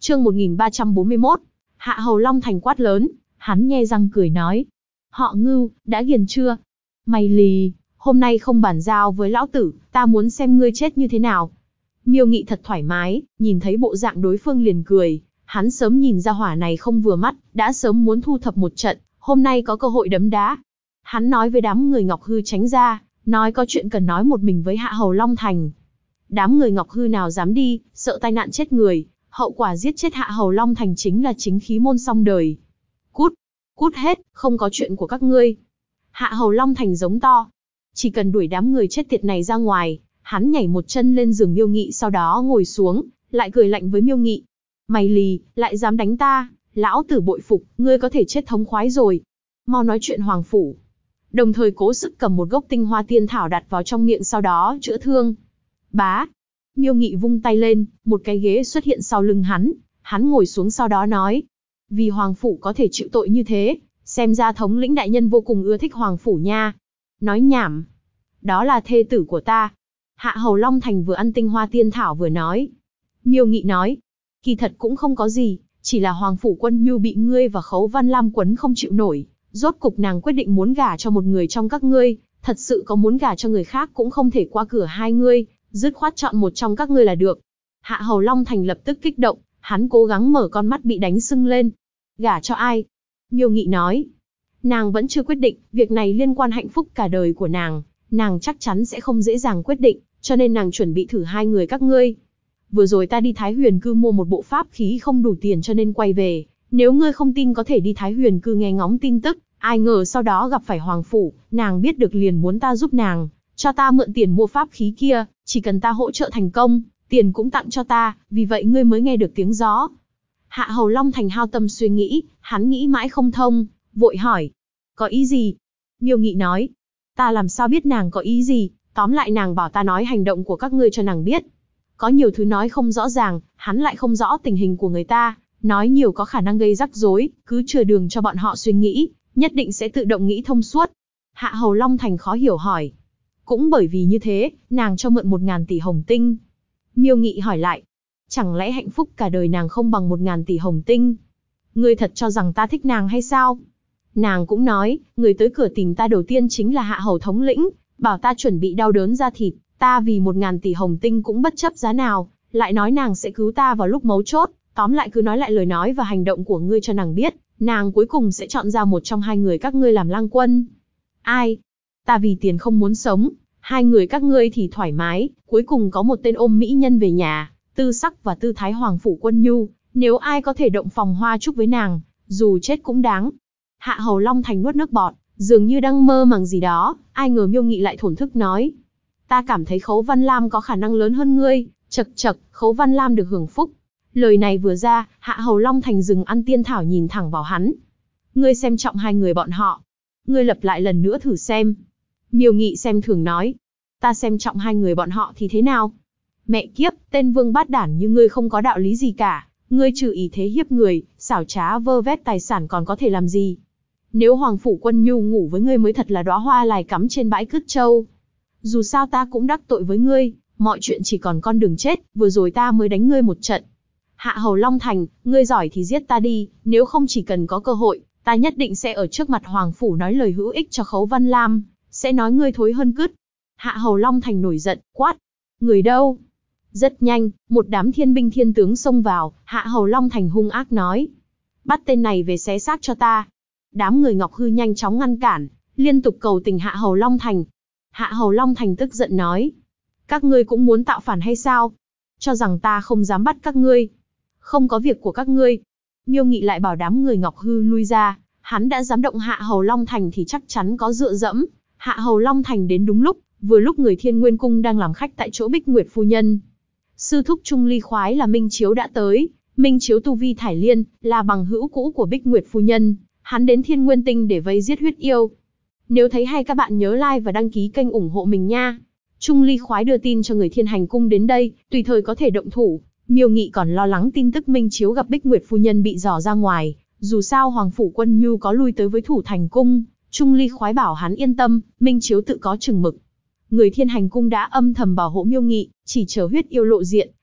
Chương 1341. Hạ Hầu Long Thành quát lớn, hắn nhe răng cười nói: "Họ Ngưu, đã ghiền chưa? Mày lì, hôm nay không bàn giao với lão tử, ta muốn xem ngươi chết như thế nào." Miêu Nghị thật thoải mái, nhìn thấy bộ dạng đối phương liền cười, hắn sớm nhìn ra hỏa này không vừa mắt, đã sớm muốn thu thập một trận, hôm nay có cơ hội đấm đá. Hắn nói với đám người Ngọc Hư tránh ra, nói có chuyện cần nói một mình với Hạ Hầu Long Thành. Đám người Ngọc Hư nào dám đi, sợ tai nạn chết người, hậu quả giết chết Hạ Hầu Long Thành chính là chính khí môn xong đời. Cút, cút hết, không có chuyện của các ngươi. Hạ Hầu Long Thành giống to. Chỉ cần đuổi đám người chết tiệt này ra ngoài, hắn nhảy một chân lên giường Miêu Nghị sau đó ngồi xuống, lại cười lạnh với Miêu Nghị. Mày lì, lại dám đánh ta, lão tử bội phục, ngươi có thể chết thống khoái rồi. Mau nói chuyện hoàng phủ. Đồng thời cố sức cầm một gốc tinh hoa tiên thảo đặt vào trong miệng sau đó chữa thương. Bá. Miêu Nghị vung tay lên, một cái ghế xuất hiện sau lưng hắn ngồi xuống sau đó nói. Vì hoàng phủ có thể chịu tội như thế, xem ra thống lĩnh đại nhân vô cùng ưa thích hoàng phủ nha. Nói nhảm. Đó là thê tử của ta. Hạ Hầu Long Thành vừa ăn tinh hoa tiên thảo vừa nói. Miêu Nghị nói. Kỳ thật cũng không có gì, chỉ là hoàng phủ Quân Nhu bị ngươi và Khấu Văn Lam quấn không chịu nổi. Rốt cục nàng quyết định muốn gả cho một người trong các ngươi, thật sự có muốn gả cho người khác cũng không thể qua cửa hai ngươi, dứt khoát chọn một trong các ngươi là được. Hạ Hầu Long Thành lập tức kích động, hắn cố gắng mở con mắt bị đánh sưng lên. Gả cho ai? Miêu Nghị nói. Nàng vẫn chưa quyết định, việc này liên quan hạnh phúc cả đời của nàng chắc chắn sẽ không dễ dàng quyết định, cho nên nàng chuẩn bị thử hai người các ngươi. Vừa rồi ta đi Thái Huyền Cư mua một bộ pháp khí không đủ tiền cho nên quay về, nếu ngươi không tin có thể đi Thái Huyền Cư nghe ngóng tin tức, ai ngờ sau đó gặp phải hoàng phủ, nàng biết được liền muốn ta giúp nàng, cho ta mượn tiền mua pháp khí kia, chỉ cần ta hỗ trợ thành công, tiền cũng tặng cho ta, vì vậy ngươi mới nghe được tiếng gió. Hạ Hầu Long Thành hao tâm suy nghĩ, hắn nghĩ mãi không thông, vội hỏi. Có ý gì? Miêu Nghị nói. Ta làm sao biết nàng có ý gì, tóm lại nàng bảo ta nói hành động của các ngươi cho nàng biết. Có nhiều thứ nói không rõ ràng, hắn lại không rõ tình hình của người ta, nói nhiều có khả năng gây rắc rối, cứ chừa đường cho bọn họ suy nghĩ, nhất định sẽ tự động nghĩ thông suốt. Hạ Hầu Long Thành khó hiểu hỏi. Cũng bởi vì như thế, nàng cho mượn 1.000 tỷ hồng tinh. Miêu Nghị hỏi lại. Chẳng lẽ hạnh phúc cả đời nàng không bằng 1.000 tỷ hồng tinh? Ngươi thật cho rằng ta thích nàng hay sao? Nàng cũng nói, người tới cửa tìm ta đầu tiên chính là Hạ Hầu thống lĩnh, bảo ta chuẩn bị đau đớn ra thịt, ta vì 1.000 tỷ hồng tinh cũng bất chấp giá nào, lại nói nàng sẽ cứu ta vào lúc mấu chốt, tóm lại cứ nói lại lời nói và hành động của ngươi cho nàng biết, nàng cuối cùng sẽ chọn ra một trong hai người các ngươi làm lang quân. Ai? Ta vì tiền không muốn sống, hai người các ngươi thì thoải mái, cuối cùng có một tên ôm mỹ nhân về nhà, tư sắc và tư thái hoàng phủ Quân Nhu, nếu ai có thể động phòng hoa chúc với nàng, dù chết cũng đáng. Hạ Hầu Long Thành nuốt nước bọt, dường như đang mơ màng gì đó, ai ngờ Miêu Nghị lại thổn thức nói. Ta cảm thấy Khấu Văn Lam có khả năng lớn hơn ngươi, chậc chậc, Khấu Văn Lam được hưởng phúc. Lời này vừa ra, Hạ Hầu Long Thành dừng ăn tiên thảo nhìn thẳng vào hắn. Ngươi xem trọng hai người bọn họ. Ngươi lặp lại lần nữa thử xem. Miêu Nghị xem thường nói. Ta xem trọng hai người bọn họ thì thế nào? Mẹ kiếp, tên vương bát đản như ngươi không có đạo lý gì cả. Ngươi trừ ý thế hiếp người, xảo trá vơ vét tài sản còn có thể làm gì? Nếu Hoàng phủ Quân Nhu ngủ với ngươi mới thật là đóa hoa lài cắm trên bãi cứt châu. Dù sao ta cũng đắc tội với ngươi, mọi chuyện chỉ còn con đường chết, vừa rồi ta mới đánh ngươi một trận. Hạ Hầu Long Thành, ngươi giỏi thì giết ta đi, nếu không chỉ cần có cơ hội, ta nhất định sẽ ở trước mặt Hoàng phủ nói lời hữu ích cho Khấu Văn Lam, sẽ nói ngươi thối hơn cứt. Hạ Hầu Long Thành nổi giận, quát. Người đâu? Rất nhanh, một đám thiên binh thiên tướng xông vào, Hạ Hầu Long Thành hung ác nói. Bắt tên này về xé xác cho ta. Đám người Ngọc Hư nhanh chóng ngăn cản, liên tục cầu tình Hạ Hầu Long Thành. Hạ Hầu Long Thành tức giận nói. Các ngươi cũng muốn tạo phản hay sao? Cho rằng ta không dám bắt các ngươi. Không có việc của các ngươi. Miêu Nghị lại bảo đám người Ngọc Hư lui ra, hắn đã dám động Hạ Hầu Long Thành thì chắc chắn có dựa dẫm. Hạ Hầu Long Thành đến đúng lúc, vừa lúc người Thiên Nguyên Cung đang làm khách tại chỗ Bích Nguyệt phu nhân. Sư thúc Trung Ly khoái là Minh Chiếu đã tới, Minh Chiếu tu vi thải liên, là bằng hữu cũ của Bích Nguyệt phu nhân, hắn đến Thiên Nguyên Tinh để vây giết huyết yêu. Nếu thấy hay các bạn nhớ like và đăng ký kênh ủng hộ mình nha. Trung Ly khoái đưa tin cho người Thiên Hành Cung đến đây, tùy thời có thể động thủ. Miêu Nghị còn lo lắng tin tức Minh Chiếu gặp Bích Nguyệt phu nhân bị dò ra ngoài, dù sao Hoàng phủ Quân Nhu có lui tới với Thủ Thành Cung, Trung Ly khoái bảo hắn yên tâm, Minh Chiếu tự có chừng mực. Người Thiên Hành Cung đã âm thầm bảo hộ Miêu Nghị, chỉ chờ huyết yêu lộ diện,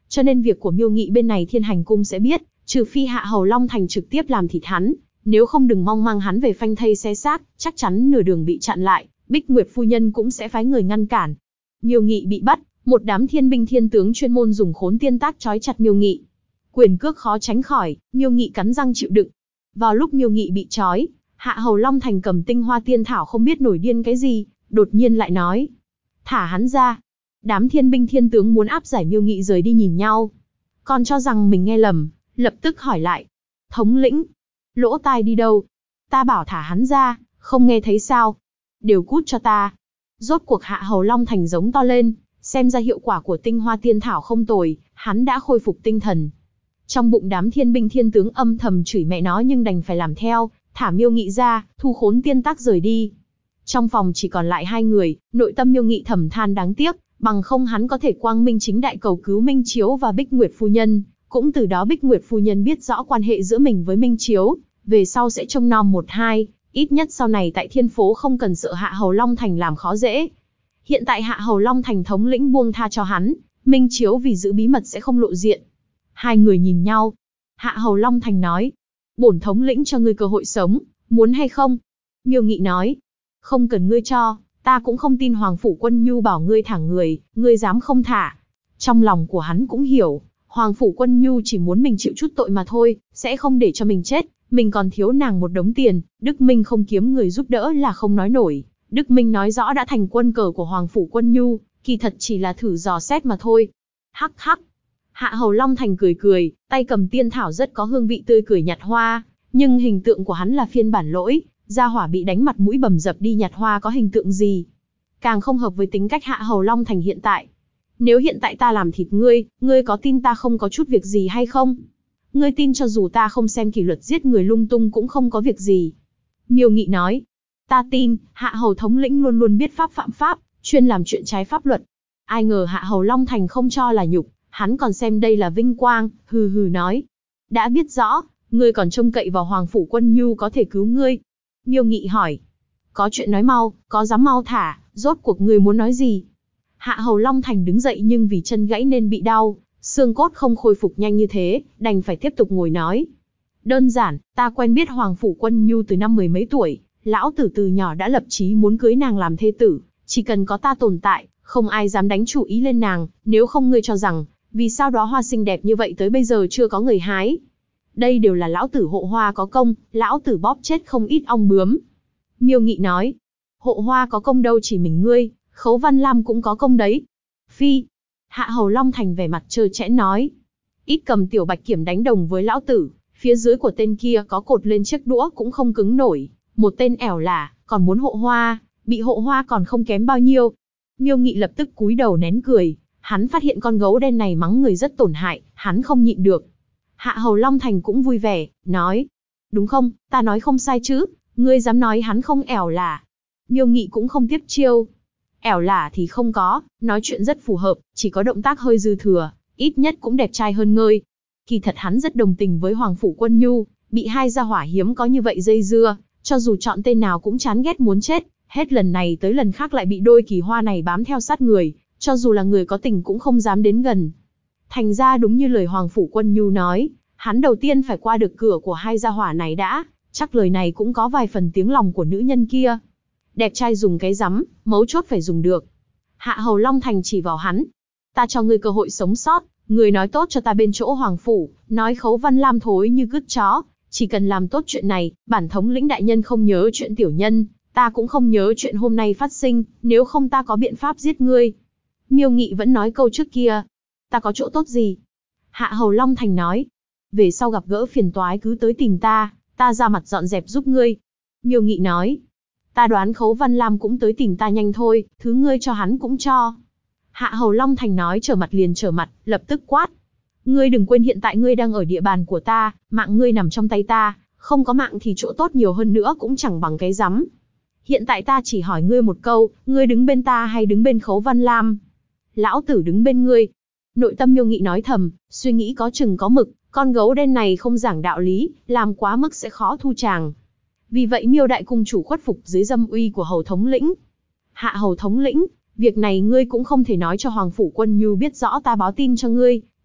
cho nên việc của Miêu Nghị bên này Thiên Hành Cung sẽ biết, trừ phi Hạ Hầu Long Thành trực tiếp làm thịt hắn, nếu không đừng mong mang hắn về phanh thây xé xác, chắc chắn nửa đường bị chặn lại, Bích Nguyệt phu nhân cũng sẽ phái người ngăn cản. Miêu Nghị bị bắt, một đám thiên binh thiên tướng chuyên môn dùng khốn tiên tác trói chặt Miêu Nghị. Quyền cước khó tránh khỏi, Miêu Nghị cắn răng chịu đựng. Vào lúc Miêu Nghị bị trói, Hạ Hầu Long Thành cầm tinh hoa tiên thảo không biết nổi điên cái gì, đột nhiên lại nói: "Thả hắn ra." Đám thiên binh thiên tướng muốn áp giải Miêu Nghị rời đi nhìn nhau. Còn cho rằng mình nghe lầm, lập tức hỏi lại: "Thống lĩnh, lỗ tai đi đâu? Ta bảo thả hắn ra, không nghe thấy sao? Đều cút cho ta." Rốt cuộc Hạ Hầu Long Thành giống to lên, xem ra hiệu quả của tinh hoa tiên thảo không tồi, hắn đã khôi phục tinh thần. Trong bụng đám thiên binh thiên tướng âm thầm chửi mẹ nó nhưng đành phải làm theo, thả Miêu Nghị ra, thu khốn tiên tác rời đi. Trong phòng chỉ còn lại hai người, nội tâm Miêu Nghị thầm than đáng tiếc, bằng không hắn có thể quang minh chính đại cầu cứu Minh Chiếu và Bích Nguyệt phu nhân, cũng từ đó Bích Nguyệt phu nhân biết rõ quan hệ giữa mình với Minh Chiếu, về sau sẽ trông nom một hai, ít nhất sau này tại Thiên Phố không cần sợ Hạ Hầu Long Thành làm khó dễ. Hiện tại Hạ Hầu Long Thành thống lĩnh buông tha cho hắn, Minh Chiếu vì giữ bí mật sẽ không lộ diện. Hai người nhìn nhau. Hạ Hầu Long Thành nói: "Bổn thống lĩnh cho ngươi cơ hội sống, muốn hay không?" Miêu Nghị nói: "Không cần ngươi cho, ta cũng không tin Hoàng Phủ Quân Nhu bảo ngươi thả người, ngươi dám không thả." Trong lòng của hắn cũng hiểu, Hoàng Phủ Quân Nhu chỉ muốn mình chịu chút tội mà thôi, sẽ không để cho mình chết, mình còn thiếu nàng một đống tiền, Đức Minh không kiếm người giúp đỡ là không nói nổi. Đức Minh nói rõ đã thành quân cờ của Hoàng Phủ Quân Nhu, kỳ thật chỉ là thử dò xét mà thôi. Hắc hắc. Hạ Hầu Long Thành cười cười, tay cầm tiên thảo rất có hương vị tươi cười nhặt hoa, nhưng hình tượng của hắn là phiên bản lỗi, gia hỏa bị đánh mặt mũi bầm dập đi nhặt hoa có hình tượng gì. Càng không hợp với tính cách Hạ Hầu Long Thành hiện tại. Nếu hiện tại ta làm thịt ngươi, ngươi có tin ta không có chút việc gì hay không? Ngươi tin cho dù ta không xem kỷ luật giết người lung tung cũng không có việc gì. Miêu Nghị nói: "Ta tin, Hạ Hầu thống lĩnh luôn luôn biết pháp phạm pháp, chuyên làm chuyện trái pháp luật." Ai ngờ Hạ Hầu Long Thành không cho là nhục, hắn còn xem đây là vinh quang, hừ hừ nói: "Đã biết rõ, ngươi còn trông cậy vào Hoàng Phủ Quân Nhu có thể cứu ngươi." Miêu Nghị hỏi: "Có chuyện nói mau, có dám mau thả, rốt cuộc ngươi muốn nói gì?" Hạ Hầu Long Thành đứng dậy nhưng vì chân gãy nên bị đau, xương cốt không khôi phục nhanh như thế, đành phải tiếp tục ngồi nói: "Đơn giản, ta quen biết Hoàng Phủ Quân Nhu từ năm 10 mấy tuổi, lão tử từ nhỏ đã lập chí muốn cưới nàng làm thê tử, chỉ cần có ta tồn tại, không ai dám đánh chủ ý lên nàng, nếu không ngươi cho rằng, vì sao đóa hoa xinh đẹp như vậy tới bây giờ chưa có người hái? Đây đều là lão tử hộ hoa có công, lão tử bóp chết không ít ong bướm." Miêu Nghị nói: "Hộ hoa có công đâu chỉ mình ngươi, Khấu Văn Lam cũng có công đấy." Phi. Hạ Hầu Long Thành vẻ mặt trơ trẽn nói: "Ít cầm tiểu bạch kiểm đánh đồng với lão tử, phía dưới của tên kia có cột lên chiếc đũa cũng không cứng nổi, một tên ẻo lả, còn muốn hộ hoa, bị hộ hoa còn không kém bao nhiêu." Miêu Nghị lập tức cúi đầu nén cười, hắn phát hiện con gấu đen này mắng người rất tổn hại, hắn không nhịn được. Hạ Hầu Long Thành cũng vui vẻ, nói: "Đúng không, ta nói không sai chứ, ngươi dám nói hắn không ẻo lả?" Miêu Nghị cũng không tiếp chiêu. Ẻo lả thì không có, nói chuyện rất phù hợp, chỉ có động tác hơi dư thừa, ít nhất cũng đẹp trai hơn ngươi. Kỳ thật hắn rất đồng tình với Hoàng Phủ Quân Nhu, bị hai gia hỏa hiếm có như vậy dây dưa, cho dù chọn tên nào cũng chán ghét muốn chết, hết lần này tới lần khác lại bị đôi kỳ hoa này bám theo sát người, cho dù là người có tình cũng không dám đến gần. Thành ra đúng như lời Hoàng Phủ Quân Nhu nói, hắn đầu tiên phải qua được cửa của hai gia hỏa này đã, chắc lời này cũng có vài phần tiếng lòng của nữ nhân kia. Đẹp trai dùng cái rắm, mấu chốt phải dùng được. Hạ Hầu Long Thành chỉ vào hắn: "Ta cho ngươi cơ hội sống sót, ngươi nói tốt cho ta bên chỗ Hoàng Phủ, nói Khấu Văn Lam thối như cứt chó, chỉ cần làm tốt chuyện này, bản thống lĩnh đại nhân không nhớ chuyện tiểu nhân, ta cũng không nhớ chuyện hôm nay phát sinh, nếu không ta có biện pháp giết ngươi." Miêu Nghị vẫn nói câu trước kia: "Ta có chỗ tốt gì?" Hạ Hầu Long Thành nói: "Về sau gặp gỡ phiền toái cứ tới tìm ta, ta ra mặt dọn dẹp giúp ngươi." Miêu Nghị nói: "Ta đoán Khấu Văn Lam cũng tới tìm ta nhanh thôi, thứ ngươi cho hắn cũng cho." Hạ Hầu Long Thành nói trở mặt liền trở mặt, lập tức quát: "Ngươi đừng quên hiện tại ngươi đang ở địa bàn của ta, mạng ngươi nằm trong tay ta, không có mạng thì chỗ tốt nhiều hơn nữa cũng chẳng bằng cái rắm. Hiện tại ta chỉ hỏi ngươi một câu, ngươi đứng bên ta hay đứng bên Khấu Văn Lam?" "Lão tử đứng bên ngươi." Nội tâm Miêu Nghị nói thầm, suy nghĩ có chừng có mực, con gấu đen này không giảng đạo lý, làm quá mức sẽ khó thu chàng. Vì vậy Miêu đại cung chủ khuất phục dưới dâm uy của Hầu thống lĩnh. "Hạ Hầu thống lĩnh, việc này ngươi cũng không thể nói cho Hoàng Phủ Quân Nhu biết rõ ta báo tin cho ngươi,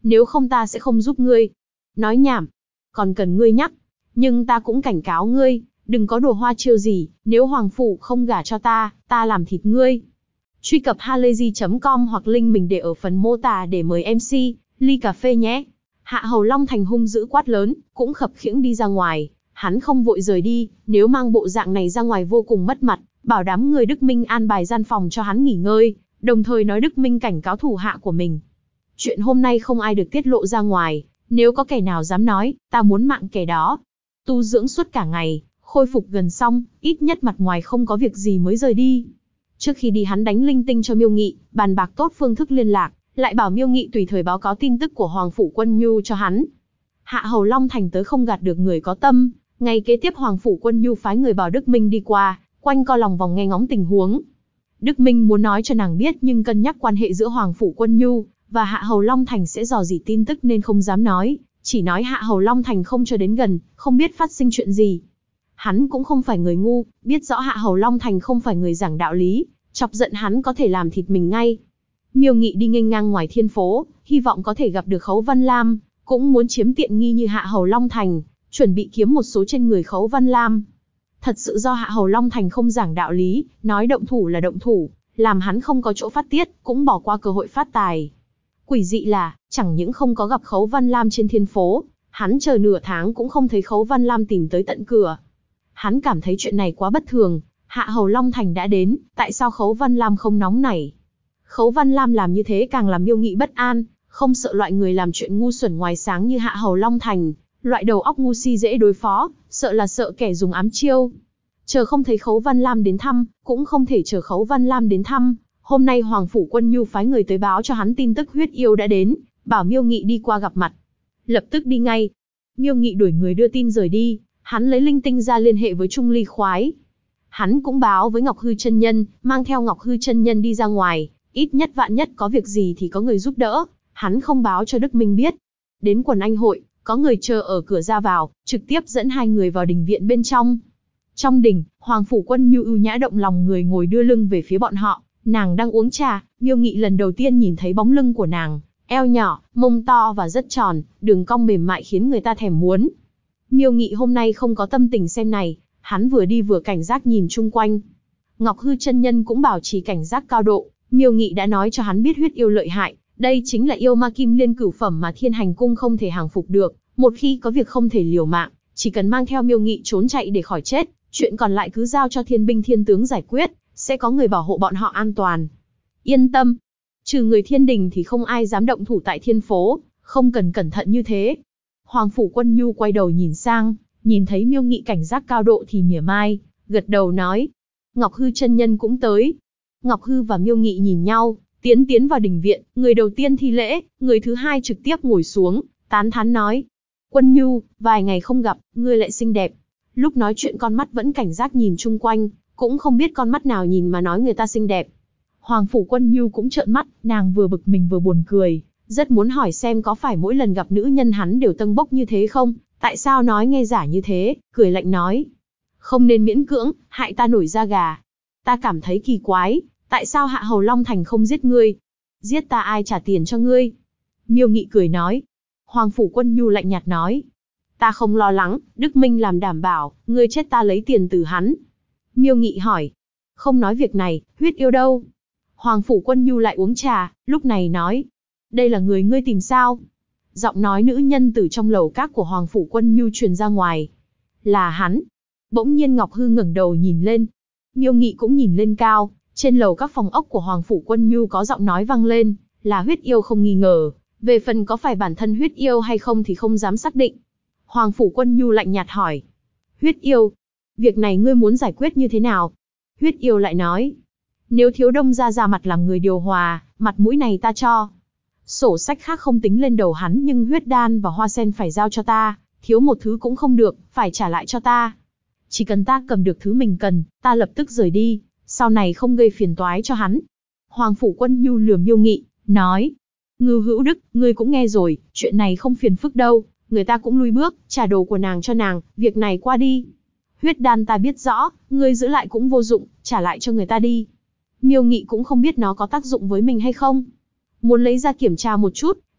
nếu không ta sẽ không giúp ngươi. Nói nhảm, còn cần ngươi nhắc. Nhưng ta cũng cảnh cáo ngươi, đừng có đùa hoa chiêu gì, nếu hoàng phủ không gả cho ta làm thịt ngươi. Truy cập halayzi.com hoặc link mình để ở phần mô tả để mời MC, ly cà phê nhé. Hạ Hầu Long Thành hung dữ quát lớn, cũng khập khiễng đi ra ngoài. Hắn không vội rời đi, nếu mang bộ dạng này ra ngoài vô cùng mất mặt, bảo đám người Đức Minh an bài gian phòng cho hắn nghỉ ngơi, đồng thời nói Đức Minh cảnh cáo thủ hạ của mình. Chuyện hôm nay không ai được tiết lộ ra ngoài, nếu có kẻ nào dám nói, ta muốn mạng kẻ đó. Tu dưỡng suốt cả ngày, khôi phục gần xong, ít nhất mặt ngoài không có việc gì mới rời đi. Trước khi đi hắn đánh linh tinh cho Miêu Nghị, bàn bạc tốt phương thức liên lạc, lại bảo Miêu Nghị tùy thời báo cáo tin tức của Hoàng Phủ Quân Nhu cho hắn. Hạ Hầu Long Thành tới không gạt được người có tâm, ngày kế tiếp Hoàng Phủ Quân Nhu phái người bảo Đức Minh đi qua, quanh co lòng vòng nghe ngóng tình huống. Đức Minh muốn nói cho nàng biết nhưng cân nhắc quan hệ giữa Hoàng Phủ Quân Nhu và Hạ Hầu Long Thành sẽ dò dỉ tin tức nên không dám nói, chỉ nói Hạ Hầu Long Thành không cho đến gần, không biết phát sinh chuyện gì. Hắn cũng không phải người ngu, biết rõ Hạ Hầu Long Thành không phải người giảng đạo lý, chọc giận hắn có thể làm thịt mình ngay. Miêu Nghị đi nghênh ngang ngoài thiên phố, hy vọng có thể gặp được Khấu Văn Lam, cũng muốn chiếm tiện nghi như Hạ Hầu Long Thành, chuẩn bị kiếm một số trên người Khấu Văn Lam. Thật sự do Hạ Hầu Long Thành không giảng đạo lý, nói động thủ là động thủ, làm hắn không có chỗ phát tiết, cũng bỏ qua cơ hội phát tài. Quỷ dị là, chẳng những không có gặp Khấu Văn Lam trên thiên phố, hắn chờ nửa tháng cũng không thấy Khấu Văn Lam tìm tới tận cửa. Hắn cảm thấy chuyện này quá bất thường, Hạ Hầu Long Thành đã đến, tại sao Khấu Văn Lam không nóng nảy? Khấu Văn Lam làm như thế càng làm Miêu Nghị bất an, không sợ loại người làm chuyện ngu xuẩn ngoài sáng như Hạ Hầu Long Thành, loại đầu óc ngu si dễ đối phó, sợ là sợ kẻ dùng ám chiêu. Chờ không thấy Khấu Văn Lam đến thăm, cũng không thể chờ Khấu Văn Lam đến thăm. Hôm nay Hoàng Phủ Quân Nhu phái người tới báo cho hắn tin tức huyết yêu đã đến, bảo Miêu Nghị đi qua gặp mặt. Lập tức đi ngay. Miêu Nghị đuổi người đưa tin rời đi, hắn lấy linh tinh ra liên hệ với Trung Ly Khoái. Hắn cũng báo với Ngọc Hư chân nhân, mang theo Ngọc Hư chân nhân đi ra ngoài, ít nhất vạn nhất có việc gì thì có người giúp đỡ, hắn không báo cho Đức Minh biết. Đến quần anh hội, có người chờ ở cửa ra vào, trực tiếp dẫn hai người vào đình viện bên trong. Trong đình, Hoàng Phủ Quân Nhu ưu nhã động lòng người ngồi đưa lưng về phía bọn họ, nàng đang uống trà, Miêu Nghị lần đầu tiên nhìn thấy bóng lưng của nàng, eo nhỏ, mông to và rất tròn, đường cong mềm mại khiến người ta thèm muốn. Miêu Nghị hôm nay không có tâm tình xem này, hắn vừa đi vừa cảnh giác nhìn chung quanh. Ngọc Hư chân nhân cũng bảo trì cảnh giác cao độ, Miêu Nghị đã nói cho hắn biết huyết yêu lợi hại, đây chính là yêu ma kim liên cửu phẩm mà Thiên Hành cung không thể hàng phục được, một khi có việc không thể liều mạng, chỉ cần mang theo Miêu Nghị trốn chạy để khỏi chết, chuyện còn lại cứ giao cho thiên binh thiên tướng giải quyết, sẽ có người bảo hộ bọn họ an toàn. Yên tâm, trừ người thiên đình thì không ai dám động thủ tại thiên phố, không cần cẩn thận như thế. Hoàng Phủ Quân Nhu quay đầu nhìn sang, nhìn thấy Miêu Nghị cảnh giác cao độ thì mỉa mai, gật đầu nói. Ngọc Hư chân nhân cũng tới. Ngọc Hư và Miêu Nghị nhìn nhau, tiến vào đình viện, người đầu tiên thi lễ, người thứ hai trực tiếp ngồi xuống, tán thán nói. Quân Nhu, vài ngày không gặp, ngươi lại xinh đẹp. Lúc nói chuyện con mắt vẫn cảnh giác nhìn chung quanh, cũng không biết con mắt nào nhìn mà nói người ta xinh đẹp. Hoàng Phủ Quân Nhu cũng trợn mắt, nàng vừa bực mình vừa buồn cười, rất muốn hỏi xem có phải mỗi lần gặp nữ nhân hắn đều tâng bốc như thế không, tại sao nói nghe giả như thế, cười lạnh nói. Không nên miễn cưỡng, hại ta nổi da gà. Ta cảm thấy kỳ quái, tại sao Hạ Hầu Long Thành không giết ngươi? Giết ta ai trả tiền cho ngươi? Miêu Nghị cười nói. Hoàng Phủ Quân Nhu lạnh nhạt nói. Ta không lo lắng, Đức Minh làm đảm bảo, ngươi chết ta lấy tiền từ hắn. Miêu Nghị hỏi. Không nói việc này, huyết yêu đâu? Hoàng Phủ Quân Nhu lại uống trà, lúc này nói. Đây là người ngươi tìm sao? Giọng nói nữ nhân từ trong lầu các của Hoàng Phủ Quân Nhu truyền ra ngoài. Là hắn. Bỗng nhiên Ngọc Hư ngẩng đầu nhìn lên. Miêu Nghị cũng nhìn lên cao, trên lầu các phòng ốc của Hoàng Phủ Quân Nhu có giọng nói vang lên, là huyết yêu không nghi ngờ. Về phần có phải bản thân huyết yêu hay không thì không dám xác định. Hoàng Phủ Quân Nhu lạnh nhạt hỏi. Huyết yêu, việc này ngươi muốn giải quyết như thế nào? Huyết yêu lại nói. Nếu Thiếu Đông ra mặt làm người điều hòa, mặt mũi này ta cho. Sổ sách khác không tính lên đầu hắn nhưng huyết đan và hoa sen phải giao cho ta, thiếu một thứ cũng không được, phải trả lại cho ta. Chỉ cần ta cầm được thứ mình cần, ta lập tức rời đi, sau này không gây phiền toái cho hắn. Hoàng Phủ Quân Nhu lườm Miêu Nghị, nói. Ngưu Hữu Đức, ngươi cũng nghe rồi, chuyện này không phiền phức đâu, người ta cũng lui bước, trả đồ của nàng cho nàng, việc này qua đi. Huyết đan ta biết rõ, ngươi giữ lại cũng vô dụng, trả lại cho người ta đi. Miêu Nghị cũng không biết nó có tác dụng với mình hay không. Muốn lấy ra kiểm tra một chút,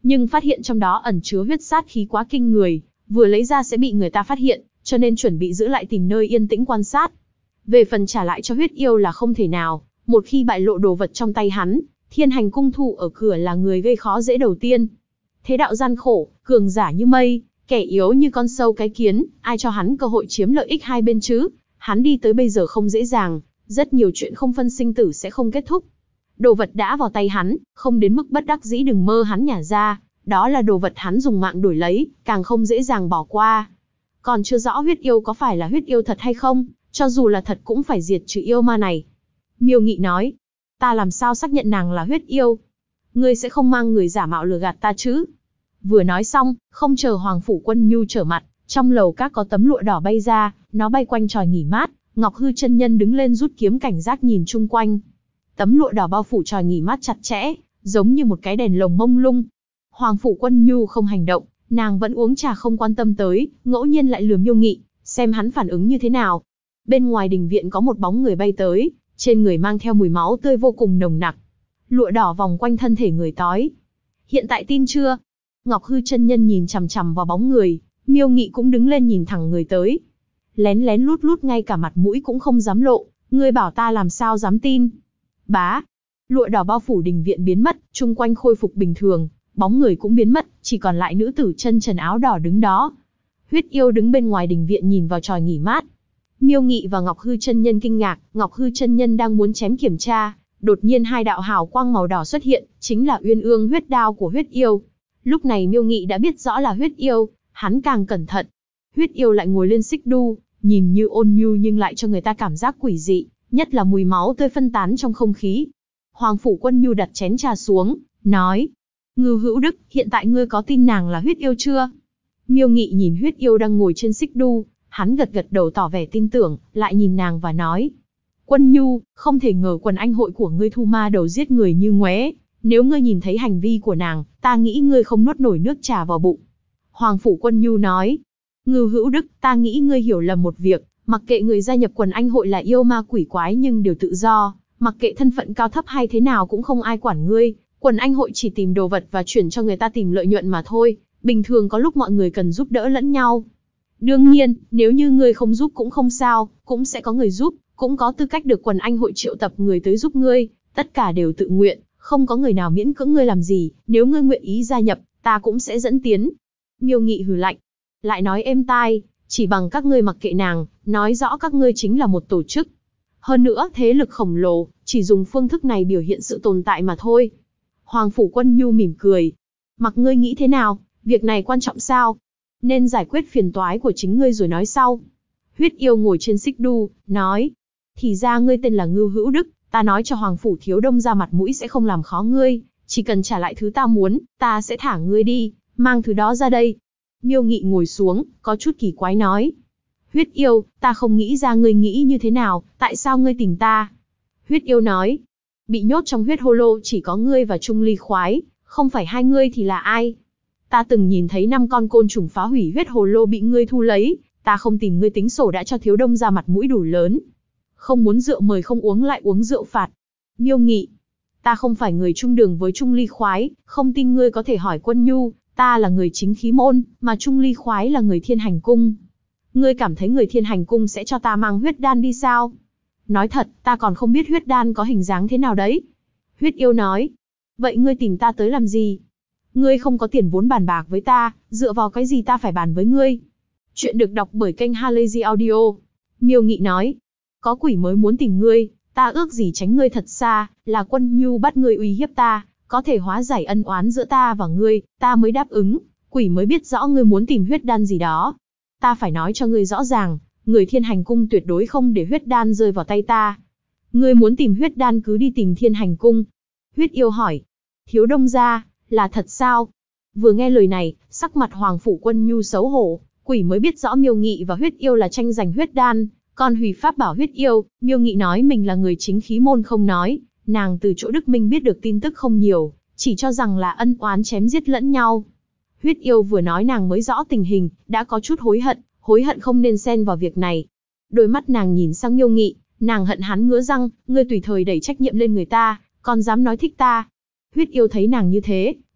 nhưng phát hiện trong đó ẩn chứa huyết sát khí quá kinh người, vừa lấy ra sẽ bị người ta phát hiện, cho nên chuẩn bị giữ lại tìm nơi yên tĩnh quan sát. Về phần trả lại cho huyết yêu là không thể nào, một khi bại lộ đồ vật trong tay hắn, Thiên Hành cung thủ ở cửa là người gây khó dễ đầu tiên. Thế đạo gian khổ, cường giả như mây, kẻ yếu như con sâu cái kiến, ai cho hắn cơ hội chiếm lợi ích hai bên chứ? Hắn đi tới bây giờ không dễ dàng, rất nhiều chuyện không phân sinh tử sẽ không kết thúc. Đồ vật đã vào tay hắn, không đến mức bất đắc dĩ đừng mơ hắn nhả ra, đó là đồ vật hắn dùng mạng đổi lấy, càng không dễ dàng bỏ qua. Còn chưa rõ huyết yêu có phải là huyết yêu thật hay không, cho dù là thật cũng phải diệt trừ yêu ma này. Miêu Nghị nói, ta làm sao xác nhận nàng là huyết yêu? Ngươi sẽ không mang người giả mạo lừa gạt ta chứ? Vừa nói xong, không chờ Hoàng Phủ Quân Nhu trở mặt, trong lầu các có tấm lụa đỏ bay ra, nó bay quanh tròi nghỉ mát, Ngọc Hư chân nhân đứng lên rút kiếm cảnh giác nhìn chung quanh. Tấm lụa đỏ bao phủ tròi nghỉ mát chặt chẽ, giống như một cái đèn lồng mông lung. Hoàng Phủ Quân Nhu không hành động, nàng vẫn uống trà không quan tâm tới, ngẫu nhiên lại lườm Miêu Nghị, xem hắn phản ứng như thế nào. Bên ngoài đình viện có một bóng người bay tới, trên người mang theo mùi máu tươi vô cùng nồng nặc. Lụa đỏ vòng quanh thân thể người tói. Hiện tại tin chưa? Ngọc Hư chân nhân nhìn chằm chằm vào bóng người, Miêu Nghị cũng đứng lên nhìn thẳng người tới. Lén lén lút lút ngay cả mặt mũi cũng không dám lộ, ngươi bảo ta làm sao dám tin. Bá, lụa đỏ bao phủ đình viện biến mất, chung quanh khôi phục bình thường, bóng người cũng biến mất, chỉ còn lại nữ tử chân trần áo đỏ đứng đó. Huyết yêu đứng bên ngoài đình viện nhìn vào tròi nghỉ mát. Miêu Nghị và Ngọc Hư chân nhân kinh ngạc, Ngọc Hư chân nhân đang muốn chém kiểm tra, đột nhiên hai đạo hào quang màu đỏ xuất hiện, chính là Uyên Ương huyết đao của huyết yêu. Lúc này Miêu Nghị đã biết rõ là huyết yêu, hắn càng cẩn thận. Huyết yêu lại ngồi lên xích đu, nhìn như ôn nhu nhưng lại cho người ta cảm giác quỷ dị, nhất là mùi máu tươi phân tán trong không khí. Hoàng Phủ Quân Nhu đặt chén trà xuống, nói: Ngưu Hữu Đức, hiện tại ngươi có tin nàng là huyết yêu chưa? Miêu Nghị nhìn huyết yêu đang ngồi trên xích đu, hắn gật gật đầu tỏ vẻ tin tưởng, lại nhìn nàng và nói: Quân Nhu, không thể ngờ quần anh hội của ngươi thu ma đầu giết người như ngoé. Nếu ngươi nhìn thấy hành vi của nàng, ta nghĩ ngươi không nuốt nổi nước trà vào bụng. Hoàng Phủ Quân Nhu nói: Ngưu Hữu Đức, ta nghĩ ngươi hiểu lầm một việc, mặc kệ người gia nhập quần anh hội là yêu ma quỷ quái nhưng đều tự do, mặc kệ thân phận cao thấp hay thế nào cũng không ai quản ngươi. Quần anh hội chỉ tìm đồ vật và chuyển cho người ta tìm lợi nhuận mà thôi, bình thường có lúc mọi người cần giúp đỡ lẫn nhau. Đương nhiên, nếu như ngươi không giúp cũng không sao, cũng sẽ có người giúp, cũng có tư cách được quần anh hội triệu tập người tới giúp ngươi, tất cả đều tự nguyện, không có người nào miễn cưỡng ngươi làm gì, nếu ngươi nguyện ý gia nhập, ta cũng sẽ dẫn tiến. Miêu Nghị hừ lạnh, lại nói êm tai, chỉ bằng các ngươi mặc kệ nàng, nói rõ các ngươi chính là một tổ chức. Hơn nữa, thế lực khổng lồ, chỉ dùng phương thức này biểu hiện sự tồn tại mà thôi. Hoàng Phủ Quân Nhu mỉm cười. Mặc ngươi nghĩ thế nào, việc này quan trọng sao? Nên giải quyết phiền toái của chính ngươi rồi nói sau. Huyết yêu ngồi trên xích đu, nói: Thì ra ngươi tên là Ngưu Hữu Đức, ta nói cho Hoàng Phủ thiếu đông ra mặt mũi sẽ không làm khó ngươi, chỉ cần trả lại thứ ta muốn, ta sẽ thả ngươi đi, mang thứ đó ra đây. Miêu Nghị ngồi xuống, có chút kỳ quái nói: Huyết yêu, ta không nghĩ ra ngươi nghĩ như thế nào, tại sao ngươi tìm ta? Huyết yêu nói: Bị nhốt trong huyết hô lô chỉ có ngươi và Trung Ly Khoái, không phải hai ngươi thì là ai? Ta từng nhìn thấy 5 con côn trùng phá hủy huyết hồ lô bị ngươi thu lấy, ta không tìm ngươi tính sổ đã cho thiếu đông ra mặt mũi đủ lớn. Không muốn rượu mời không uống lại uống rượu phạt. Miêu Nghị: Ta không phải người chung đường với Trung Ly Khoái, không tin ngươi có thể hỏi Quân Nhu, ta là người chính khí môn, mà Trung Ly Khoái là người Thiên Hành cung. Ngươi cảm thấy người Thiên Hành cung sẽ cho ta mang huyết đan đi sao? Nói thật, ta còn không biết huyết đan có hình dáng thế nào đấy. Huyết yêu nói: Vậy ngươi tìm ta tới làm gì? Ngươi không có tiền vốn bàn bạc với ta, dựa vào cái gì ta phải bàn với ngươi? Chuyện được đọc bởi kênh Halazy Audio. Miêu Nghị nói: Có quỷ mới muốn tìm ngươi, ta ước gì tránh ngươi thật xa, là Quân Nhu bắt ngươi uy hiếp ta, có thể hóa giải ân oán giữa ta và ngươi, ta mới đáp ứng, quỷ mới biết rõ ngươi muốn tìm huyết đan gì đó. Ta phải nói cho ngươi rõ ràng, người Thiên Hành cung tuyệt đối không để huyết đan rơi vào tay ta. Ngươi muốn tìm huyết đan cứ đi tìm Thiên Hành cung. Huyết yêu hỏi: Thiếu đông gia, là thật sao? Vừa nghe lời này, sắc mặt Hoàng Phủ Quân Nhu xấu hổ, quỷ mới biết rõ Miêu Nghị và huyết yêu là tranh giành huyết đan, còn hủy pháp bảo huyết yêu. Miêu Nghị nói mình là người chính khí môn không nói, nàng từ chỗ Đức Minh biết được tin tức không nhiều, chỉ cho rằng là ân oán chém giết lẫn nhau. Huyết yêu vừa nói nàng mới rõ tình hình, đã có chút hối hận không nên xen vào việc này. Đôi mắt nàng nhìn sang Miêu Nghị, nàng hận hắn ngứa răng, ngươi tùy thời đẩy trách nhiệm lên người ta, còn dám nói thích ta. Huyết yêu thấy nàng như thế,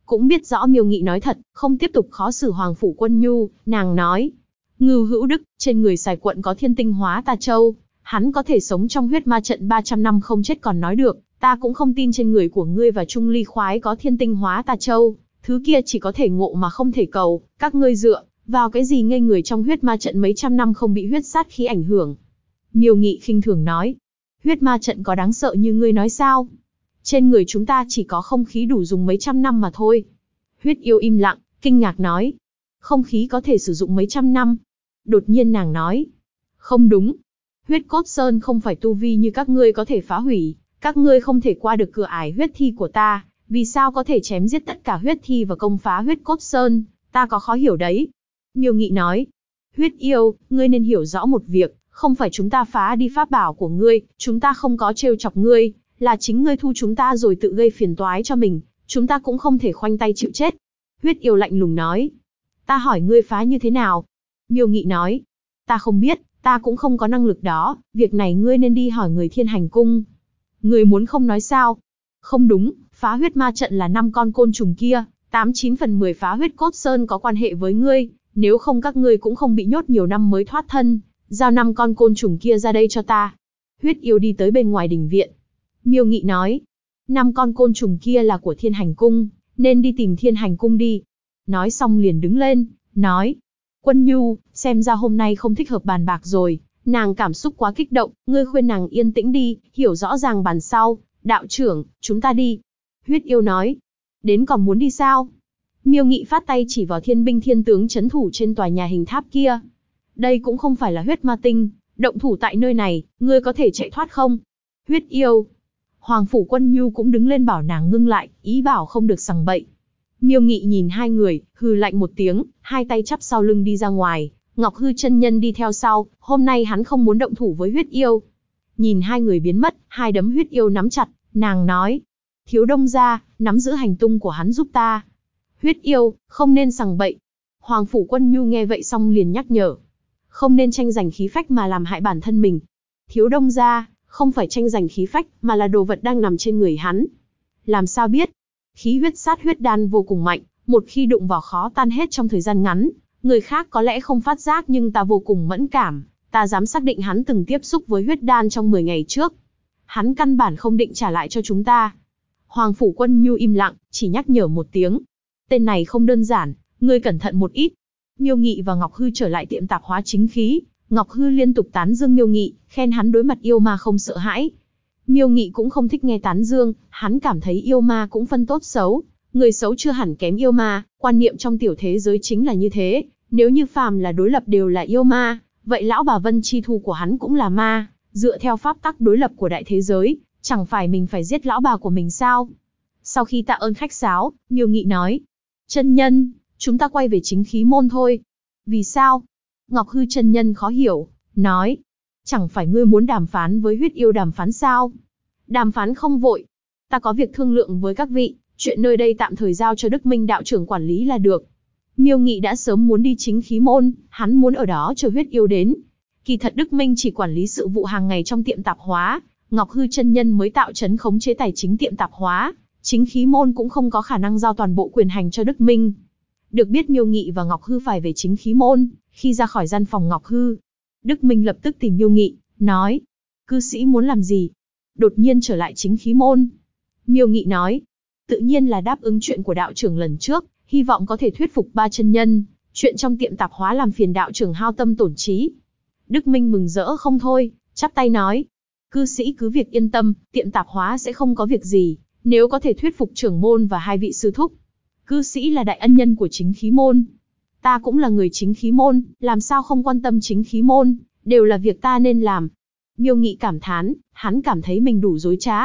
cũng biết rõ Miêu Nghị nói thật, không tiếp tục khó xử Hoàng Phủ Quân Nhu, nàng nói. Ngưu Hữu Đức, trên người Sài Quận có thiên tinh hóa tà châu, hắn có thể sống trong huyết ma trận 300 năm không chết còn nói được, ta cũng không tin trên người của ngươi và Trung Ly khoái có thiên tinh hóa tà châu, thứ kia chỉ có thể ngộ mà không thể cầu, các ngươi dựa vào cái gì ngây người trong huyết ma trận mấy trăm năm không bị huyết sát khí ảnh hưởng. Miêu Nghị khinh thường nói, huyết ma trận có đáng sợ như ngươi nói sao? Trên người chúng ta chỉ có không khí đủ dùng mấy trăm năm mà thôi. Huyết yêu im lặng, kinh ngạc nói, không khí có thể sử dụng mấy trăm năm. Đột nhiên nàng nói, không đúng. Huyết cốt sơn không phải tu vi như các ngươi có thể phá hủy, các ngươi không thể qua được cửa ải huyết thi của ta, vì sao có thể chém giết tất cả huyết thi và công phá huyết cốt sơn, ta có khó hiểu đấy. Miêu Nghị nói, huyết yêu, ngươi nên hiểu rõ một việc, không phải chúng ta phá đi pháp bảo của ngươi, chúng ta không có trêu chọc ngươi, là chính ngươi thu chúng ta rồi tự gây phiền toái cho mình, chúng ta cũng không thể khoanh tay chịu chết. Huyết yêu lạnh lùng nói, ta hỏi ngươi phá như thế nào? Miêu Nghị nói, ta không biết, ta cũng không có năng lực đó, việc này ngươi nên đi hỏi người Thiên Hành Cung. Ngươi muốn không nói sao? Không đúng, phá huyết ma trận là 5 con côn trùng kia, 89 phần 10 phá huyết cốt sơn có quan hệ với ngươi, nếu không các ngươi cũng không bị nhốt nhiều năm mới thoát thân, giao 5 con côn trùng kia ra đây cho ta. Huyết yêu đi tới bên ngoài đình viện. Miêu Nghị nói, 5 con côn trùng kia là của Thiên Hành Cung, nên đi tìm Thiên Hành Cung đi. Nói xong liền đứng lên, nói, Quân Nhu, xem ra hôm nay không thích hợp bàn bạc rồi, nàng cảm xúc quá kích động, ngươi khuyên nàng yên tĩnh đi, hiểu rõ ràng bàn sau. Đạo trưởng, chúng ta đi. Huyết yêu nói, đến còn muốn đi sao? Miêu Nghị phát tay chỉ vào thiên binh thiên tướng trấn thủ trên tòa nhà hình tháp kia. Đây cũng không phải là huyết ma tinh, động thủ tại nơi này, ngươi có thể chạy thoát không? Huyết yêu. Hoàng Phủ Quân Nhu cũng đứng lên bảo nàng ngưng lại, ý bảo không được sằng bậy. Miêu Nghị nhìn hai người, hừ lạnh một tiếng, hai tay chắp sau lưng đi ra ngoài, Ngọc Hư chân nhân đi theo sau, hôm nay hắn không muốn động thủ với huyết yêu. Nhìn hai người biến mất, hai đấm huyết yêu nắm chặt, nàng nói, Thiếu Đông gia, nắm giữ hành tung của hắn giúp ta. Huyết yêu, không nên sằng bậy. Hoàng Phủ Quân Nhu nghe vậy xong liền nhắc nhở, không nên tranh giành khí phách mà làm hại bản thân mình. Thiếu Đông gia, không phải tranh giành khí phách, mà là đồ vật đang nằm trên người hắn. Làm sao biết? Khí huyết sát huyết đan vô cùng mạnh, một khi đụng vào khó tan hết trong thời gian ngắn. Người khác có lẽ không phát giác nhưng ta vô cùng mẫn cảm, ta dám xác định hắn từng tiếp xúc với huyết đan trong 10 ngày trước. Hắn căn bản không định trả lại cho chúng ta. Hoàng Phủ Quân Nhu im lặng, chỉ nhắc nhở một tiếng. Tên này không đơn giản, ngươi cẩn thận một ít. Miêu Nghị và Ngọc Hư trở lại tiệm tạp hóa chính khí. Ngọc Hư liên tục tán dương Miêu Nghị, khen hắn đối mặt yêu ma không sợ hãi. Miêu Nghị cũng không thích nghe tán dương, hắn cảm thấy yêu ma cũng phân tốt xấu. Người xấu chưa hẳn kém yêu ma, quan niệm trong tiểu thế giới chính là như thế. Nếu như phàm là đối lập đều là yêu ma, vậy lão bà Vân Chi Thu của hắn cũng là ma. Dựa theo pháp tắc đối lập của đại thế giới, chẳng phải mình phải giết lão bà của mình sao? Sau khi tạ ơn khách sáo, Miêu Nghị nói, chân nhân, chúng ta quay về chính khí môn thôi. Vì sao? Ngọc Hư chân nhân khó hiểu, nói, chẳng phải ngươi muốn đàm phán với huyết yêu đàm phán sao? Đàm phán không vội, ta có việc thương lượng với các vị, chuyện nơi đây tạm thời giao cho Đức Minh đạo trưởng quản lý là được. Miêu Nghị đã sớm muốn đi chính khí môn, hắn muốn ở đó chờ huyết yêu đến. Kỳ thật Đức Minh chỉ quản lý sự vụ hàng ngày trong tiệm tạp hóa, Ngọc Hư chân nhân mới tạo trấn khống chế tài chính tiệm tạp hóa, chính khí môn cũng không có khả năng giao toàn bộ quyền hành cho Đức Minh. Được biết Miêu Nghị và Ngọc Hư phải về chính khí môn, khi ra khỏi gian phòng Ngọc Hư, Đức Minh lập tức tìm Miêu Nghị, nói, cư sĩ muốn làm gì? Đột nhiên trở lại chính khí môn. Miêu Nghị nói, tự nhiên là đáp ứng chuyện của đạo trưởng lần trước, hy vọng có thể thuyết phục ba chân nhân, chuyện trong tiệm tạp hóa làm phiền đạo trưởng hao tâm tổn trí. Đức Minh mừng rỡ không thôi, chắp tay nói, cư sĩ cứ việc yên tâm, tiệm tạp hóa sẽ không có việc gì, nếu có thể thuyết phục trưởng môn và hai vị sư thúc. Cư sĩ là đại ân nhân của chính khí môn. Ta cũng là người chính khí môn, làm sao không quan tâm chính khí môn, đều là việc ta nên làm. Miêu Nghị cảm thán, hắn cảm thấy mình đủ dối trá.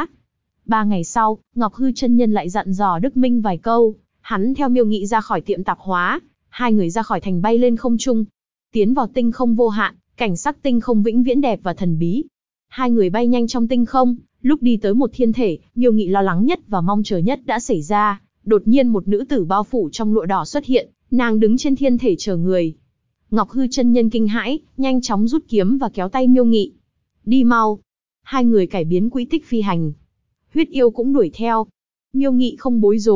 3 ngày sau, Ngọc Hư chân nhân lại dặn dò Đức Minh vài câu, hắn theo Miêu Nghị ra khỏi tiệm tạp hóa, hai người ra khỏi thành bay lên không trung, tiến vào tinh không vô hạn, cảnh sắc tinh không vĩnh viễn đẹp và thần bí. Hai người bay nhanh trong tinh không, lúc đi tới một thiên thể, Miêu Nghị lo lắng nhất và mong chờ nhất đã xảy ra, đột nhiên một nữ tử bao phủ trong lụa đỏ xuất hiện, nàng đứng trên thiên thể chờ người. Ngọc Hư chân nhân kinh hãi, nhanh chóng rút kiếm và kéo tay Miêu Nghị. Đi mau. Hai người cải biến quỹ tích phi hành. Huyết yêu cũng đuổi theo. Miêu Nghị không bối rối,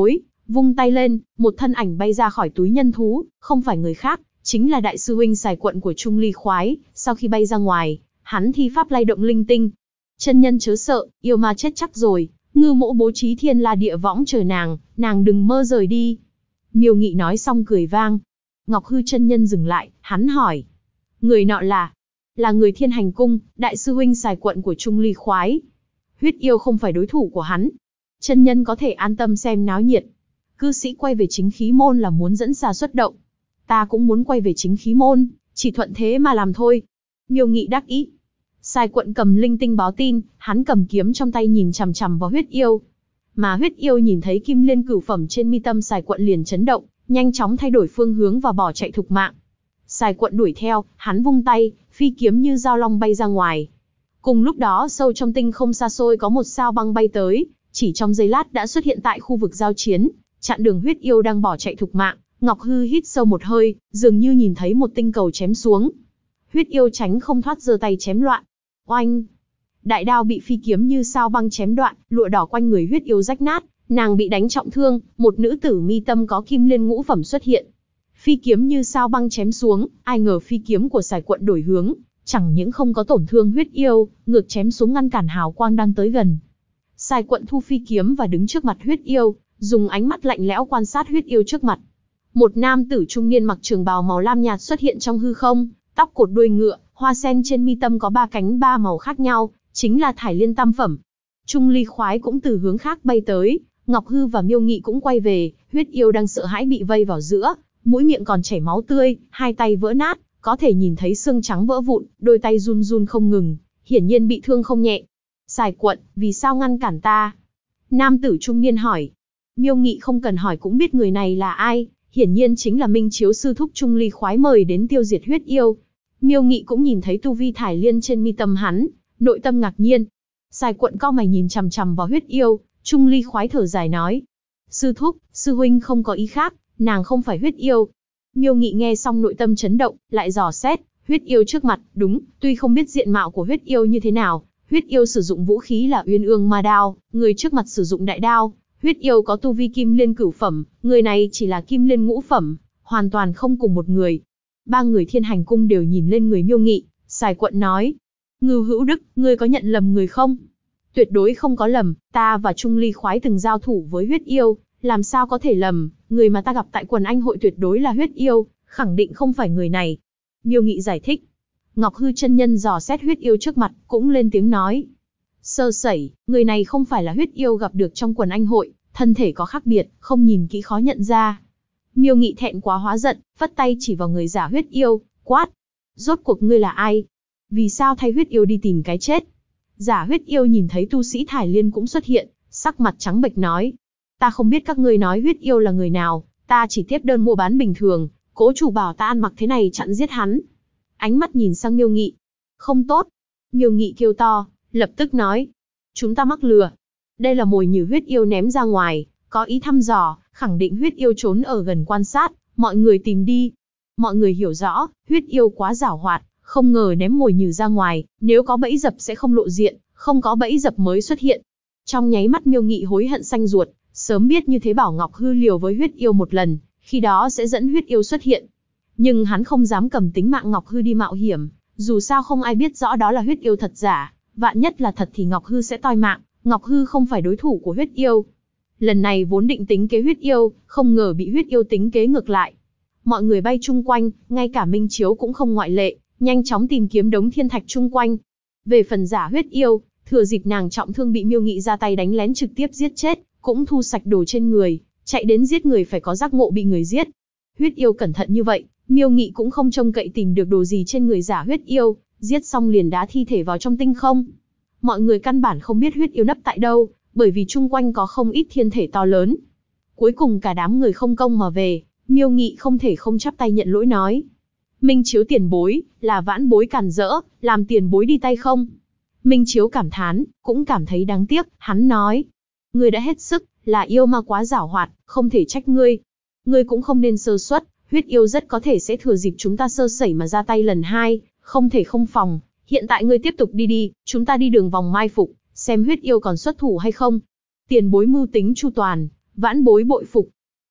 Vung tay lên, một thân ảnh bay ra khỏi túi nhân thú, không phải người khác, chính là đại sư huynh Sài Quận của Trung Ly Khoái. Sau khi bay ra ngoài, hắn thi pháp lay động linh tinh. Chân nhân chớ sợ, yêu ma chết chắc rồi, Ngư Mỗ bố trí thiên la địa võng chờ nàng đừng mơ rời đi. Miêu Nghị nói xong cười vang. Ngọc Hư chân nhân dừng lại, hắn hỏi. Người nọ là người Thiên Hành Cung, đại sư huynh Sài Quận của Trung Ly Khoái. Huyết yêu không phải đối thủ của hắn. Chân nhân có thể an tâm xem náo nhiệt. Cư sĩ quay về chính khí môn là muốn dẫn xa xuất động. Ta cũng muốn quay về chính khí môn, chỉ thuận thế mà làm thôi. Miêu Nghị đắc ý. Sài Quận cầm linh tinh báo tin, hắn cầm kiếm trong tay nhìn chằm chằm vào huyết yêu. Mà huyết yêu nhìn thấy kim liên cửu phẩm trên mi tâm Sài Quận liền chấn động, nhanh chóng thay đổi phương hướng và bỏ chạy thục mạng. Sài Quận đuổi theo, hắn vung tay, phi kiếm như dao long bay ra ngoài. Cùng lúc đó sâu trong tinh không xa xôi có một sao băng bay tới, chỉ trong giây lát đã xuất hiện tại khu vực giao chiến, chặn đường huyết yêu đang bỏ chạy thục mạng. Ngọc Hư hít sâu một hơi, dường như nhìn thấy một tinh cầu chém xuống. Huyết yêu tránh không thoát giơ tay chém loạn. Oanh! Đại đao bị phi kiếm như sao băng chém đoạn, lụa đỏ quanh người huyết yêu rách nát, nàng bị đánh trọng thương, một nữ tử mi tâm có kim liên ngũ phẩm xuất hiện. Phi kiếm như sao băng chém xuống, ai ngờ phi kiếm của Sài Quận đổi hướng, chẳng những không có tổn thương huyết yêu, ngược chém xuống ngăn cản hào quang đang tới gần. Sài Quận thu phi kiếm và đứng trước mặt huyết yêu, dùng ánh mắt lạnh lẽo quan sát huyết yêu trước mặt. Một nam tử trung niên mặc trường bào màu lam nhạt xuất hiện trong hư không, tóc cột đuôi ngựa, hoa sen trên mi tâm có 3 cánh 3 màu khác nhau, chính là Thải Liên tam phẩm. Trung Ly Khoái cũng từ hướng khác bay tới, Ngọc Hư và Miêu Nghị cũng quay về, huyết yêu đang sợ hãi bị vây vào giữa, mũi miệng còn chảy máu tươi, hai tay vỡ nát, có thể nhìn thấy xương trắng vỡ vụn, đôi tay run run không ngừng, hiển nhiên bị thương không nhẹ. Sài Quận, vì sao ngăn cản ta? Nam tử trung niên hỏi. Miêu Nghị không cần hỏi cũng biết người này là ai, hiển nhiên chính là Minh Chiếu sư thúc Trung Ly Khoái mời đến tiêu diệt huyết yêu. Miêu Nghị cũng nhìn thấy tu vi Thải Liên trên mi tâm hắn, nội tâm ngạc nhiên. Sài Quận cau mày nhìn chằm chằm vào huyết yêu, Trung Ly Khoái thở dài nói. Sư thúc, sư huynh không có ý khác, nàng không phải huyết yêu. Miêu Nghị nghe xong nội tâm chấn động, lại dò xét, huyết yêu trước mặt, đúng, tuy không biết diện mạo của huyết yêu như thế nào, huyết yêu sử dụng vũ khí là Uyên Ương Ma Đao, người trước mặt sử dụng đại đao, huyết yêu có tu vi kim liên cửu phẩm, người này chỉ là kim liên ngũ phẩm, hoàn toàn không cùng một người. 3 người Thiên Hành Cung đều nhìn lên người Miêu Nghị, Sài Quận nói. Ngưu Hữu Đức, ngươi có nhận lầm người không? Tuyệt đối không có lầm, ta và Trung Ly Khoái từng giao thủ với huyết yêu, làm sao có thể lầm, người mà ta gặp tại quần anh hội tuyệt đối là huyết yêu, khẳng định không phải người này. Miêu Nghị giải thích. Ngọc Hư chân nhân dò xét huyết yêu trước mặt, cũng lên tiếng nói. Sơ sẩy, người này không phải là huyết yêu gặp được trong quần anh hội, thân thể có khác biệt, không nhìn kỹ khó nhận ra. Miêu Nghị thẹn quá hóa giận, phất tay chỉ vào người giả huyết yêu, quát. Rốt cuộc ngươi là ai? Vì sao thay huyết yêu đi tìm cái chết? Giả huyết yêu nhìn thấy tu sĩ Thải Liên cũng xuất hiện, sắc mặt trắng bệch nói. Ta không biết các ngươi nói huyết yêu là người nào, ta chỉ tiếp đơn mua bán bình thường, cố chủ bảo ta ăn mặc thế này chặn giết hắn. Ánh mắt nhìn sang Miêu Nghị. Không tốt. Miêu Nghị kêu to, lập tức nói. Chúng ta mắc lừa. Đây là mồi nhử huyết yêu ném ra ngoài, có ý thăm dò, khẳng định huyết yêu trốn ở gần quan sát, mọi người tìm đi. Mọi người hiểu rõ, huyết yêu quá giảo hoạt, không ngờ ném mồi nhử ra ngoài, nếu có bẫy dập sẽ không lộ diện, không có bẫy dập mới xuất hiện. Trong nháy mắt Miêu Nghị hối hận xanh ruột, sớm biết như thế bảo Ngọc Hư liều với huyết yêu một lần, khi đó sẽ dẫn huyết yêu xuất hiện. Nhưng hắn không dám cầm tính mạng Ngọc Hư đi mạo hiểm, dù sao không ai biết rõ đó là huyết yêu thật giả, vạn nhất là thật thì Ngọc Hư sẽ toi mạng, Ngọc Hư không phải đối thủ của huyết yêu. Lần này vốn định tính kế huyết yêu, không ngờ bị huyết yêu tính kế ngược lại. Mọi người bay chung quanh, ngay cả Minh Chiếu cũng không ngoại lệ, nhanh chóng tìm kiếm đống thiên thạch chung quanh. Về phần giả huyết yêu, thừa dịp nàng trọng thương bị Miêu Nghị ra tay đánh lén trực tiếp giết chết, cũng thu sạch đồ trên người, chạy đến giết người phải có giác ngộ bị người giết. Huyết yêu cẩn thận như vậy, Miêu Nghị cũng không trông cậy tìm được đồ gì trên người giả huyết yêu, giết xong liền đá thi thể vào trong tinh không. Mọi người căn bản không biết huyết yêu nấp tại đâu, bởi vì chung quanh có không ít thiên thể to lớn. Cuối cùng cả đám người không công mà về, Miêu Nghị không thể không chắp tay nhận lỗi nói. Minh Chiếu tiền bối, là vãn bối cản rỡ, làm tiền bối đi tay không? Minh Chiếu cảm thán, cũng cảm thấy đáng tiếc, hắn nói. Ngươi đã hết sức, là yêu ma quá giảo hoạt, không thể trách ngươi. Ngươi cũng không nên sơ suất, huyết yêu rất có thể sẽ thừa dịp chúng ta sơ sẩy mà ra tay lần hai, không thể không phòng. Hiện tại ngươi tiếp tục đi, chúng ta đi đường vòng mai phục, xem huyết yêu còn xuất thủ hay không. Tiền bối mưu tính chu toàn, vãn bối bội phục.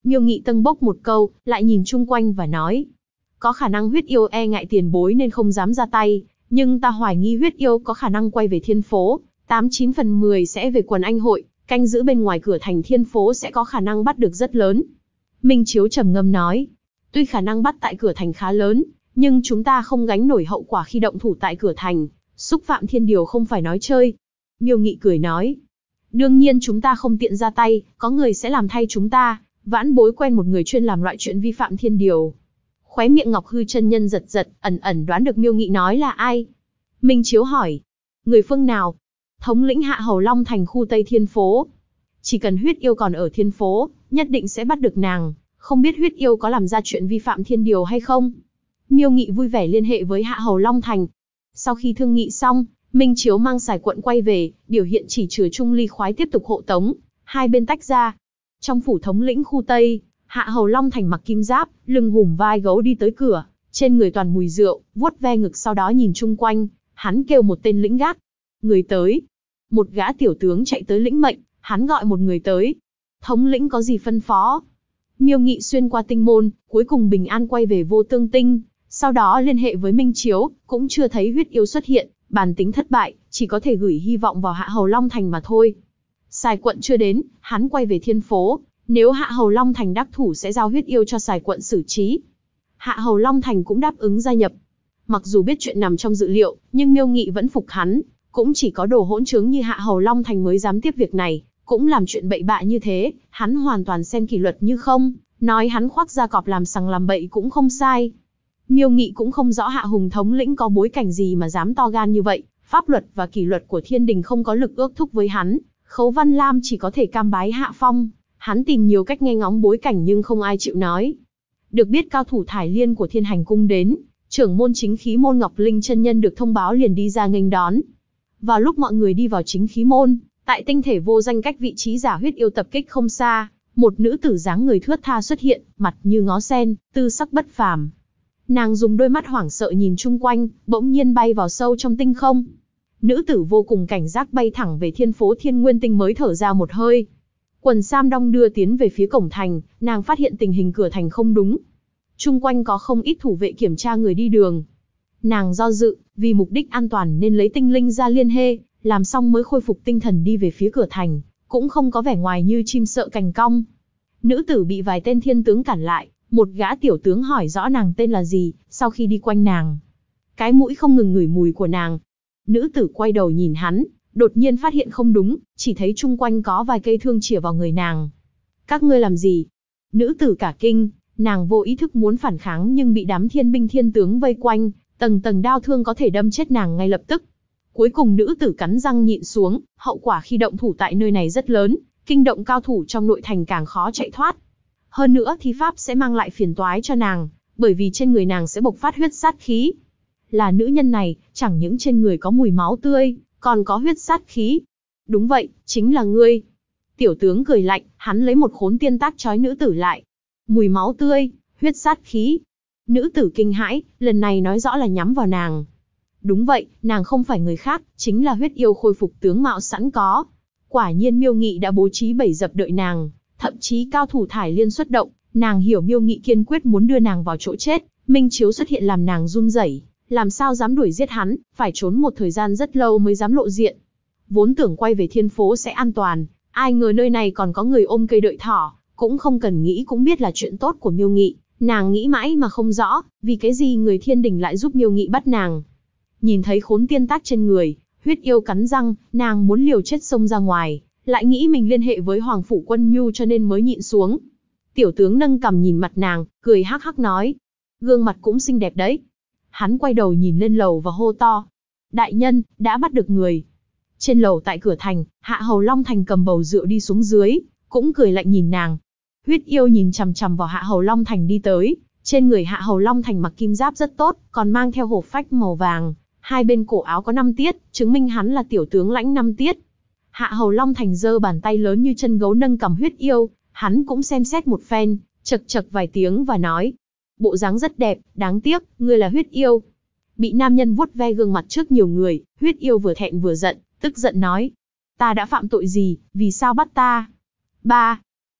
Miêu Nghị tâng bốc một câu, lại nhìn chung quanh và nói. Có khả năng huyết yêu e ngại tiền bối nên không dám ra tay, nhưng ta hoài nghi huyết yêu có khả năng quay về thiên phố, 89 phần 10 sẽ về quần anh hội, canh giữ bên ngoài cửa thành thiên phố sẽ có khả năng bắt được rất lớn. Minh Chiếu trầm ngâm nói. Tuy khả năng bắt tại cửa thành khá lớn, nhưng chúng ta không gánh nổi hậu quả khi động thủ tại cửa thành, xúc phạm thiên điều không phải nói chơi. Miêu Nghị cười nói. Đương nhiên chúng ta không tiện ra tay, có người sẽ làm thay chúng ta, vãn bối quen một người chuyên làm loại chuyện vi phạm thiên điều. Khóe miệng Ngọc Hư chân nhân giật giật, ẩn ẩn đoán được Miêu Nghị nói là ai. Minh Chiếu hỏi. Người phương nào? Thống lĩnh Hạ Hầu Long thành khu Tây Thiên Phố. Chỉ cần huyết yêu còn ở thiên phố, nhất định sẽ bắt được nàng, không biết huyết yêu có làm ra chuyện vi phạm thiên điều hay không. Miêu Nghị vui vẻ liên hệ với Hạ Hầu Long thành. Sau khi thương nghị xong, Minh Chiếu mang Sài Quận quay về, biểu hiện chỉ trừ Trung Ly Khoái tiếp tục hộ tống, hai bên tách ra. Trong phủ thống lĩnh khu Tây, Hạ Hầu Long thành mặc kim giáp, lưng hùm vai gấu đi tới cửa, trên người toàn mùi rượu, vuốt ve ngực sau đó nhìn chung quanh, hắn kêu một tên lĩnh gác. Người tới. Một gã tiểu tướng chạy tới lĩnh mệnh, hắn gọi một người tới. Thống lĩnh có gì phân phó? Miêu Nghị xuyên qua tinh môn, cuối cùng bình an quay về Vô Tương Tinh, sau đó liên hệ với Minh Chiếu, cũng chưa thấy huyết yêu xuất hiện, bản tính thất bại, chỉ có thể gửi hy vọng vào Hạ Hầu Long thành mà thôi. Sài Quận chưa đến, hắn quay về thiên phố, nếu Hạ Hầu Long thành đắc thủ sẽ giao huyết yêu cho Sài Quận xử trí. Hạ Hầu Long thành cũng đáp ứng gia nhập. Mặc dù biết chuyện nằm trong dự liệu, nhưng Miêu Nghị vẫn phục hắn, cũng chỉ có đồ hỗn trướng như Hạ Hầu Long thành mới dám tiếp việc này, cũng làm chuyện bậy bạ như thế, hắn hoàn toàn xem kỷ luật như không, nói hắn khoác da cọp làm sằng làm bậy cũng không sai. Miêu Nghị cũng không rõ Hạ Hùng thống lĩnh có bối cảnh gì mà dám to gan như vậy, pháp luật và kỷ luật của thiên đình không có lực ước thúc với hắn, Khấu Văn Lam chỉ có thể cam bái hạ phong, hắn tìm nhiều cách nghe ngóng bối cảnh nhưng không ai chịu nói. Được biết cao thủ Thải Liên của Thiên Hành cung đến, trưởng môn chính khí môn Ngọc Linh chân nhân được thông báo liền đi ra nghênh đón. Vào lúc mọi người đi vào chính khí môn, tại tinh thể vô danh cách vị trí giả huyết yêu tập kích không xa, một nữ tử dáng người thướt tha xuất hiện, mặt như ngó sen, tư sắc bất phàm. Nàng dùng đôi mắt hoảng sợ nhìn chung quanh, bỗng nhiên bay vào sâu trong tinh không. Nữ tử vô cùng cảnh giác bay thẳng về thiên phố Thiên Nguyên Tinh mới thở ra một hơi. Quần sam đong đưa tiến về phía cổng thành, nàng phát hiện tình hình cửa thành không đúng. Chung quanh có không ít thủ vệ kiểm tra người đi đường. Nàng do dự, vì mục đích an toàn nên lấy tinh linh ra liên hệ, làm xong mới khôi phục tinh thần đi về phía cửa thành, cũng không có vẻ ngoài như chim sợ cành cong. Nữ tử bị vài tên thiên tướng cản lại, một gã tiểu tướng hỏi rõ nàng tên là gì, sau khi đi quanh nàng. Cái mũi không ngừng ngửi mùi của nàng. Nữ tử quay đầu nhìn hắn, đột nhiên phát hiện không đúng, chỉ thấy chung quanh có vài cây thương chĩa vào người nàng. Các ngươi làm gì? Nữ tử cả kinh, nàng vô ý thức muốn phản kháng nhưng bị đám thiên binh thiên tướng vây quanh, tầng tầng đao thương có thể đâm chết nàng ngay lập tức. Cuối cùng nữ tử cắn răng nhịn xuống, hậu quả khi động thủ tại nơi này rất lớn, kinh động cao thủ trong nội thành càng khó chạy thoát. Hơn nữa thi pháp sẽ mang lại phiền toái cho nàng, bởi vì trên người nàng sẽ bộc phát huyết sát khí. Là nữ nhân này, chẳng những trên người có mùi máu tươi, còn có huyết sát khí. Đúng vậy, chính là ngươi. Tiểu tướng cười lạnh, hắn lấy một khốn tiên tác trói nữ tử lại. Mùi máu tươi, huyết sát khí. Nữ tử kinh hãi, lần này nói rõ là nhắm vào nàng. Đúng vậy, nàng không phải người khác, chính là huyết yêu khôi phục tướng mạo sẵn có. Quả nhiên Miêu Nghị đã bố trí bẫy dập đợi nàng, thậm chí cao thủ Thải Liên xuất động, nàng hiểu Miêu Nghị kiên quyết muốn đưa nàng vào chỗ chết, Minh Chiếu xuất hiện làm nàng run rẩy, làm sao dám đuổi giết hắn, phải trốn một thời gian rất lâu mới dám lộ diện. Vốn tưởng quay về thiên phố sẽ an toàn, ai ngờ nơi này còn có người ôm cây đợi thỏ, cũng không cần nghĩ cũng biết là chuyện tốt của Miêu Nghị, nàng nghĩ mãi mà không rõ, vì cái gì người thiên đình lại giúp Miêu Nghị bắt nàng. Nhìn thấy khốn tiên tác trên người, huyết yêu cắn răng, nàng muốn liều chết xông ra ngoài, lại nghĩ mình liên hệ với Hoàng Phủ Quân Nhu cho nên mới nhịn xuống. Tiểu tướng nâng cằm nhìn mặt nàng, cười hắc hắc nói. Gương mặt cũng xinh đẹp đấy. Hắn quay đầu nhìn lên lầu và hô to. Đại nhân, đã bắt được người. Trên lầu tại cửa thành, Hạ Hầu Long Thành cầm bầu rượu đi xuống dưới, cũng cười lạnh nhìn nàng. Huyết yêu nhìn chằm chằm vào Hạ Hầu Long Thành đi tới. Trên người Hạ Hầu Long Thành mặc kim giáp rất tốt, còn mang theo hộp phách màu vàng. Hai bên cổ áo có 5 tiết, chứng minh hắn là tiểu tướng lãnh 5 tiết. Hạ Hầu Long Thành giơ bàn tay lớn như chân gấu nâng cầm huyết yêu, hắn cũng xem xét một phen, chậc chậc vài tiếng và nói. Bộ dáng rất đẹp, đáng tiếc, ngươi là huyết yêu. Bị nam nhân vuốt ve gương mặt trước nhiều người, huyết yêu vừa thẹn vừa giận, tức giận nói. Ta đã phạm tội gì, vì sao bắt ta? 3.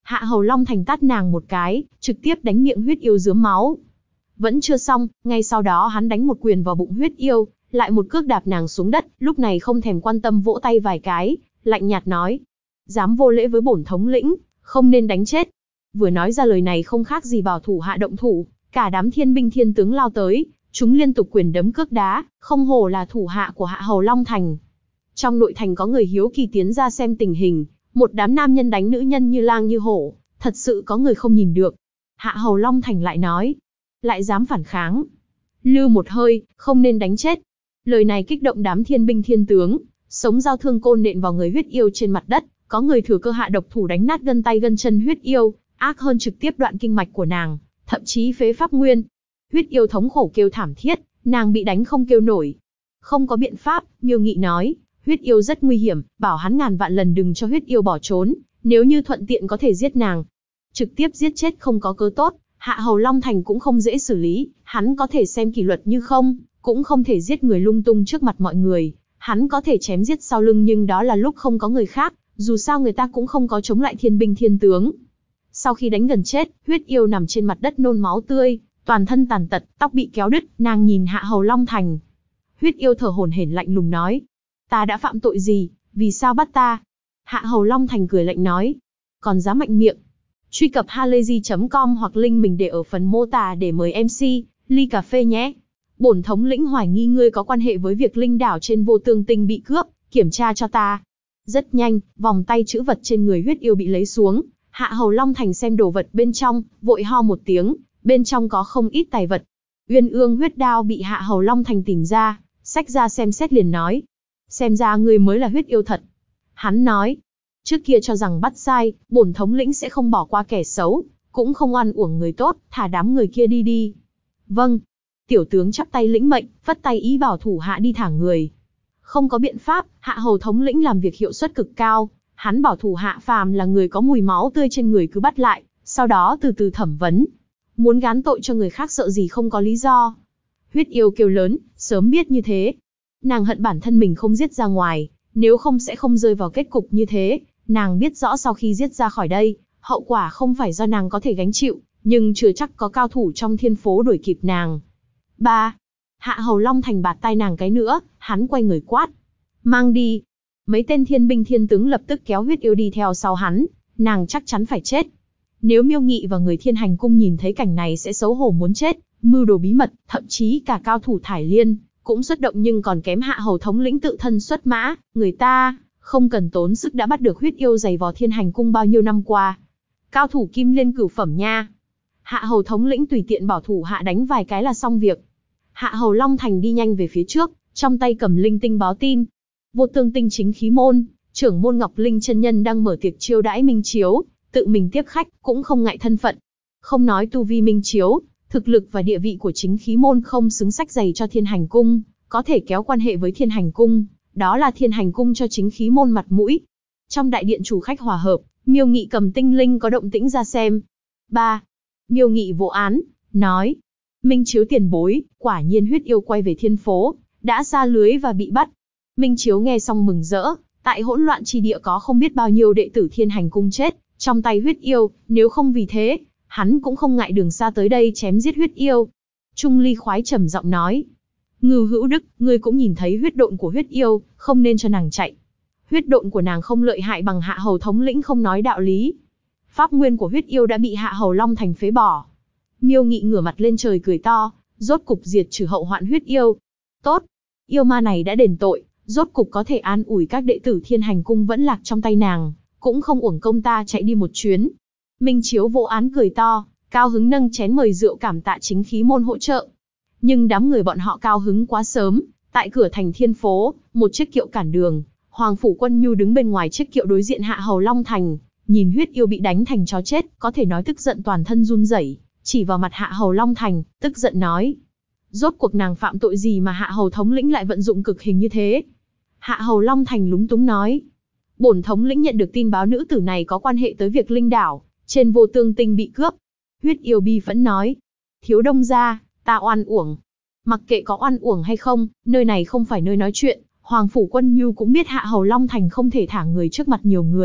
Hạ Hầu Long Thành tát nàng một cái, trực tiếp đánh miệng huyết yêu rớm máu. Vẫn chưa xong, ngay sau đó hắn đánh một quyền vào bụng huyết yêu, lại một cước đạp nàng xuống đất, lúc này không thèm quan tâm vỗ tay vài cái, lạnh nhạt nói. Dám vô lễ với bổn thống lĩnh, không nên đánh chết. Vừa nói ra lời này không khác gì bảo thủ hạ động thủ, cả đám thiên binh thiên tướng lao tới, chúng liên tục quyền đấm cước đá, không hổ là thủ hạ của Hạ Hầu Long Thành. Trong nội thành có người hiếu kỳ tiến ra xem tình hình, một đám nam nhân đánh nữ nhân như lang như hổ, thật sự có người không nhìn được. Hạ Hầu Long Thành lại nói, lại dám phản kháng. Lưu một hơi, không nên đánh chết. Lời này kích động đám thiên binh thiên tướng, sống dao thương côn nện vào người huyết yêu trên mặt đất, có người thừa cơ hạ độc thủ đánh nát gân tay gân chân huyết yêu, ác hơn trực tiếp đoạn kinh mạch của nàng, thậm chí phế pháp nguyên. Huyết yêu thống khổ kêu thảm thiết, nàng bị đánh không kêu nổi. Không có biện pháp, Miêu Nghị nói, huyết yêu rất nguy hiểm, bảo hắn ngàn vạn lần đừng cho huyết yêu bỏ trốn, nếu như thuận tiện có thể giết nàng. Trực tiếp giết chết không có cớ tốt, Hạ Hầu Long Thành cũng không dễ xử lý, hắn có thể xem kỷ luật như không, cũng không thể giết người lung tung trước mặt mọi người, hắn có thể chém giết sau lưng nhưng đó là lúc không có người khác, dù sao người ta cũng không có chống lại thiên binh thiên tướng. Sau khi đánh gần chết, huyết yêu nằm trên mặt đất nôn máu tươi, toàn thân tàn tật, tóc bị kéo đứt, nàng nhìn Hạ Hầu Long Thành. Huyết yêu thở hổn hển lạnh lùng nói, ta đã phạm tội gì, vì sao bắt ta? Hạ Hầu Long Thành cười lạnh nói, còn dám mạnh miệng. Truy cập halayzi.com hoặc link mình để ở phần mô tả để mời MC, ly cà phê nhé. Bổn thống lĩnh hoài nghi ngươi có quan hệ với việc linh đảo trên Vô Tương Tinh bị cướp, kiểm tra cho ta. Rất nhanh, vòng tay trữ vật trên người huyết yêu bị lấy xuống, Hạ Hầu Long Thành xem đồ vật bên trong, vội ho một tiếng, bên trong có không ít tài vật. Uyên Ương huyết đao bị Hạ Hầu Long Thành tìm ra, xách ra xem xét liền nói. Xem ra ngươi mới là huyết yêu thật. Hắn nói, trước kia cho rằng bắt sai, bổn thống lĩnh sẽ không bỏ qua kẻ xấu, cũng không oan uổng người tốt, thả đám người kia đi đi. Vâng. Tiểu tướng chắp tay lĩnh mệnh, vất tay ý bảo thủ hạ đi thả người. Không có biện pháp, Hạ Hầu thống lĩnh làm việc hiệu suất cực cao, hắn bảo thủ hạ phàm là người có mùi máu tươi trên người cứ bắt lại, sau đó từ từ thẩm vấn. Muốn gán tội cho người khác sợ gì không có lý do. Huyết yêu kêu lớn, sớm biết như thế. Nàng hận bản thân mình không giết ra ngoài, nếu không sẽ không rơi vào kết cục như thế. Nàng biết rõ sau khi giết ra khỏi đây, hậu quả không phải do nàng có thể gánh chịu, nhưng chưa chắc có cao thủ trong thiên phố đuổi kịp nàng. 3. Hạ Hầu Long Thành bạt tai nàng cái nữa, hắn quay người quát. Mang đi. Mấy tên thiên binh thiên tướng lập tức kéo huyết yêu đi theo sau hắn, nàng chắc chắn phải chết. Nếu Miêu Nghị và người Thiên Hành Cung nhìn thấy cảnh này sẽ xấu hổ muốn chết, mưu đồ bí mật, thậm chí cả cao thủ Thải Liên cũng xuất động nhưng còn kém Hạ Hầu thống lĩnh tự thân xuất mã, người ta không cần tốn sức đã bắt được huyết yêu giày vò Thiên Hành Cung bao nhiêu năm qua. Cao thủ Kim Liên cửu phẩm nha. Hạ Hầu thống lĩnh tùy tiện bảo thủ hạ đánh vài cái là xong việc. Hạ Hầu Long Thành đi nhanh về phía trước, trong tay cầm linh tinh báo tin. Vô Tương Tinh chính khí môn, trưởng môn Ngọc Linh chân nhân đang mở tiệc chiêu đãi Minh Chiếu, tự mình tiếp khách, cũng không ngại thân phận. Không nói tu vi Minh Chiếu, thực lực và địa vị của chính khí môn không xứng sách giày cho Thiên Hành Cung, có thể kéo quan hệ với Thiên Hành Cung, đó là Thiên Hành Cung cho chính khí môn mặt mũi. Trong đại điện chủ khách hòa hợp, Miêu Nghị cầm tinh linh có động tĩnh ra xem. 3. Miêu Nghị vỗ án, nói, Minh Chiếu tiền bối, quả nhiên huyết yêu quay về thiên phố, đã sa lưới và bị bắt. Minh Chiếu nghe xong mừng rỡ, tại hỗn loạn chi địa có không biết bao nhiêu đệ tử Thiên Hành Cung chết, trong tay huyết yêu, nếu không vì thế, hắn cũng không ngại đường xa tới đây chém giết huyết yêu. Trung Ly khoái trầm giọng nói, Ngưu Hữu Đức, ngươi cũng nhìn thấy huyết độn của huyết yêu, không nên cho nàng chạy. Huyết độn của nàng không lợi hại bằng Hạ Hầu thống lĩnh không nói đạo lý. Pháp nguyên của huyết yêu đã bị Hạ Hầu Long Thành phế bỏ. Miêu Nghị ngửa mặt lên trời cười to, rốt cục diệt trừ hậu hoạn huyết yêu. Tốt, yêu ma này đã đền tội, rốt cục có thể an ủi các đệ tử Thiên Hành Cung vẫn lạc trong tay nàng, cũng không uổng công ta chạy đi một chuyến. Minh Chiếu vỗ án cười to, cao hứng nâng chén mời rượu cảm tạ chính khí môn hỗ trợ. Nhưng đám người bọn họ cao hứng quá sớm, tại cửa thành thiên phố, một chiếc kiệu cản đường, Hoàng Phủ Quân Nhu đứng bên ngoài chiếc kiệu đối diện Hạ Hầu Long Thành, nhìn huyết yêu bị đánh thành chó chết, có thể nói tức giận toàn thân run rẩy, chỉ vào mặt Hạ Hầu Long Thành, tức giận nói. Rốt cuộc nàng phạm tội gì mà Hạ Hầu thống lĩnh lại vận dụng cực hình như thế? Hạ Hầu Long Thành lúng túng nói. Bổn thống lĩnh nhận được tin báo nữ tử này có quan hệ tới việc linh đảo trên Vô Tương Tinh bị cướp. Huyết yêu bi phẫn nói. Thiếu đông gia, ta oan uổng. Mặc kệ có oan uổng hay không, nơi này không phải nơi nói chuyện. Hoàng Phủ Quân Nhu cũng biết Hạ Hầu Long Thành không thể thả người trước mặt nhiều người,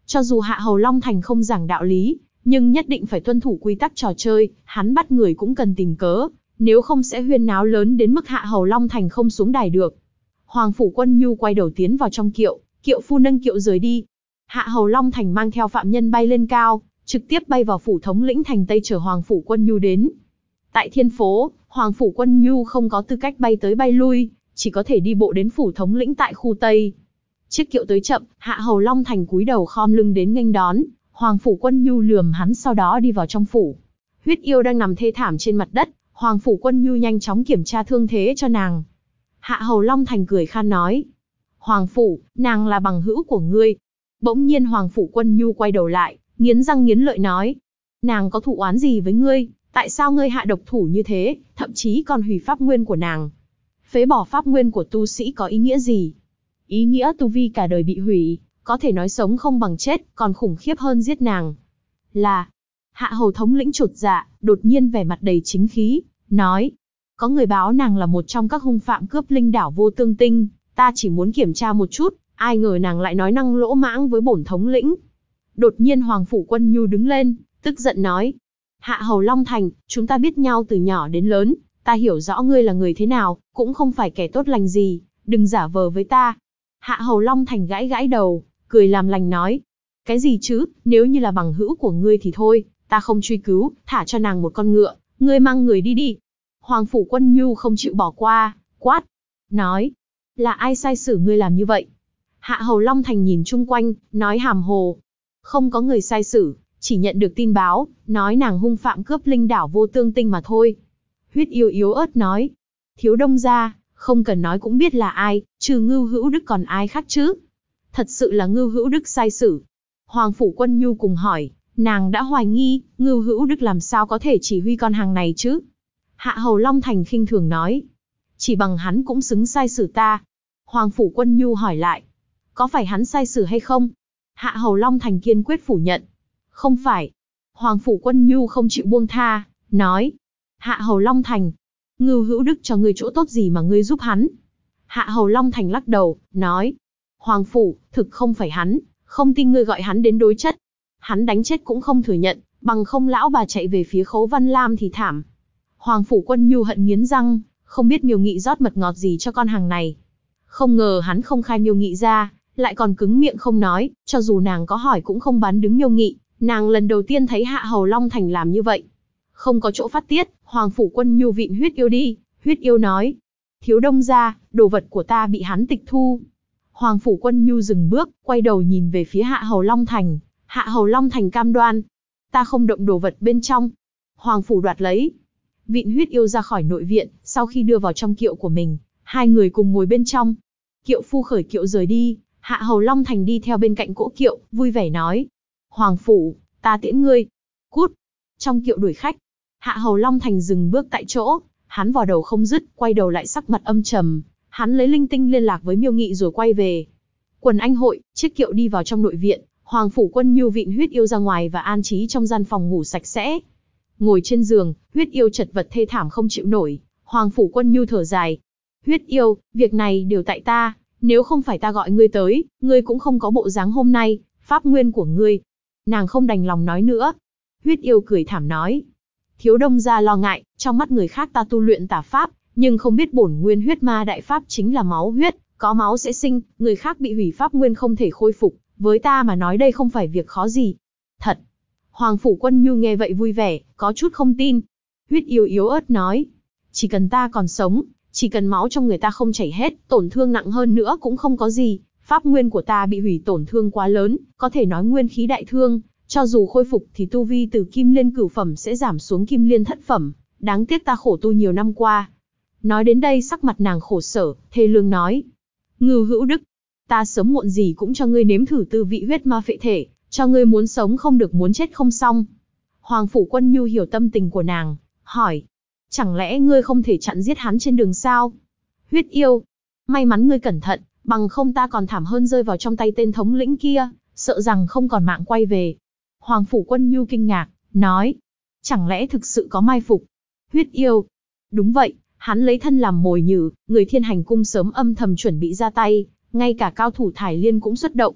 Cho dù Hạ Hầu Long Thành không giảng đạo lý, nhưng nhất định phải tuân thủ quy tắc trò chơi, hắn bắt người cũng cần tìm cớ, nếu không sẽ huyên náo lớn đến mức Hạ Hầu Long Thành không xuống đài được. Hoàng Phủ Quân Nhu quay đầu tiến vào trong kiệu, kiệu phu nâng kiệu rời đi. Hạ Hầu Long Thành mang theo phạm nhân bay lên cao, trực tiếp bay vào phủ thống lĩnh thành Tây chờ Hoàng Phủ Quân Nhu đến. Tại Thiên Phố, Hoàng Phủ Quân Nhu không có tư cách bay tới bay lui, chỉ có thể đi bộ đến phủ thống lĩnh tại khu Tây. Chiếc kiệu tới chậm, Hạ Hầu Long Thành cúi đầu khom lưng đến nghênh đón, Hoàng Phủ Quân Nhu lườm hắn sau đó đi vào trong phủ. Huyết Yêu đang nằm thê thảm trên mặt đất, Hoàng Phủ Quân Nhu nhanh chóng kiểm tra thương thế cho nàng. Hạ Hầu Long Thành cười khan nói, Hoàng Phủ, nàng là bằng hữu của ngươi. Bỗng nhiên Hoàng Phủ Quân Nhu quay đầu lại, nghiến răng nghiến lợi nói, nàng có thù oán gì với ngươi, tại sao ngươi hạ độc thủ như thế, thậm chí còn hủy pháp nguyên của nàng. Phế bỏ pháp nguyên của tu sĩ có ý nghĩa gì? Ý nghĩa tu vi cả đời bị hủy, có thể nói sống không bằng chết, còn khủng khiếp hơn giết nàng. Là, Hạ Hầu thống lĩnh chột dạ, đột nhiên vẻ mặt đầy chính khí, nói, có người báo nàng là một trong các hung phạm cướp linh đảo Vô Tương Tinh, ta chỉ muốn kiểm tra một chút, ai ngờ nàng lại nói năng lỗ mãng với bổn thống lĩnh. Đột nhiên Hoàng Phủ Quân Nhu đứng lên, tức giận nói, Hạ Hầu Long Thành, chúng ta biết nhau từ nhỏ đến lớn, ta hiểu rõ ngươi là người thế nào, cũng không phải kẻ tốt lành gì, đừng giả vờ với ta. Hạ Hầu Long Thành gãi gãi đầu, cười làm lành nói, cái gì chứ, nếu như là bằng hữu của ngươi thì thôi, ta không truy cứu, thả cho nàng một con ngựa, ngươi mang người đi đi. Hoàng Phủ Quân Nhu không chịu bỏ qua, quát, nói, là ai sai xử ngươi làm như vậy? Hạ Hầu Long Thành nhìn chung quanh, nói hàm hồ, không có người sai xử, chỉ nhận được tin báo, nói nàng hung phạm cướp linh đảo Vô Tương Tinh mà thôi. Huyết Yêu yếu ớt nói, thiếu đông gia, không cần nói cũng biết là ai, trừ Ngưu Hữu Đức còn ai khác chứ? Thật sự là Ngưu Hữu Đức sai xử. Hoàng Phủ Quân Nhu cùng hỏi, nàng đã hoài nghi, Ngưu Hữu Đức làm sao có thể chỉ huy con hàng này chứ? Hạ Hầu Long Thành khinh thường nói, chỉ bằng hắn cũng xứng sai xử ta. Hoàng Phủ Quân Nhu hỏi lại, có phải hắn sai xử hay không? Hạ Hầu Long Thành kiên quyết phủ nhận, không phải. Hoàng Phủ Quân Nhu không chịu buông tha, nói, Hạ Hầu Long Thành, Ngưu Hữu Đức cho ngươi chỗ tốt gì mà ngươi giúp hắn? Hạ Hầu Long Thành lắc đầu, nói, Hoàng Phủ, thực không phải hắn, không tin ngươi gọi hắn đến đối chất. Hắn đánh chết cũng không thừa nhận, bằng không lão bà chạy về phía Khấu Văn Lam thì thảm. Hoàng Phủ Quân Nhu hận nghiến răng, không biết Miêu Nghị rót mật ngọt gì cho con hàng này. Không ngờ hắn không khai Miêu Nghị ra, lại còn cứng miệng không nói, cho dù nàng có hỏi cũng không bán đứng Miêu Nghị, nàng lần đầu tiên thấy Hạ Hầu Long Thành làm như vậy. Không có chỗ phát tiết, Hoàng Phủ Quân Nhu vịn Huyết Yêu đi, Huyết Yêu nói, thiếu đông gia, đồ vật của ta bị hắn tịch thu. Hoàng Phủ Quân Nhu dừng bước, quay đầu nhìn về phía Hạ Hầu Long Thành, Hạ Hầu Long Thành cam đoan, ta không động đồ vật bên trong. Hoàng Phủ đoạt lấy, vịn Huyết Yêu ra khỏi nội viện, sau khi đưa vào trong kiệu của mình, hai người cùng ngồi bên trong. Kiệu phu khởi kiệu rời đi, Hạ Hầu Long Thành đi theo bên cạnh cỗ kiệu, vui vẻ nói, Hoàng Phủ, ta tiễn ngươi. Cút. Trong kiệu đuổi khách, Hạ Hầu Long Thành dừng bước tại chỗ, hắn vò đầu không dứt, quay đầu lại sắc mặt âm trầm, hắn lấy linh tinh liên lạc với Miêu Nghị rồi quay về. Quần anh hội, chiếc kiệu đi vào trong nội viện, Hoàng Phủ Quân Nhu vịn Huyết Yêu ra ngoài và an trí trong gian phòng ngủ sạch sẽ. Ngồi trên giường, Huyết Yêu chật vật thê thảm không chịu nổi, Hoàng Phủ Quân Nhu thở dài, Huyết Yêu, việc này đều tại ta, nếu không phải ta gọi ngươi tới, ngươi cũng không có bộ dáng hôm nay, pháp nguyên của ngươi. Nàng không đành lòng nói nữa. Huyết Yêu cười thảm nói, thiếu đông gia lo ngại, trong mắt người khác ta tu luyện tà pháp, nhưng không biết bổn nguyên huyết ma đại pháp chính là máu huyết, có máu sẽ sinh, người khác bị hủy pháp nguyên không thể khôi phục, với ta mà nói đây không phải việc khó gì. Thật. Hoàng Phủ Quân Nhu nghe vậy vui vẻ, có chút không tin. Huyết Yêu yếu ớt nói, chỉ cần ta còn sống, chỉ cần máu trong người ta không chảy hết, tổn thương nặng hơn nữa cũng không có gì, pháp nguyên của ta bị hủy tổn thương quá lớn, có thể nói nguyên khí đại thương, cho dù khôi phục thì tu vi từ Kim Liên cửu phẩm sẽ giảm xuống Kim Liên thất phẩm, đáng tiếc ta khổ tu nhiều năm qua. Nói đến đây sắc mặt nàng khổ sở, thê lương nói, Ngưu Hữu Đức, ta sớm muộn gì cũng cho ngươi nếm thử tư vị huyết ma phệ thể, cho ngươi muốn sống không được muốn chết không xong. Hoàng Phủ Quân Nhu hiểu tâm tình của nàng, hỏi, chẳng lẽ ngươi không thể chặn giết hắn trên đường sao? Huyết Yêu, may mắn ngươi cẩn thận, bằng không ta còn thảm hơn rơi vào trong tay tên thống lĩnh kia, sợ rằng không còn mạng quay về. Hoàng Phủ Quân Nhu kinh ngạc, nói, chẳng lẽ thực sự có mai phục? Huyết Yêu, đúng vậy, hắn lấy thân làm mồi nhử, người Thiên Hành Cung sớm âm thầm chuẩn bị ra tay, ngay cả cao thủ Thải Liên cũng xuất động.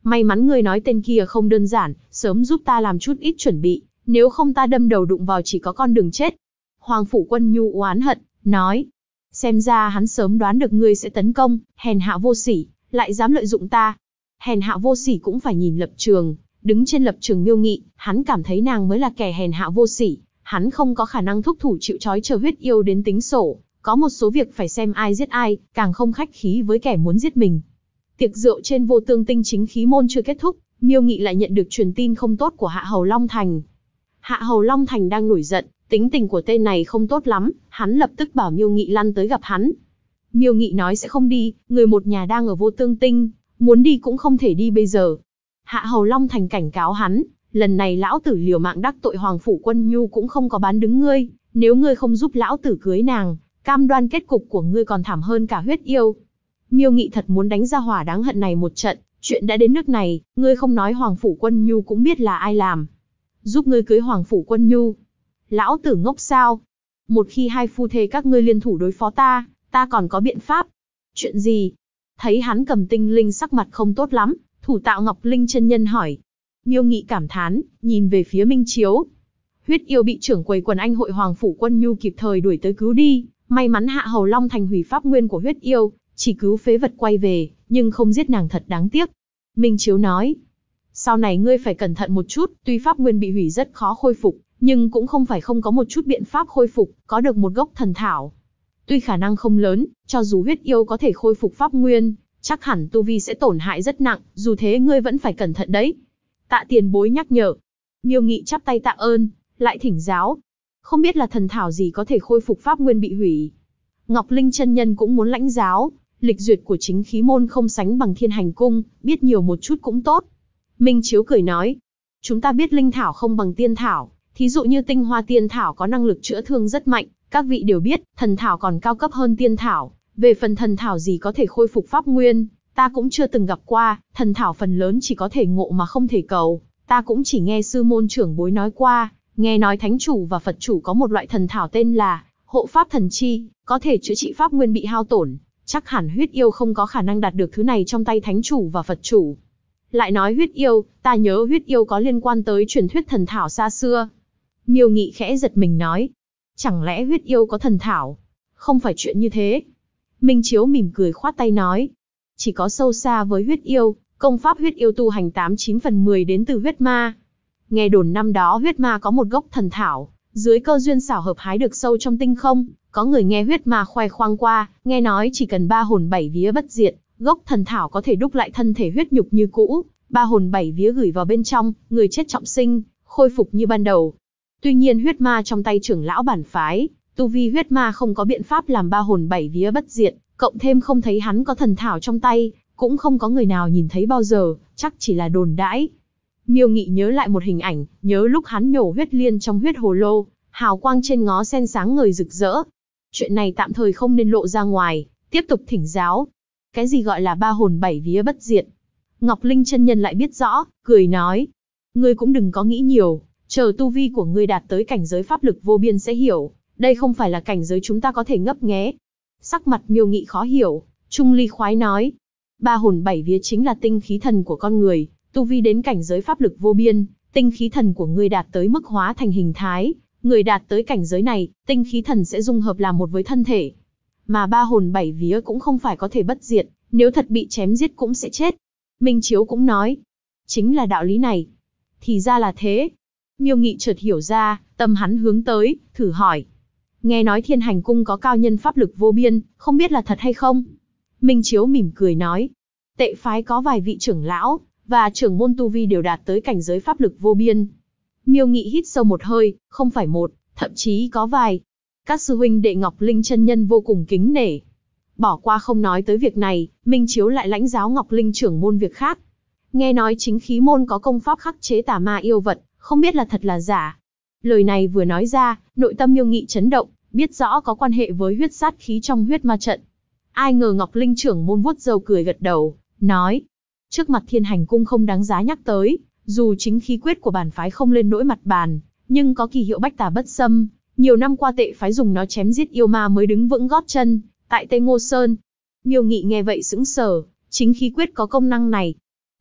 may mắn ngươi nói tên kia không đơn giản, sớm giúp ta làm chút ít chuẩn bị, nếu không ta đâm đầu đụng vào chỉ có con đường chết. Hoàng Phủ Quân Nhu oán hận, nói, xem ra hắn sớm đoán được ngươi sẽ tấn công, hèn hạ vô sỉ, lại dám lợi dụng ta. Hèn hạ vô sỉ cũng phải nhìn lập trường, đứng trên lập trường Miêu Nghị, hắn cảm thấy nàng mới là kẻ hèn hạ vô sỉ, hắn không có khả năng thúc thủ chịu trói chờ huyết yêu đến tính sổ, có một số việc phải xem ai giết ai, càng không khách khí với kẻ muốn giết mình. Tiệc rượu trên Vô Tương Tinh chính khí môn chưa kết thúc, Miêu Nghị lại nhận được truyền tin không tốt của Hạ Hầu Long Thành. Hạ Hầu Long Thành đang nổi giận, tính tình của tên này không tốt lắm, hắn lập tức bảo Miêu Nghị lăn tới gặp hắn. Miêu Nghị nói sẽ không đi, người một nhà đang ở Vô Tương Tinh, muốn đi cũng không thể đi bây giờ. Hạ Hầu Long Thành cảnh cáo hắn, lần này lão tử liều mạng đắc tội Hoàng Phủ Quân Nhu cũng không có bán đứng ngươi, nếu ngươi không giúp lão tử cưới nàng, cam đoan kết cục của ngươi còn thảm hơn cả huyết yêu. Miêu Nghị thật muốn đánh ra hỏa đáng hận này một trận, chuyện đã đến nước này, ngươi không nói Hoàng Phủ Quân Nhu cũng biết là ai làm. Giúp ngươi cưới Hoàng Phủ Quân Nhu. Lão tử ngốc sao? Một khi hai phu thê các ngươi liên thủ đối phó ta còn có biện pháp. Chuyện gì? Thấy hắn cầm tinh linh sắc mặt không tốt lắm, thủ tạo Ngọc Linh chân nhân hỏi. Miêu Nghị cảm thán, nhìn về phía Minh Chiếu. Huyết yêu bị trưởng quầy quần anh hội Hoàng Phủ Quân Nhu kịp thời đuổi tới cứu đi, may mắn Hạ Hầu Long Thành hủy pháp nguyên của huyết yêu, chỉ cứu phế vật quay về, nhưng không giết nàng thật đáng tiếc. Minh Chiếu nói, sau này ngươi phải cẩn thận một chút, tuy pháp nguyên bị hủy rất khó khôi phục, nhưng cũng không phải không có một chút biện pháp khôi phục, có được một gốc thần thảo. Tuy khả năng không lớn, cho dù huyết yêu có thể khôi phục pháp nguyên, chắc hẳn tu vi sẽ tổn hại rất nặng, dù thế ngươi vẫn phải cẩn thận đấy. Tạ tiền bối nhắc nhở. Miêu Nghị chắp tay tạ ơn, lại thỉnh giáo. Không biết là thần thảo gì có thể khôi phục pháp nguyên bị hủy. Ngọc Linh chân nhân cũng muốn lãnh giáo, lịch duyệt của chính khí môn không sánh bằng Thiên Hành Cung, biết nhiều một chút cũng tốt. Minh Chiếu cười nói, chúng ta biết linh thảo không bằng tiên thảo, thí dụ như tinh hoa tiên thảo có năng lực chữa thương rất mạnh, các vị đều biết, thần thảo còn cao cấp hơn tiên thảo. Về phần thần thảo gì có thể khôi phục pháp nguyên, ta cũng chưa từng gặp qua, thần thảo phần lớn chỉ có thể ngộ mà không thể cầu, ta cũng chỉ nghe sư môn trưởng bối nói qua, nghe nói thánh chủ và Phật chủ có một loại thần thảo tên là hộ pháp thần chi, có thể chữa trị pháp nguyên bị hao tổn, chắc hẳn huyết yêu không có khả năng đạt được thứ này trong tay thánh chủ và Phật chủ. Lại nói huyết yêu, ta nhớ huyết yêu có liên quan tới truyền thuyết thần thảo xa xưa. Miêu Nghị khẽ giật mình nói, chẳng lẽ huyết yêu có thần thảo? Không phải chuyện như thế. Minh Chiếu mỉm cười khoát tay nói, chỉ có sâu xa với huyết yêu, công pháp huyết yêu tu hành 89 phần 10 đến từ huyết ma. Nghe đồn năm đó huyết ma có một gốc thần thảo, dưới cơ duyên xảo hợp hái được sâu trong tinh không, có người nghe huyết ma khoe khoang qua, nghe nói chỉ cần 3 hồn 7 vía bất diệt, gốc thần thảo có thể đúc lại thân thể huyết nhục như cũ, 3 hồn 7 vía gửi vào bên trong, người chết trọng sinh, khôi phục như ban đầu. Tuy nhiên huyết ma trong tay trưởng lão bản phái, tu vi huyết ma không có biện pháp làm 3 hồn 7 vía bất diệt, cộng thêm không thấy hắn có thần thảo trong tay, cũng không có người nào nhìn thấy bao giờ, chắc chỉ là đồn đãi. Miêu Nghị nhớ lại một hình ảnh, nhớ lúc hắn nhổ huyết liên trong huyết hồ lô, hào quang trên ngó sen sáng ngời rực rỡ. Chuyện này tạm thời không nên lộ ra ngoài, tiếp tục thỉnh giáo. Cái gì gọi là 3 hồn 7 vía bất diệt? Ngọc Linh chân nhân lại biết rõ, cười nói, ngươi cũng đừng có nghĩ nhiều, chờ tu vi của ngươi đạt tới cảnh giới pháp lực vô biên sẽ hiểu, đây không phải là cảnh giới chúng ta có thể ngấp nghé. Sắc mặt Miêu Nghị khó hiểu, Trung Ly khoái nói, 3 hồn 7 vía chính là tinh khí thần của con người, tu vi đến cảnh giới pháp lực vô biên, tinh khí thần của ngươi đạt tới mức hóa thành hình thái, người đạt tới cảnh giới này, tinh khí thần sẽ dung hợp làm một với thân thể. Mà 3 hồn 7 vía cũng không phải có thể bất diệt, nếu thật bị chém giết cũng sẽ chết. Minh Chiếu cũng nói, chính là đạo lý này. Thì ra là thế. Miêu Nghị chợt hiểu ra, tâm hắn hướng tới, thử hỏi. Nghe nói Thiên Hành Cung có cao nhân pháp lực vô biên, không biết là thật hay không? Minh Chiếu mỉm cười nói, tệ phái có vài vị trưởng lão, và trưởng môn tu vi đều đạt tới cảnh giới pháp lực vô biên. Miêu Nghị hít sâu một hơi, không phải một, thậm chí có vài. Các sư huynh đệ Ngọc Linh chân nhân vô cùng kính nể. Bỏ qua không nói tới việc này, Minh Chiếu lại lãnh giáo Ngọc Linh trưởng môn việc khác. Nghe nói chính khí môn có công pháp khắc chế tà ma yêu vật, không biết là thật là giả. Lời này vừa nói ra, nội tâm Miêu Nghị chấn động, biết rõ có quan hệ với huyết sát khí trong huyết ma trận. Ai ngờ Ngọc Linh trưởng môn vuốt râu cười gật đầu, nói, trước mặt Thiên Hành Cung không đáng giá nhắc tới, dù chính khí quyết của bản phái không lên nỗi mặt bàn, nhưng có kỳ hiệu bách tà bất xâm, nhiều năm qua tệ phái dùng nó chém giết yêu ma mới đứng vững gót chân, tại Tây Ngô Sơn. Miêu Nghị nghe vậy sững sờ, chính khí quyết có công năng này.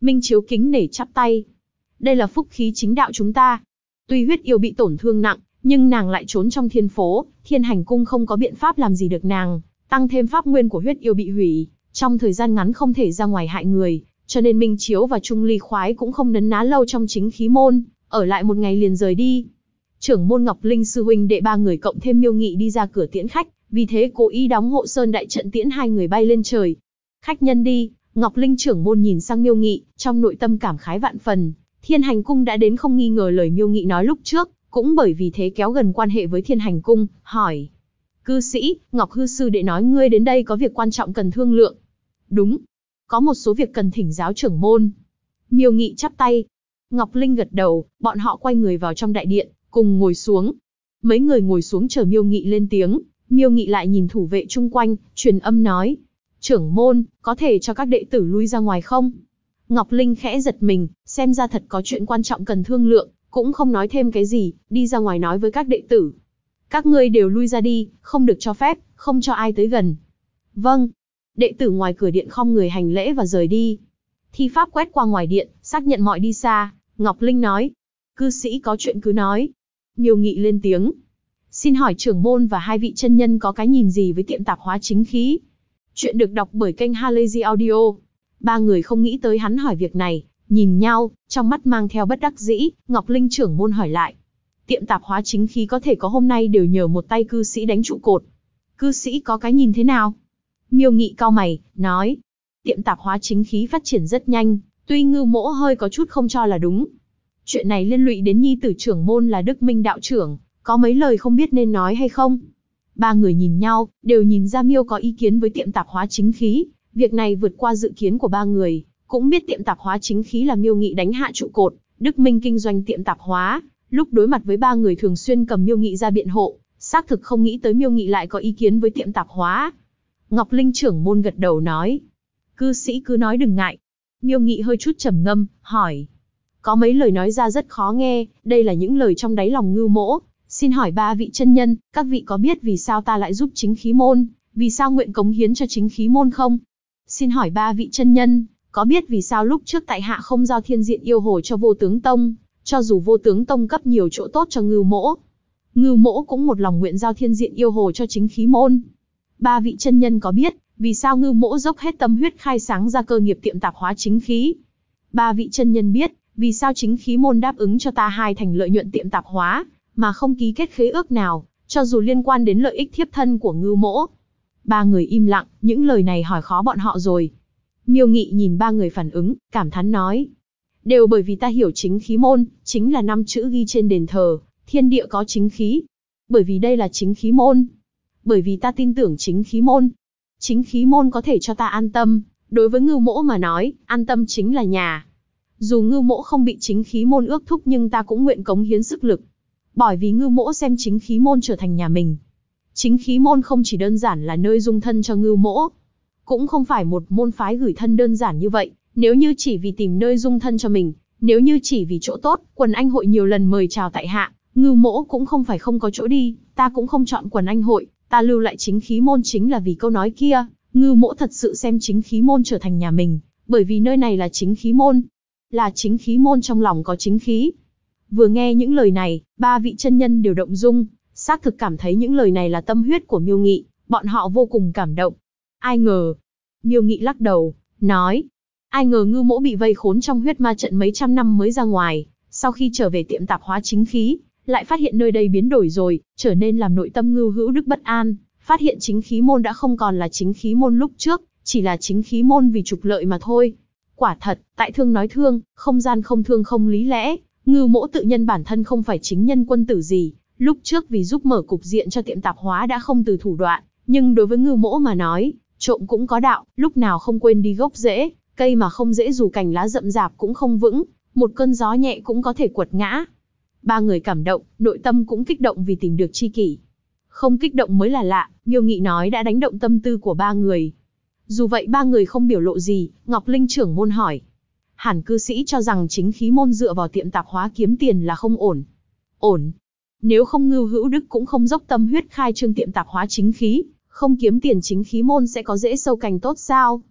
Minh Chiếu kính nể chắp tay. Đây là phúc khí chính đạo chúng ta. Tuy huyết yêu bị tổn thương nặng, nhưng nàng lại trốn trong thiên phố, Thiên Hành Cung không có biện pháp làm gì được nàng, tăng thêm pháp nguyên của huyết yêu bị hủy, trong thời gian ngắn không thể ra ngoài hại người, cho nên Minh Chiếu và Trung Ly Khoái cũng không nấn ná lâu trong chính khí môn, ở lại một ngày liền rời đi. Trưởng môn Ngọc Linh sư huynh đệ ba người cộng thêm Miêu Nghị đi ra cửa tiễn khách, vì thế cố ý đóng hộ sơn đại trận tiễn hai người bay lên trời. Khách nhân đi, Ngọc Linh trưởng môn nhìn sang Miêu Nghị, trong nội tâm cảm khái vạn phần. Thiên Hành Cung đã đến không nghi ngờ lời Miêu Nghị nói lúc trước, cũng bởi vì thế kéo gần quan hệ với Thiên Hành Cung, hỏi. Cư sĩ, Ngọc Hư sư đệ nói ngươi đến đây có việc quan trọng cần thương lượng. Đúng, có một số việc cần thỉnh giáo trưởng môn. Miêu Nghị chắp tay. Ngọc Linh gật đầu, bọn họ quay người vào trong đại điện, cùng ngồi xuống. Mấy người ngồi xuống chờ Miêu Nghị lên tiếng, Miêu Nghị lại nhìn thủ vệ chung quanh, truyền âm nói. Trưởng môn, có thể cho các đệ tử lui ra ngoài không? Ngọc Linh khẽ giật mình, xem ra thật có chuyện quan trọng cần thương lượng, cũng không nói thêm cái gì, đi ra ngoài nói với các đệ tử. Các ngươi đều lui ra đi, không được cho phép, không cho ai tới gần. Vâng. Đệ tử ngoài cửa điện khom người hành lễ và rời đi. Thi pháp quét qua ngoài điện, xác nhận mọi đi xa, Ngọc Linh nói. Cư sĩ có chuyện cứ nói. Miêu Nghị lên tiếng. Xin hỏi trưởng môn và hai vị chân nhân có cái nhìn gì với tiệm tạp hóa chính khí? Chuyện được đọc bởi kênh Halazy Audio. Ba người không nghĩ tới hắn hỏi việc này, nhìn nhau, trong mắt mang theo bất đắc dĩ, Ngọc Linh trưởng môn hỏi lại. Tiệm tạp hóa chính khí có thể có hôm nay đều nhờ một tay cư sĩ đánh trụ cột. Cư sĩ có cái nhìn thế nào? Miêu Nghị cau mày, nói. Tiệm tạp hóa chính khí phát triển rất nhanh, tuy Ngưu Mỗ hơi có chút không cho là đúng. Chuyện này liên lụy đến nhi tử trưởng môn là Đức Minh đạo trưởng, có mấy lời không biết nên nói hay không? Ba người nhìn nhau, đều nhìn ra Miêu có ý kiến với tiệm tạp hóa chính khí. Việc này vượt qua dự kiến của ba người, cũng biết tiệm tạp hóa chính khí là Miêu Nghị đánh hạ trụ cột, Đức Minh kinh doanh tiệm tạp hóa. Lúc đối mặt với ba người thường xuyên cầm Miêu Nghị ra biện hộ, xác thực không nghĩ tới Miêu Nghị lại có ý kiến với tiệm tạp hóa. Ngọc Linh trưởng môn gật đầu nói. Cư sĩ cứ nói đừng ngại. Miêu Nghị hơi chút trầm ngâm, hỏi. Có mấy lời nói ra rất khó nghe, đây là những lời trong đáy lòng Ngưu Mỗ. Xin hỏi ba vị chân nhân, các vị có biết vì sao ta lại giúp chính khí môn, vì sao nguyện cống hiến cho chính khí môn không? Xin hỏi ba vị chân nhân, có biết vì sao lúc trước tại hạ không giao thiên diện yêu hồ cho vô tướng tông, cho dù vô tướng tông cấp nhiều chỗ tốt cho Ngưu Mỗ. Ngưu Mỗ cũng một lòng nguyện giao thiên diện yêu hồ cho chính khí môn. Ba vị chân nhân có biết, vì sao Ngưu Mỗ dốc hết tâm huyết khai sáng ra cơ nghiệp tiệm tạp hóa chính khí? Ba vị chân nhân biết, vì sao chính khí môn đáp ứng cho ta hai thành lợi nhuận tiệm tạp hóa, mà không ký kết khế ước nào, cho dù liên quan đến lợi ích thiếp thân của Ngưu Mỗ? Ba người im lặng, những lời này hỏi khó bọn họ rồi. Miêu Nghị nhìn ba người phản ứng, cảm thán nói. Đều bởi vì ta hiểu chính khí môn, chính là 5 chữ ghi trên đền thờ, thiên địa có chính khí. Bởi vì đây là chính khí môn. Bởi vì ta tin tưởng chính khí môn. Chính khí môn có thể cho ta an tâm, đối với Ngưu Mỗ mà nói, an tâm chính là nhà. Dù Ngưu Mỗ không bị chính khí môn ước thúc nhưng ta cũng nguyện cống hiến sức lực. Bởi vì Ngưu Mỗ xem chính khí môn trở thành nhà mình. Chính khí môn không chỉ đơn giản là nơi dung thân cho Ngưu Mỗ, cũng không phải một môn phái gửi thân đơn giản như vậy. Nếu như chỉ vì tìm nơi dung thân cho mình, nếu như chỉ vì chỗ tốt, Quần Anh hội nhiều lần mời chào tại hạ, Ngưu Mỗ cũng không phải không có chỗ đi, ta cũng không chọn Quần Anh hội, ta lưu lại chính khí môn chính là vì câu nói kia, Ngưu Mỗ thật sự xem chính khí môn trở thành nhà mình, bởi vì nơi này là chính khí môn, là chính khí môn trong lòng có chính khí. Vừa nghe những lời này, ba vị chân nhân đều động dung, xác thực cảm thấy những lời này là tâm huyết của Miêu Nghị, bọn họ vô cùng cảm động. Ai ngờ, Miêu Nghị lắc đầu, nói, ai ngờ Ngưu Mỗ bị vây khốn trong huyết ma trận mấy trăm năm mới ra ngoài, sau khi trở về tiệm tạp hóa chính khí, lại phát hiện nơi đây biến đổi rồi, trở nên làm nội tâm Ngưu Hữu Đức bất an, phát hiện chính khí môn đã không còn là chính khí môn lúc trước, chỉ là chính khí môn vì trục lợi mà thôi. Quả thật, tại thương nói thương, không gian không thương không lý lẽ, Ngưu Mỗ tự nhân bản thân không phải chính nhân quân tử gì, lúc trước vì giúp mở cục diện cho tiệm tạp hóa đã không từ thủ đoạn, nhưng đối với Ngưu Mỗ mà nói, trộm cũng có đạo, lúc nào không quên đi gốc rễ, cây mà không rễ dù cành lá rậm rạp cũng không vững, một cơn gió nhẹ cũng có thể quật ngã. Ba người cảm động, nội tâm cũng kích động vì tìm được tri kỷ. Không kích động mới là lạ, Miêu Nghị nói đã đánh động tâm tư của ba người. Dù vậy ba người không biểu lộ gì, Ngọc Linh trưởng môn hỏi. Hàn cư sĩ cho rằng chính khí môn dựa vào tiệm tạp hóa kiếm tiền là không ổn. Ổn. Nếu không Ngưu Hữu Đức cũng không dốc tâm huyết khai trương tiệm tạp hóa chính khí, không kiếm tiền chính khí môn sẽ có rễ sâu cành tốt sao?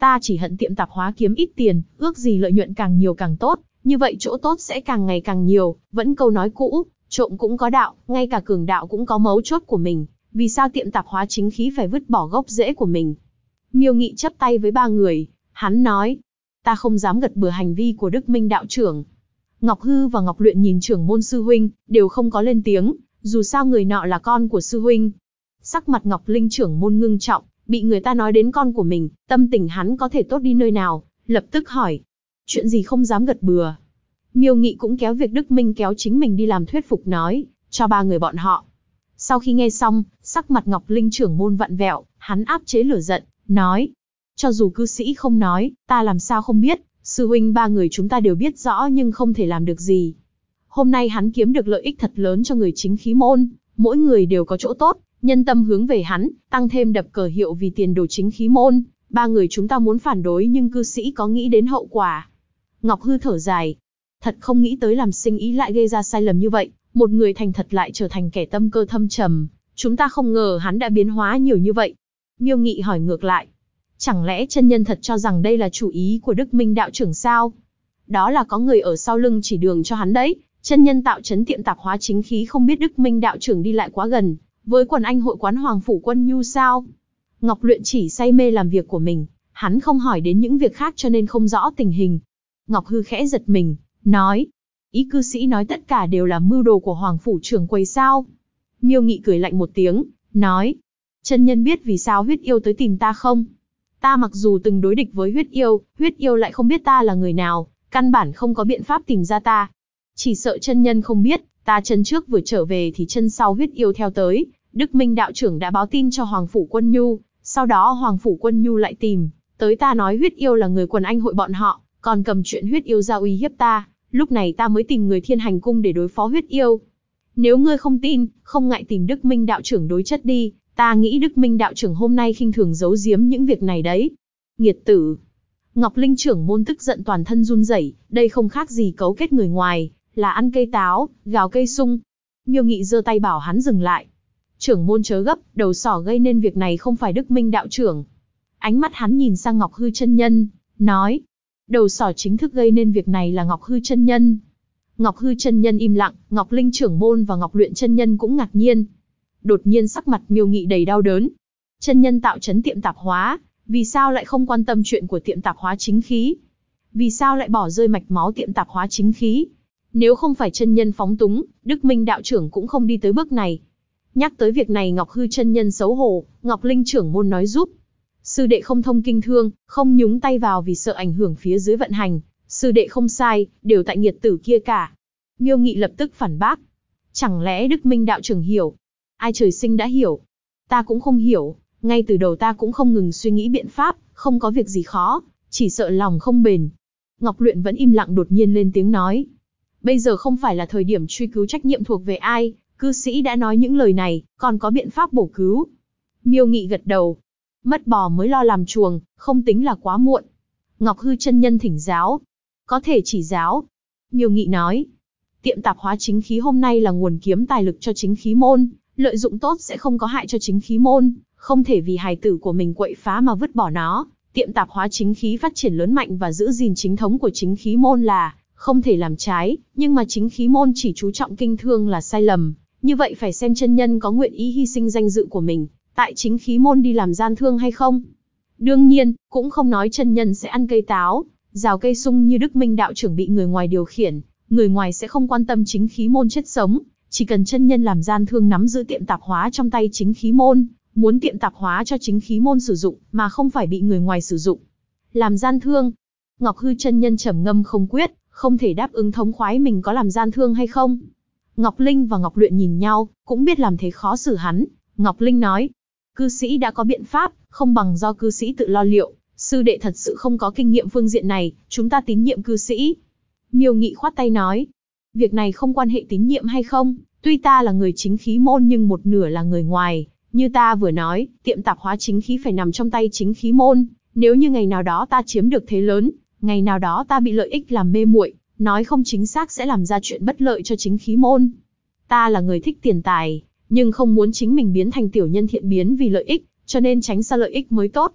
Ta chỉ hận tiệm tạp hóa kiếm ít tiền, ước gì lợi nhuận càng nhiều càng tốt, như vậy chỗ tốt sẽ càng ngày càng nhiều, vẫn câu nói cũ, trộm cũng có đạo, ngay cả cường đạo cũng có mấu chốt của mình, vì sao tiệm tạp hóa chính khí phải vứt bỏ gốc rễ của mình? Miêu Nghị chắp tay với ba người, hắn nói, ta không dám gật bừa hành vi của Đức Minh đạo trưởng. Ngọc Hư và Ngọc Luyện nhìn trưởng môn sư huynh, đều không có lên tiếng, dù sao người nọ là con của sư huynh. Sắc mặt Ngọc Linh trưởng môn ngưng trọng, bị người ta nói đến con của mình, tâm tình hắn có thể tốt đi nơi nào, lập tức hỏi, chuyện gì không dám gật bừa? Miêu Nghị cũng kéo việc Đức Minh kéo chính mình đi làm thuyết phục nói, cho ba người bọn họ. Sau khi nghe xong, sắc mặt Ngọc Linh trưởng môn vặn vẹo, hắn áp chế lửa giận, nói, cho dù cư sĩ không nói, ta làm sao không biết, sư huynh ba người chúng ta đều biết rõ nhưng không thể làm được gì. Hôm nay hắn kiếm được lợi ích thật lớn cho người chính khí môn, mỗi người đều có chỗ tốt, nhân tâm hướng về hắn, tăng thêm đập cờ hiệu vì tiền đồ chính khí môn, ba người chúng ta muốn phản đối nhưng cư sĩ có nghĩ đến hậu quả. Ngọc Hư thở dài, thật không nghĩ tới làm sinh ý lại gây ra sai lầm như vậy, một người thành thật lại trở thành kẻ tâm cơ thâm trầm, chúng ta không ngờ hắn đã biến hóa nhiều như vậy. Miêu Nghị hỏi ngược lại, chẳng lẽ chân nhân thật cho rằng đây là chủ ý của Đức Minh đạo trưởng sao? Đó là có người ở sau lưng chỉ đường cho hắn đấy, chân nhân tạo trấn tiệm tạp hóa chính khí không biết Đức Minh đạo trưởng đi lại quá gần, với quần anh hội quán Hoàng Phủ Quân Nhu sao? Ngọc Luyện chỉ say mê làm việc của mình, hắn không hỏi đến những việc khác cho nên không rõ tình hình. Ngọc Hư khẽ giật mình, nói, ý cư sĩ nói tất cả đều là mưu đồ của Hoàng Phủ trưởng quầy sao? Miêu Nghị cười lạnh một tiếng, nói, chân nhân biết vì sao huyết yêu tới tìm ta không? Ta mặc dù từng đối địch với huyết yêu lại không biết ta là người nào, căn bản không có biện pháp tìm ra ta. Chỉ sợ chân nhân không biết, ta chân trước vừa trở về thì chân sau huyết yêu theo tới, Đức Minh đạo trưởng đã báo tin cho Hoàng Phủ Quân Nhu, sau đó Hoàng Phủ Quân Nhu lại tìm tới ta nói huyết yêu là người quần anh hội bọn họ, còn cầm chuyện huyết yêu ra uy hiếp ta, lúc này ta mới tìm người Thiên Hành Cung để đối phó huyết yêu. Nếu ngươi không tin, không ngại tìm Đức Minh đạo trưởng đối chất đi, ta nghĩ Đức Minh đạo trưởng hôm nay khinh thường giấu giếm những việc này đấy. Nghiệt tử! Ngọc Linh trưởng môn tức giận toàn thân run rẩy, đây không khác gì cấu kết người ngoài, là ăn cây táo, gào cây sung. Miêu Nghị giơ tay bảo hắn dừng lại. Trưởng môn chớ gấp, đầu sỏ gây nên việc này không phải Đức Minh đạo trưởng. Ánh mắt hắn nhìn sang Ngọc Hư chân nhân, nói, đầu sỏ chính thức gây nên việc này là Ngọc Hư chân nhân. Ngọc Hư chân nhân im lặng, Ngọc Linh trưởng môn và Ngọc Luyện chân nhân cũng ngạc nhiên. Đột nhiên sắc mặt Miêu Nghị đầy đau đớn. Chân nhân tạo trấn tiệm tạp hóa, vì sao lại không quan tâm chuyện của tiệm tạp hóa chính khí? Vì sao lại bỏ rơi mạch máu tiệm tạp hóa chính khí? Nếu không phải chân nhân phóng túng, Đức Minh đạo trưởng cũng không đi tới bước này. Nhắc tới việc này Ngọc Hư chân nhân xấu hổ, Ngọc Linh trưởng môn nói giúp. Sư đệ không thông kinh thương, không nhúng tay vào vì sợ ảnh hưởng phía dưới vận hành. Sư đệ không sai, đều tại nghiệt tử kia cả. Miêu Nghị lập tức phản bác. Chẳng lẽ Đức Minh đạo trưởng hiểu? Ai trời sinh đã hiểu? Ta cũng không hiểu, ngay từ đầu ta cũng không ngừng suy nghĩ biện pháp, không có việc gì khó, chỉ sợ lòng không bền. Ngọc Luyện vẫn im lặng đột nhiên lên tiếng nói. Bây giờ không phải là thời điểm truy cứu trách nhiệm thuộc về ai, cư sĩ đã nói những lời này, còn có biện pháp bổ cứu. Miêu Nghị gật đầu. Mất bò mới lo làm chuồng, không tính là quá muộn. Ngọc Hư chân nhân thỉnh giáo. Có thể chỉ giáo. Miêu Nghị nói. Tiệm tạp hóa chính khí hôm nay là nguồn kiếm tài lực cho chính khí môn, lợi dụng tốt sẽ không có hại cho chính khí môn, không thể vì hài tử của mình quậy phá mà vứt bỏ nó. Tiệm tạp hóa chính khí phát triển lớn mạnh và giữ gìn chính thống của chính khí môn là không thể làm trái, nhưng mà chính khí môn chỉ chú trọng kinh thương là sai lầm. Như vậy phải xem chân nhân có nguyện ý hy sinh danh dự của mình, tại chính khí môn đi làm gian thương hay không. Đương nhiên, cũng không nói chân nhân sẽ ăn cây táo, rào cây sung như Đức Minh đạo trưởng bị người ngoài điều khiển, người ngoài sẽ không quan tâm chính khí môn chết sống, chỉ cần chân nhân làm gian thương nắm giữ tiệm tạp hóa trong tay chính khí môn, muốn tiệm tạp hóa cho chính khí môn sử dụng, mà không phải bị người ngoài sử dụng. Làm gian thương. Ngọc Hư chân nhân trầm ngâm không quyết, không thể đáp ứng thống khoái mình có làm gian thương hay không. Ngọc Linh và Ngọc Luyện nhìn nhau, cũng biết làm thế khó xử hắn. Ngọc Linh nói, cư sĩ đã có biện pháp, không bằng do cư sĩ tự lo liệu. Sư đệ thật sự không có kinh nghiệm phương diện này, chúng ta tín nhiệm cư sĩ. Miêu Nghị khoát tay nói, việc này không quan hệ tín nhiệm hay không, tuy ta là người chính khí môn nhưng một nửa là người ngoài. Như ta vừa nói, tiệm tạp hóa chính khí phải nằm trong tay chính khí môn. Nếu như ngày nào đó ta chiếm được thế lớn, ngày nào đó ta bị lợi ích làm mê muội, nói không chính xác sẽ làm ra chuyện bất lợi cho chính khí môn. Ta là người thích tiền tài, nhưng không muốn chính mình biến thành tiểu nhân thiện biến vì lợi ích, cho nên tránh xa lợi ích mới tốt.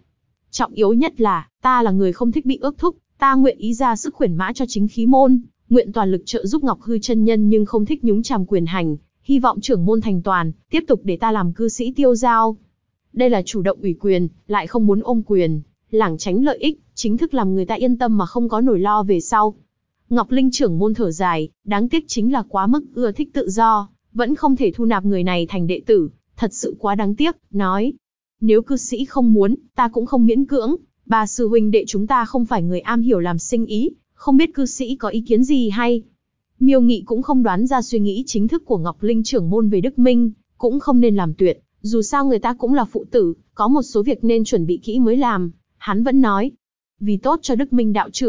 Trọng yếu nhất là, ta là người không thích bị ước thúc, ta nguyện ý ra sức khuyển mã cho chính khí môn, nguyện toàn lực trợ giúp Ngọc Hư chân nhân nhưng không thích nhúng chàm quyền hành, hy vọng trưởng môn thành toàn, tiếp tục để ta làm cư sĩ tiêu giao. Đây là chủ động ủy quyền, lại không muốn ôm quyền, lảng tránh lợi ích, chính thức làm người ta yên tâm mà không có nỗi lo về sau. Ngọc Linh trưởng môn thở dài, đáng tiếc chính là quá mức ưa thích tự do, vẫn không thể thu nạp người này thành đệ tử, thật sự quá đáng tiếc, nói. Nếu cư sĩ không muốn, ta cũng không miễn cưỡng, ba sư huynh đệ chúng ta không phải người am hiểu làm sinh ý, không biết cư sĩ có ý kiến gì hay. Miêu Nghị cũng không đoán ra suy nghĩ chính thức của Ngọc Linh trưởng môn về Đức Minh, cũng không nên làm tuyệt, dù sao người ta cũng là phụ tử, có một số việc nên chuẩn bị kỹ mới làm. Hắn vẫn nói, vì tốt cho Đức Minh đạo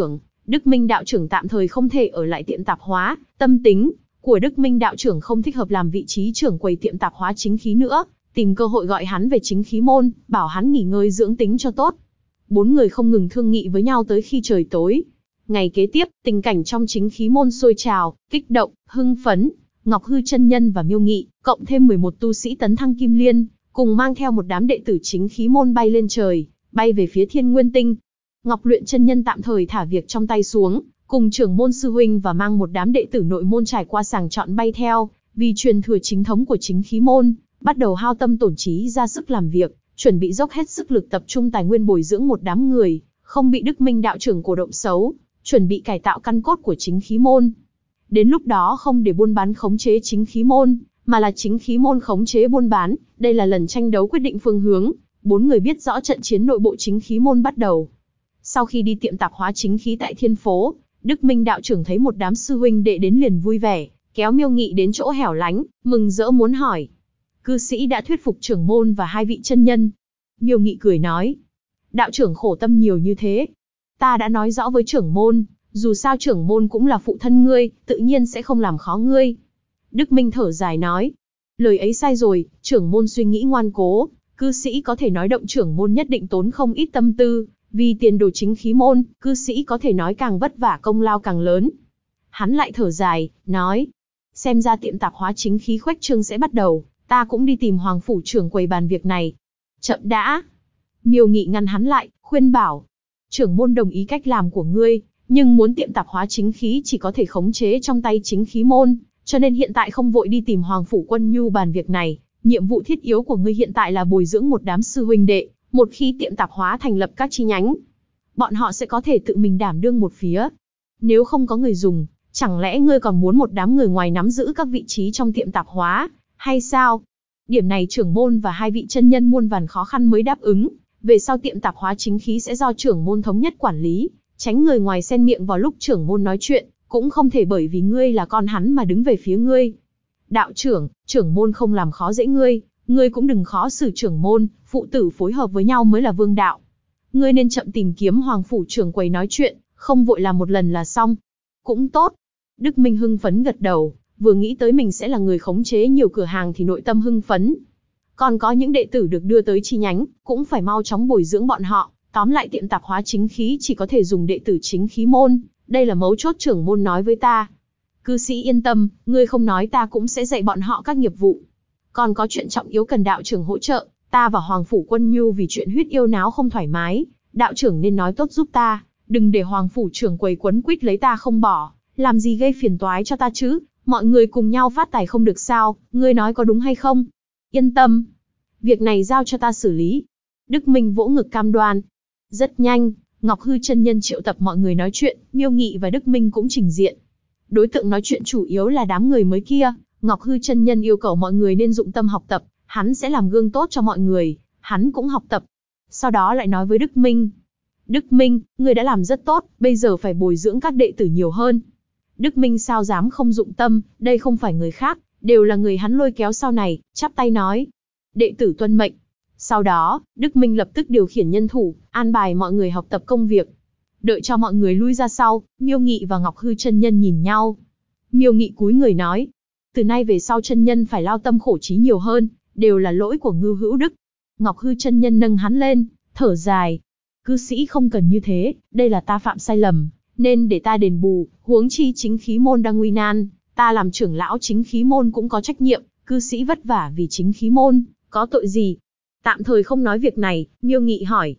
trưởng tạm thời không thể ở lại tiệm tạp hóa, tâm tính của Đức Minh đạo trưởng không thích hợp làm vị trí trưởng quầy tiệm tạp hóa chính khí nữa, tìm cơ hội gọi hắn về chính khí môn, bảo hắn nghỉ ngơi dưỡng tính cho tốt. Bốn người không ngừng thương nghị với nhau tới khi trời tối. Ngày kế tiếp, tình cảnh trong chính khí môn sôi trào, kích động, hưng phấn. Ngọc Hư chân nhân và Miêu Nghị, cộng thêm 11 tu sĩ tấn thăng kim liên, cùng mang theo một đám đệ tử chính khí môn bay lên trời, bay về phía Thiên Nguyên Tinh. Ngọc Luyện chân nhân tạm thời thả việc trong tay xuống, cùng trưởng môn sư huynh và mang một đám đệ tử nội môn trải qua sàng chọn bay theo, vì truyền thừa chính thống của chính khí môn, bắt đầu hao tâm tổn trí ra sức làm việc, chuẩn bị dốc hết sức lực tập trung tài nguyên bồi dưỡng một đám người, không bị Đức Minh đạo trưởng cổ động xấu, chuẩn bị cải tạo căn cốt của chính khí môn. Đến lúc đó không để buôn bán khống chế chính khí môn, mà là chính khí môn khống chế buôn bán, đây là lần tranh đấu quyết định phương hướng. Bốn người biết rõ trận chiến nội bộ chính khí môn bắt đầu. Sau khi đi tiệm tạp hóa chính khí tại Thiên Phố, Đức Minh đạo trưởng thấy một đám sư huynh đệ đến liền vui vẻ, kéo Miêu Nghị đến chỗ hẻo lánh, mừng rỡ muốn hỏi. Cư sĩ đã thuyết phục trưởng môn và hai vị chân nhân. Miêu Nghị cười nói, đạo trưởng khổ tâm nhiều như thế. Ta đã nói rõ với trưởng môn, dù sao trưởng môn cũng là phụ thân ngươi, tự nhiên sẽ không làm khó ngươi. Đức Minh thở dài nói, lời ấy sai rồi, trưởng môn suy nghĩ ngoan cố, cư sĩ có thể nói động trưởng môn nhất định tốn không ít tâm tư, vì tiền đồ chính khí môn, cư sĩ có thể nói càng vất vả công lao càng lớn. Hắn lại thở dài, nói, xem ra tiệm tạp hóa chính khí khuếch trương sẽ bắt đầu, ta cũng đi tìm Hoàng phủ trưởng quầy bàn việc này. Chậm đã. Miêu Nghị ngăn hắn lại, khuyên bảo, trưởng môn đồng ý cách làm của ngươi, nhưng muốn tiệm tạp hóa chính khí chỉ có thể khống chế trong tay chính khí môn, cho nên hiện tại không vội đi tìm Hoàng phủ Quân Nhu bàn việc này. Nhiệm vụ thiết yếu của ngươi hiện tại là bồi dưỡng một đám sư huynh đệ, một khi tiệm tạp hóa thành lập các chi nhánh, bọn họ sẽ có thể tự mình đảm đương một phía. Nếu không có người dùng, chẳng lẽ ngươi còn muốn một đám người ngoài nắm giữ các vị trí trong tiệm tạp hóa, hay sao? Điểm này trưởng môn và hai vị chân nhân muôn vàn khó khăn mới đáp ứng, về sau tiệm tạp hóa chính khí sẽ do trưởng môn thống nhất quản lý, tránh người ngoài xen miệng vào lúc trưởng môn nói chuyện, cũng không thể bởi vì ngươi là con hắn mà đứng về phía ngươi. Đạo trưởng môn không làm khó dễ ngươi cũng đừng khó xử trưởng môn, phụ tử phối hợp với nhau mới là vương đạo. Ngươi nên chậm tìm kiếm Hoàng phủ trưởng quầy nói chuyện, không vội làm một lần là xong. Cũng tốt. Đức Minh hưng phấn gật đầu, vừa nghĩ tới mình sẽ là người khống chế nhiều cửa hàng thì nội tâm hưng phấn. Còn có những đệ tử được đưa tới chi nhánh, cũng phải mau chóng bồi dưỡng bọn họ, tóm lại tiệm tạp hóa chính khí chỉ có thể dùng đệ tử chính khí môn, đây là mấu chốt trưởng môn nói với ta. Cư sĩ yên tâm, ngươi không nói ta cũng sẽ dạy bọn họ các nghiệp vụ. Còn có chuyện trọng yếu cần đạo trưởng hỗ trợ, ta và Hoàng phủ Quân Nhu vì chuyện huyết yêu náo không thoải mái, đạo trưởng nên nói tốt giúp ta, đừng để Hoàng phủ trưởng quầy quấn quýt lấy ta không bỏ, làm gì gây phiền toái cho ta chứ, mọi người cùng nhau phát tài không được sao, ngươi nói có đúng hay không? Yên tâm, việc này giao cho ta xử lý. Đức Minh vỗ ngực cam đoan. Rất nhanh, Ngọc Hư chân nhân triệu tập mọi người nói chuyện, Miêu Nghị và Đức Minh cũng trình diện. Đối tượng nói chuyện chủ yếu là đám người mới kia, Ngọc Hư chân nhân yêu cầu mọi người nên dụng tâm học tập, hắn sẽ làm gương tốt cho mọi người, hắn cũng học tập. Sau đó lại nói với Đức Minh. Đức Minh, người đã làm rất tốt, bây giờ phải bồi dưỡng các đệ tử nhiều hơn. Đức Minh sao dám không dụng tâm, đây không phải người khác, đều là người hắn lôi kéo sau này, chắp tay nói. Đệ tử tuân mệnh. Sau đó, Đức Minh lập tức điều khiển nhân thủ, an bài mọi người học tập công việc. Đợi cho mọi người lui ra sau, Miêu Nghị và Ngọc Hư chân nhân nhìn nhau. Miêu Nghị cúi người nói. Từ nay về sau chân nhân phải lao tâm khổ trí nhiều hơn, đều là lỗi của Ngưu Hữu Đức. Ngọc Hư chân nhân nâng hắn lên, thở dài. Cư sĩ không cần như thế, đây là ta phạm sai lầm, nên để ta đền bù, huống chi chính khí môn đang nguy nan, ta làm trưởng lão chính khí môn cũng có trách nhiệm, cư sĩ vất vả vì chính khí môn, có tội gì? Tạm thời không nói việc này, Miêu Nghị hỏi.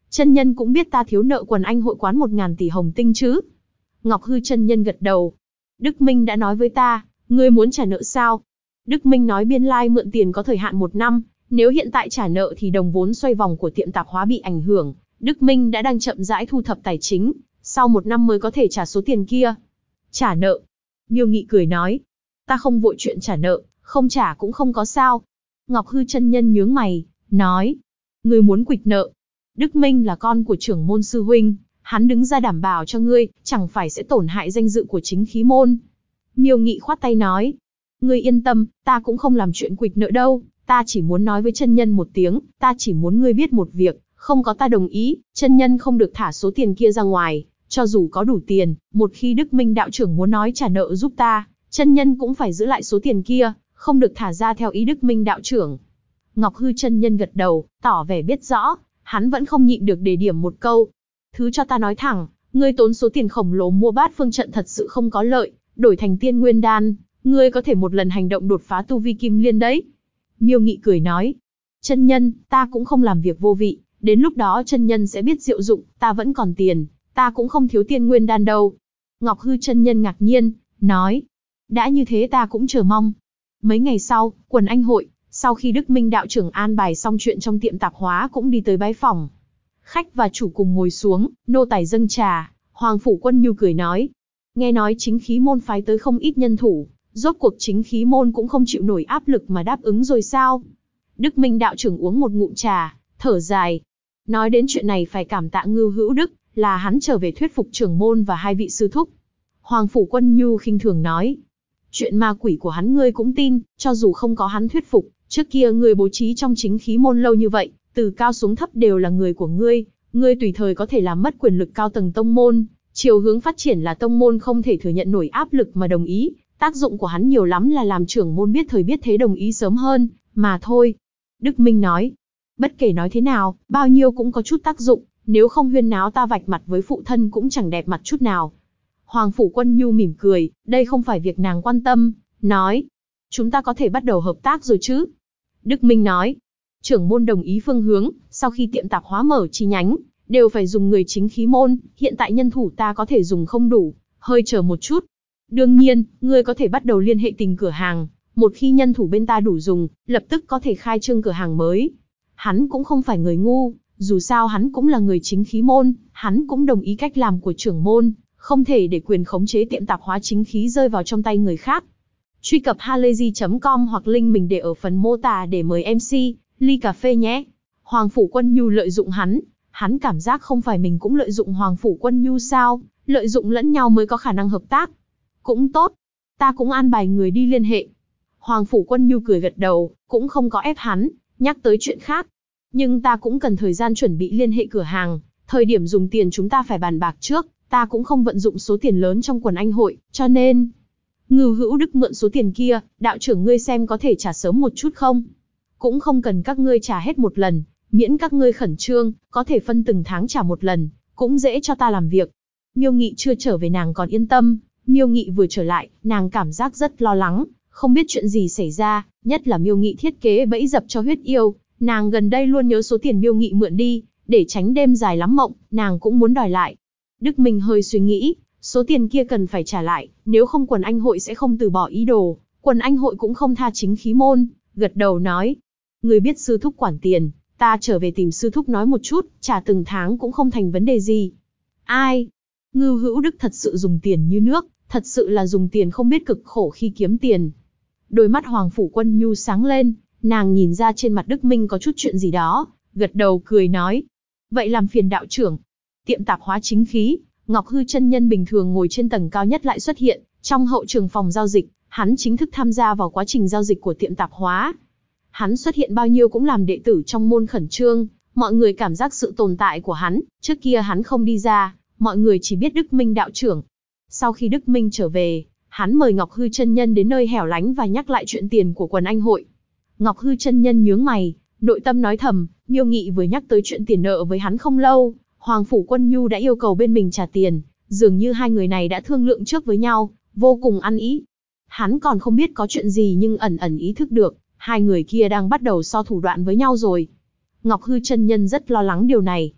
chân nhân cũng biết ta thiếu nợ quần anh hội quán 1.000 tỷ hồng tinh chứ? Ngọc Hư chân nhân gật đầu. Đức Minh đã nói với ta, ngươi muốn trả nợ sao? Đức Minh nói biên lai mượn tiền có thời hạn 1 năm, nếu hiện tại trả nợ thì đồng vốn xoay vòng của tiệm tạp hóa bị ảnh hưởng. Đức Minh đã đang chậm rãi thu thập tài chính, sau 1 năm mới có thể trả số tiền kia. Trả nợ? Miêu Nghị cười nói, ta không vội chuyện trả nợ, không trả cũng không có sao. Ngọc Hư chân nhân nhướng mày, nói, ngươi muốn quỵt nợ. Đức Minh là con của trưởng môn sư huynh, hắn đứng ra đảm bảo cho ngươi, chẳng phải sẽ tổn hại danh dự của chính khí môn. Miêu Nghị khoát tay nói, ngươi yên tâm, ta cũng không làm chuyện quỵt nợ đâu, ta chỉ muốn nói với chân nhân một tiếng, ta chỉ muốn ngươi biết một việc, không có ta đồng ý, chân nhân không được thả số tiền kia ra ngoài, cho dù có đủ tiền, một khi Đức Minh đạo trưởng muốn nói trả nợ giúp ta, chân nhân cũng phải giữ lại số tiền kia, không được thả ra theo ý Đức Minh đạo trưởng. Ngọc Hư chân nhân gật đầu, tỏ vẻ biết rõ, hắn vẫn không nhịn được đề điểm một câu. Thứ cho ta nói thẳng, ngươi tốn số tiền khổng lồ mua Bát Phương trận thật sự không có lợi, đổi thành Tiên Nguyên đan, ngươi có thể một lần hành động đột phá tu vi Kim Liên đấy. Miêu Nghị cười nói, chân nhân, ta cũng không làm việc vô vị, đến lúc đó chân nhân sẽ biết diệu dụng, ta vẫn còn tiền, ta cũng không thiếu Tiên Nguyên đan đâu. Ngọc Hư chân nhân ngạc nhiên, nói, đã như thế ta cũng chờ mong. Mấy ngày sau, quần anh hội, sau khi Đức Minh đạo trưởng an bài xong chuyện trong tiệm tạp hóa cũng đi tới bái phòng. Khách và chủ cùng ngồi xuống, nô tài dâng trà, Hoàng Phủ Quân Nhu cười nói, nghe nói chính khí môn phái tới không ít nhân thủ, rốt cuộc chính khí môn cũng không chịu nổi áp lực mà đáp ứng rồi sao? Đức Minh đạo trưởng uống một ngụm trà, thở dài. Nói đến chuyện này phải cảm tạ Ngưu Hữu Đức, là hắn trở về thuyết phục trưởng môn và 2 vị sư thúc. Hoàng Phủ Quân Nhu khinh thường nói, chuyện ma quỷ của hắn ngươi cũng tin, cho dù không có hắn thuyết phục, trước kia ngươi bố trí trong chính khí môn lâu như vậy, từ cao xuống thấp đều là người của ngươi tùy thời có thể làm mất quyền lực cao tầng tông môn, chiều hướng phát triển là tông môn không thể thừa nhận nổi áp lực mà đồng ý, tác dụng của hắn nhiều lắm là làm trưởng môn biết thời biết thế đồng ý sớm hơn, mà thôi. Đức Minh nói, bất kể nói thế nào, bao nhiêu cũng có chút tác dụng, nếu không huyên náo ta vạch mặt với phụ thân cũng chẳng đẹp mặt chút nào. Hoàng Phủ Quân Nhu mỉm cười, đây không phải việc nàng quan tâm, nói, chúng ta có thể bắt đầu hợp tác rồi chứ. Đức Minh nói, trưởng môn đồng ý phương hướng, sau khi tiệm tạp hóa mở chi nhánh, đều phải dùng người chính khí môn, hiện tại nhân thủ ta có thể dùng không đủ, hơi chờ một chút. Đương nhiên, ngươi có thể bắt đầu liên hệ tình cửa hàng, một khi nhân thủ bên ta đủ dùng, lập tức có thể khai trương cửa hàng mới. Hắn cũng không phải người ngu, dù sao hắn cũng là người chính khí môn, hắn cũng đồng ý cách làm của trưởng môn, không thể để quyền khống chế tiệm tạp hóa chính khí rơi vào trong tay người khác. Truy cập halayzi.com hoặc link mình để ở phần mô tả để mời MC, ly cà phê nhé. Hoàng Phủ Quân Nhu lợi dụng hắn cảm giác không phải mình cũng lợi dụng Hoàng Phủ Quân Nhu sao, lợi dụng lẫn nhau mới có khả năng hợp tác. Cũng tốt, ta cũng an bài người đi liên hệ. Hoàng Phủ Quân Nhu cười gật đầu, cũng không có ép hắn, nhắc tới chuyện khác. Nhưng ta cũng cần thời gian chuẩn bị liên hệ cửa hàng, thời điểm dùng tiền chúng ta phải bàn bạc trước, ta cũng không vận dụng số tiền lớn trong quần anh hội, cho nên... Ngưu Hữu Đức mượn số tiền kia, đạo trưởng ngươi xem có thể trả sớm một chút không? Cũng không cần các ngươi trả hết một lần, miễn các ngươi khẩn trương, có thể phân từng tháng trả một lần, cũng dễ cho ta làm việc. Miêu Nghị chưa trở về nàng còn yên tâm, Miêu Nghị vừa trở lại, nàng cảm giác rất lo lắng, không biết chuyện gì xảy ra, nhất là Miêu Nghị thiết kế bẫy dập cho huyết yêu, nàng gần đây luôn nhớ số tiền Miêu Nghị mượn đi, để tránh đêm dài lắm mộng, nàng cũng muốn đòi lại. Đức Minh hơi suy nghĩ, số tiền kia cần phải trả lại, nếu không quần anh hội sẽ không từ bỏ ý đồ, quần anh hội cũng không tha chính khí môn, gật đầu nói. Người biết sư thúc quản tiền, ta trở về tìm sư thúc nói một chút, trả từng tháng cũng không thành vấn đề gì. Ai? Ngưu Hữu Đức thật sự dùng tiền như nước, thật sự là dùng tiền không biết cực khổ khi kiếm tiền. Đôi mắt Hoàng Phủ Quân Nhu sáng lên, nàng nhìn ra trên mặt Đức Minh có chút chuyện gì đó, gật đầu cười nói. Vậy làm phiền đạo trưởng. Tiệm tạp hóa chính khí, Ngọc Hư chân nhân bình thường ngồi trên tầng cao nhất lại xuất hiện, trong hậu trường phòng giao dịch, hắn chính thức tham gia vào quá trình giao dịch của tiệm tạp hóa. Hắn xuất hiện bao nhiêu cũng làm đệ tử trong môn khẩn trương, mọi người cảm giác sự tồn tại của hắn, trước kia hắn không đi ra, mọi người chỉ biết Đức Minh đạo trưởng. Sau khi Đức Minh trở về, hắn mời Ngọc Hư chân nhân đến nơi hẻo lánh và nhắc lại chuyện tiền của quần anh hội. Ngọc Hư chân nhân nhướng mày, nội tâm nói thầm, Miêu Nghị vừa nhắc tới chuyện tiền nợ với hắn không lâu, Hoàng Phủ Quân Nhu đã yêu cầu bên mình trả tiền, dường như hai người này đã thương lượng trước với nhau, vô cùng ăn ý. Hắn còn không biết có chuyện gì nhưng ẩn ẩn ý thức được, hai người kia đang bắt đầu so thủ đoạn với nhau rồi. Ngọc Hư chân nhân rất lo lắng điều này.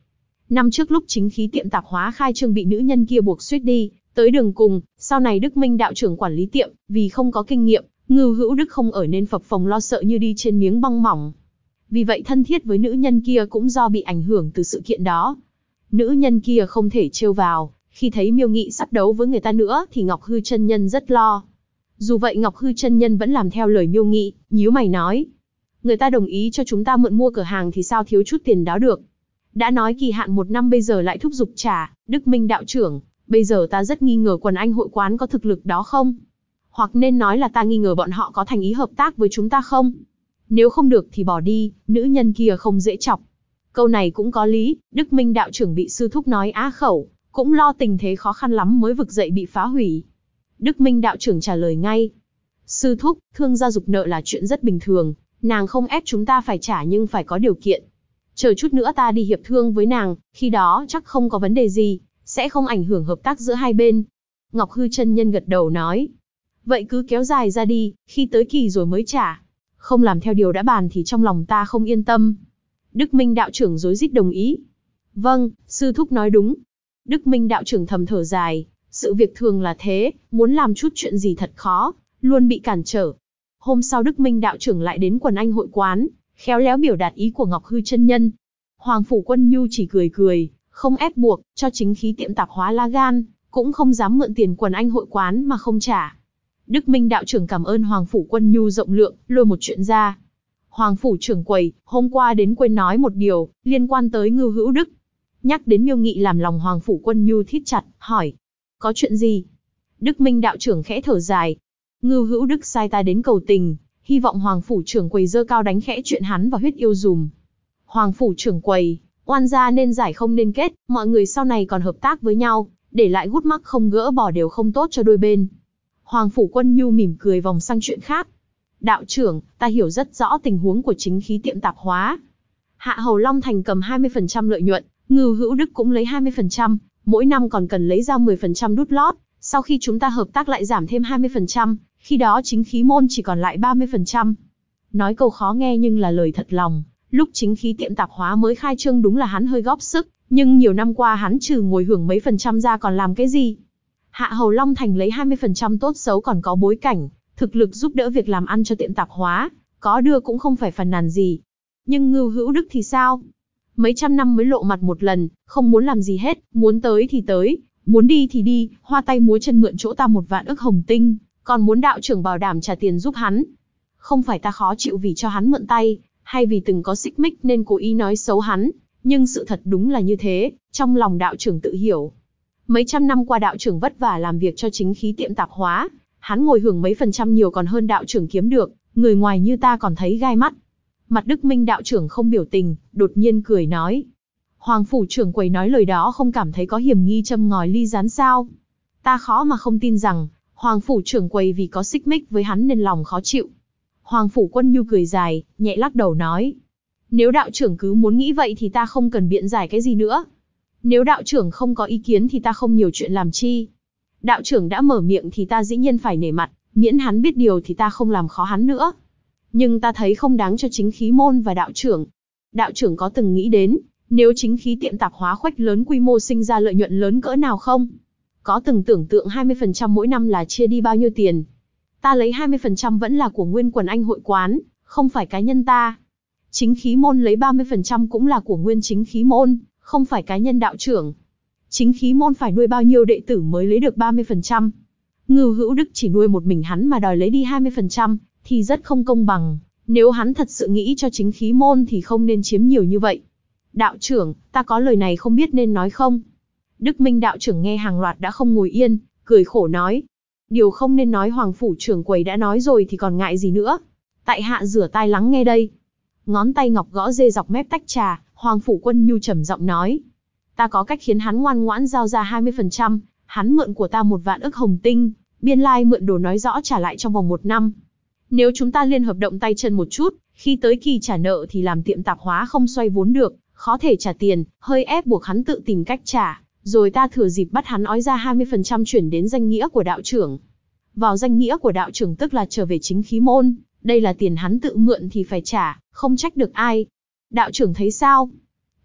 Năm trước lúc chính khí tiệm tạp hóa khai trương bị nữ nhân kia buộc suýt đi tới đường cùng, sau này Đức Minh đạo trưởng quản lý tiệm, vì không có kinh nghiệm, Ngưu Hữu Đức không ở nên phập phồng lo sợ như đi trên miếng băng mỏng. Vì vậy thân thiết với nữ nhân kia cũng do bị ảnh hưởng từ sự kiện đó. Nữ nhân kia không thể trêu vào, khi thấy Miêu Nghị sắp đấu với người ta nữa thì Ngọc Hư chân nhân rất lo. Dù vậy Ngọc Hư chân nhân vẫn làm theo lời Miêu Nghị, nhíu mày nói: người ta đồng ý cho chúng ta mượn mua cửa hàng thì sao thiếu chút tiền đó được. Đã nói kỳ hạn 1 năm bây giờ lại thúc giục trả, Đức Minh đạo trưởng, bây giờ ta rất nghi ngờ Quần Anh hội quán có thực lực đó không? Hoặc nên nói là ta nghi ngờ bọn họ có thành ý hợp tác với chúng ta không? Nếu không được thì bỏ đi, nữ nhân kia không dễ chọc. Câu này cũng có lý, Đức Minh đạo trưởng bị sư thúc nói á khẩu, cũng lo tình thế khó khăn lắm mới vực dậy bị phá hủy. Đức Minh đạo trưởng trả lời ngay: sư thúc, thương gia giục nợ là chuyện rất bình thường, nàng không ép chúng ta phải trả nhưng phải có điều kiện. Chờ chút nữa ta đi hiệp thương với nàng, khi đó chắc không có vấn đề gì, sẽ không ảnh hưởng hợp tác giữa hai bên. Ngọc Hư chân nhân gật đầu nói: vậy cứ kéo dài ra đi, khi tới kỳ rồi mới trả. Không làm theo điều đã bàn thì trong lòng ta không yên tâm. Đức Minh đạo trưởng rối rít đồng ý: vâng, sư thúc nói đúng. Đức Minh đạo trưởng thầm thở dài, sự việc thường là thế, muốn làm chút chuyện gì thật khó, luôn bị cản trở. Hôm sau Đức Minh đạo trưởng lại đến Quần Anh hội quán, khéo léo biểu đạt ý của Ngọc Hư chân nhân. Hoàng Phủ Quân Nhu chỉ cười cười, không ép buộc, cho chính khí tiệm tạp hóa lá gan, cũng không dám mượn tiền Quần Anh hội quán mà không trả. Đức Minh đạo trưởng cảm ơn Hoàng Phủ Quân Nhu rộng lượng, lôi một chuyện ra. Hoàng Phủ trưởng quầy, hôm qua đến quên nói một điều, liên quan tới Ngưu Hữu Đức. Nhắc đến Miêu Nghị làm lòng Hoàng Phủ Quân Nhu thít chặt, hỏi: có chuyện gì? Đức Minh đạo trưởng khẽ thở dài: Ngưu Hữu Đức sai ta đến cầu tình, hy vọng Hoàng Phủ trưởng quầy dơ cao đánh khẽ chuyện hắn và Huyết Yêu dùm. Hoàng Phủ trưởng quầy, oan gia nên giải không nên kết, mọi người sau này còn hợp tác với nhau, để lại gút mắc không gỡ bỏ đều không tốt cho đôi bên. Hoàng Phủ Quân Nhu mỉm cười vòng sang chuyện khác: đạo trưởng, ta hiểu rất rõ tình huống của chính khí tiệm tạp hóa. Hạ Hầu Long Thành cầm 20% lợi nhuận, Ngưu Hữu Đức cũng lấy 20%, mỗi năm còn cần lấy ra 10% đút lót, sau khi chúng ta hợp tác lại giảm thêm 20%, khi đó chính khí môn chỉ còn lại 30%. Nói câu khó nghe nhưng là lời thật lòng, lúc chính khí tiệm tạp hóa mới khai trương đúng là hắn hơi góp sức, nhưng nhiều năm qua hắn trừ ngồi hưởng mấy phần trăm ra còn làm cái gì? Hạ Hầu Long Thành lấy 20% tốt xấu còn có bối cảnh, thực lực giúp đỡ việc làm ăn cho tiệm tạp hóa, có đưa cũng không phải phàn nàn gì. Nhưng Ngưu Hữu Đức thì sao? Mấy trăm năm mới lộ mặt một lần, không muốn làm gì hết, muốn tới thì tới, muốn đi thì đi, hoa tay múa chân mượn chỗ ta 1 vạn ức hồng tinh, còn muốn đạo trưởng bảo đảm trả tiền giúp hắn. Không phải ta khó chịu vì cho hắn mượn tay, hay vì từng có xích mích nên cố ý nói xấu hắn, nhưng sự thật đúng là như thế, trong lòng đạo trưởng tự hiểu. Mấy trăm năm qua đạo trưởng vất vả làm việc cho chính khí tiệm tạp hóa, hắn ngồi hưởng mấy phần trăm nhiều còn hơn đạo trưởng kiếm được, người ngoài như ta còn thấy gai mắt. Mặt Đức Minh đạo trưởng không biểu tình, đột nhiên cười nói: Hoàng Phủ trưởng quầy nói lời đó không cảm thấy có hiểm nghi châm ngòi ly gián sao? Ta khó mà không tin rằng Hoàng Phủ trưởng quầy vì có xích mích với hắn nên lòng khó chịu. Hoàng Phủ Quân Nhu cười dài, nhẹ lắc đầu nói: nếu đạo trưởng cứ muốn nghĩ vậy thì ta không cần biện giải cái gì nữa. Nếu đạo trưởng không có ý kiến thì ta không nhiều chuyện làm chi. Đạo trưởng đã mở miệng thì ta dĩ nhiên phải nể mặt, miễn hắn biết điều thì ta không làm khó hắn nữa. Nhưng ta thấy không đáng cho chính khí môn và đạo trưởng. Đạo trưởng có từng nghĩ đến, nếu chính khí tiệm tạp hóa khoách lớn quy mô sinh ra lợi nhuận lớn cỡ nào không? Có từng tưởng tượng 20% mỗi năm là chia đi bao nhiêu tiền? Ta lấy 20% vẫn là của nguyên Quần Anh hội quán, không phải cá nhân ta. Chính khí môn lấy 30% cũng là của nguyên chính khí môn, không phải cá nhân đạo trưởng. Chính khí môn phải nuôi bao nhiêu đệ tử mới lấy được 30%? Ngưu Hữu Đức chỉ nuôi một mình hắn mà đòi lấy đi 20%, thì rất không công bằng. Nếu hắn thật sự nghĩ cho chính khí môn thì không nên chiếm nhiều như vậy. Đạo trưởng, ta có lời này không biết nên nói không? Đức Minh đạo trưởng nghe hàng loạt đã không ngồi yên, cười khổ nói: điều không nên nói Hoàng Phủ trưởng quầy đã nói rồi thì còn ngại gì nữa. Tại hạ rửa tai lắng nghe đây. Ngón tay ngọc gõ dê dọc mép tách trà, Hoàng Phủ Quân Nhu trầm giọng nói: ta có cách khiến hắn ngoan ngoãn giao ra 20%, hắn mượn của ta 1 vạn ức hồng tinh, biên lai mượn đồ nói rõ trả lại trong vòng 1 năm. Nếu chúng ta liên hợp động tay chân một chút, khi tới kỳ trả nợ thì làm tiệm tạp hóa không xoay vốn được, khó thể trả tiền, hơi ép buộc hắn tự tìm cách trả, rồi ta thừa dịp bắt hắn ói ra 20% chuyển đến danh nghĩa của đạo trưởng. Vào danh nghĩa của đạo trưởng tức là trở về chính khí môn, đây là tiền hắn tự mượn thì phải trả, không trách được ai. Đạo trưởng thấy sao?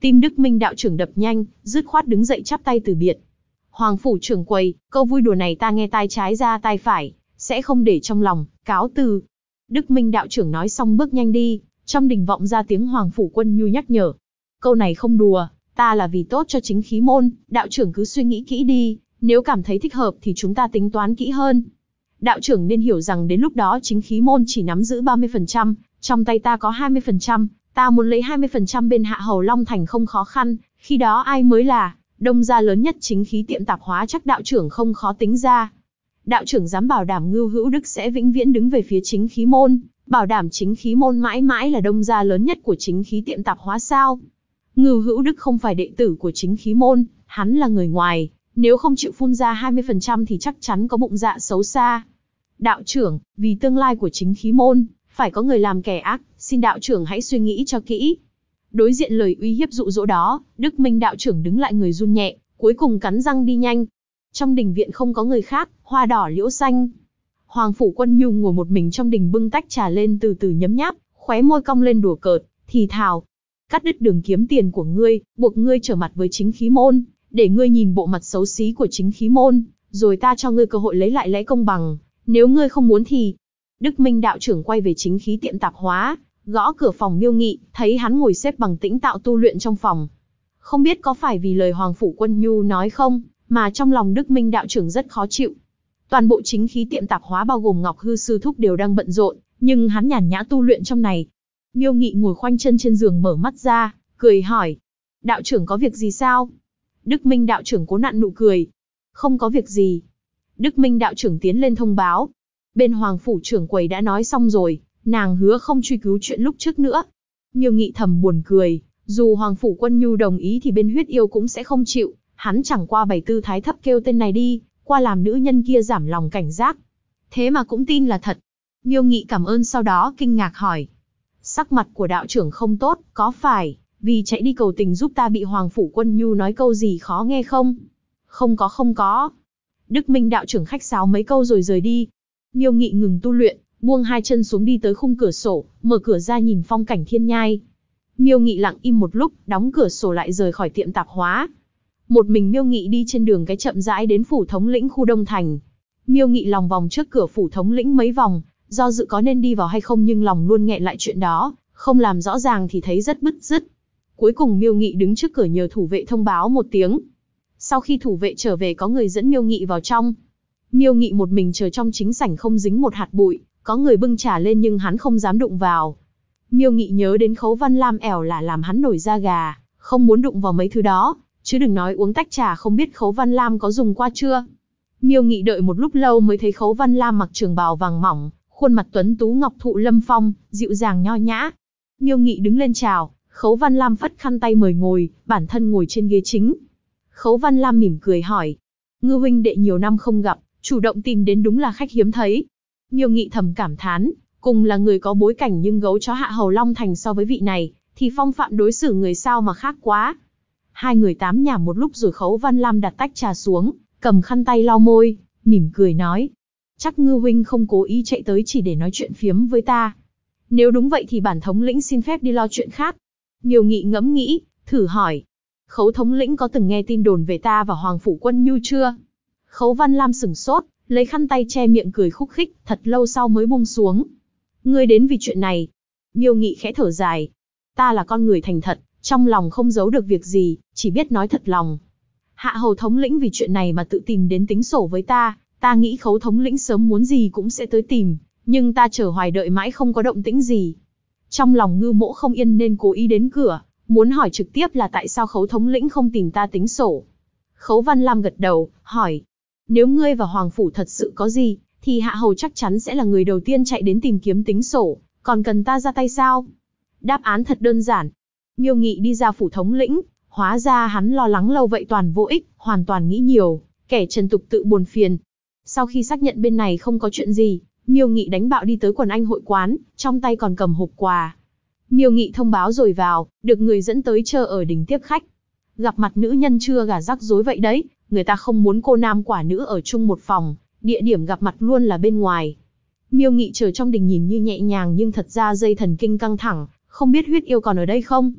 Tim Đức Minh đạo trưởng đập nhanh, dứt khoát đứng dậy chắp tay từ biệt. Hoàng phủ trưởng quầy, câu vui đùa này ta nghe tai trái ra tai phải, sẽ không để trong lòng, cáo từ. Đức Minh đạo trưởng nói xong bước nhanh đi, trong đình vọng ra tiếng Hoàng phủ Quân Nhu nhắc nhở. Câu này không đùa, ta là vì tốt cho chính khí môn, đạo trưởng cứ suy nghĩ kỹ đi, nếu cảm thấy thích hợp thì chúng ta tính toán kỹ hơn. Đạo trưởng nên hiểu rằng đến lúc đó chính khí môn chỉ nắm giữ 30%, trong tay ta có 20%, ta muốn lấy 20% bên Hạ Hầu Long Thành không khó khăn, khi đó ai mới là đông gia lớn nhất chính khí tiệm tạp hóa chắc đạo trưởng không khó tính ra. Đạo trưởng dám bảo đảm Ngưu Hữu Đức sẽ vĩnh viễn đứng về phía chính khí môn, bảo đảm chính khí môn mãi mãi là đông gia lớn nhất của chính khí tiệm tạp hóa sao? Ngưu Hữu Đức không phải đệ tử của chính khí môn, hắn là người ngoài, nếu không chịu phun ra 20% thì chắc chắn có bụng dạ xấu xa. Đạo trưởng, vì tương lai của chính khí môn, phải có người làm kẻ ác, xin đạo trưởng hãy suy nghĩ cho kỹ. Đối diện lời uy hiếp dụ dỗ đó, Đức Minh đạo trưởng đứng lại người run nhẹ, cuối cùng cắn răng đi nhanh. Trong đình viện không có người khác, hoa đỏ liễu xanh. Hoàng phủ Quân Nhu ngồi một mình trong đình bưng tách trà lên từ từ nhấm nháp, khóe môi cong lên đùa cợt, thì thào. Cắt đứt đường kiếm tiền của ngươi, buộc ngươi trở mặt với chính khí môn, để ngươi nhìn bộ mặt xấu xí của chính khí môn, rồi ta cho ngươi cơ hội lấy lại lẽ công bằng, nếu ngươi không muốn thì... Đức Minh đạo trưởng quay về chính khí tiệm tạp hóa, gõ cửa phòng Miêu Nghị, thấy hắn ngồi xếp bằng tĩnh tạo tu luyện trong phòng. Không biết có phải vì lời Hoàng phủ Quân Nhu nói không, mà trong lòng Đức Minh đạo trưởng rất khó chịu. Toàn bộ chính khí tiệm tạp hóa bao gồm Ngọc Hư sư thúc đều đang bận rộn, nhưng hắn nhàn nhã tu luyện trong này. Miêu Nghị ngồi khoanh chân trên giường mở mắt ra, cười hỏi. Đạo trưởng có việc gì sao? Đức Minh đạo trưởng cố nặn nụ cười. Không có việc gì. Đức Minh đạo trưởng tiến lên thông báo. Bên Hoàng phủ trưởng quầy đã nói xong rồi, nàng hứa không truy cứu chuyện lúc trước nữa. Miêu Nghị thầm buồn cười, dù Hoàng phủ Quân Nhu đồng ý thì bên Huyết Yêu cũng sẽ không chịu, hắn chẳng qua bày tư thái thấp kêu tên này đi, qua làm nữ nhân kia giảm lòng cảnh giác. Thế mà cũng tin là thật. Miêu Nghị cảm ơn sau đó kinh ngạc hỏi. Sắc mặt của đạo trưởng không tốt, có phải vì chạy đi cầu tình giúp ta bị Hoàng phủ Quân Nhu nói câu gì khó nghe không? Không có. Đức Minh đạo trưởng khách sáo mấy câu rồi rời đi. Miêu Nghị ngừng tu luyện, buông hai chân xuống đi tới khung cửa sổ, mở cửa ra nhìn phong cảnh thiên nhai. Miêu Nghị lặng im một lúc, đóng cửa sổ lại rời khỏi tiệm tạp hóa. Một mình Miêu Nghị đi trên đường cái chậm rãi đến phủ thống lĩnh khu Đông Thành. Miêu Nghị lòng vòng trước cửa phủ thống lĩnh mấy vòng, do dự có nên đi vào hay không nhưng lòng luôn nghẹn lại chuyện đó, không làm rõ ràng thì thấy rất bứt rứt. Cuối cùng Miêu Nghị đứng trước cửa nhờ thủ vệ thông báo một tiếng. Sau khi thủ vệ trở về có người dẫn Miêu Nghị vào trong. Miêu Nghị một mình chờ trong chính sảnh không dính một hạt bụi, có người bưng trà lên nhưng hắn không dám đụng vào. Miêu Nghị nhớ đến Khấu Văn Lam ẻo là làm hắn nổi da gà, không muốn đụng vào mấy thứ đó, chứ đừng nói uống tách trà không biết Khấu Văn Lam có dùng qua chưa. Miêu Nghị đợi một lúc lâu mới thấy Khấu Văn Lam mặc trường bào vàng mỏng, khuôn mặt tuấn tú ngọc thụ lâm phong, dịu dàng nho nhã. Miêu Nghị đứng lên chào, Khấu Văn Lam phất khăn tay mời ngồi, bản thân ngồi trên ghế chính. Khấu Văn Lam mỉm cười hỏi, Ngư huynh đệ nhiều năm không gặp, chủ động tìm đến đúng là khách hiếm thấy. Miêu Nghị thầm cảm thán, cùng là người có bối cảnh nhưng gấu chó Hạ Hầu Long Thành so với vị này, thì phong phạm đối xử người sao mà khác quá. Hai người tám nhảm một lúc rồi Khấu Văn Lam đặt tách trà xuống, cầm khăn tay lau môi, mỉm cười nói. Chắc Ngư huynh không cố ý chạy tới chỉ để nói chuyện phiếm với ta. Nếu đúng vậy thì bản thống lĩnh xin phép đi lo chuyện khác. Miêu Nghị ngẫm nghĩ, thử hỏi. Khấu thống lĩnh có từng nghe tin đồn về ta và Hoàng phủ Quân Nhu chưa? Khấu Văn Lam sửng sốt, lấy khăn tay che miệng cười khúc khích, thật lâu sau mới buông xuống. Ngươi đến vì chuyện này. Miêu Nghị khẽ thở dài. Ta là con người thành thật, trong lòng không giấu được việc gì, chỉ biết nói thật lòng. Hạ Hầu thống lĩnh vì chuyện này mà tự tìm đến tính sổ với ta nghĩ Khấu thống lĩnh sớm muốn gì cũng sẽ tới tìm, nhưng ta chờ hoài đợi mãi không có động tĩnh gì. Trong lòng Ngư Mỗ không yên nên cố ý đến cửa, muốn hỏi trực tiếp là tại sao Khấu thống lĩnh không tìm ta tính sổ. Khấu Văn Lam gật đầu, hỏi. Nếu ngươi và Hoàng phủ thật sự có gì, thì Hạ Hầu chắc chắn sẽ là người đầu tiên chạy đến tìm kiếm tính sổ, còn cần ta ra tay sao? Đáp án thật đơn giản. Miêu Nghị đi ra phủ thống lĩnh, hóa ra hắn lo lắng lâu vậy toàn vô ích, hoàn toàn nghĩ nhiều, kẻ trần tục tự buồn phiền. Sau khi xác nhận bên này không có chuyện gì, Miêu Nghị đánh bạo đi tới Quần Anh hội quán, trong tay còn cầm hộp quà. Miêu Nghị thông báo rồi vào, được người dẫn tới chờ ở đình tiếp khách. Gặp mặt nữ nhân chưa gả rắc rối vậy đấy, người ta không muốn cô nam quả nữ ở chung một phòng, địa điểm gặp mặt luôn là bên ngoài. Miêu Nghị chờ trong đình nhìn như nhẹ nhàng nhưng thật ra dây thần kinh căng thẳng, không biết Huyết Yêu còn ở đây không?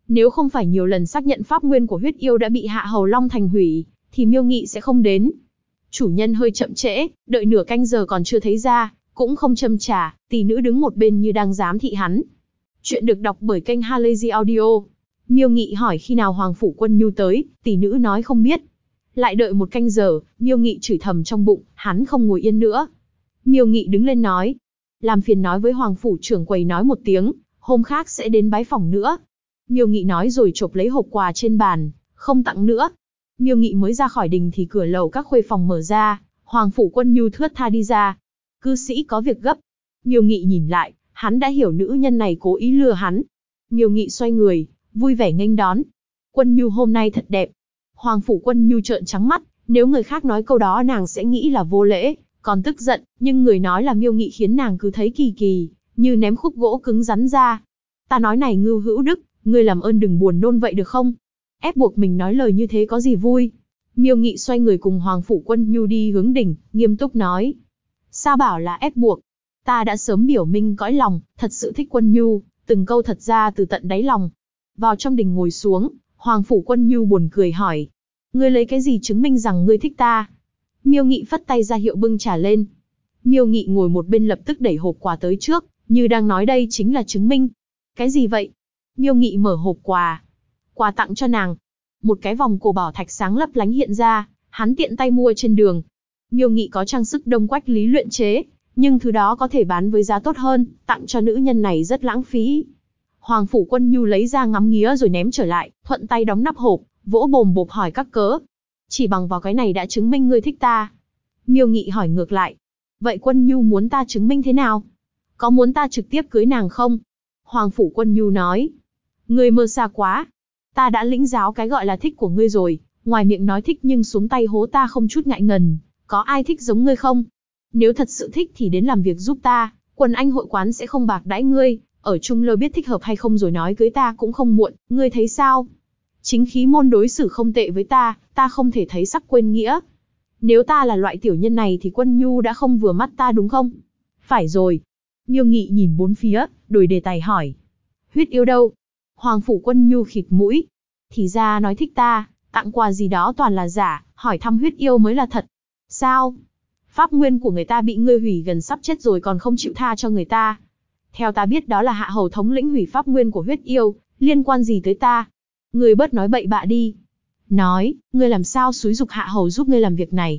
Nếu không phải nhiều lần xác nhận pháp nguyên của huyết yêu đã bị Hạ Hầu Long Thành hủy, thì Miêu Nghị sẽ không đến. Chủ nhân hơi chậm trễ, đợi nửa canh giờ còn chưa thấy ra, cũng không châm trà, tỷ nữ đứng một bên như đang giám thị hắn. Chuyện được đọc bởi kênh Halazy Audio. Miêu Nghị hỏi khi nào Hoàng Phủ Quân Nhu tới, tỷ nữ nói không biết. Lại đợi một canh giờ, Miêu Nghị chửi thầm trong bụng, hắn không ngồi yên nữa. Miêu Nghị đứng lên nói, làm phiền nói với Hoàng Phủ trưởng quầy nói một tiếng, hôm khác sẽ đến bái phỏng nữa. Miêu Nghị nói rồi chộp lấy hộp quà trên bàn, không tặng nữa. Miêu Nghị mới ra khỏi đình thì cửa lầu các khuê phòng mở ra, Hoàng Phủ Quân Nhu thướt tha đi ra. Cư sĩ có việc gấp. Miêu Nghị nhìn lại, hắn đã hiểu nữ nhân này cố ý lừa hắn. Miêu Nghị xoay người, vui vẻ nghênh đón. Quân Nhu hôm nay thật đẹp. Hoàng Phủ Quân Nhu trợn trắng mắt, nếu người khác nói câu đó nàng sẽ nghĩ là vô lễ, còn tức giận, nhưng người nói là Miêu Nghị khiến nàng cứ thấy kỳ kỳ, như ném khúc gỗ cứng rắn ra. Ta nói này Ngưu Hữu Đức, ngươi làm ơn đừng buồn nôn vậy được không? Ép buộc mình nói lời như thế có gì vui? Miêu Nghị xoay người cùng Hoàng Phủ Quân Nhu đi hướng đỉnh, nghiêm túc nói. Sao bảo là ép buộc? Ta đã sớm biểu minh cõi lòng, thật sự thích Quân Nhu, từng câu thật ra từ tận đáy lòng. Vào trong đình ngồi xuống, Hoàng Phủ Quân Nhu buồn cười hỏi. Ngươi lấy cái gì chứng minh rằng ngươi thích ta? Miêu Nghị phất tay ra hiệu bưng trà lên. Miêu Nghị ngồi một bên lập tức đẩy hộp quà tới trước, như đang nói đây chính là chứng minh. Cái gì vậy? Miêu Nghị mở hộp quà. Quà tặng cho nàng. Một cái vòng cổ bảo thạch sáng lấp lánh hiện ra, hắn tiện tay mua trên đường. Miêu Nghị có trang sức đông quách lý luyện chế, nhưng thứ đó có thể bán với giá tốt hơn, tặng cho nữ nhân này rất lãng phí. Hoàng Phủ Quân Nhu lấy ra ngắm nghía rồi ném trở lại, thuận tay đóng nắp hộp, vỗ bồm bộp hỏi các cớ. Chỉ bằng vào cái này đã chứng minh ngươi thích ta. Miêu Nghị hỏi ngược lại. Vậy Quân Nhu muốn ta chứng minh thế nào? Có muốn ta trực tiếp cưới nàng không? Hoàng Phủ Quân Nhu nói. Ngươi mơ xa quá. Ta đã lĩnh giáo cái gọi là thích của ngươi rồi, ngoài miệng nói thích nhưng xuống tay hố ta không chút ngại ngần. Có ai thích giống ngươi không? Nếu thật sự thích thì đến làm việc giúp ta, Quần Anh hội quán sẽ không bạc đãi ngươi, ở chung lâu biết thích hợp hay không rồi nói cưới ta cũng không muộn, ngươi thấy sao? Chính khí môn đối xử không tệ với ta không thể thấy sắc quên nghĩa. Nếu ta là loại tiểu nhân này thì Quân Nhu đã không vừa mắt ta đúng không? Phải rồi. Miêu Nghị nhìn bốn phía, đổi đề tài hỏi. Huyết yêu đâu? Hoàng Phủ Quân Nhu khịt mũi. Thì ra nói thích ta, tặng quà gì đó toàn là giả, hỏi thăm huyết yêu mới là thật. Sao? Pháp nguyên của người ta bị ngươi hủy gần sắp chết rồi còn không chịu tha cho người ta. Theo ta biết đó là Hạ Hầu thống lĩnh hủy pháp nguyên của huyết yêu, liên quan gì tới ta? Ngươi bớt nói bậy bạ đi. Nói, ngươi làm sao xúi giục Hạ Hầu giúp ngươi làm việc này?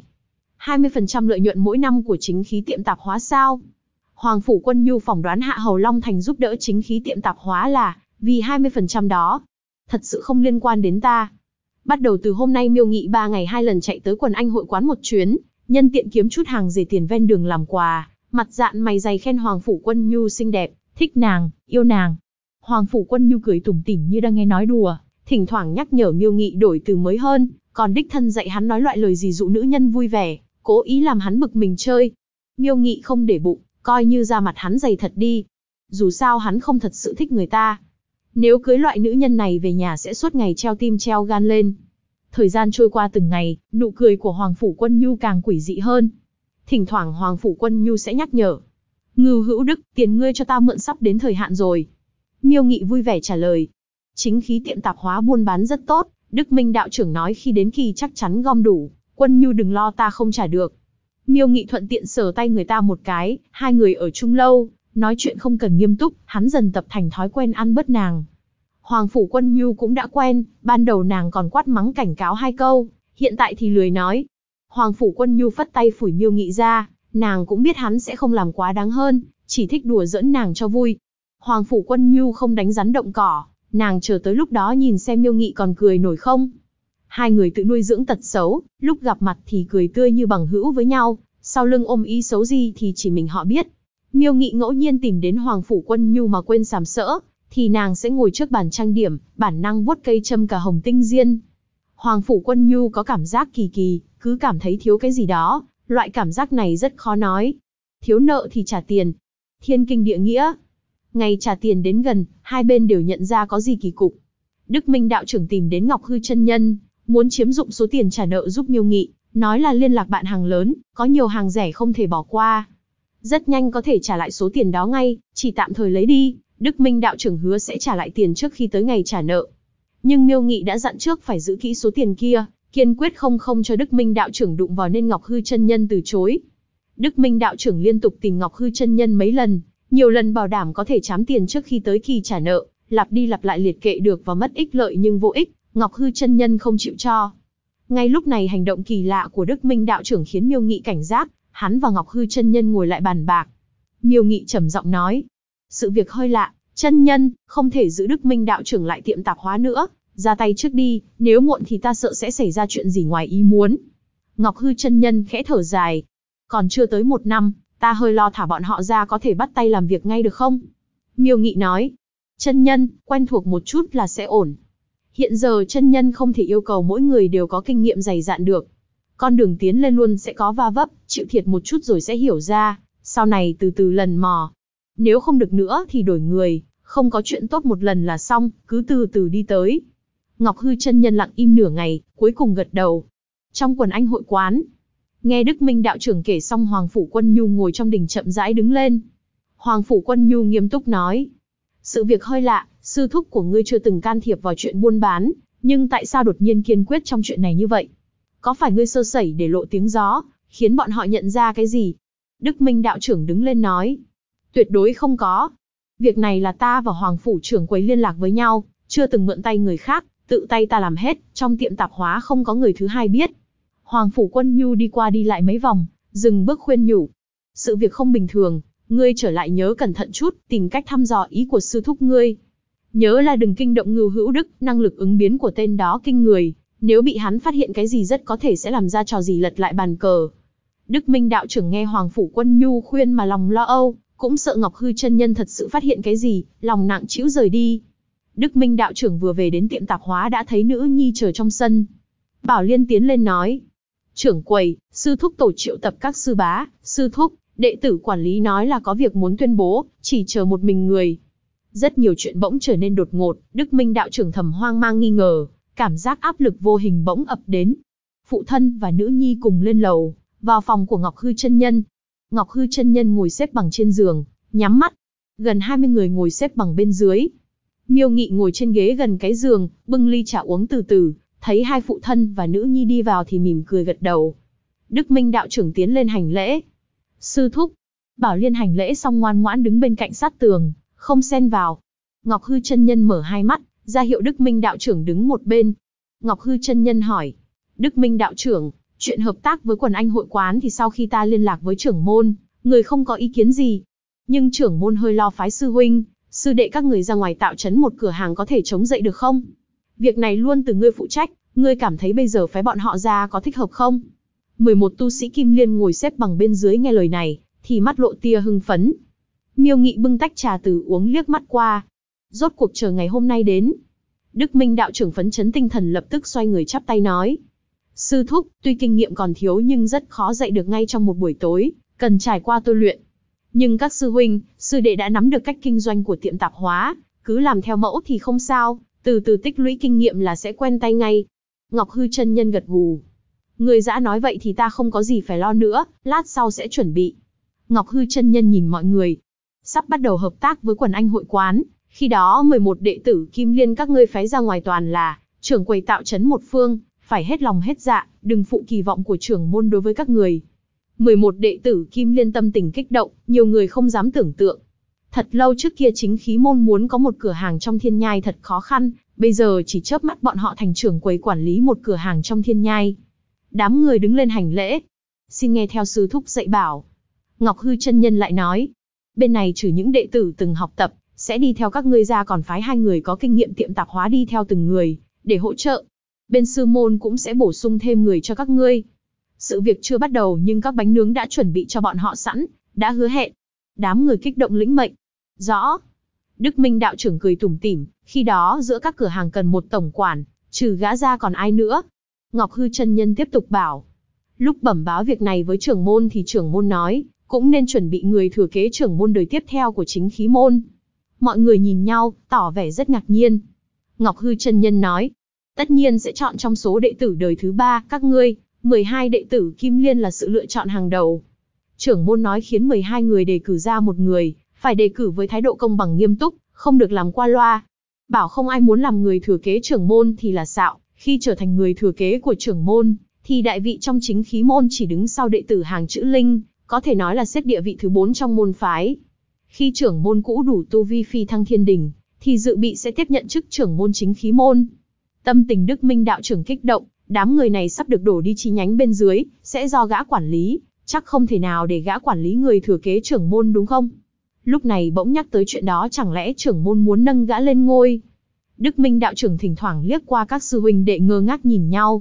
20% lợi nhuận mỗi năm của chính khí tiệm tạp hóa sao? Hoàng Phủ Quân Nhu phỏng đoán Hạ Hầu Long Thành giúp đỡ chính khí tiệm tạp hóa là vì 20% đó. Thật sự không liên quan đến ta. Bắt đầu từ hôm nay Miêu Nghị 3 ngày 2 lần chạy tới Quần Anh hội quán một chuyến, nhân tiện kiếm chút hàng rẻ tiền ven đường làm quà, mặt dạn mày dày khen Hoàng Phủ Quân Nhu xinh đẹp, thích nàng, yêu nàng. Hoàng Phủ Quân Nhu cười tủm tỉm như đang nghe nói đùa, thỉnh thoảng nhắc nhở Miêu Nghị đổi từ mới hơn, còn đích thân dạy hắn nói loại lời gì dụ nữ nhân vui vẻ, cố ý làm hắn bực mình chơi. Miêu Nghị không để bụng, coi như da mặt hắn dày thật đi. Dù sao hắn không thật sự thích người ta. Nếu cưới loại nữ nhân này về nhà sẽ suốt ngày treo tim treo gan lên. Thời gian trôi qua từng ngày, nụ cười của Hoàng Phủ Quân Nhu càng quỷ dị hơn. Thỉnh thoảng Hoàng Phủ Quân Nhu sẽ nhắc nhở. Ngưu Hữu Đức, tiền ngươi cho ta mượn sắp đến thời hạn rồi. Miêu Nghị vui vẻ trả lời. Chính khí tiệm tạp hóa buôn bán rất tốt, Đức Minh đạo trưởng nói khi đến kỳ chắc chắn gom đủ, Quân Nhu đừng lo ta không trả được. Miêu Nghị thuận tiện sờ tay người ta một cái, hai người ở chung lâu, nói chuyện không cần nghiêm túc, hắn dần tập thành thói quen ăn bớt nàng. Hoàng Phủ Quân Nhu cũng đã quen, ban đầu nàng còn quát mắng cảnh cáo 2 câu, hiện tại thì lười nói. Hoàng Phủ Quân Nhu phất tay phủi Miêu Nghị ra, nàng cũng biết hắn sẽ không làm quá đáng hơn, chỉ thích đùa giỡn nàng cho vui. Hoàng Phủ Quân Nhu không đánh rắn động cỏ, nàng chờ tới lúc đó nhìn xem Miêu Nghị còn cười nổi không. Hai người tự nuôi dưỡng tật xấu, lúc gặp mặt thì cười tươi như bằng hữu với nhau, sau lưng ôm ý xấu gì thì chỉ mình họ biết. Miêu Nghị ngẫu nhiên tìm đến Hoàng Phủ Quân Nhu mà quên sàm sỡ, thì nàng sẽ ngồi trước bàn trang điểm, bản năng vuốt cây châm cả hồng tinh diên. Hoàng Phủ Quân Nhu có cảm giác kỳ kỳ, cứ cảm thấy thiếu cái gì đó, loại cảm giác này rất khó nói. Thiếu nợ thì trả tiền. Thiên kinh địa nghĩa. Ngày trả tiền đến gần, hai bên đều nhận ra có gì kỳ cục. Đức Minh đạo trưởng tìm đến Ngọc Hư chân nhân, muốn chiếm dụng số tiền trả nợ giúp Miêu Nghị, nói là liên lạc bạn hàng lớn, có nhiều hàng rẻ không thể bỏ qua. Rất nhanh có thể trả lại số tiền đó ngay, chỉ tạm thời lấy đi, Đức Minh đạo trưởng hứa sẽ trả lại tiền trước khi tới ngày trả nợ. Nhưng Miêu Nghị đã dặn trước phải giữ kỹ số tiền kia, kiên quyết không cho Đức Minh đạo trưởng đụng vào nên Ngọc Hư chân nhân từ chối. Đức Minh đạo trưởng liên tục tìm Ngọc Hư chân nhân mấy lần, nhiều lần bảo đảm có thể trám tiền trước khi tới kỳ trả nợ, lặp đi lặp lại liệt kệ được và mất ích lợi nhưng vô ích, Ngọc Hư chân nhân không chịu cho. Ngay lúc này hành động kỳ lạ của Đức Minh đạo trưởng khiến Miêu Nghị cảnh giác, hắn và Ngọc Hư chân nhân ngồi lại bàn bạc. Miêu Nghị trầm giọng nói, sự việc hơi lạ, chân nhân, không thể giữ Đức Minh đạo trưởng lại tiệm tạp hóa nữa, ra tay trước đi, nếu muộn thì ta sợ sẽ xảy ra chuyện gì ngoài ý muốn. Ngọc Hư chân nhân khẽ thở dài, còn chưa tới 1 năm, ta hơi lo thả bọn họ ra có thể bắt tay làm việc ngay được không? Miêu Nghị nói, chân nhân, quen thuộc một chút là sẽ ổn. Hiện giờ chân nhân không thể yêu cầu mỗi người đều có kinh nghiệm dày dạn được. Con đường tiến lên luôn sẽ có va vấp, chịu thiệt một chút rồi sẽ hiểu ra, sau này từ từ lần mò. Nếu không được nữa thì đổi người, không có chuyện tốt một lần là xong, cứ từ từ đi tới. Ngọc Hư chân nhân lặng im nửa ngày, cuối cùng gật đầu. Trong quần anh hội quán, nghe Đức Minh đạo trưởng kể xong, Hoàng Phủ Quân Nhu ngồi trong đình chậm rãi đứng lên. Hoàng Phủ Quân Nhu nghiêm túc nói, sự việc hơi lạ, sư thúc của ngươi chưa từng can thiệp vào chuyện buôn bán, nhưng tại sao đột nhiên kiên quyết trong chuyện này như vậy? Có phải ngươi sơ sẩy để lộ tiếng gió, khiến bọn họ nhận ra cái gì? Đức Minh đạo trưởng đứng lên nói, tuyệt đối không có. Việc này là ta và Hoàng Phủ trưởng quầy liên lạc với nhau, chưa từng mượn tay người khác, tự tay ta làm hết, trong tiệm tạp hóa không có người thứ hai biết. Hoàng Phủ Quân Nhu đi qua đi lại mấy vòng, dừng bước khuyên nhủ. Sự việc không bình thường, ngươi trở lại nhớ cẩn thận chút, tìm cách thăm dò ý của sư thúc ngươi. Nhớ là đừng kinh động Ngưu Hữu Đức, năng lực ứng biến của tên đó kinh người, nếu bị hắn phát hiện cái gì rất có thể sẽ làm ra trò gì lật lại bàn cờ. Đức Minh đạo trưởng nghe Hoàng Phủ Quân Nhu khuyên mà lòng lo âu, cũng sợ Ngọc Hư chân nhân thật sự phát hiện cái gì, lòng nặng trĩu rời đi. Đức Minh đạo trưởng vừa về đến tiệm tạp hóa đã thấy nữ nhi chờ trong sân. Bảo Liên tiến lên nói, trưởng quầy, sư thúc tổ triệu tập các sư bá, sư thúc, đệ tử quản lý nói là có việc muốn tuyên bố, chỉ chờ một mình người. Rất nhiều chuyện bỗng trở nên đột ngột, Đức Minh đạo trưởng thầm hoang mang nghi ngờ, cảm giác áp lực vô hình bỗng ập đến. Phụ thân và nữ nhi cùng lên lầu, vào phòng của Ngọc Hư chân nhân. Ngọc Hư chân nhân ngồi xếp bằng trên giường, nhắm mắt. Gần 20 người ngồi xếp bằng bên dưới. Miêu Nghị ngồi trên ghế gần cái giường, bưng ly trà uống từ từ, thấy hai phụ thân và nữ nhi đi vào thì mỉm cười gật đầu. Đức Minh đạo trưởng tiến lên hành lễ. Sư thúc. Bảo Liên hành lễ xong ngoan ngoãn đứng bên cạnh sát tường, không xen vào. Ngọc Hư chân nhân mở hai mắt, ra hiệu Đức Minh đạo trưởng đứng một bên. Ngọc Hư chân nhân hỏi, Đức Minh đạo trưởng, chuyện hợp tác với quần anh hội quán thì sau khi ta liên lạc với trưởng môn, người không có ý kiến gì. Nhưng trưởng môn hơi lo phái sư huynh, sư đệ các người ra ngoài tạo trấn một cửa hàng có thể chống dậy được không? Việc này luôn từ ngươi phụ trách, ngươi cảm thấy bây giờ phái bọn họ ra có thích hợp không? 11 tu sĩ Kim Liên ngồi xếp bằng bên dưới nghe lời này, thì mắt lộ tia hưng phấn. Miêu Nghị bưng tách trà từ uống liếc mắt qua. Rốt cuộc chờ ngày hôm nay đến. Đức Minh đạo trưởng phấn chấn tinh thần lập tức xoay người chắp tay nói. Sư thúc, tuy kinh nghiệm còn thiếu nhưng rất khó dạy được ngay trong một buổi tối, cần trải qua tôi luyện. Nhưng các sư huynh, sư đệ đã nắm được cách kinh doanh của tiệm tạp hóa, cứ làm theo mẫu thì không sao, từ từ tích lũy kinh nghiệm là sẽ quen tay ngay. Ngọc Hư chân nhân gật gù. Người dã nói vậy thì ta không có gì phải lo nữa, lát sau sẽ chuẩn bị. Ngọc Hư chân nhân nhìn mọi người. Sắp bắt đầu hợp tác với quần anh hội quán, khi đó 11 đệ tử Kim Liên các ngươi phái ra ngoài toàn là trưởng quầy tạo trấn một phương, phải hết lòng hết dạ, đừng phụ kỳ vọng của trưởng môn đối với các người. 11 đệ tử Kim Liên tâm tình kích động, nhiều người không dám tưởng tượng. Thật lâu trước kia chính khí môn muốn có một cửa hàng trong Thiên Nhai thật khó khăn, bây giờ chỉ chớp mắt bọn họ thành trưởng quầy quản lý một cửa hàng trong Thiên Nhai. Đám người đứng lên hành lễ. Xin nghe theo sư thúc dạy bảo. Ngọc Hư chân nhân lại nói. Bên này trừ những đệ tử từng học tập, sẽ đi theo các ngươi ra còn phái 2 người có kinh nghiệm tiệm tạp hóa đi theo từng người, để hỗ trợ. Bên sư môn cũng sẽ bổ sung thêm người cho các ngươi. Sự việc chưa bắt đầu nhưng các bánh nướng đã chuẩn bị cho bọn họ sẵn, đã hứa hẹn. Đám người kích động lĩnh mệnh. Rõ. Đức Minh đạo trưởng cười tủm tỉm, khi đó giữa các cửa hàng cần một tổng quản, trừ gã ra còn ai nữa. Ngọc Hư chân nhân tiếp tục bảo. Lúc bẩm báo việc này với trưởng môn thì trưởng môn nói, cũng nên chuẩn bị người thừa kế trưởng môn đời tiếp theo của chính khí môn. Mọi người nhìn nhau, tỏ vẻ rất ngạc nhiên. Ngọc Hư chân nhân nói, tất nhiên sẽ chọn trong số đệ tử đời thứ 3, các ngươi, 12 đệ tử Kim Liên là sự lựa chọn hàng đầu. Trưởng môn nói khiến 12 người đề cử ra một người, phải đề cử với thái độ công bằng nghiêm túc, không được làm qua loa. Bảo không ai muốn làm người thừa kế trưởng môn thì là xạo, khi trở thành người thừa kế của trưởng môn, thì đại vị trong chính khí môn chỉ đứng sau đệ tử hàng chữ linh, có thể nói là xếp địa vị thứ 4 trong môn phái. Khi trưởng môn cũ đủ tu vi phi thăng thiên đỉnh, thì dự bị sẽ tiếp nhận chức trưởng môn chính khí môn. Tâm tình Đức Minh đạo trưởng kích động, đám người này sắp được đổ đi chi nhánh bên dưới, sẽ do gã quản lý, chắc không thể nào để gã quản lý người thừa kế trưởng môn đúng không? Lúc này bỗng nhắc tới chuyện đó, chẳng lẽ trưởng môn muốn nâng gã lên ngôi? Đức Minh đạo trưởng thỉnh thoảng liếc qua các sư huynh đệ ngơ ngác nhìn nhau.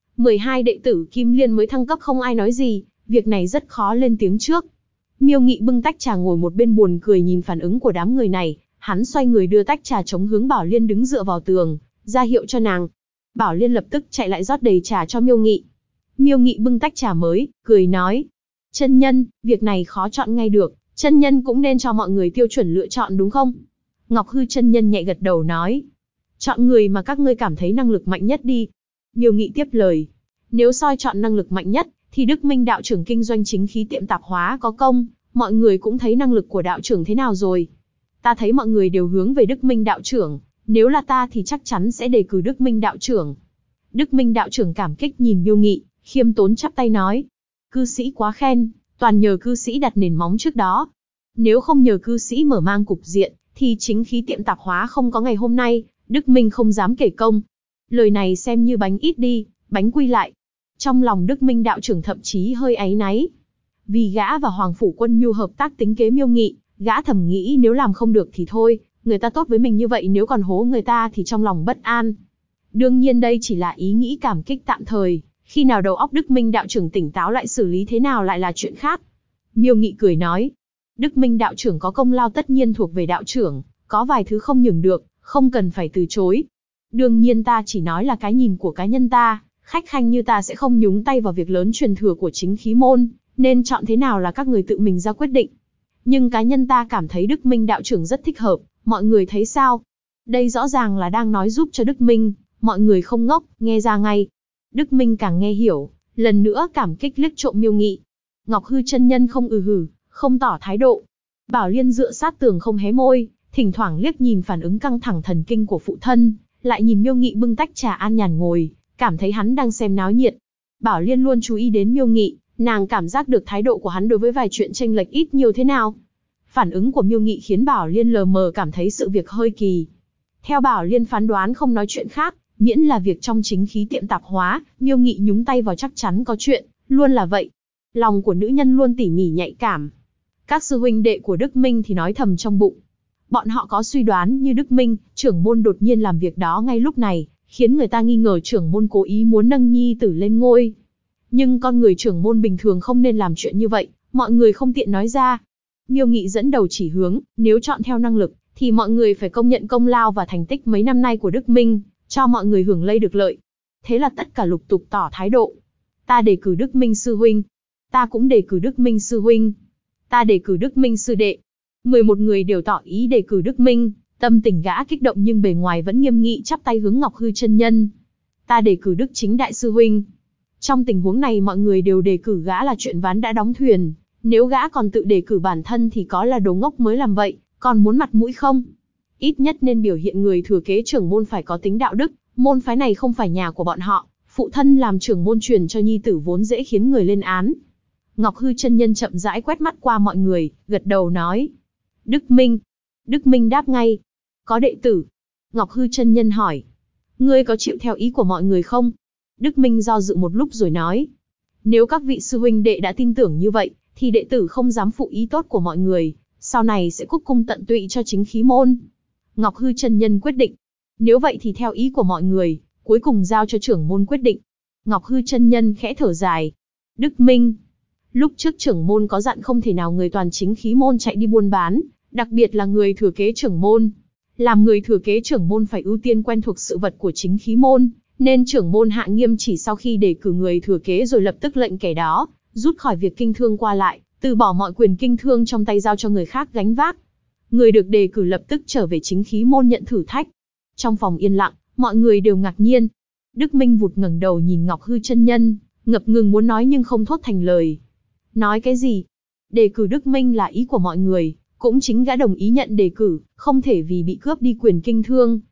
12 đệ tử Kim Liên mới thăng cấp không ai nói gì, việc này rất khó lên tiếng trước. Miêu Nghị bưng tách trà ngồi một bên buồn cười nhìn phản ứng của đám người này, hắn xoay người đưa tách trà chống hướng Bảo Liên đứng dựa vào tường, ra hiệu cho nàng. Bảo Liên lập tức chạy lại rót đầy trà cho Miêu Nghị. Miêu Nghị bưng tách trà mới, cười nói: "Chân nhân, việc này khó chọn ngay được, chân nhân cũng nên cho mọi người tiêu chuẩn lựa chọn đúng không?" Ngọc Hư chân nhân nhẹ gật đầu nói: "Chọn người mà các ngươi cảm thấy năng lực mạnh nhất đi." Miêu Nghị tiếp lời: "Nếu soi chọn năng lực mạnh nhất, thì Đức Minh đạo trưởng kinh doanh chính khí tiệm tạp hóa có công, mọi người cũng thấy năng lực của đạo trưởng thế nào rồi. Ta thấy mọi người đều hướng về Đức Minh đạo trưởng, nếu là ta thì chắc chắn sẽ đề cử Đức Minh đạo trưởng." Đức Minh đạo trưởng cảm kích nhìn Miêu Nghị, khiêm tốn chắp tay nói: "Cư sĩ quá khen, toàn nhờ cư sĩ đặt nền móng trước đó. Nếu không nhờ cư sĩ mở mang cục diện, thì chính khí tiệm tạp hóa không có ngày hôm nay, Đức Minh không dám kể công." Lời này xem như bánh ít đi, bánh quy lại. Trong lòng Đức Minh đạo trưởng thậm chí hơi áy náy. Vì gã và Hoàng Phủ Quân Nhu hợp tác tính kế Miêu Nghị, gã thầm nghĩ nếu làm không được thì thôi, người ta tốt với mình như vậy nếu còn hố người ta thì trong lòng bất an. Đương nhiên đây chỉ là ý nghĩ cảm kích tạm thời, khi nào đầu óc Đức Minh đạo trưởng tỉnh táo lại xử lý thế nào lại là chuyện khác. Miêu Nghị cười nói: "Đức Minh đạo trưởng có công lao tất nhiên thuộc về đạo trưởng, có vài thứ không nhường được, không cần phải từ chối. Đương nhiên ta chỉ nói là cái nhìn của cá nhân ta, khách khanh như ta sẽ không nhúng tay vào việc lớn truyền thừa của chính khí môn, nên chọn thế nào là các người tự mình ra quyết định. Nhưng cá nhân ta cảm thấy Đức Minh đạo trưởng rất thích hợp, mọi người thấy sao?" Đây rõ ràng là đang nói giúp cho Đức Minh, mọi người không ngốc, nghe ra ngay. Đức Minh càng nghe hiểu, lần nữa cảm kích liếc trộm Miêu Nghị. Ngọc Hư chân nhân không hử, không tỏ thái độ. Bảo Liên dựa sát tường không hé môi, thỉnh thoảng liếc nhìn phản ứng căng thẳng thần kinh của phụ thân, lại nhìn Miêu Nghị bưng tách trà an nhàn ngồi, cảm thấy hắn đang xem náo nhiệt. Bảo Liên luôn chú ý đến Miêu Nghị, nàng cảm giác được thái độ của hắn đối với vài chuyện chênh lệch ít nhiều thế nào. Phản ứng của Miêu Nghị khiến Bảo Liên lờ mờ cảm thấy sự việc hơi kỳ. Theo Bảo Liên phán đoán không nói chuyện khác, miễn là việc trong chính khí tiệm tạp hóa, Miêu Nghị nhúng tay vào chắc chắn có chuyện, luôn là vậy. Lòng của nữ nhân luôn tỉ mỉ nhạy cảm. Các sư huynh đệ của Đức Minh thì nói thầm trong bụng. Bọn họ có suy đoán như Đức Minh, trưởng môn đột nhiên làm việc đó ngay lúc này, khiến người ta nghi ngờ trưởng môn cố ý muốn nâng nhi tử lên ngôi. Nhưng con người trưởng môn bình thường không nên làm chuyện như vậy, mọi người không tiện nói ra. Miêu Nghị dẫn đầu chỉ hướng, nếu chọn theo năng lực, thì mọi người phải công nhận công lao và thành tích mấy năm nay của Đức Minh, cho mọi người hưởng lây được lợi. Thế là tất cả lục tục tỏ thái độ. Ta đề cử Đức Minh sư huynh. Ta cũng đề cử Đức Minh sư huynh. Ta đề cử Đức Minh sư đệ. 11 người đều tỏ ý đề cử Đức Minh, tâm tình gã kích động nhưng bề ngoài vẫn nghiêm nghị chắp tay hướng Ngọc Hư chân nhân. Ta đề cử Đức Chính đại sư huynh. Trong tình huống này mọi người đều đề cử gã là chuyện ván đã đóng thuyền, nếu gã còn tự đề cử bản thân thì có là đồ ngốc mới làm vậy, còn muốn mặt mũi không? Ít nhất nên biểu hiện người thừa kế trưởng môn phải có tính đạo đức, môn phái này không phải nhà của bọn họ, phụ thân làm trưởng môn truyền cho nhi tử vốn dễ khiến người lên án. Ngọc Hư chân nhân chậm rãi quét mắt qua mọi người, gật đầu nói: Đức Minh. Đức Minh đáp ngay: Có đệ tử. Ngọc Hư chân nhân hỏi: Ngươi có chịu theo ý của mọi người không? Đức Minh do dự một lúc rồi nói: Nếu các vị sư huynh đệ đã tin tưởng như vậy, thì đệ tử không dám phụ ý tốt của mọi người, sau này sẽ cúc cung tận tụy cho chính khí môn. Ngọc Hư chân nhân quyết định: Nếu vậy thì theo ý của mọi người, cuối cùng giao cho trưởng môn quyết định. Ngọc Hư chân nhân khẽ thở dài: Đức Minh, lúc trước trưởng môn có dặn không thể nào người toàn chính khí môn chạy đi buôn bán, đặc biệt là người thừa kế trưởng môn. Làm người thừa kế trưởng môn phải ưu tiên quen thuộc sự vật của chính khí môn, nên trưởng môn hạ nghiêm chỉ sau khi đề cử người thừa kế rồi lập tức lệnh kẻ đó rút khỏi việc kinh thương qua lại, từ bỏ mọi quyền kinh thương trong tay giao cho người khác gánh vác. Người được đề cử lập tức trở về chính khí môn nhận thử thách. Trong phòng yên lặng, mọi người đều ngạc nhiên. Đức Minh vụt ngẩng đầu nhìn Ngọc Hư chân nhân, ngập ngừng muốn nói nhưng không thốt thành lời. Nói cái gì? Đề cử Đức Minh là ý của mọi người, cũng chính gã đồng ý nhận đề cử, không thể vì bị cướp đi quyền kinh thương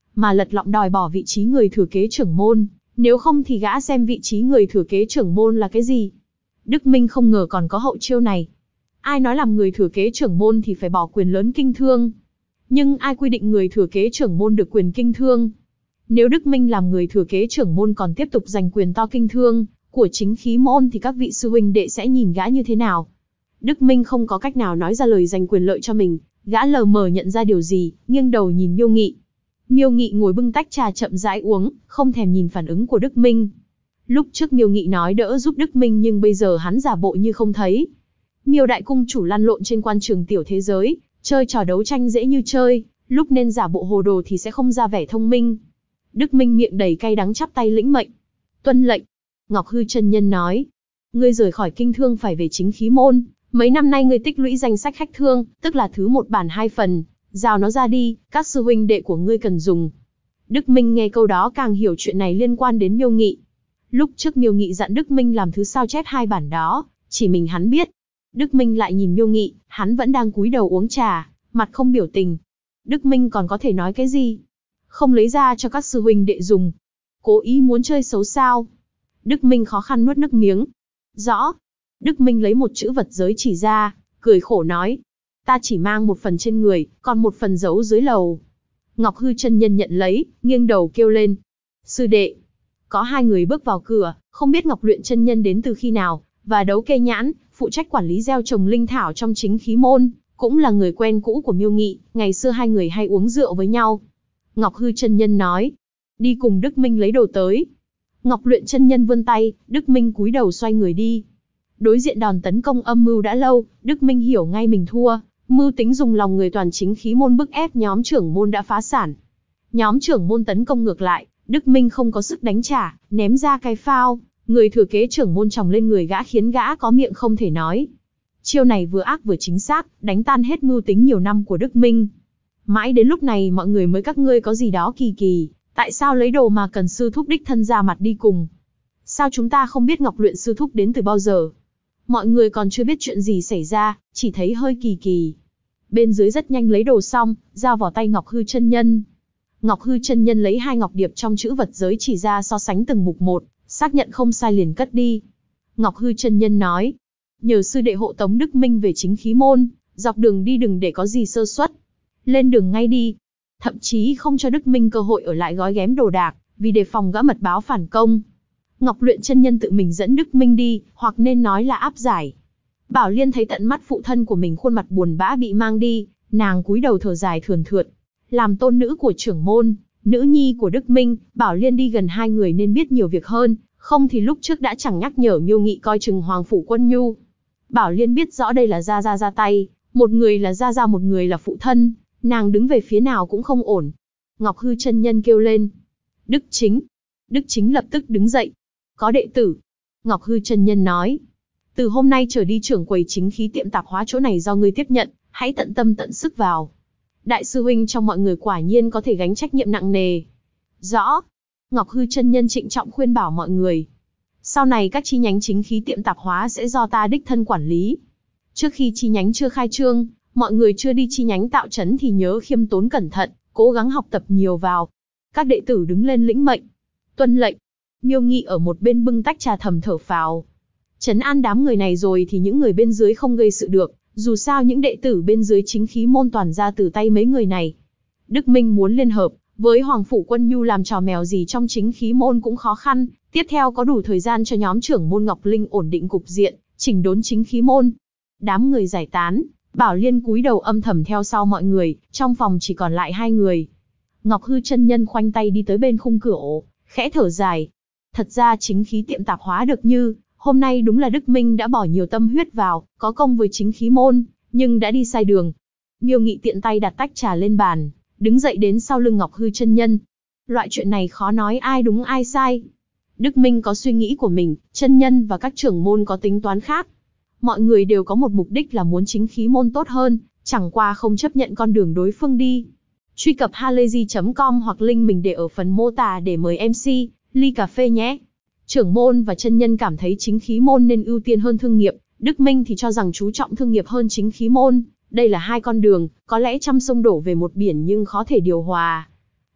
mà lật lọng đòi bỏ vị trí người thừa kế trưởng môn, nếu không thì gã xem vị trí người thừa kế trưởng môn là cái gì. Đức Minh không ngờ còn có hậu chiêu này. Ai nói làm người thừa kế trưởng môn thì phải bỏ quyền lớn kinh thương. Nhưng ai quy định người thừa kế trưởng môn được quyền kinh thương? Nếu Đức Minh làm người thừa kế trưởng môn còn tiếp tục giành quyền to kinh thương của chính khí môn thì các vị sư huynh đệ sẽ nhìn gã như thế nào? Đức Minh không có cách nào nói ra lời giành quyền lợi cho mình, gã lờ mờ nhận ra điều gì, nghiêng đầu nhìn Miêu Nghị. Miêu Nghị ngồi bưng tách trà chậm rãi uống, không thèm nhìn phản ứng của Đức Minh. Lúc trước Miêu Nghị nói đỡ giúp Đức Minh nhưng bây giờ hắn giả bộ như không thấy. Miêu đại cung chủ lăn lộn trên quan trường tiểu thế giới, chơi trò đấu tranh dễ như chơi, lúc nên giả bộ hồ đồ thì sẽ không ra vẻ thông minh. Đức Minh miệng đầy cay đắng chắp tay lĩnh mệnh. Tuân lệnh. Ngọc Hư chân nhân nói. Ngươi rời khỏi kinh thương phải về chính khí môn. Mấy năm nay ngươi tích lũy danh sách khách thương, tức là thứ 1 bản 2 phần. Giao nó ra đi, các sư huynh đệ của ngươi cần dùng. Đức Minh nghe câu đó càng hiểu chuyện này liên quan đến Miêu Nghị. Lúc trước Miêu Nghị dặn Đức Minh làm thứ sao chép 2 bản đó, chỉ mình hắn biết. Đức Minh lại nhìn Miêu Nghị, hắn vẫn đang cúi đầu uống trà, mặt không biểu tình. Đức Minh còn có thể nói cái gì? Không lấy ra cho các sư huynh đệ dùng. Cố ý muốn chơi xấu sao? Đức Minh khó khăn nuốt nước miếng. Rõ. Đức Minh lấy một chữ vật giới chỉ ra, cười khổ nói. Ta chỉ mang 1 phần trên người, còn 1 phần giấu dưới lầu. Ngọc Hư chân nhân nhận lấy, nghiêng đầu kêu lên. Sư đệ. Có 2 người bước vào cửa, không biết Ngọc Luyện chân nhân đến từ khi nào, và Đấu Kê Nhãn, phụ trách quản lý gieo trồng linh thảo trong chính khí môn, cũng là người quen cũ của Miêu Nghị, ngày xưa 2 người hay uống rượu với nhau. Ngọc Hư chân nhân nói. Đi cùng Đức Minh lấy đồ tới. Ngọc Luyện chân nhân vươn tay, Đức Minh cúi đầu xoay người đi. Đối diện đòn tấn công âm mưu đã lâu, Đức Minh hiểu ngay mình thua, mưu tính dùng lòng người toàn chính khí môn bức ép nhóm trưởng môn đã phá sản. Nhóm trưởng môn tấn công ngược lại, Đức Minh không có sức đánh trả, ném ra cái phao, người thừa kế trưởng môn chòng lên người gã khiến gã có miệng không thể nói. Chiêu này vừa ác vừa chính xác, đánh tan hết mưu tính nhiều năm của Đức Minh. Mãi đến lúc này mọi người mới các ngươi có gì đó kỳ kỳ, tại sao lấy đồ mà cần sư thúc đích thân ra mặt đi cùng? Sao chúng ta không biết Ngọc Luyện sư thúc đến từ bao giờ? Mọi người còn chưa biết chuyện gì xảy ra, chỉ thấy hơi kỳ kỳ. Bên dưới rất nhanh lấy đồ xong, giao vào tay Ngọc Hư chân nhân. Ngọc Hư chân nhân lấy 2 ngọc điệp trong chữ vật giới chỉ ra so sánh từng mục một, xác nhận không sai liền cất đi. Ngọc Hư chân nhân nói, nhờ sư đệ hộ tống Đức Minh về chính khí môn, dọc đường đi đừng để có gì sơ suất. Lên đường ngay đi. Thậm chí không cho Đức Minh cơ hội ở lại gói ghém đồ đạc, vì đề phòng gã mật báo phản công. Ngọc Luyện chân nhân tự mình dẫn Đức Minh đi, hoặc nên nói là áp giải. Bảo Liên thấy tận mắt phụ thân của mình khuôn mặt buồn bã bị mang đi, nàng cúi đầu thở dài thườn thượt. Làm tôn nữ của trưởng môn, nữ nhi của Đức Minh, Bảo Liên đi gần 2 người nên biết nhiều việc hơn, không thì lúc trước đã chẳng nhắc nhở Miêu Nghị coi chừng Hoàng phủ Quân Nhu. Bảo Liên biết rõ đây là Gia Gia ra tay, một người là Gia Gia một người là phụ thân, nàng đứng về phía nào cũng không ổn. Ngọc Hư chân nhân kêu lên. Đức Chính. Đức Chính lập tức đứng dậy. Có đệ tử. Ngọc Hư chân nhân nói. Từ hôm nay trở đi trưởng quầy chính khí tiệm tạp hóa chỗ này do ngươi tiếp nhận, hãy tận tâm tận sức vào. Đại sư huynh trong mọi người quả nhiên có thể gánh trách nhiệm nặng nề. Rõ. Ngọc Hư chân nhân trịnh trọng khuyên bảo mọi người. Sau này các chi nhánh chính khí tiệm tạp hóa sẽ do ta đích thân quản lý. Trước khi chi nhánh chưa khai trương, mọi người chưa đi chi nhánh tạo trấn thì nhớ khiêm tốn cẩn thận, cố gắng học tập nhiều vào. Các đệ tử đứng lên lĩnh mệnh. Tuân lệnh. Miêu Nghị ở một bên bưng tách trà thầm thở phào. Trấn an đám người này rồi thì những người bên dưới không gây sự được, dù sao những đệ tử bên dưới chính khí môn toàn ra từ tay mấy người này. Đức Minh muốn liên hợp với Hoàng phủ Quân Nhu làm trò mèo gì trong chính khí môn cũng khó khăn, tiếp theo có đủ thời gian cho nhóm trưởng môn Ngọc Linh ổn định cục diện, chỉnh đốn chính khí môn. Đám người giải tán, Bảo Liên cúi đầu âm thầm theo sau mọi người, trong phòng chỉ còn lại 2 người. Ngọc Hư chân nhân khoanh tay đi tới bên khung cửa ổ, khẽ thở dài. Thật ra chính khí tiệm tạp hóa được như, hôm nay đúng là Đức Minh đã bỏ nhiều tâm huyết vào, có công với chính khí môn, nhưng đã đi sai đường. Miêu Nghị tiện tay đặt tách trà lên bàn, đứng dậy đến sau lưng Ngọc Hư chân nhân. Loại chuyện này khó nói ai đúng ai sai. Đức Minh có suy nghĩ của mình, chân nhân và các trưởng môn có tính toán khác. Mọi người đều có một mục đích là muốn chính khí môn tốt hơn, chẳng qua không chấp nhận con đường đối phương đi. Truy cập halayzi.com hoặc link mình để ở phần mô tả để mời MC, ly cà phê nhé. Trưởng môn và chân nhân cảm thấy chính khí môn nên ưu tiên hơn thương nghiệp, Đức Minh thì cho rằng chú trọng thương nghiệp hơn chính khí môn. Đây là 2 con đường, có lẽ trăm sông đổ về một biển nhưng khó thể điều hòa.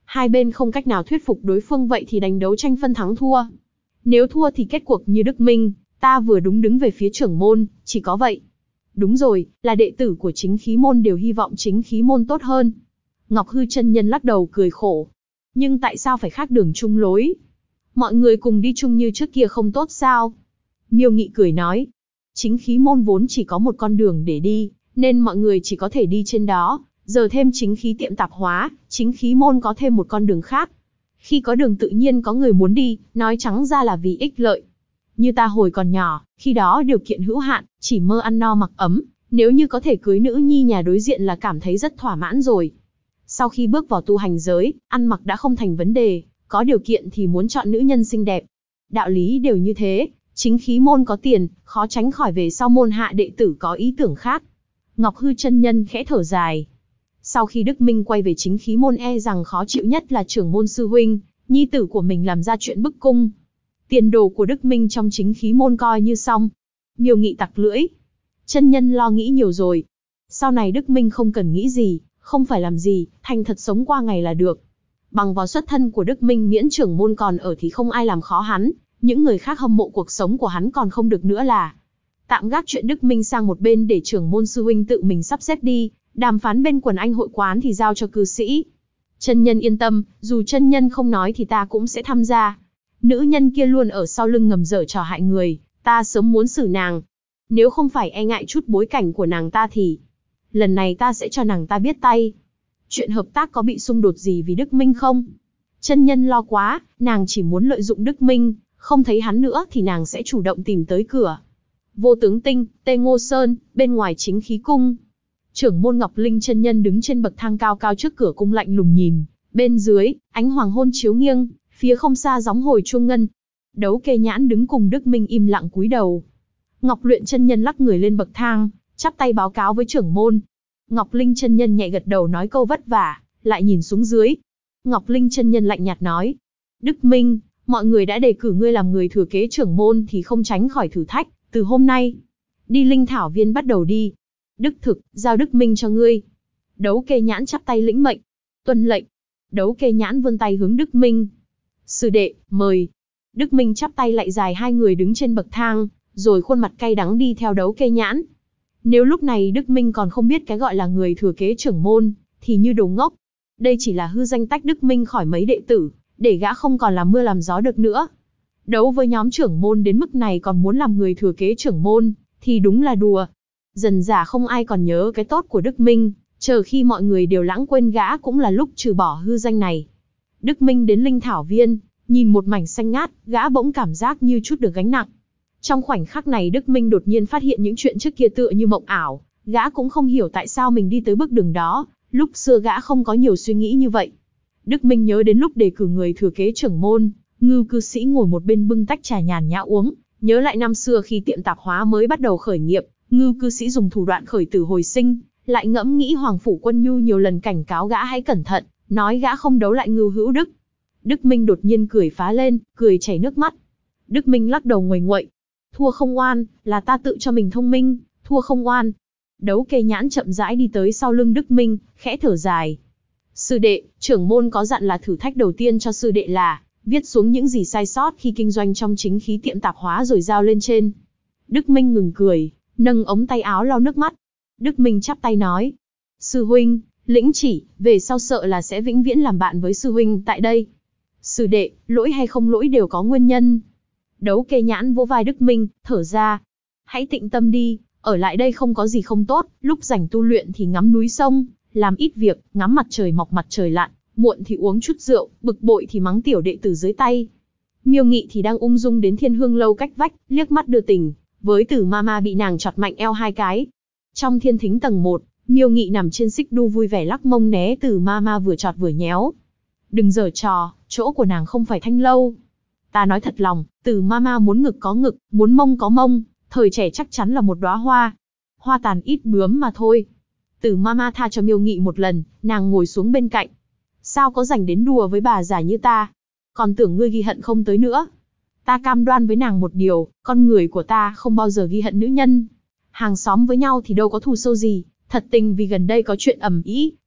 Hai bên không cách nào thuyết phục đối phương, vậy thì đánh đấu tranh phân thắng thua. Nếu thua thì kết cuộc như Đức Minh, ta vừa đúng đứng về phía trưởng môn, chỉ có vậy. Đúng rồi, là đệ tử của chính khí môn đều hy vọng chính khí môn tốt hơn. Ngọc Hư chân nhân lắc đầu cười khổ. Nhưng tại sao phải khác đường chung lối? Mọi người cùng đi chung như trước kia không tốt sao? Miêu Nghị cười nói. Chính khí môn vốn chỉ có một con đường để đi, nên mọi người chỉ có thể đi trên đó. Giờ thêm chính khí tiệm tạp hóa, chính khí môn có thêm một con đường khác. Khi có đường tự nhiên có người muốn đi, nói trắng ra là vì ích lợi. Như ta hồi còn nhỏ, khi đó điều kiện hữu hạn, chỉ mơ ăn no mặc ấm, nếu như có thể cưới nữ nhi nhà đối diện là cảm thấy rất thỏa mãn rồi. Sau khi bước vào tu hành giới, ăn mặc đã không thành vấn đề, có điều kiện thì muốn chọn nữ nhân xinh đẹp. Đạo lý đều như thế, chính khí môn có tiền, khó tránh khỏi về sau môn hạ đệ tử có ý tưởng khác. Ngọc Hư chân nhân khẽ thở dài. Sau khi Đức Minh quay về chính khí môn, e rằng khó chịu nhất là trưởng môn sư huynh, nhi tử của mình làm ra chuyện bức cung. Tiền đồ của Đức Minh trong chính khí môn coi như xong. Miêu Nghị tặc lưỡi. Chân nhân lo nghĩ nhiều rồi. Sau này Đức Minh không cần nghĩ gì, không phải làm gì, thành thật sống qua ngày là được. Bằng vào xuất thân của Đức Minh, miễn trưởng môn còn ở thì không ai làm khó hắn, những người khác hâm mộ cuộc sống của hắn còn không được nữa là. Tạm gác chuyện Đức Minh sang một bên để trưởng môn sư huynh tự mình sắp xếp đi, đàm phán bên quần anh hội quán thì giao cho cư sĩ. Chân nhân yên tâm, dù chân nhân không nói thì ta cũng sẽ tham gia. Nữ nhân kia luôn ở sau lưng ngầm giở trò hại người, ta sớm muốn xử nàng. Nếu không phải e ngại chút bối cảnh của nàng ta thì lần này ta sẽ cho nàng ta biết tay. Chuyện hợp tác có bị xung đột gì vì Đức Minh không? Chân nhân lo quá, nàng chỉ muốn lợi dụng Đức Minh, không thấy hắn nữa thì nàng sẽ chủ động tìm tới cửa. Vô Tướng Tinh, Tê Ngô Sơn, bên ngoài chính khí cung. Trưởng môn Ngọc Linh chân nhân đứng trên bậc thang cao cao trước cửa cung lạnh lùng nhìn. Bên dưới, ánh hoàng hôn chiếu nghiêng, phía không xa gióng hồi chuông ngân. Đấu Kê Nhãn đứng cùng Đức Minh im lặng cúi đầu. Ngọc Luyện chân nhân lắc người lên bậc thang, chắp tay báo cáo với trưởng môn. Ngọc Linh chân nhân nhẹ gật đầu nói câu vất vả, lại nhìn xuống dưới. Ngọc Linh chân nhân lạnh nhạt nói: Đức Minh, mọi người đã đề cử ngươi làm người thừa kế trưởng môn thì không tránh khỏi thử thách. Từ hôm nay, đi Linh Thảo Viên bắt đầu đi. Đức Thực, giao Đức Minh cho ngươi. Đấu Kê Nhãn chắp tay lĩnh mệnh. Tuân lệnh. Đấu Kê Nhãn vươn tay hướng Đức Minh. Sư đệ, mời. Đức Minh chắp tay lạy dài, hai người đứng trên bậc thang, rồi khuôn mặt cay đắng đi theo Đấu Kê Nhãn. Nếu lúc này Đức Minh còn không biết cái gọi là người thừa kế trưởng môn, thì như đồ ngốc. Đây chỉ là hư danh tách Đức Minh khỏi mấy đệ tử, để gã không còn làm mưa làm gió được nữa. Đấu với nhóm trưởng môn đến mức này còn muốn làm người thừa kế trưởng môn, thì đúng là đùa. Dần dà không ai còn nhớ cái tốt của Đức Minh, chờ khi mọi người đều lãng quên gã cũng là lúc trừ bỏ hư danh này. Đức Minh đến Linh Thảo Viên, nhìn một mảnh xanh ngát, gã bỗng cảm giác như chút được gánh nặng. Trong khoảnh khắc này Đức Minh đột nhiên phát hiện những chuyện trước kia tựa như mộng ảo, gã cũng không hiểu tại sao mình đi tới bước đường đó, lúc xưa gã không có nhiều suy nghĩ như vậy. Đức Minh nhớ đến lúc đề cử người thừa kế trưởng môn, Ngưu cư sĩ ngồi một bên bưng tách trà nhàn nhã uống, nhớ lại năm xưa khi tiệm tạp hóa mới bắt đầu khởi nghiệp, Ngưu cư sĩ dùng thủ đoạn khởi tử hồi sinh, lại ngẫm nghĩ Hoàng phủ Quân Nhu nhiều lần cảnh cáo gã hãy cẩn thận, nói gã không đấu lại Ngưu Hữu Đức. Đức Minh đột nhiên cười phá lên, cười chảy nước mắt. Đức Minh lắc đầu nguầy nguậy. Thua không oan, là ta tự cho mình thông minh, thua không oan. Đấu Kê Nhãn chậm rãi đi tới sau lưng Đức Minh, khẽ thở dài. Sư đệ, trưởng môn có dặn là thử thách đầu tiên cho sư đệ là viết xuống những gì sai sót khi kinh doanh trong chính khí tiệm tạp hóa rồi giao lên trên. Đức Minh ngừng cười, nâng ống tay áo lau nước mắt. Đức Minh chắp tay nói: Sư huynh, lĩnh chỉ, về sau sợ là sẽ vĩnh viễn làm bạn với sư huynh tại đây. Sư đệ, lỗi hay không lỗi đều có nguyên nhân. Đấu Kê Nhãn vỗ vai Đức Minh, thở ra. Hãy tĩnh tâm đi, ở lại đây không có gì không tốt, lúc rảnh tu luyện thì ngắm núi sông, làm ít việc, ngắm mặt trời mọc mặt trời lặn, muộn thì uống chút rượu, bực bội thì mắng tiểu đệ tử dưới tay. Miêu Nghị thì đang ung dung đến Thiên Hương lâu cách vách, liếc mắt đưa tình, với Tử Mama bị nàng chọt mạnh eo hai cái. Trong thiên thính tầng 1, Miêu Nghị nằm trên xích đu vui vẻ lắc mông né Tử Mama vừa chọt vừa nhéo. Đừng giở trò, chỗ của nàng không phải thanh lâu. Ta nói thật lòng, Tử Mama muốn ngực có ngực, muốn mông có mông, thời trẻ chắc chắn là một đóa hoa. Hoa tàn ít bướm mà thôi. Tử Mama tha cho Miêu Nghị một lần, nàng ngồi xuống bên cạnh. Sao có rảnh đến đùa với bà già như ta? Còn tưởng ngươi ghi hận không tới nữa. Ta cam đoan với nàng một điều, con người của ta không bao giờ ghi hận nữ nhân. Hàng xóm với nhau thì đâu có thù sâu gì, thật tình vì gần đây có chuyện ầm ĩ,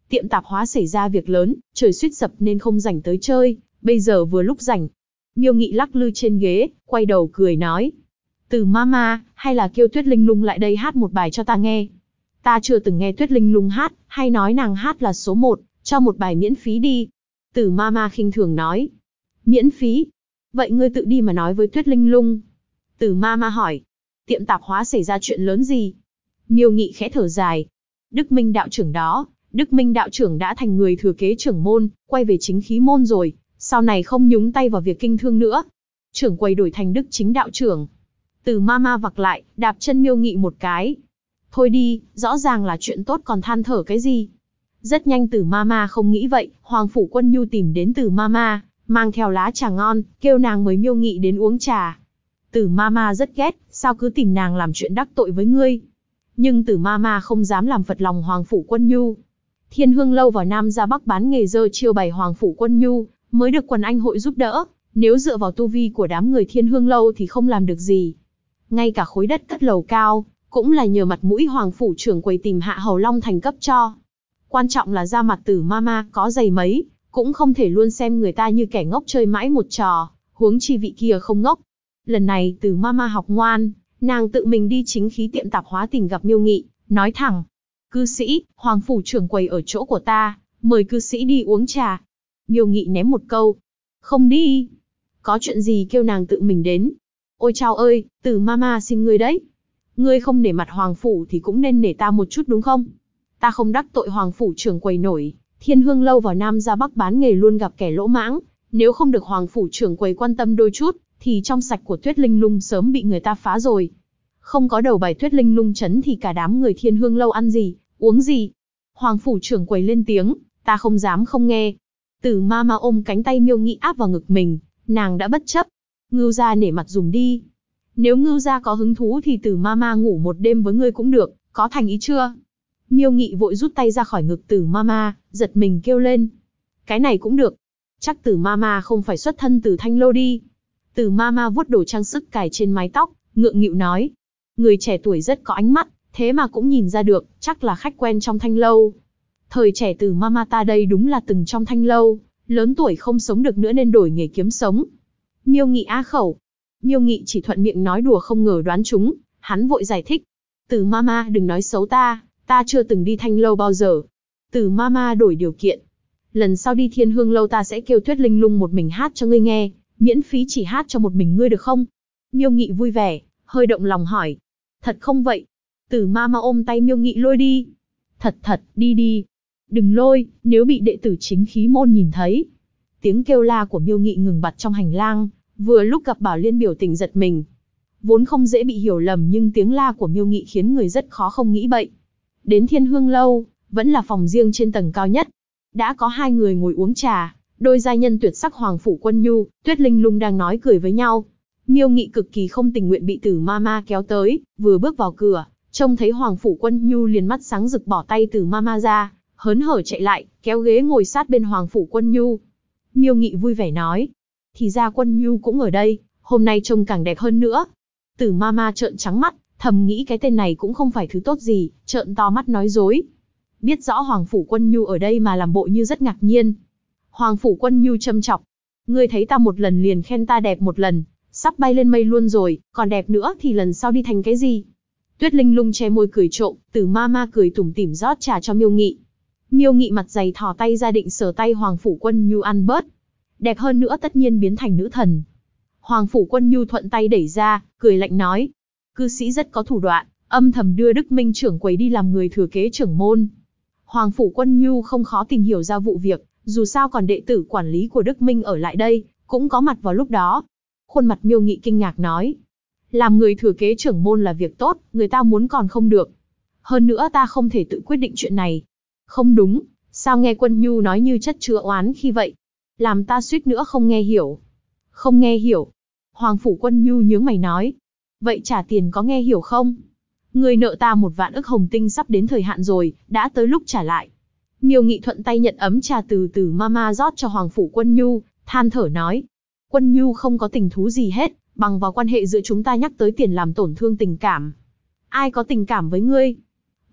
Tiệm tạp hóa xảy ra việc lớn, trời suýt sập nên không rảnh tới chơi, bây giờ vừa lúc rảnh. Miêu Nghị lắc lư trên ghế, quay đầu cười nói. Từ Mama, hay là kêu Tuyết Linh Lung lại đây hát một bài cho ta nghe. Ta chưa từng nghe Tuyết Linh Lung hát, hay nói nàng hát là số 1, cho một bài miễn phí đi. Từ Mama khinh thường nói. Miễn phí? Vậy ngươi tự đi mà nói với Tuyết Linh Lung. Từ Mama hỏi. Tiệm tạp hóa xảy ra chuyện lớn gì? Miêu Nghị khẽ thở dài. Đức Minh đạo trưởng đó, Đức Minh đạo trưởng đã thành người thừa kế trưởng môn, quay về chính khí môn rồi, sau này không nhúng tay vào việc kinh thương nữa. Trưởng quầy đổi thành Đức Chính đạo trưởng. Từ Mama vặc lại, đạp chân Miêu Nghị một cái. Thôi đi, rõ ràng là chuyện tốt còn than thở cái gì. Rất nhanh Từ Mama không nghĩ vậy, Hoàng Phủ Quân Nhu tìm đến Từ Mama, mang theo lá trà ngon, kêu nàng mời Miêu Nghị đến uống trà. Từ Mama rất ghét, sao cứ tìm nàng làm chuyện đắc tội với ngươi. Nhưng Từ Mama không dám làm phật lòng Hoàng Phủ Quân Nhu. Thiên Hương Lâu vào Nam ra Bắc bán nghề dơ chiêu bày Hoàng Phủ Quân Nhu, mới được quần anh hội giúp đỡ, nếu dựa vào tu vi của đám người Thiên Hương Lâu thì không làm được gì. Ngay cả khối đất cất lầu cao, cũng là nhờ mặt mũi Hoàng Phủ trưởng quầy tìm Hạ Hầu Long thành cấp cho. Quan trọng là da mặt Từ Mama có dày mấy, cũng không thể luôn xem người ta như kẻ ngốc chơi mãi một trò, huống chi vị kia không ngốc. Lần này Từ Mama học ngoan, nàng tự mình đi chính khí tiệm tạp hóa tìm gặp Miêu Nghị, nói thẳng. Cư sĩ, Hoàng Phủ trưởng quầy ở chỗ của ta, mời cư sĩ đi uống trà. Miêu Nghị ném một câu. Không đi. Có chuyện gì kêu nàng tự mình đến. Ôi chao ơi, Từ Mama xin ngươi đấy. Ngươi không nể mặt Hoàng Phủ thì cũng nên nể ta một chút đúng không? Ta không đắc tội Hoàng Phủ trưởng quầy nổi. Thiên Hương Lâu vào Nam ra Bắc bán nghề luôn gặp kẻ lỗ mãng. Nếu không được Hoàng Phủ trưởng quầy quan tâm đôi chút, thì trong sạch của Tuyết Linh Lung sớm bị người ta phá rồi. Không có đầu bài Tuyết Linh Lung chấn thì cả đám người Thiên Hương Lâu ăn gì, uống gì. Hoàng Phủ trưởng quầy lên tiếng, ta không dám không nghe. Từ Mama ôm cánh tay Miêu Nghị áp vào ngực mình, nàng đã bất chấp. Ngưu gia nể mặt dùm đi. Nếu Ngưu gia có hứng thú thì Từ Mama ngủ một đêm với ngươi cũng được, có thành ý chưa? Miêu Nghị vội rút tay ra khỏi ngực Từ Mama, giật mình kêu lên. Cái này cũng được. Chắc Từ Mama không phải xuất thân từ Thanh Lâu đi. Từ Mama vuốt đồ trang sức cài trên mái tóc, ngượng nghịu nói. Người trẻ tuổi rất có ánh mắt, thế mà cũng nhìn ra được, chắc là khách quen trong Thanh Lâu. Thời trẻ Từ Mama ta đây đúng là từng trong Thanh Lâu, lớn tuổi không sống được nữa nên đổi nghề kiếm sống. Miêu Nghị á khẩu. Miêu Nghị chỉ thuận miệng nói đùa không ngờ đoán trúng, hắn vội giải thích. Từ Mama đừng nói xấu ta chưa từng đi Thanh Lâu bao giờ. Từ Mama đổi điều kiện. Lần sau đi Thiên Hương Lâu ta sẽ kêu Tuyết Linh Lung một mình hát cho ngươi nghe, miễn phí chỉ hát cho một mình ngươi được không? Miêu Nghị vui vẻ, hơi động lòng hỏi. Thật không vậy? Từ Mama ôm tay Miêu Nghị lôi đi. Thật, đi đi. Đừng lôi, nếu bị đệ tử chính khí môn nhìn thấy. Tiếng kêu la của Miêu Nghị ngừng bặt trong hành lang, vừa lúc gặp Bảo Liên biểu tình giật mình. Vốn không dễ bị hiểu lầm nhưng tiếng la của Miêu Nghị khiến người rất khó không nghĩ bậy. Đến Thiên Hương Lâu, vẫn là phòng riêng trên tầng cao nhất. Đã có hai người ngồi uống trà, đôi giai nhân tuyệt sắc Hoàng Phủ Quân Nhu, Tuyết Linh Lung đang nói cười với nhau. Miêu Nghị cực kỳ không tình nguyện bị Từ Mama kéo tới, vừa bước vào cửa, trông thấy Hoàng Phủ Quân Nhu liền mắt sáng rực bỏ tay Từ Mama ra, hớn hở chạy lại, kéo ghế ngồi sát bên Hoàng Phủ Quân Nhu. Miêu Nghị vui vẻ nói, thì ra Quân Nhu cũng ở đây, hôm nay trông càng đẹp hơn nữa. Từ Mama trợn trắng mắt, thầm nghĩ cái tên này cũng không phải thứ tốt gì, trợn to mắt nói dối. Biết rõ Hoàng Phủ Quân Nhu ở đây mà làm bộ như rất ngạc nhiên. Hoàng Phủ Quân Nhu châm chọc, ngươi thấy ta một lần liền khen ta đẹp một lần, sắp bay lên mây luôn rồi, còn đẹp nữa thì lần sau đi thành cái gì? Tuyết Linh Lung che môi cười trộm, Từ Mama cười tủm tỉm rót trà cho Miêu Nghị. Miêu Nghị mặt dày thò tay ra định sờ tay Hoàng Phủ Quân Nhu ăn bớt. Đẹp hơn nữa tất nhiên biến thành nữ thần. Hoàng Phủ Quân Nhu thuận tay đẩy ra, cười lạnh nói. Cư sĩ rất có thủ đoạn, âm thầm đưa Đức Minh trưởng quầy đi làm người thừa kế trưởng môn. Hoàng Phủ Quân Nhu không khó tìm hiểu ra vụ việc, dù sao còn đệ tử quản lý của Đức Minh ở lại đây, cũng có mặt vào lúc đó. Khuôn mặt Miêu Nghị kinh ngạc nói. Làm người thừa kế trưởng môn là việc tốt, người ta muốn còn không được. Hơn nữa ta không thể tự quyết định chuyện này. Không đúng, sao nghe Quân Nhu nói như chất chứa oán khi vậy? Làm ta suýt nữa không nghe hiểu. Không nghe hiểu. Hoàng Phủ Quân Nhu nhướng mày nói. Vậy trả tiền có nghe hiểu không? Người nợ ta 1 vạn ức hồng tinh sắp đến thời hạn rồi, đã tới lúc trả lại. Miêu Nghị thuận tay nhận ấm trà từ Từ Mama rót cho Hoàng Phủ Quân Nhu, than thở nói. Quân Nhu không có tình thú gì hết, bằng vào quan hệ giữa chúng ta nhắc tới tiền làm tổn thương tình cảm. Ai có tình cảm với ngươi?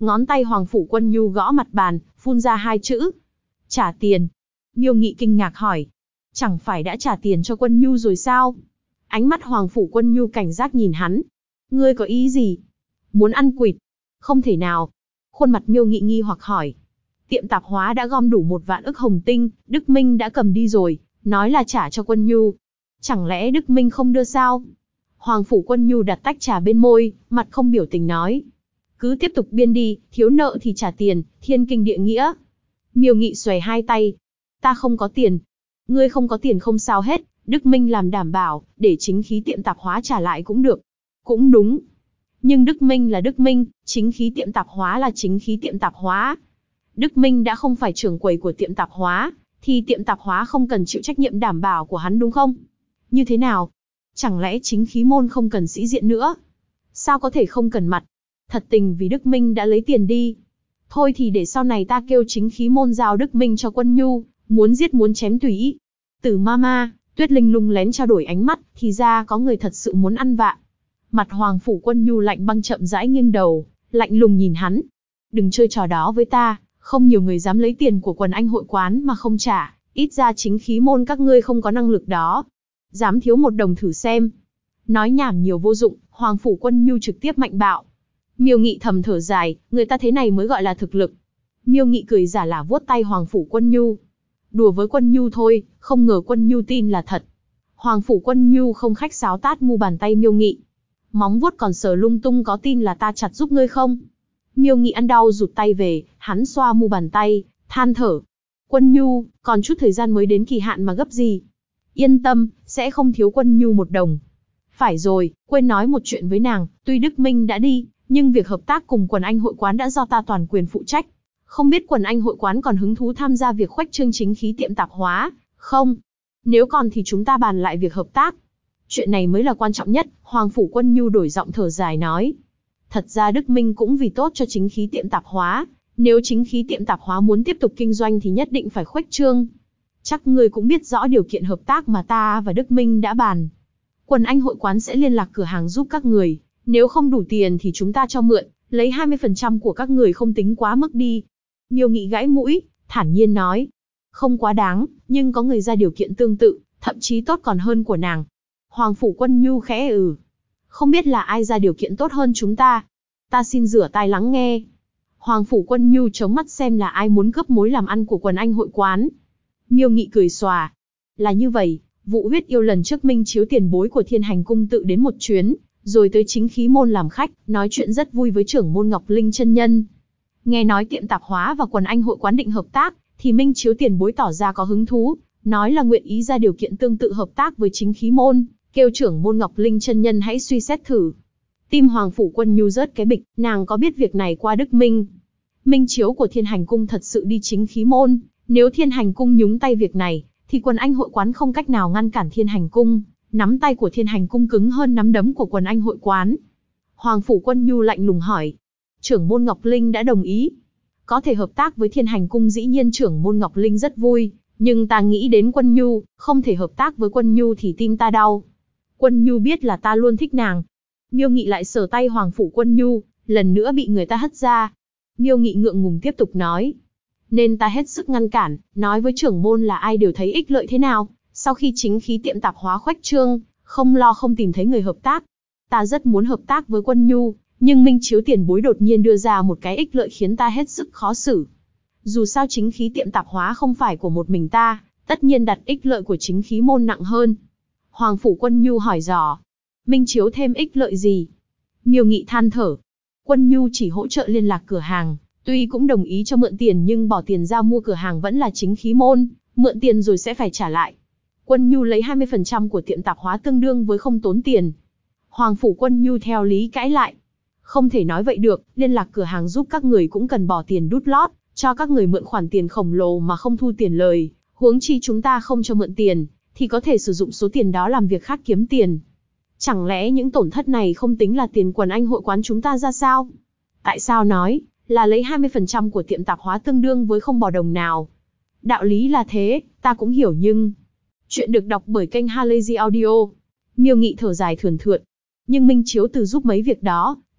Ngón tay Hoàng Phủ Quân Nhu gõ mặt bàn, phun ra hai chữ. Trả tiền. Miêu Nghị kinh ngạc hỏi. Chẳng phải đã trả tiền cho Quân Nhu rồi sao? Ánh mắt Hoàng Phủ Quân Nhu cảnh giác nhìn hắn. Ngươi có ý gì? Muốn ăn quỵt? Không thể nào. Khuôn mặt Miêu Nghị nghi hoặc hỏi. Tiệm tạp hóa đã gom đủ 1 vạn ức hồng tinh, Đức Minh đã cầm đi rồi, nói là trả cho Quân Nhu. Chẳng lẽ Đức Minh không đưa sao? Hoàng Phủ Quân Nhu đặt tách trà bên môi, mặt không biểu tình nói. Cứ tiếp tục biên đi, thiếu nợ thì trả tiền, thiên kinh địa nghĩa. Miêu Nghị xòe hai tay. Ta không có tiền. Ngươi không có tiền không sao hết, Đức Minh làm đảm bảo, để chính khí tiệm tạp hóa trả lại cũng được. Cũng đúng. Nhưng Đức Minh là Đức Minh, chính khí tiệm tạp hóa là chính khí tiệm tạp hóa. Đức Minh đã không phải trưởng quầy của tiệm tạp hóa, thì tiệm tạp hóa không cần chịu trách nhiệm đảm bảo của hắn đúng không? Như thế nào? Chẳng lẽ chính khí môn không cần sĩ diện nữa? Sao có thể không cần mặt? Thật tình vì Đức Minh đã lấy tiền đi. Thôi thì để sau này ta kêu chính khí môn giao Đức Minh cho Quân Nhu, muốn giết muốn chém tùy ý. Tử Mama, Tuyết Linh Lung lén trao đổi ánh mắt, thì ra có người thật sự muốn ăn vạ. Mặt Hoàng Phủ Quân Nhu lạnh băng chậm rãi nghiêng đầu, lạnh lùng nhìn hắn. Đừng chơi trò đó với ta, không nhiều người dám lấy tiền của quần anh hội quán mà không trả, ít ra chính khí môn các ngươi không có năng lực đó. Dám thiếu 1 đồng thử xem. Nói nhảm nhiều vô dụng, Hoàng Phủ Quân Nhu trực tiếp mạnh bạo. Miêu Nghị thầm thở dài, người ta thế này mới gọi là thực lực. Miêu Nghị cười giả lả vuốt tay Hoàng Phủ Quân Nhu. Đùa với Quân Nhu thôi, không ngờ Quân Nhu tin là thật. Hoàng Phủ Quân Nhu không khách sáo tát mu bàn tay Miêu Nghị. Móng vuốt còn sờ lung tung, có tin là ta chặt giúp ngươi không? Miêu Nghị ăn đau rụt tay về, hắn xoa mu bàn tay, than thở. Quân Nhu, còn chút thời gian mới đến kỳ hạn mà gấp gì? Yên tâm, sẽ không thiếu Quân Nhu 1 đồng. Phải rồi, quên nói một chuyện với nàng, tuy Đức Minh đã đi, nhưng việc hợp tác cùng quần anh hội quán đã do ta toàn quyền phụ trách. Không biết quần anh hội quán còn hứng thú tham gia việc khuếch trương chính khí tiệm tạp hóa, không? Nếu còn thì chúng ta bàn lại việc hợp tác. Chuyện này mới là quan trọng nhất, Hoàng Phủ Quân Nhu đổi giọng thở dài nói. Thật ra Đức Minh cũng vì tốt cho chính khí tiệm tạp hóa, nếu chính khí tiệm tạp hóa muốn tiếp tục kinh doanh thì nhất định phải khuếch trương. Chắc ngươi cũng biết rõ điều kiện hợp tác mà ta và Đức Minh đã bàn. Quần anh hội quán sẽ liên lạc cửa hàng giúp các người, nếu không đủ tiền thì chúng ta cho mượn, lấy 20% của các người không tính quá mức đi. Miêu Nghị gãi mũi, thản nhiên nói. Không quá đáng, nhưng có người ra điều kiện tương tự, thậm chí tốt còn hơn của nàng. Hoàng Phủ Quân Nhu khẽ Không biết là ai ra điều kiện tốt hơn chúng ta. Ta xin rửa tai lắng nghe. Hoàng Phủ Quân Nhu chống mắt xem là ai muốn cướp mối làm ăn của quần anh hội quán. Miêu Nghị cười xòa. Là như vậy, vụ huyết yêu lần trước Minh Chiếu tiền bối của Thiên Hành Cung tự đến một chuyến, rồi tới chính khí môn làm khách, nói chuyện rất vui với trưởng môn Ngọc Linh chân nhân. Nghe nói tiệm tạp hóa và quần anh hội quán định hợp tác, thì Minh Chiếu tiền bối tỏ ra có hứng thú, nói là nguyện ý ra điều kiện tương tự hợp tác với chính khí môn, kêu trưởng môn Ngọc Linh chân nhân hãy suy xét thử. Tim Hoàng Phủ Quân Nhu rớt cái bịch, nàng có biết việc này qua Đức Minh. Minh Chiếu của Thiên Hành Cung thật sự đi chính khí môn, nếu Thiên Hành Cung nhúng tay việc này, thì quần anh hội quán không cách nào ngăn cản Thiên Hành Cung, nắm tay của Thiên Hành Cung cứng hơn nắm đấm của quần anh hội quán. Hoàng Phủ Quân Nhu lạnh lùng hỏi. Trưởng môn Ngọc Linh đã đồng ý. Có thể hợp tác với Thiên Hành Cung dĩ nhiên trưởng môn Ngọc Linh rất vui, nhưng ta nghĩ đến Quân Nhu, không thể hợp tác với Quân Nhu thì tim ta đau. Quân Nhu biết là ta luôn thích nàng. Miêu Nghị lại sờ tay Hoàng Phủ Quân Nhu, lần nữa bị người ta hất ra. Miêu Nghị ngượng ngùng tiếp tục nói. Nên ta hết sức ngăn cản, nói với trưởng môn là ai đều thấy ích lợi thế nào, sau khi chính khí tiệm tạp hóa khuếch trương, không lo không tìm thấy người hợp tác. Ta rất muốn hợp tác với Quân Nhu, nhưng Minh Chiếu tiền bối đột nhiên đưa ra một cái ích lợi khiến ta hết sức khó xử. Dù sao chính khí tiệm tạp hóa không phải của một mình ta, tất nhiên đặt ích lợi của chính khí môn nặng hơn. Hoàng Phủ Quân Nhu hỏi dò. Minh Chiếu thêm ích lợi gì? Miêu Nghị than thở. Quân Nhu chỉ hỗ trợ liên lạc cửa hàng, tuy cũng đồng ý cho mượn tiền nhưng bỏ tiền ra mua cửa hàng vẫn là chính khí môn, mượn tiền rồi sẽ phải trả lại. Quân Nhu lấy 20% của tiệm tạp hóa tương đương với không tốn tiền. Hoàng Phủ Quân Nhu theo lý cãi lại. Không thể nói vậy được, liên lạc cửa hàng giúp các người cũng cần bỏ tiền đút lót, cho các người mượn khoản tiền khổng lồ mà không thu tiền lời, huống chi chúng ta không cho mượn tiền, thì có thể sử dụng số tiền đó làm việc khác kiếm tiền. Chẳng lẽ những tổn thất này không tính là tiền quần anh hội quán chúng ta ra sao? Tại sao nói là lấy 20% của tiệm tạp hóa tương đương với không bỏ đồng nào? Đạo lý là thế, ta cũng hiểu nhưng... Chuyện được đọc bởi kênh Halazy Audio. Miêu Nghị thở dài thườn thượt. Nhưng Minh Chiếu từ giúp mấy việc đó,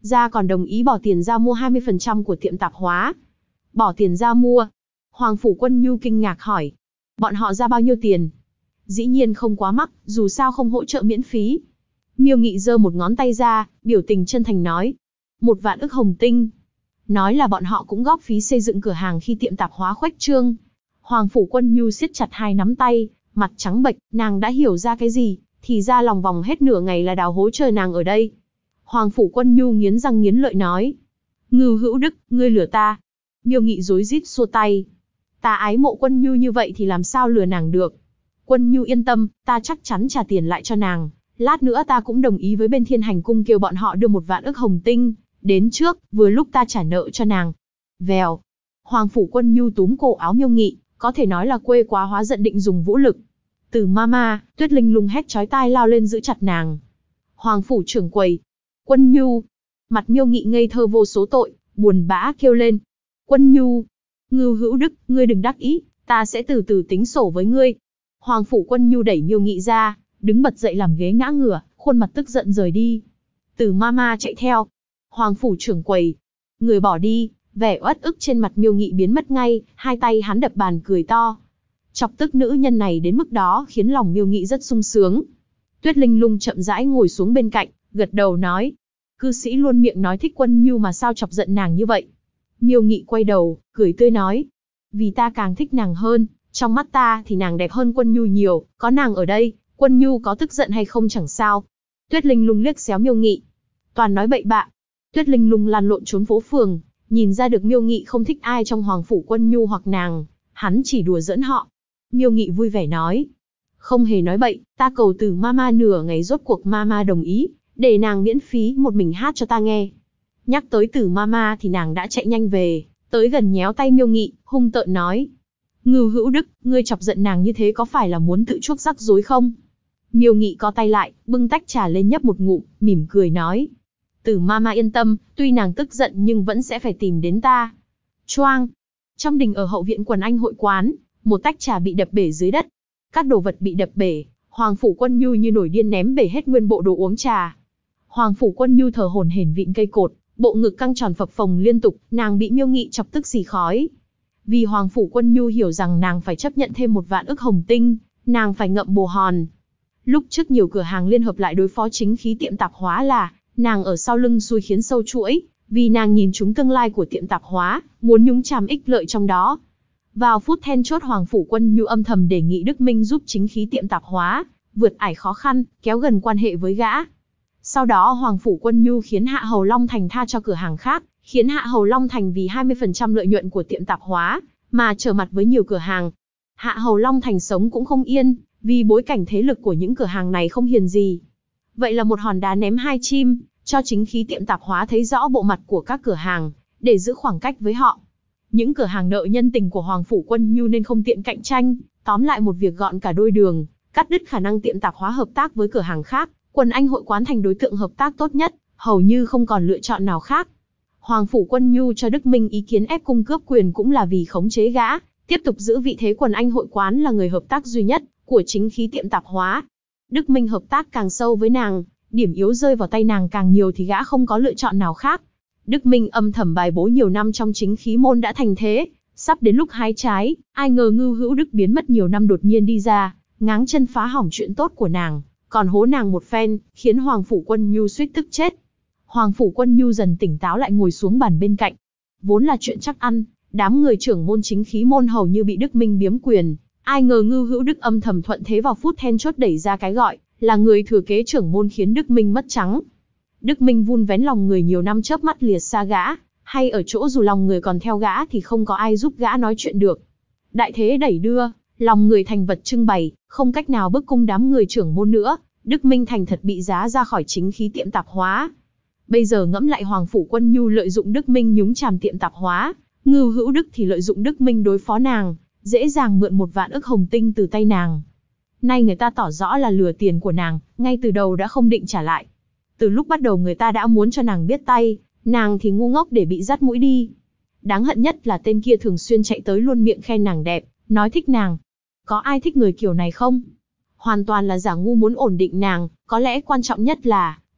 Gia còn đồng ý bỏ tiền ra mua 20% của tiệm tạp hóa. Bỏ tiền ra mua? Hoàng Phủ Quân Nhu kinh ngạc hỏi. Bọn họ ra bao nhiêu tiền? Dĩ nhiên không quá mắc, dù sao không hỗ trợ miễn phí. Miêu Nghị giơ một ngón tay ra, biểu tình chân thành nói. 1 vạn ức hồng tinh. Nói là bọn họ cũng góp phí xây dựng cửa hàng khi tiệm tạp hóa khuếch trương. Hoàng Phủ Quân Nhu siết chặt hai nắm tay, mặt trắng bệch, nàng đã hiểu ra cái gì, thì ra lòng vòng hết nửa ngày là đào hố chờ nàng ở đây. Hoàng Phủ Quân Nhu nghiến răng nghiến lợi nói. Ngưu Hữu Đức, ngươi lừa ta. Miêu Nghị rối rít xua tay. Ta ái mộ Quân Nhu như vậy thì làm sao lừa nàng được. Quân Nhu yên tâm, ta chắc chắn trả tiền lại cho nàng. Lát nữa ta cũng đồng ý với bên Thiên Hành Cung kêu bọn họ đưa 1 vạn ức hồng tinh đến trước, vừa lúc ta trả nợ cho nàng. Vèo. Hoàng Phủ Quân Nhu túm cổ áo Miêu Nghị, có thể nói là quê quá hóa giận định dùng vũ lực. Từ Mama, Tuyết Linh Lung hét chói tai lao lên giữ chặt nàng. Hoàng Phủ trưởng quầy. Quân Nhu. Mặt Miêu Nghị ngây thơ vô số tội, buồn bã kêu lên. Quân Nhu. Ngưu Hữu Đức, ngươi đừng đắc ý, ta sẽ từ từ tính sổ với ngươi. Hoàng Phủ Quân Nhu đẩy Miêu Nghị ra, đứng bật dậy làm ghế ngã ngửa, khuôn mặt tức giận rời đi. Từ Mama chạy theo. Hoàng Phủ trưởng quầy. Người bỏ đi, vẻ uất ức trên mặt Miêu Nghị biến mất ngay, hai tay hắn đập bàn cười to. Chọc tức nữ nhân này đến mức đó khiến lòng Miêu Nghị rất sung sướng. Tuyết Linh Lung chậm rãi ngồi xuống bên cạnh, gật đầu nói. Cư sĩ luôn miệng nói thích Quân Nhu mà sao chọc giận nàng như vậy. Miêu Nghị quay đầu, cười tươi nói. Vì ta càng thích nàng hơn, trong mắt ta thì nàng đẹp hơn Quân Nhu nhiều, có nàng ở đây, Quân Nhu có tức giận hay không chẳng sao. Tuyết Linh Lung liếc xéo Miêu Nghị. Toàn nói bậy bạ. Tuyết Linh Lung lăn lộn trốn phố phường, nhìn ra được Miêu Nghị không thích ai trong Hoàng Phủ Quân Nhu hoặc nàng, hắn chỉ đùa giỡn họ. Miêu Nghị vui vẻ nói. Không hề nói bậy, ta cầu từ Mama nửa ngày rốt cuộc Mama đồng ý, để nàng miễn phí một mình hát cho ta nghe. Nhắc tới từ Mama thì nàng đã chạy nhanh về, tới gần nhéo tay Miêu Nghị, hung tợn nói. Ngưu Hữu Đức, ngươi chọc giận nàng như thế có phải là muốn tự chuốc rắc rối không? Miêu Nghị co tay lại, bưng tách trà lên nhấp một ngụm, mỉm cười nói. Từ Mama yên tâm, tuy nàng tức giận nhưng vẫn sẽ phải tìm đến ta. Choang! Trong đình ở hậu viện Quần Anh hội quán, một tách trà bị đập bể dưới đất. Các đồ vật bị đập bể, Hoàng Phủ Quân Nhu như nổi điên ném bể hết nguyên bộ đồ uống trà. Hoàng Phủ Quân Nhu thở hổn hển vịn cây cột, bộ ngực căng tròn phập phồng liên tục, nàng bị Miêu Nghị chọc tức xì khói. Vì Hoàng Phủ Quân Nhu hiểu rằng nàng phải chấp nhận thêm 1 vạn ức hồng tinh, nàng phải ngậm bồ hòn. Lúc trước nhiều cửa hàng liên hợp lại đối phó chính khí tiệm tạp hóa là, nàng ở sau lưng xui khiến sâu chuỗi, vì nàng nhìn trúng tương lai của tiệm tạp hóa, muốn nhúng chàm ích lợi trong đó. Vào phút then chốt Hoàng Phủ Quân Nhu âm thầm đề nghị Đức Minh giúp chính khí tiệm tạp hóa, vượt ải khó khăn, kéo gần quan hệ với gã. Sau đó Hoàng Phủ Quân Nhu khiến Hạ Hầu Long Thành tha cho cửa hàng khác, khiến Hạ Hầu Long Thành vì 20% lợi nhuận của tiệm tạp hóa, mà trở mặt với nhiều cửa hàng. Hạ Hầu Long Thành sống cũng không yên, vì bối cảnh thế lực của những cửa hàng này không hiền gì. Vậy là một hòn đá ném hai chim, cho chính khí tiệm tạp hóa thấy rõ bộ mặt của các cửa hàng, để giữ khoảng cách với họ. Những cửa hàng nợ nhân tình của Hoàng Phủ Quân Nhu nên không tiện cạnh tranh, tóm lại một việc gọn cả đôi đường, cắt đứt khả năng tiệm tạp hóa hợp tác với cửa hàng khác, Quần Anh hội quán thành đối tượng hợp tác tốt nhất, hầu như không còn lựa chọn nào khác. Hoàng Phủ Quân Nhu cho Đức Minh ý kiến ép cung cướp quyền cũng là vì khống chế gã, tiếp tục giữ vị thế Quần Anh hội quán là người hợp tác duy nhất của chính khí tiệm tạp hóa. Đức Minh hợp tác càng sâu với nàng, điểm yếu rơi vào tay nàng càng nhiều thì gã không có lựa chọn nào khác. Đức Minh âm thầm bài bố nhiều năm trong chính khí môn đã thành thế, sắp đến lúc hái trái, ai ngờ Ngưu Hữu Đức biến mất nhiều năm đột nhiên đi ra, ngáng chân phá hỏng chuyện tốt của nàng, còn hố nàng một phen, khiến Hoàng Phủ Quân Nhu suýt tức chết. Hoàng Phủ Quân Nhu dần tỉnh táo lại ngồi xuống bàn bên cạnh. Vốn là chuyện chắc ăn, đám người trưởng môn chính khí môn hầu như bị Đức Minh biếm quyền, ai ngờ Ngưu Hữu Đức âm thầm thuận thế vào phút then chốt đẩy ra cái gọi là người thừa kế trưởng môn khiến Đức Minh mất trắng. Đức Minh vun vén lòng người nhiều năm chớp mắt liệt xa gã, hay ở chỗ dù lòng người còn theo gã thì không có ai giúp gã nói chuyện được. Đại thế đẩy đưa, lòng người thành vật trưng bày, không cách nào bức cung đám người trưởng môn nữa, Đức Minh thành thật bị giá ra khỏi chính khí tiệm tạp hóa. Bây giờ ngẫm lại Hoàng Phủ Quân Nhu lợi dụng Đức Minh nhúng chàm tiệm tạp hóa, Ngưu Hữu Đức thì lợi dụng Đức Minh đối phó nàng, dễ dàng mượn 1 vạn ức hồng tinh từ tay nàng. Nay người ta tỏ rõ là lừa tiền của nàng, ngay từ đầu đã không định trả lại. Từ lúc bắt đầu người ta đã muốn cho nàng biết tay, nàng thì ngu ngốc để bị dắt mũi đi. Đáng hận nhất là tên kia thường xuyên chạy tới luôn miệng khen nàng đẹp, nói thích nàng. Có ai thích người kiểu này không? Hoàn toàn là giả ngu muốn ổn định nàng, có lẽ quan trọng nhất là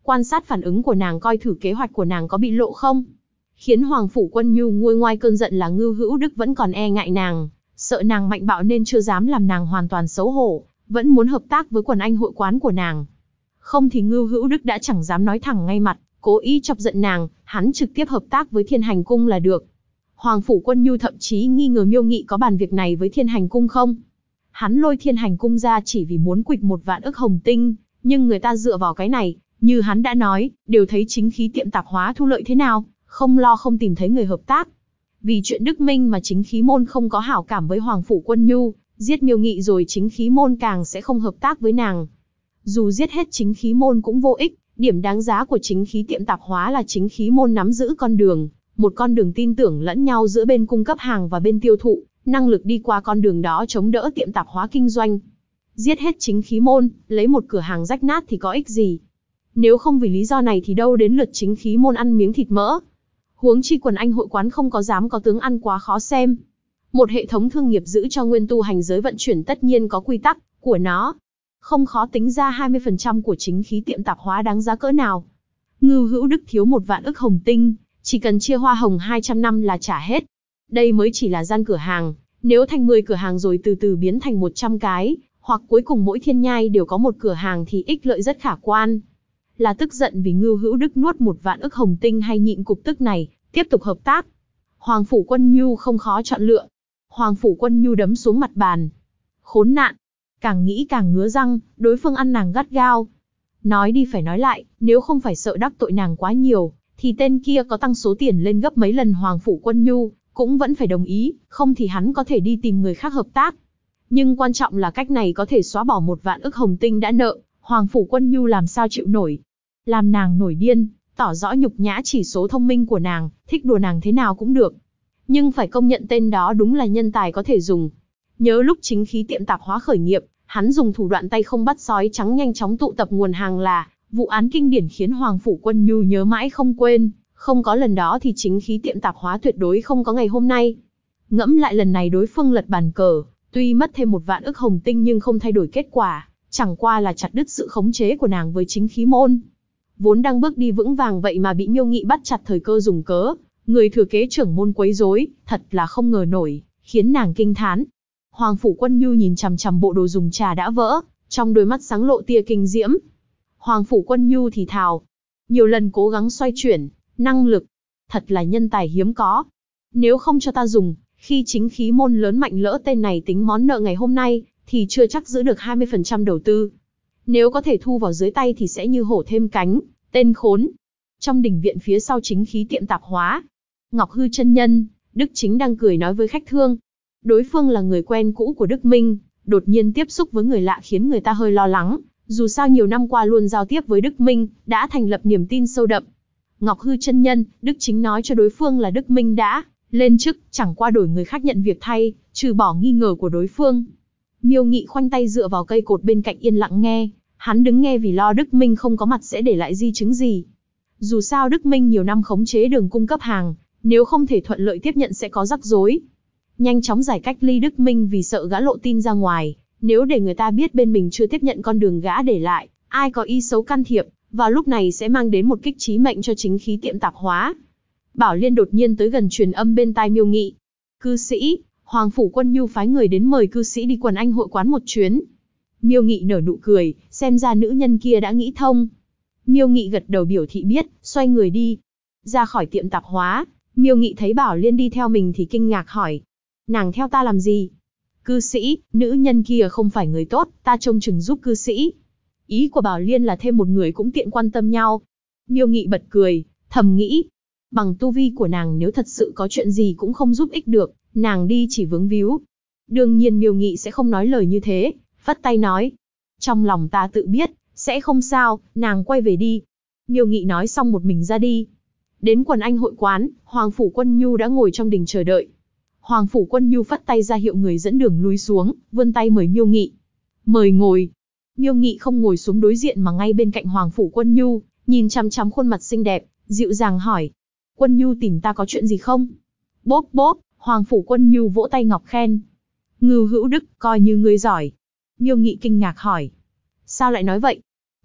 quan sát phản ứng của nàng coi thử kế hoạch của nàng có bị lộ không. Khiến Hoàng Phủ Quân Nhu nguôi ngoai cơn giận là Ngưu Hữu Đức vẫn còn e ngại nàng, sợ nàng mạnh bạo nên chưa dám làm nàng hoàn toàn xấu hổ, vẫn muốn hợp tác với quần anh hội quán của nàng. Không thì Ngưu Hữu Đức đã chẳng dám nói thẳng ngay mặt, cố ý chọc giận nàng, hắn trực tiếp hợp tác với Thiên Hành Cung là được. Hoàng Phủ Quân Nhu thậm chí nghi ngờ Miêu Nghị có bàn việc này với Thiên Hành Cung không. Hắn lôi Thiên Hành Cung ra chỉ vì muốn quỵt 1 vạn ức hồng tinh, nhưng người ta dựa vào cái này, như hắn đã nói, đều thấy chính khí tiệm tạp hóa thu lợi thế nào, không lo không tìm thấy người hợp tác. Vì chuyện Đức Minh mà chính khí môn không có hảo cảm với Hoàng Phủ Quân Nhu, giết Miêu Nghị rồi chính khí môn càng sẽ không hợp tác với nàng. Dù giết hết chính khí môn cũng vô ích, điểm đáng giá của chính khí tiệm tạp hóa là chính khí môn nắm giữ con đường, một con đường tin tưởng lẫn nhau giữa bên cung cấp hàng và bên tiêu thụ, năng lực đi qua con đường đó chống đỡ tiệm tạp hóa kinh doanh. Giết hết chính khí môn, lấy một cửa hàng rách nát thì có ích gì? Nếu không vì lý do này thì đâu đến lượt chính khí môn ăn miếng thịt mỡ. Huống chi quần anh hội quán không có dám có tướng ăn quá khó xem. Một hệ thống thương nghiệp giữ cho nguyên tu hành giới vận chuyển tất nhiên có quy tắc của nó. Không khó tính ra 20% của chính khí tiệm tạp hóa đáng giá cỡ nào. Ngưu Hữu Đức thiếu 1 vạn ức hồng tinh, chỉ cần chia hoa hồng 200 năm là trả hết. Đây mới chỉ là gian cửa hàng, nếu thành 10 cửa hàng rồi từ từ biến thành 100 cái, hoặc cuối cùng mỗi thiên nhai đều có một cửa hàng thì ích lợi rất khả quan. Là tức giận vì Ngưu Hữu Đức nuốt 1 vạn ức hồng tinh hay nhịn cục tức này, tiếp tục hợp tác. Hoàng Phủ Quân Nhu không khó chọn lựa. Hoàng Phủ Quân Nhu đấm xuống mặt bàn. Khốn nạn! Càng nghĩ càng ngứa răng, đối phương ăn nàng gắt gao. Nói đi phải nói lại, nếu không phải sợ đắc tội nàng quá nhiều, thì tên kia có tăng số tiền lên gấp mấy lần Hoàng Phủ Quân Nhu, cũng vẫn phải đồng ý, không thì hắn có thể đi tìm người khác hợp tác. Nhưng quan trọng là cách này có thể xóa bỏ 1 vạn ức hồng tinh đã nợ, Hoàng Phủ Quân Nhu làm sao chịu nổi. Làm nàng nổi điên, tỏ rõ nhục nhã chỉ số thông minh của nàng, thích đùa nàng thế nào cũng được. Nhưng phải công nhận tên đó đúng là nhân tài có thể dùng. Nhớ lúc chính khí tiệm tạp hóa khởi nghiệp, hắn dùng thủ đoạn tay không bắt sói trắng nhanh chóng tụ tập nguồn hàng là vụ án kinh điển khiến Hoàng Phủ Quân Nhu nhớ mãi không quên. Không có lần đó thì chính khí tiệm tạp hóa tuyệt đối không có ngày hôm nay. Ngẫm lại lần này đối phương lật bàn cờ, tuy mất thêm 1 vạn ức hồng tinh nhưng không thay đổi kết quả, chẳng qua là chặt đứt sự khống chế của nàng với chính khí môn. Vốn đang bước đi vững vàng vậy mà bị Miêu Nghị bắt chặt thời cơ dùng cớ, người thừa kế trưởng môn quấy rối, thật là không ngờ nổi, khiến nàng kinh thán. Hoàng Phủ Quân Nhu nhìn chằm chằm bộ đồ dùng trà đã vỡ, trong đôi mắt sáng lộ tia kinh diễm. Hoàng Phủ Quân Nhu thì thào, nhiều lần cố gắng xoay chuyển, năng lực, thật là nhân tài hiếm có. Nếu không cho ta dùng, khi chính khí môn lớn mạnh lỡ tên này tính món nợ ngày hôm nay, thì chưa chắc giữ được 20% đầu tư. Nếu có thể thu vào dưới tay thì sẽ như hổ thêm cánh, tên khốn. Trong đình viện phía sau chính khí tiệm tạp hóa, Ngọc Hư chân nhân, Đức Chính đang cười nói với khách thương. Đối phương là người quen cũ của Đức Minh, đột nhiên tiếp xúc với người lạ khiến người ta hơi lo lắng, dù sao nhiều năm qua luôn giao tiếp với Đức Minh, đã thành lập niềm tin sâu đậm. Ngọc Hư chân nhân, Đức Chính nói cho đối phương là Đức Minh đã lên chức, chẳng qua đổi người khác nhận việc thay, trừ bỏ nghi ngờ của đối phương. Miêu Nghị khoanh tay dựa vào cây cột bên cạnh yên lặng nghe, hắn đứng nghe vì lo Đức Minh không có mặt sẽ để lại di chứng gì. Dù sao Đức Minh nhiều năm khống chế đường cung cấp hàng, nếu không thể thuận lợi tiếp nhận sẽ có rắc rối. Nhanh chóng giải cách ly Đức Minh vì sợ gã lộ tin ra ngoài, nếu để người ta biết bên mình chưa tiếp nhận con đường gã để lại, ai có ý xấu can thiệp, vào lúc này sẽ mang đến một kích chí mệnh cho chính khí tiệm tạp hóa. Bảo Liên đột nhiên tới gần truyền âm bên tai Miêu Nghị. Cư sĩ, Hoàng Phủ Quân Nhu phái người đến mời cư sĩ đi quần anh hội quán một chuyến. Miêu Nghị nở nụ cười, xem ra nữ nhân kia đã nghĩ thông. Miêu Nghị gật đầu biểu thị biết, xoay người đi. Ra khỏi tiệm tạp hóa, Miêu Nghị thấy Bảo Liên đi theo mình thì kinh ngạc hỏi. Nàng theo ta làm gì? Cư sĩ, nữ nhân kia không phải người tốt, ta trông chừng giúp cư sĩ. Ý của Bảo Liên là thêm một người cũng tiện quan tâm nhau. Miêu Nghị bật cười, thầm nghĩ. Bằng tu vi của nàng nếu thật sự có chuyện gì cũng không giúp ích được, nàng đi chỉ vướng víu. Đương nhiên Miêu Nghị sẽ không nói lời như thế, phất tay nói. Trong lòng ta tự biết, sẽ không sao, nàng quay về đi. Miêu Nghị nói xong một mình ra đi. Đến quần anh hội quán, Hoàng Phủ Quân Nhu đã ngồi trong đình chờ đợi. Hoàng Phủ Quân Nhu phất tay ra hiệu người dẫn đường lui xuống, vươn tay mời Miêu Nghị. Mời ngồi. Miêu Nghị không ngồi xuống đối diện mà ngay bên cạnh Hoàng Phủ Quân Nhu, nhìn chăm chăm khuôn mặt xinh đẹp, dịu dàng hỏi. Quân Nhu tìm ta có chuyện gì không? Bốp bốp, Hoàng Phủ Quân Nhu vỗ tay ngọc khen. Ngưu Hữu Đức, coi như ngươi giỏi. Miêu Nghị kinh ngạc hỏi. Sao lại nói vậy?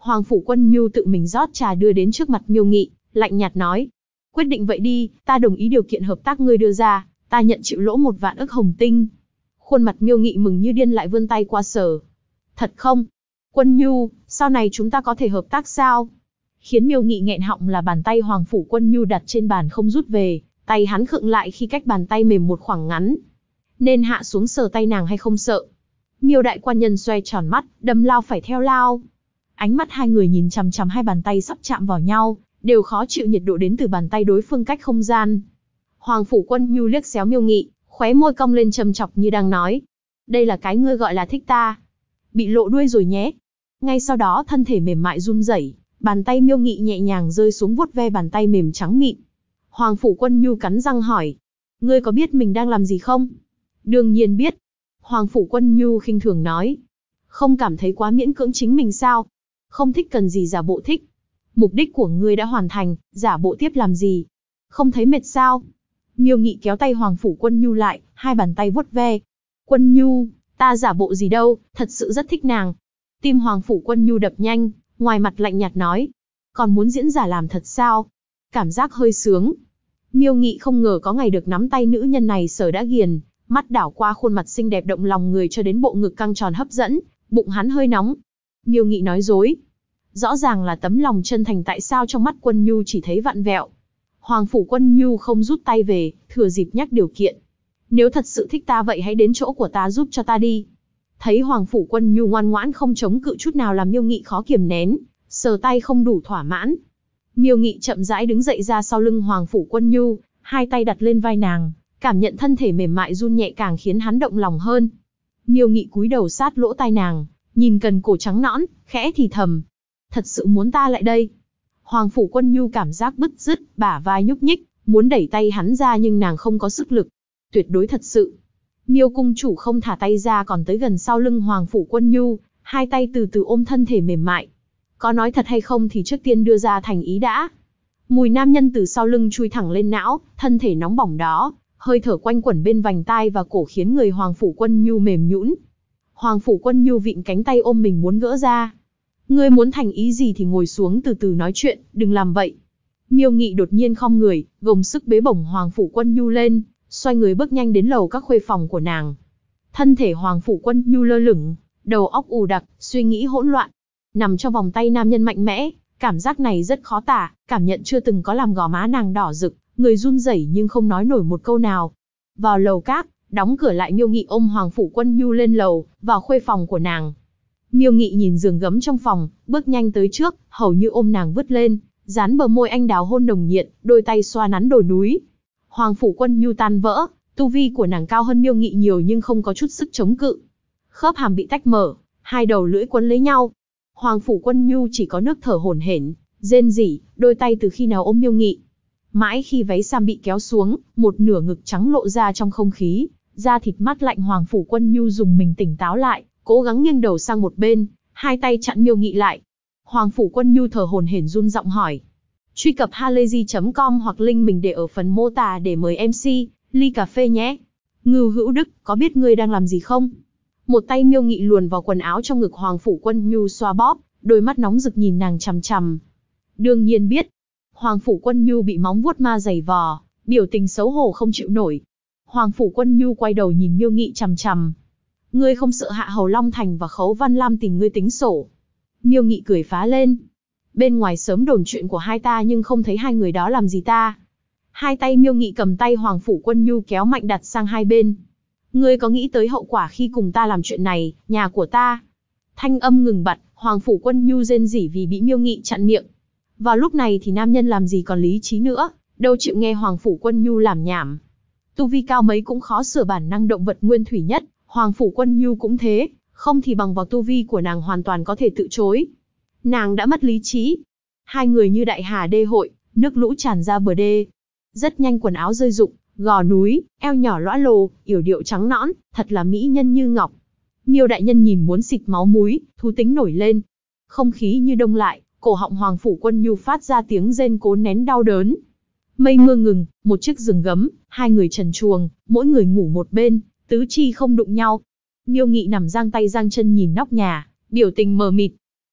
Hoàng Phủ Quân Nhu tự mình rót trà đưa đến trước mặt Miêu Nghị, lạnh nhạt nói. Quyết định vậy đi, ta đồng ý điều kiện hợp tác ngươi đưa ra, ta nhận chịu lỗ 1 vạn ức hồng tinh. Khuôn mặt Miêu Nghị mừng như điên lại vươn tay qua sờ. Thật không? Quân Nhu, sau này chúng ta có thể hợp tác sao? Khiến Miêu Nghị nghẹn họng là bàn tay Hoàng Phủ Quân Nhu đặt trên bàn không rút về, tay hắn khựng lại khi cách bàn tay mềm một khoảng ngắn. Nên hạ xuống sờ tay nàng hay không sợ? Miêu đại quan nhân xoay tròn mắt, đâm lao phải theo lao. Ánh mắt hai người nhìn chằm chằm hai bàn tay sắp chạm vào nhau, đều khó chịu nhiệt độ đến từ bàn tay đối phương cách không gian. Hoàng Phủ Quân Nhu liếc xéo Miêu Nghị, khóe môi cong lên châm chọc như đang nói. Đây là cái ngươi gọi là thích ta. Bị lộ đuôi rồi nhé. Ngay sau đó thân thể mềm mại run rẩy, bàn tay Miêu Nghị nhẹ nhàng rơi xuống vuốt ve bàn tay mềm trắng mịn. Hoàng Phủ Quân Nhu cắn răng hỏi. Ngươi có biết mình đang làm gì không? Đương nhiên biết. Hoàng Phủ Quân Nhu khinh thường nói. Không cảm thấy quá miễn cưỡng chính mình sao? Không thích cần gì giả bộ thích. Mục đích của ngươi đã hoàn thành, giả bộ tiếp làm gì? Không thấy mệt sao? Miêu Nghị kéo tay Hoàng Phủ Quân Nhu lại, hai bàn tay vuốt ve. Quân Nhu, ta giả bộ gì đâu, thật sự rất thích nàng. Tim Hoàng Phủ Quân Nhu đập nhanh, ngoài mặt lạnh nhạt nói. Còn muốn diễn giả làm thật sao? Cảm giác hơi sướng. Miêu Nghị không ngờ có ngày được nắm tay nữ nhân này sờ đã ghiền, mắt đảo qua khuôn mặt xinh đẹp động lòng người cho đến bộ ngực căng tròn hấp dẫn, bụng hắn hơi nóng. Miêu Nghị nói dối. Rõ ràng là tấm lòng chân thành, tại sao trong mắt Quân Nhu chỉ thấy vặn vẹo. Hoàng Phủ Quân Nhu không rút tay về, thừa dịp nhắc điều kiện. Nếu thật sự thích ta vậy hãy đến chỗ của ta giúp cho ta đi. Thấy Hoàng Phủ Quân Nhu ngoan ngoãn không chống cự chút nào làm Miêu Nghị khó kiềm nén, sờ tay không đủ thỏa mãn. Miêu Nghị chậm rãi đứng dậy ra sau lưng Hoàng Phủ Quân Nhu, hai tay đặt lên vai nàng, cảm nhận thân thể mềm mại run nhẹ càng khiến hắn động lòng hơn. Miêu Nghị cúi đầu sát lỗ tai nàng, nhìn cần cổ trắng nõn, khẽ thì thầm. Thật sự muốn ta lại đây. Hoàng Phủ Quân Nhu cảm giác bứt rứt, bả vai nhúc nhích, muốn đẩy tay hắn ra nhưng nàng không có sức lực. Tuyệt đối thật sự. Miêu cung chủ không thả tay ra còn tới gần sau lưng Hoàng Phủ Quân Nhu, hai tay từ từ ôm thân thể mềm mại. Có nói thật hay không thì trước tiên đưa ra thành ý đã. Mùi nam nhân từ sau lưng chui thẳng lên não, thân thể nóng bỏng đó, hơi thở quanh quẩn bên vành tai và cổ khiến người Hoàng Phủ Quân Nhu mềm nhũn. Hoàng Phủ Quân Nhu vịn cánh tay ôm mình muốn gỡ ra. Ngươi muốn thành ý gì thì ngồi xuống từ từ nói chuyện, đừng làm vậy. Miêu Nghị đột nhiên khom người, gồng sức bế bổng Hoàng Phủ Quân Nhu lên, xoay người bước nhanh đến lầu các khuê phòng của nàng. Thân thể Hoàng Phủ Quân Nhu lơ lửng, đầu óc ù đặc, suy nghĩ hỗn loạn. Nằm trong vòng tay nam nhân mạnh mẽ, cảm giác này rất khó tả, cảm nhận chưa từng có làm gò má nàng đỏ rực, người run rẩy nhưng không nói nổi một câu nào. Vào lầu các, đóng cửa lại, Miêu Nghị ôm Hoàng Phủ Quân Nhu lên lầu, vào khuê phòng của nàng. Miêu Nghị nhìn giường gấm trong phòng, bước nhanh tới trước, hầu như ôm nàng vứt lên, dán bờ môi anh đào hôn nồng nhiệt, đôi tay xoa nắn đồi núi. Hoàng Phủ Quân Nhu tan vỡ, tu vi của nàng cao hơn Miêu Nghị nhiều nhưng không có chút sức chống cự. Khớp hàm bị tách mở, hai đầu lưỡi quấn lấy nhau. Hoàng Phủ Quân Nhu chỉ có nước thở hổn hển, rên rỉ, đôi tay từ khi nào ôm Miêu Nghị. Mãi khi váy sam bị kéo xuống, một nửa ngực trắng lộ ra trong không khí, da thịt mát lạnh, Hoàng Phủ Quân Nhu dùng mình tỉnh táo lại, cố gắng nghiêng đầu sang một bên, hai tay chặn Miêu Nghị lại. Hoàng Phủ Quân Nhu thở hổn hển run giọng hỏi. Truy cập halayzi.com hoặc link mình để ở phần mô tả để mời MC, ly cà phê nhé. Ngưu Hữu Đức, có biết ngươi đang làm gì không? Một tay Miêu Nghị luồn vào quần áo trong ngực Hoàng Phủ Quân Nhu xoa bóp, đôi mắt nóng rực nhìn nàng chằm chằm. Đương nhiên biết. Hoàng Phủ Quân Nhu bị móng vuốt ma giày vò, biểu tình xấu hổ không chịu nổi. Hoàng Phủ Quân Nhu quay đầu nhìn Miêu Nghị chằm chằm. Ngươi không sợ Hạ Hầu Long Thành và Khấu Văn Lam tìm ngươi tính sổ? Miêu Nghị cười phá lên. Bên ngoài sớm đồn chuyện của hai ta nhưng không thấy hai người đó làm gì ta. Hai tay Miêu Nghị cầm tay Hoàng Phủ Quân Nhu kéo mạnh đặt sang hai bên. Ngươi có nghĩ tới hậu quả khi cùng ta làm chuyện này, nhà của ta? Thanh âm ngừng bặt, Hoàng Phủ Quân Nhu rên rỉ vì bị Miêu Nghị chặn miệng. Vào lúc này thì nam nhân làm gì còn lý trí nữa, đâu chịu nghe Hoàng Phủ Quân Nhu làm nhảm. Tu vi cao mấy cũng khó sửa bản năng động vật nguyên thủy nhất, Hoàng Phủ Quân Nhu cũng thế, không thì bằng vào tu vi của nàng hoàn toàn có thể tự chối. Nàng đã mất lý trí. Hai người như đại hà đê hội, nước lũ tràn ra bờ đê. Rất nhanh quần áo rơi rụng, gò núi, eo nhỏ lõa lồ, yểu điệu trắng nõn, thật là mỹ nhân như ngọc. Miêu đại nhân nhìn muốn xịt máu múi, thú tính nổi lên. Không khí như đông lại, cổ họng Hoàng Phủ Quân Nhu phát ra tiếng rên cố nén đau đớn. Mây mưa ngừng, một chiếc giường gấm, hai người trần truồng, mỗi người ngủ một bên, tứ chi không đụng nhau. Miêu Nghị nằm giang tay giang chân nhìn nóc nhà, biểu tình mờ mịt.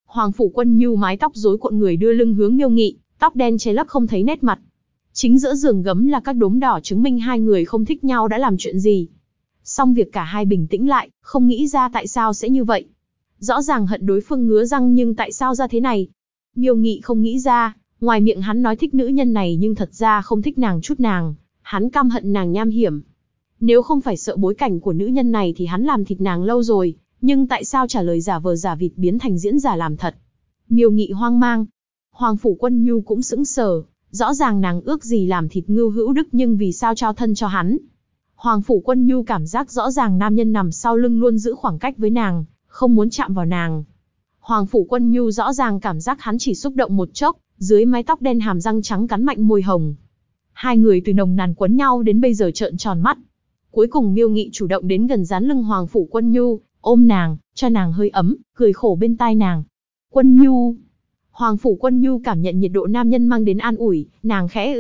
Hoàng Phủ Quân Nhu mái tóc rối cuộn người đưa lưng hướng Miêu Nghị, tóc đen che lấp không thấy nét mặt. Chính giữa giường gấm là các đốm đỏ chứng minh hai người không thích nhau đã làm chuyện gì. Xong việc cả hai bình tĩnh lại, không nghĩ ra tại sao sẽ như vậy. Rõ ràng hận đối phương ngứa răng nhưng tại sao ra thế này? Miêu Nghị không nghĩ ra, ngoài miệng hắn nói thích nữ nhân này nhưng thật ra không thích nàng chút nào. Hắn căm hận nàng nham hiểm. Nếu không phải sợ bối cảnh của nữ nhân này thì hắn làm thịt nàng lâu rồi, nhưng tại sao trả lời giả vờ giả vịt biến thành diễn giả làm thật? Miêu Nghị hoang mang. Hoàng Phủ Quân Nhu cũng sững sờ, rõ ràng nàng ước gì làm thịt Ngưu Hữu Đức nhưng vì sao trao thân cho hắn? Hoàng Phủ Quân Nhu cảm giác rõ ràng nam nhân nằm sau lưng luôn giữ khoảng cách với nàng, không muốn chạm vào nàng. Hoàng Phủ Quân Nhu rõ ràng cảm giác hắn chỉ xúc động một chốc, dưới mái tóc đen hàm răng trắng cắn mạnh môi hồng. Hai người từ nồng nàn quấn nhau đến bây giờ trợn tròn mắt. Cuối cùng Miêu Nghị chủ động đến gần dán lưng Hoàng Phủ Quân Nhu, ôm nàng, cho nàng hơi ấm, cười khổ bên tai nàng. Quân Nhu. Hoàng Phủ Quân Nhu cảm nhận nhiệt độ nam nhân mang đến an ủi, nàng khẽ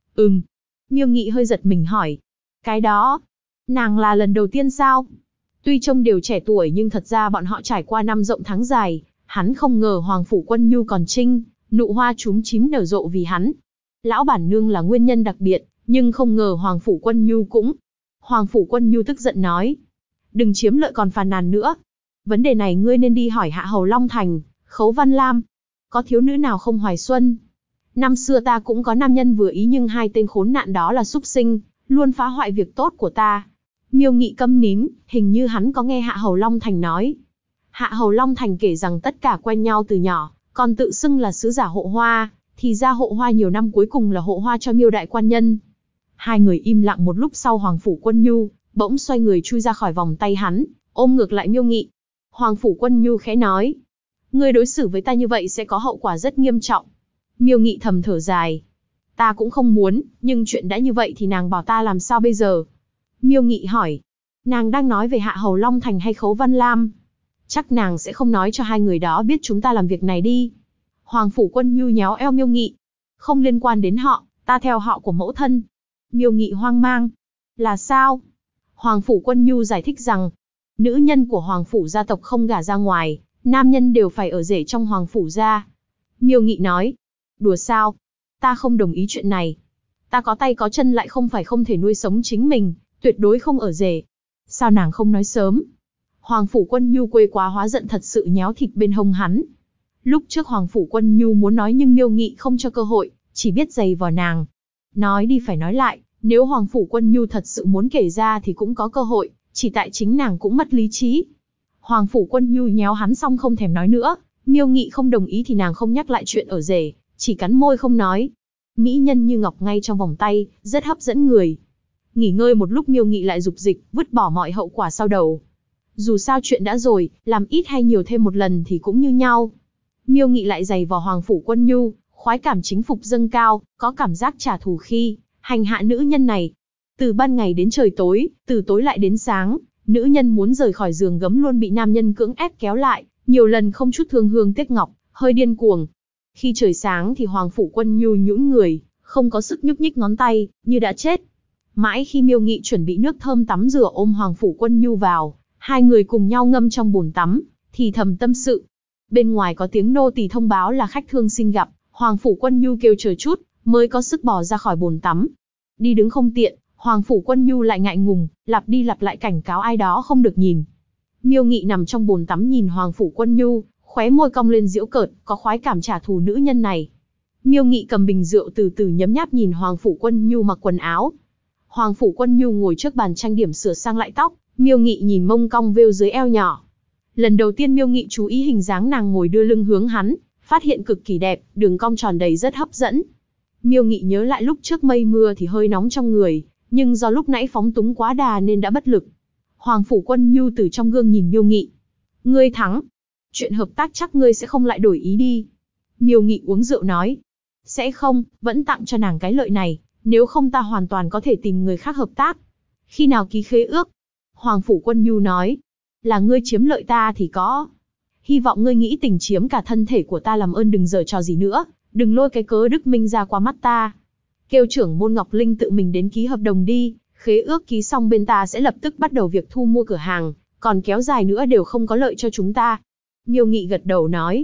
Miêu Nghị hơi giật mình hỏi. Cái đó, nàng là lần đầu tiên sao? Tuy trông đều trẻ tuổi nhưng thật ra bọn họ trải qua năm rộng tháng dài, hắn không ngờ Hoàng Phủ Quân Nhu còn trinh, nụ hoa chúm chím nở rộ vì hắn. Lão bản nương là nguyên nhân đặc biệt, nhưng không ngờ Hoàng Phủ Quân Nhu cũng. Hoàng Phủ Quân Nhu tức giận nói. Đừng chiếm lợi còn phàn nàn nữa. Vấn đề này ngươi nên đi hỏi Hạ Hầu Long Thành, Khấu Văn Lam. Có thiếu nữ nào không hoài xuân? Năm xưa ta cũng có nam nhân vừa ý nhưng hai tên khốn nạn đó là súc sinh, luôn phá hoại việc tốt của ta. Miêu Nghị câm nín, hình như hắn có nghe Hạ Hầu Long Thành nói. Hạ Hầu Long Thành kể rằng tất cả quen nhau từ nhỏ, còn tự xưng là sứ giả hộ hoa, thì ra hộ hoa nhiều năm cuối cùng là hộ hoa cho Miêu đại quan nhân. Hai người im lặng một lúc sau Hoàng Phủ Quân Nhu bỗng xoay người chui ra khỏi vòng tay hắn, ôm ngược lại Miêu Nghị. Hoàng Phủ Quân Nhu khẽ nói, ngươi đối xử với ta như vậy sẽ có hậu quả rất nghiêm trọng. Miêu Nghị thầm thở dài, ta cũng không muốn, nhưng chuyện đã như vậy thì nàng bảo ta làm sao bây giờ? Miêu Nghị hỏi, nàng đang nói về Hạ Hầu Long Thành hay Khấu Văn Lam? Chắc nàng sẽ không nói cho hai người đó biết chúng ta làm việc này đi. Hoàng Phủ Quân Nhu nhéo eo Miêu Nghị, không liên quan đến họ, ta theo họ của mẫu thân. Miêu Nghị hoang mang, là sao? Hoàng Phủ Quân Nhu giải thích rằng, nữ nhân của Hoàng Phủ gia tộc không gả ra ngoài, nam nhân đều phải ở rể trong Hoàng Phủ gia. Miêu Nghị nói, đùa sao? Ta không đồng ý chuyện này. Ta có tay có chân lại không phải không thể nuôi sống chính mình, tuyệt đối không ở rể. Sao nàng không nói sớm? Hoàng Phủ Quân Nhu quê quá hóa giận thật sự nhéo thịt bên hông hắn. Lúc trước Hoàng Phủ Quân Nhu muốn nói nhưng Miêu Nghị không cho cơ hội, chỉ biết giày vào nàng. Nói đi phải nói lại, nếu Hoàng Phủ Quân Nhu thật sự muốn kể ra thì cũng có cơ hội, chỉ tại chính nàng cũng mất lý trí. Hoàng Phủ Quân Nhu nhéo hắn xong không thèm nói nữa, Miêu Nghị không đồng ý thì nàng không nhắc lại chuyện ở rể, chỉ cắn môi không nói. Mỹ nhân như ngọc ngay trong vòng tay, rất hấp dẫn người. Nghỉ ngơi một lúc Miêu Nghị lại dục dịch, vứt bỏ mọi hậu quả sau đầu. Dù sao chuyện đã rồi, làm ít hay nhiều thêm một lần thì cũng như nhau. Miêu Nghị lại giày vào Hoàng Phủ Quân Nhu, khoái cảm chính phục dâng cao, có cảm giác trả thù khi hành hạ nữ nhân này. Từ ban ngày đến trời tối, từ tối lại đến sáng, nữ nhân muốn rời khỏi giường gấm luôn bị nam nhân cưỡng ép kéo lại, nhiều lần không chút thương hương tiếc ngọc, hơi điên cuồng. Khi trời sáng thì Hoàng Phủ Quân Nhu nhũn người, không có sức nhúc nhích ngón tay, như đã chết. Mãi khi Miêu Nghị chuẩn bị nước thơm tắm rửa ôm Hoàng Phủ Quân Nhu vào, hai người cùng nhau ngâm trong bồn tắm, thì thầm tâm sự. Bên ngoài có tiếng nô tỳ thông báo là khách thương xin gặp, Hoàng Phủ Quân Nhu kêu chờ chút, mới có sức bò ra khỏi bồn tắm. Đi đứng không tiện, Hoàng Phủ Quân Nhu lại ngại ngùng, lặp đi lặp lại cảnh cáo ai đó không được nhìn. Miêu Nghị nằm trong bồn tắm nhìn Hoàng Phủ Quân Nhu, khóe môi cong lên giễu cợt, có khoái cảm trả thù nữ nhân này. Miêu Nghị cầm bình rượu từ từ nhấm nháp nhìn Hoàng Phủ Quân Nhu mặc quần áo. Hoàng Phủ Quân Nhu ngồi trước bàn trang điểm sửa sang lại tóc, Miêu Nghị nhìn mông cong vêu dưới eo nhỏ. Lần đầu tiên Miêu Nghị chú ý hình dáng nàng ngồi đưa lưng hướng hắn, phát hiện cực kỳ đẹp, đường cong tròn đầy rất hấp dẫn. Miêu Nghị nhớ lại lúc trước mây mưa thì hơi nóng trong người, nhưng do lúc nãy phóng túng quá đà nên đã bất lực. Hoàng Phủ Quân Nhu từ trong gương nhìn Miêu Nghị. Ngươi thắng. Chuyện hợp tác chắc ngươi sẽ không lại đổi ý đi. Miêu Nghị uống rượu nói. Sẽ không, vẫn tặng cho nàng cái lợi này, nếu không ta hoàn toàn có thể tìm người khác hợp tác. Khi nào ký khế ước? Hoàng Phủ Quân Nhu nói. Là ngươi chiếm lợi ta thì có. Hy vọng ngươi nghĩ tình chiếm cả thân thể của ta làm ơn đừng giở trò gì nữa, đừng lôi cái cớ Đức Minh ra qua mắt ta. Kêu trưởng môn Ngọc Linh tự mình đến ký hợp đồng đi, khế ước ký xong bên ta sẽ lập tức bắt đầu việc thu mua cửa hàng, còn kéo dài nữa đều không có lợi cho chúng ta. Miêu Nghị gật đầu nói.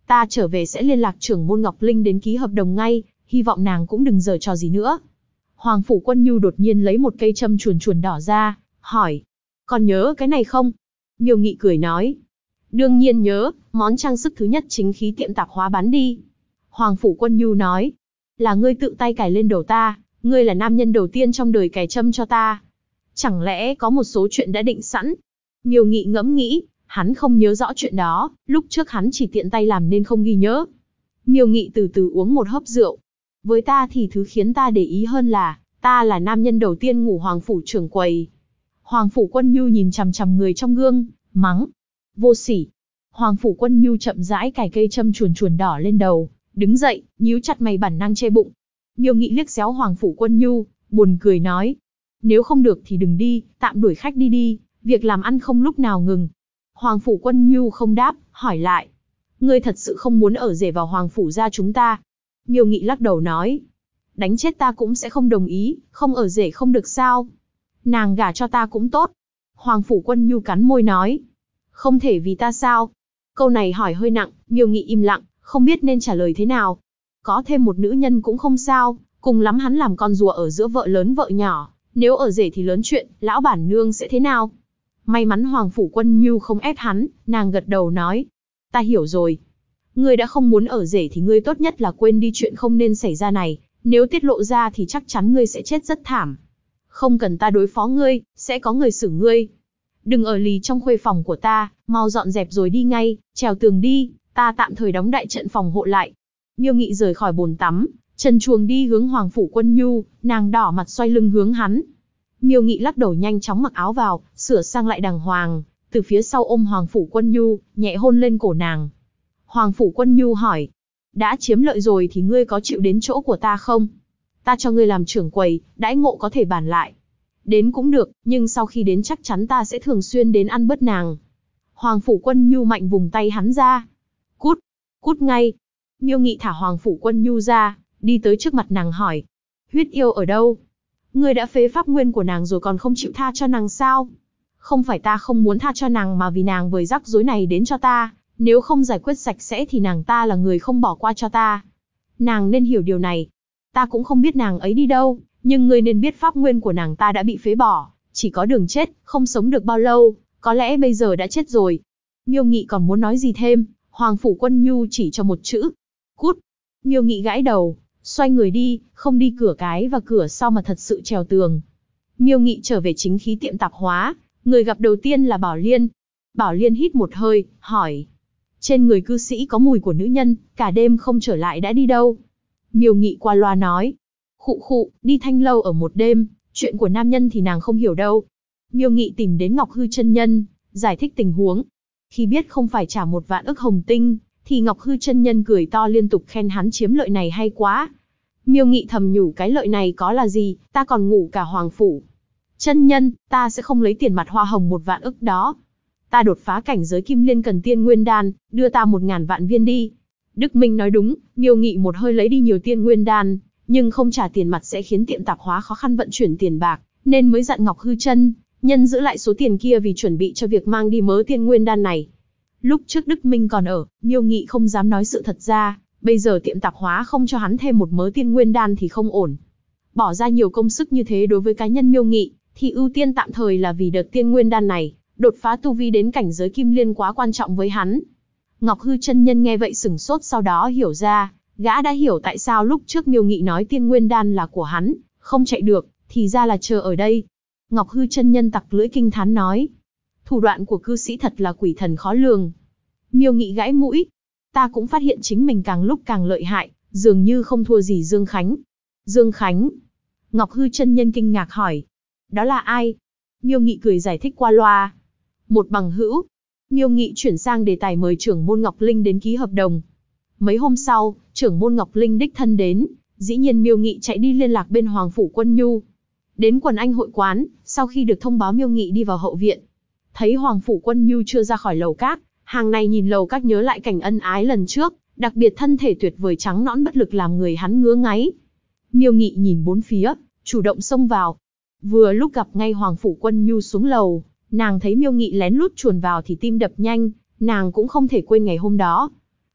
Ta trở về sẽ liên lạc trưởng môn Ngọc Linh đến ký hợp đồng ngay, hy vọng nàng cũng đừng giở trò gì nữa. Hoàng Phủ Quân Nhu đột nhiên lấy một cây châm chuồn chuồn đỏ ra, hỏi. Còn nhớ cái này không? Miêu Nghị cười nói. Đương nhiên nhớ, món trang sức thứ nhất chính khí tiệm tạp hóa bán đi. Hoàng Phủ Quân Nhu nói. Là ngươi tự tay cài lên đầu ta, ngươi là nam nhân đầu tiên trong đời cài châm cho ta. Chẳng lẽ có một số chuyện đã định sẵn? Miêu Nghị ngẫm nghĩ, hắn không nhớ rõ chuyện đó, lúc trước hắn chỉ tiện tay làm nên không ghi nhớ. Miêu Nghị từ từ uống một hớp rượu. Với ta thì thứ khiến ta để ý hơn là, ta là nam nhân đầu tiên ngủ Hoàng Phủ trưởng quầy. Hoàng Phủ Quân Nhu nhìn chằm chằm người trong gương, mắng. Vô sỉ. Hoàng Phủ Quân Nhu chậm rãi cài cây châm chuồn chuồn đỏ lên đầu, đứng dậy, nhíu chặt mày bản năng che bụng. Miêu Nghị liếc xéo Hoàng Phủ Quân Nhu, buồn cười nói. Nếu không được thì đừng đi, tạm đuổi khách đi đi, việc làm ăn không lúc nào ngừng. Hoàng Phủ Quân Nhu không đáp, hỏi lại. Ngươi thật sự không muốn ở rể vào Hoàng Phủ gia chúng ta? Miêu Nghị lắc đầu nói. Đánh chết ta cũng sẽ không đồng ý, không ở rể không được sao? Nàng gả cho ta cũng tốt. Hoàng Phủ Quân Nhu cắn môi nói. Không thể vì ta sao? Câu này hỏi hơi nặng, Miêu Nghị im lặng, không biết nên trả lời thế nào. Có thêm một nữ nhân cũng không sao, cùng lắm hắn làm con rùa ở giữa vợ lớn vợ nhỏ. Nếu ở rể thì lớn chuyện, lão bản nương sẽ thế nào? May mắn Hoàng Phủ Quân Nhu không ép hắn, nàng gật đầu nói. Ta hiểu rồi. Ngươi đã không muốn ở rể thì ngươi tốt nhất là quên đi chuyện không nên xảy ra này, nếu tiết lộ ra thì chắc chắn ngươi sẽ chết rất thảm. Không cần ta đối phó ngươi, sẽ có người xử ngươi. Đừng ở lì trong khuê phòng của ta, mau dọn dẹp rồi đi ngay, trèo tường đi, ta tạm thời đóng đại trận phòng hộ lại. Miêu Nghị rời khỏi bồn tắm, trần truồng đi hướng Hoàng Phủ Quân Nhu, nàng đỏ mặt xoay lưng hướng hắn. Miêu Nghị lắc đầu nhanh chóng mặc áo vào, sửa sang lại đàng hoàng, từ phía sau ôm Hoàng Phủ Quân Nhu, nhẹ hôn lên cổ nàng. Hoàng Phủ Quân Nhu hỏi, đã chiếm lợi rồi thì ngươi có chịu đến chỗ của ta không? Ta cho ngươi làm trưởng quầy, đãi ngộ có thể bàn lại. Đến cũng được, nhưng sau khi đến chắc chắn ta sẽ thường xuyên đến ăn bớt nàng. Hoàng Phủ Quân Nhu mạnh vùng tay hắn ra. Cút, cút ngay. Miêu Nghị thả Hoàng Phủ Quân Nhu ra, đi tới trước mặt nàng hỏi. Huyết yêu ở đâu? Ngươi đã phế pháp nguyên của nàng rồi còn không chịu tha cho nàng sao? Không phải ta không muốn tha cho nàng mà vì nàng với rắc rối này đến cho ta. Nếu không giải quyết sạch sẽ thì nàng ta là người không bỏ qua cho ta. Nàng nên hiểu điều này. Ta cũng không biết nàng ấy đi đâu, nhưng ngươi nên biết pháp nguyên của nàng ta đã bị phế bỏ, chỉ có đường chết, không sống được bao lâu, có lẽ bây giờ đã chết rồi. Miêu Nghị còn muốn nói gì thêm, Hoàng Phủ Quân Nhu chỉ cho một chữ. Cút. Miêu Nghị gãi đầu, xoay người đi, không đi cửa cái và cửa sau mà thật sự trèo tường. Miêu Nghị trở về chính khí tiệm tạp hóa, người gặp đầu tiên là Bảo Liên. Bảo Liên hít một hơi, hỏi. Trên người cư sĩ có mùi của nữ nhân, cả đêm không trở lại đã đi đâu? Miêu Nghị qua loa nói. Khụ khụ, đi Thanh Lâu ở một đêm, chuyện của nam nhân thì nàng không hiểu đâu. Miêu Nghị tìm đến Ngọc Hư chân nhân, giải thích tình huống. Khi biết không phải trả 1 vạn ức hồng tinh, thì Ngọc Hư chân nhân cười to liên tục khen hắn chiếm lợi này hay quá. Miêu Nghị thầm nhủ cái lợi này có là gì, ta còn ngủ cả Hoàng Phủ. Chân nhân, ta sẽ không lấy tiền mặt hoa hồng 1 vạn ức đó. Ta đột phá cảnh giới Kim Liên cần tiên nguyên đan, đưa ta 1000 vạn viên đi. Đức Minh nói đúng, Miêu Nghị một hơi lấy đi nhiều tiên nguyên đan, nhưng không trả tiền mặt sẽ khiến tiệm tạp hóa khó khăn vận chuyển tiền bạc, nên mới dặn Ngọc Hư chân nhân giữ lại số tiền kia vì chuẩn bị cho việc mang đi mớ tiên nguyên đan này. Lúc trước Đức Minh còn ở, Miêu Nghị không dám nói sự thật ra, bây giờ tiệm tạp hóa không cho hắn thêm một mớ tiên nguyên đan thì không ổn. Bỏ ra nhiều công sức như thế đối với cá nhân Miêu Nghị, thì ưu tiên tạm thời là vì đợt tiên nguyên đan này, đột phá tu vi đến cảnh giới Kim Liên quá quan trọng với hắn. Ngọc Hư chân nhân nghe vậy sửng sốt, sau đó hiểu ra, gã đã hiểu tại sao lúc trước Miêu Nghị nói tiên nguyên đan là của hắn, không chạy được, thì ra là chờ ở đây. Ngọc Hư chân nhân tặc lưỡi kinh thán nói, thủ đoạn của cư sĩ thật là quỷ thần khó lường. Miêu Nghị gãi mũi, ta cũng phát hiện chính mình càng lúc càng lợi hại, dường như không thua gì Dương Khánh. Dương Khánh? Ngọc Hư chân nhân kinh ngạc hỏi, đó là ai? Miêu Nghị cười giải thích qua loa, một bằng hữu. Miêu Nghị chuyển sang đề tài mời trưởng môn Ngọc Linh đến ký hợp đồng. Mấy hôm sau, trưởng môn Ngọc Linh đích thân đến, dĩ nhiên Miêu Nghị chạy đi liên lạc bên Hoàng Phủ Quân Nhu. Đến Quần Anh hội quán, sau khi được thông báo Miêu Nghị đi vào hậu viện. Thấy Hoàng Phủ Quân Nhu chưa ra khỏi lầu các, hàng này nhìn lầu các nhớ lại cảnh ân ái lần trước, đặc biệt thân thể tuyệt vời trắng nõn bất lực làm người hắn ngứa ngáy. Miêu Nghị nhìn bốn phía, chủ động xông vào. Vừa lúc gặp ngay Hoàng Phủ Quân Nhu xuống lầu, nàng thấy Miêu Nghị lén lút chuồn vào thì tim đập nhanh, nàng cũng không thể quên ngày hôm đó.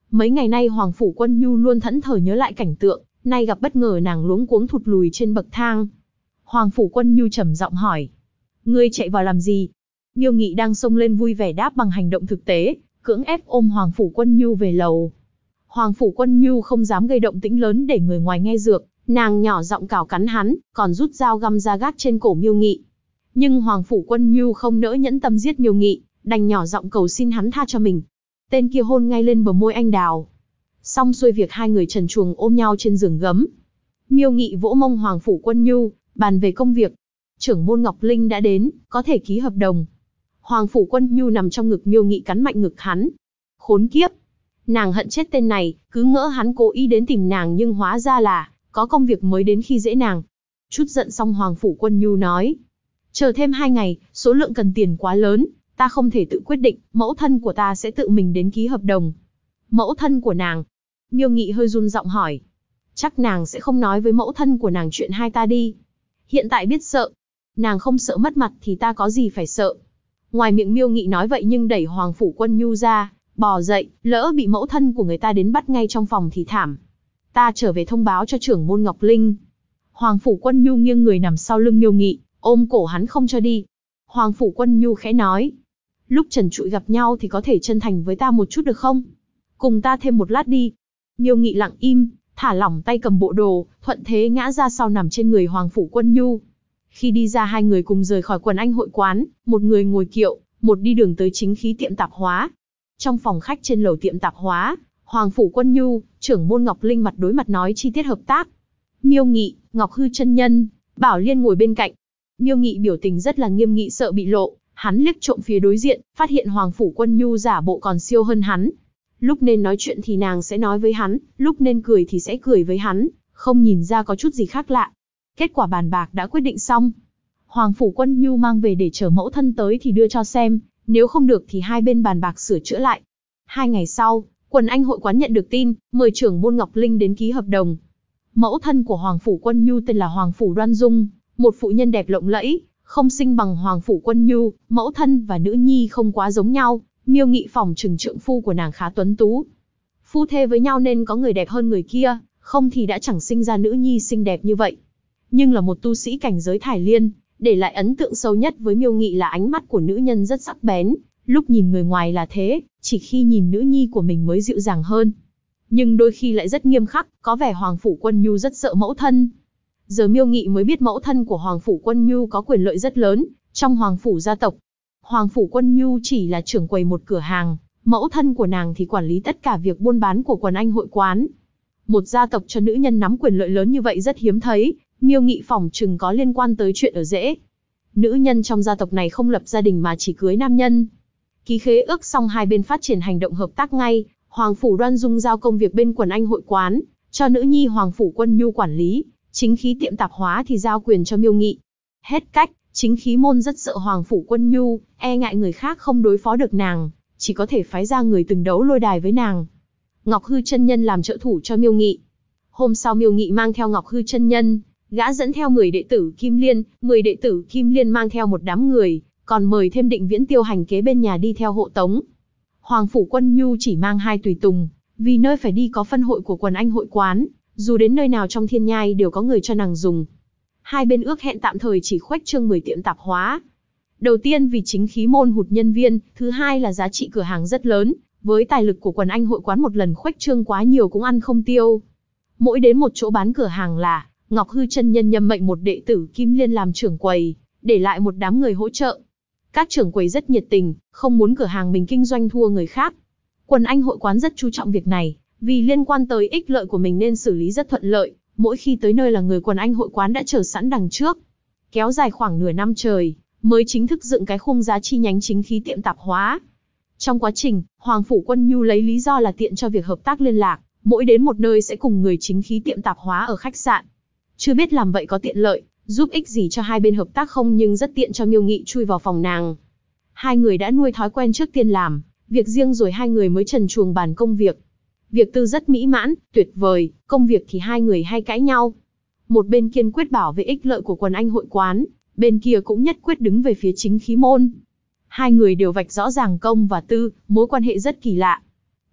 Mấy ngày nay Hoàng Phủ Quân Nhu luôn thẫn thờ nhớ lại cảnh tượng, nay gặp bất ngờ nàng luống cuống thụt lùi trên bậc thang. Hoàng Phủ Quân Nhu trầm giọng hỏi. Ngươi chạy vào làm gì? Miêu Nghị đang xông lên vui vẻ đáp bằng hành động thực tế, cưỡng ép ôm Hoàng Phủ Quân Nhu về lầu. Hoàng Phủ Quân Nhu không dám gây động tĩnh lớn để người ngoài nghe được, nàng nhỏ giọng cào cắn hắn, còn rút dao găm ra gác trên cổ Miêu Nghị. Nhưng Hoàng Phủ Quân Nhu không nỡ nhẫn tâm giết Miêu Nghị, đành nhỏ giọng cầu xin hắn tha cho mình. Tên kia hôn ngay lên bờ môi anh đào. Xong xuôi việc hai người trần truồng ôm nhau trên giường gấm. Miêu Nghị vỗ mông Hoàng Phủ Quân Nhu, bàn về công việc. Trưởng môn Ngọc Linh đã đến, có thể ký hợp đồng. Hoàng Phủ Quân Nhu nằm trong ngực Miêu Nghị cắn mạnh ngực hắn. Khốn kiếp! Nàng hận chết tên này, cứ ngỡ hắn cố ý đến tìm nàng nhưng hóa ra là có công việc mới đến khi dễ nàng. Chút giận xong Hoàng Phủ Quân Nhu nói. Chờ thêm 2 ngày, số lượng cần tiền quá lớn, ta không thể tự quyết định, mẫu thân của ta sẽ tự mình đến ký hợp đồng. Mẫu thân của nàng? Miêu Nghị hơi run giọng hỏi. Chắc nàng sẽ không nói với mẫu thân của nàng chuyện hai ta đi. Hiện tại biết sợ. Nàng không sợ mất mặt thì ta có gì phải sợ. Ngoài miệng Miêu Nghị nói vậy nhưng đẩy Hoàng Phủ Quân Nhu ra, bò dậy, lỡ bị mẫu thân của người ta đến bắt ngay trong phòng thì thảm. Ta trở về thông báo cho trưởng môn Ngọc Linh. Hoàng Phủ Quân Nhu nghiêng người nằm sau lưng Miêu Nghị, ôm cổ hắn không cho đi. Hoàng Phủ Quân Nhu khẽ nói. Lúc trần trụi gặp nhau thì có thể chân thành với ta một chút được không? Cùng ta thêm một lát đi. Miêu Nghị lặng im, thả lỏng tay cầm bộ đồ, thuận thế ngã ra sau nằm trên người Hoàng Phủ Quân Nhu. Khi đi ra hai người cùng rời khỏi Quần Anh hội quán, một người ngồi kiệu, một đi đường tới chính khí tiệm tạp hóa. Trong phòng khách trên lầu tiệm tạp hóa, Hoàng Phủ Quân Nhu, trưởng môn Ngọc Linh mặt đối mặt nói chi tiết hợp tác. Miêu Nghị, Ngọc Hư chân nhân, Bảo Liên ngồi bên cạnh. Miêu Nghị biểu tình rất là nghiêm nghị sợ bị lộ, hắn liếc trộm phía đối diện, phát hiện Hoàng Phủ Quân Nhu giả bộ còn siêu hơn hắn. Lúc nên nói chuyện thì nàng sẽ nói với hắn, lúc nên cười thì sẽ cười với hắn, không nhìn ra có chút gì khác lạ. Kết quả bàn bạc đã quyết định xong. Hoàng Phủ Quân Nhu mang về để chờ mẫu thân tới thì đưa cho xem, nếu không được thì hai bên bàn bạc sửa chữa lại. 2 ngày sau, Quần Anh hội quán nhận được tin, mời trưởng môn Ngọc Linh đến ký hợp đồng. Mẫu thân của Hoàng Phủ Quân Nhu tên là Hoàng Phủ Đoan Dung, một phụ nhân đẹp lộng lẫy, không xinh bằng Hoàng Phủ Quân Nhu, mẫu thân và nữ nhi không quá giống nhau. Miêu Nghị phỏng chừng trượng phu của nàng khá tuấn tú. Phu thê với nhau nên có người đẹp hơn người kia, không thì đã chẳng sinh ra nữ nhi xinh đẹp như vậy. Nhưng là một tu sĩ cảnh giới Thải Liên, để lại ấn tượng sâu nhất với Miêu Nghị là ánh mắt của nữ nhân rất sắc bén. Lúc nhìn người ngoài là thế, chỉ khi nhìn nữ nhi của mình mới dịu dàng hơn. Nhưng đôi khi lại rất nghiêm khắc, có vẻ Hoàng Phủ Quân Nhu rất sợ mẫu thân. Giờ Miêu Nghị mới biết mẫu thân của Hoàng Phủ Quân Nhu có quyền lợi rất lớn trong Hoàng Phủ gia tộc. Hoàng Phủ Quân Nhu chỉ là trưởng quầy một cửa hàng, mẫu thân của nàng thì quản lý tất cả việc buôn bán của Quần Anh hội quán. Một gia tộc cho nữ nhân nắm quyền lợi lớn như vậy rất hiếm thấy, Miêu Nghị phỏng chừng có liên quan tới chuyện ở rễ. Nữ nhân trong gia tộc này không lập gia đình mà chỉ cưới nam nhân. Ký khế ước xong hai bên phát triển hành động hợp tác ngay, Hoàng Phủ Đoan Dung giao công việc bên Quần Anh hội quán, cho nữ nhi Hoàng Phủ Quân Nhu quản lý, chính khí tiệm tạp hóa thì giao quyền cho Miêu Nghị. Hết cách. Chính khí môn rất sợ Hoàng Phủ Quân Nhu, e ngại người khác không đối phó được nàng, chỉ có thể phái ra người từng đấu lôi đài với nàng. Ngọc Hư chân nhân làm trợ thủ cho Miêu Nghị. Hôm sau Miêu Nghị mang theo Ngọc Hư chân nhân, gã dẫn theo 10 đệ tử Kim Liên, 10 đệ tử Kim Liên mang theo một đám người, còn mời thêm Định Viễn Tiêu hành kế bên nhà đi theo hộ tống. Hoàng Phủ Quân Nhu chỉ mang 2 tùy tùng, vì nơi phải đi có phân hội của Quần Anh hội quán, dù đến nơi nào trong thiên nhai đều có người cho nàng dùng. Hai bên ước hẹn tạm thời chỉ khuếch trương 10 tiệm tạp hóa. Đầu tiên vì chính khí môn hụt nhân viên, thứ hai là giá trị cửa hàng rất lớn, với tài lực của Quần Anh hội quán một lần khuếch trương quá nhiều cũng ăn không tiêu. Mỗi đến một chỗ bán cửa hàng là, Ngọc Hư chân nhân nhâm mệnh một đệ tử Kim Liên làm trưởng quầy, để lại một đám người hỗ trợ. Các trưởng quầy rất nhiệt tình, không muốn cửa hàng mình kinh doanh thua người khác. Quần Anh hội quán rất chú trọng việc này, vì liên quan tới ích lợi của mình nên xử lý rất thuận lợi. Mỗi khi tới nơi là người Quần Anh hội quán đã chờ sẵn đằng trước. Kéo dài khoảng nửa năm trời, mới chính thức dựng cái khung giá chi nhánh chính khí tiệm tạp hóa. Trong quá trình, Hoàng Phủ Quân Nhu lấy lý do là tiện cho việc hợp tác liên lạc, mỗi đến một nơi sẽ cùng người chính khí tiệm tạp hóa ở khách sạn. Chưa biết làm vậy có tiện lợi, giúp ích gì cho hai bên hợp tác không nhưng rất tiện cho Miêu Nghị chui vào phòng nàng. Hai người đã nuôi thói quen trước tiên làm việc riêng rồi hai người mới trần truồng bàn công việc. Việc tư rất mỹ mãn, tuyệt vời, công việc thì hai người hay cãi nhau. Một bên kiên quyết bảo vệ ích lợi của Quần Anh hội quán, bên kia cũng nhất quyết đứng về phía chính khí môn. Hai người đều vạch rõ ràng công và tư, mối quan hệ rất kỳ lạ.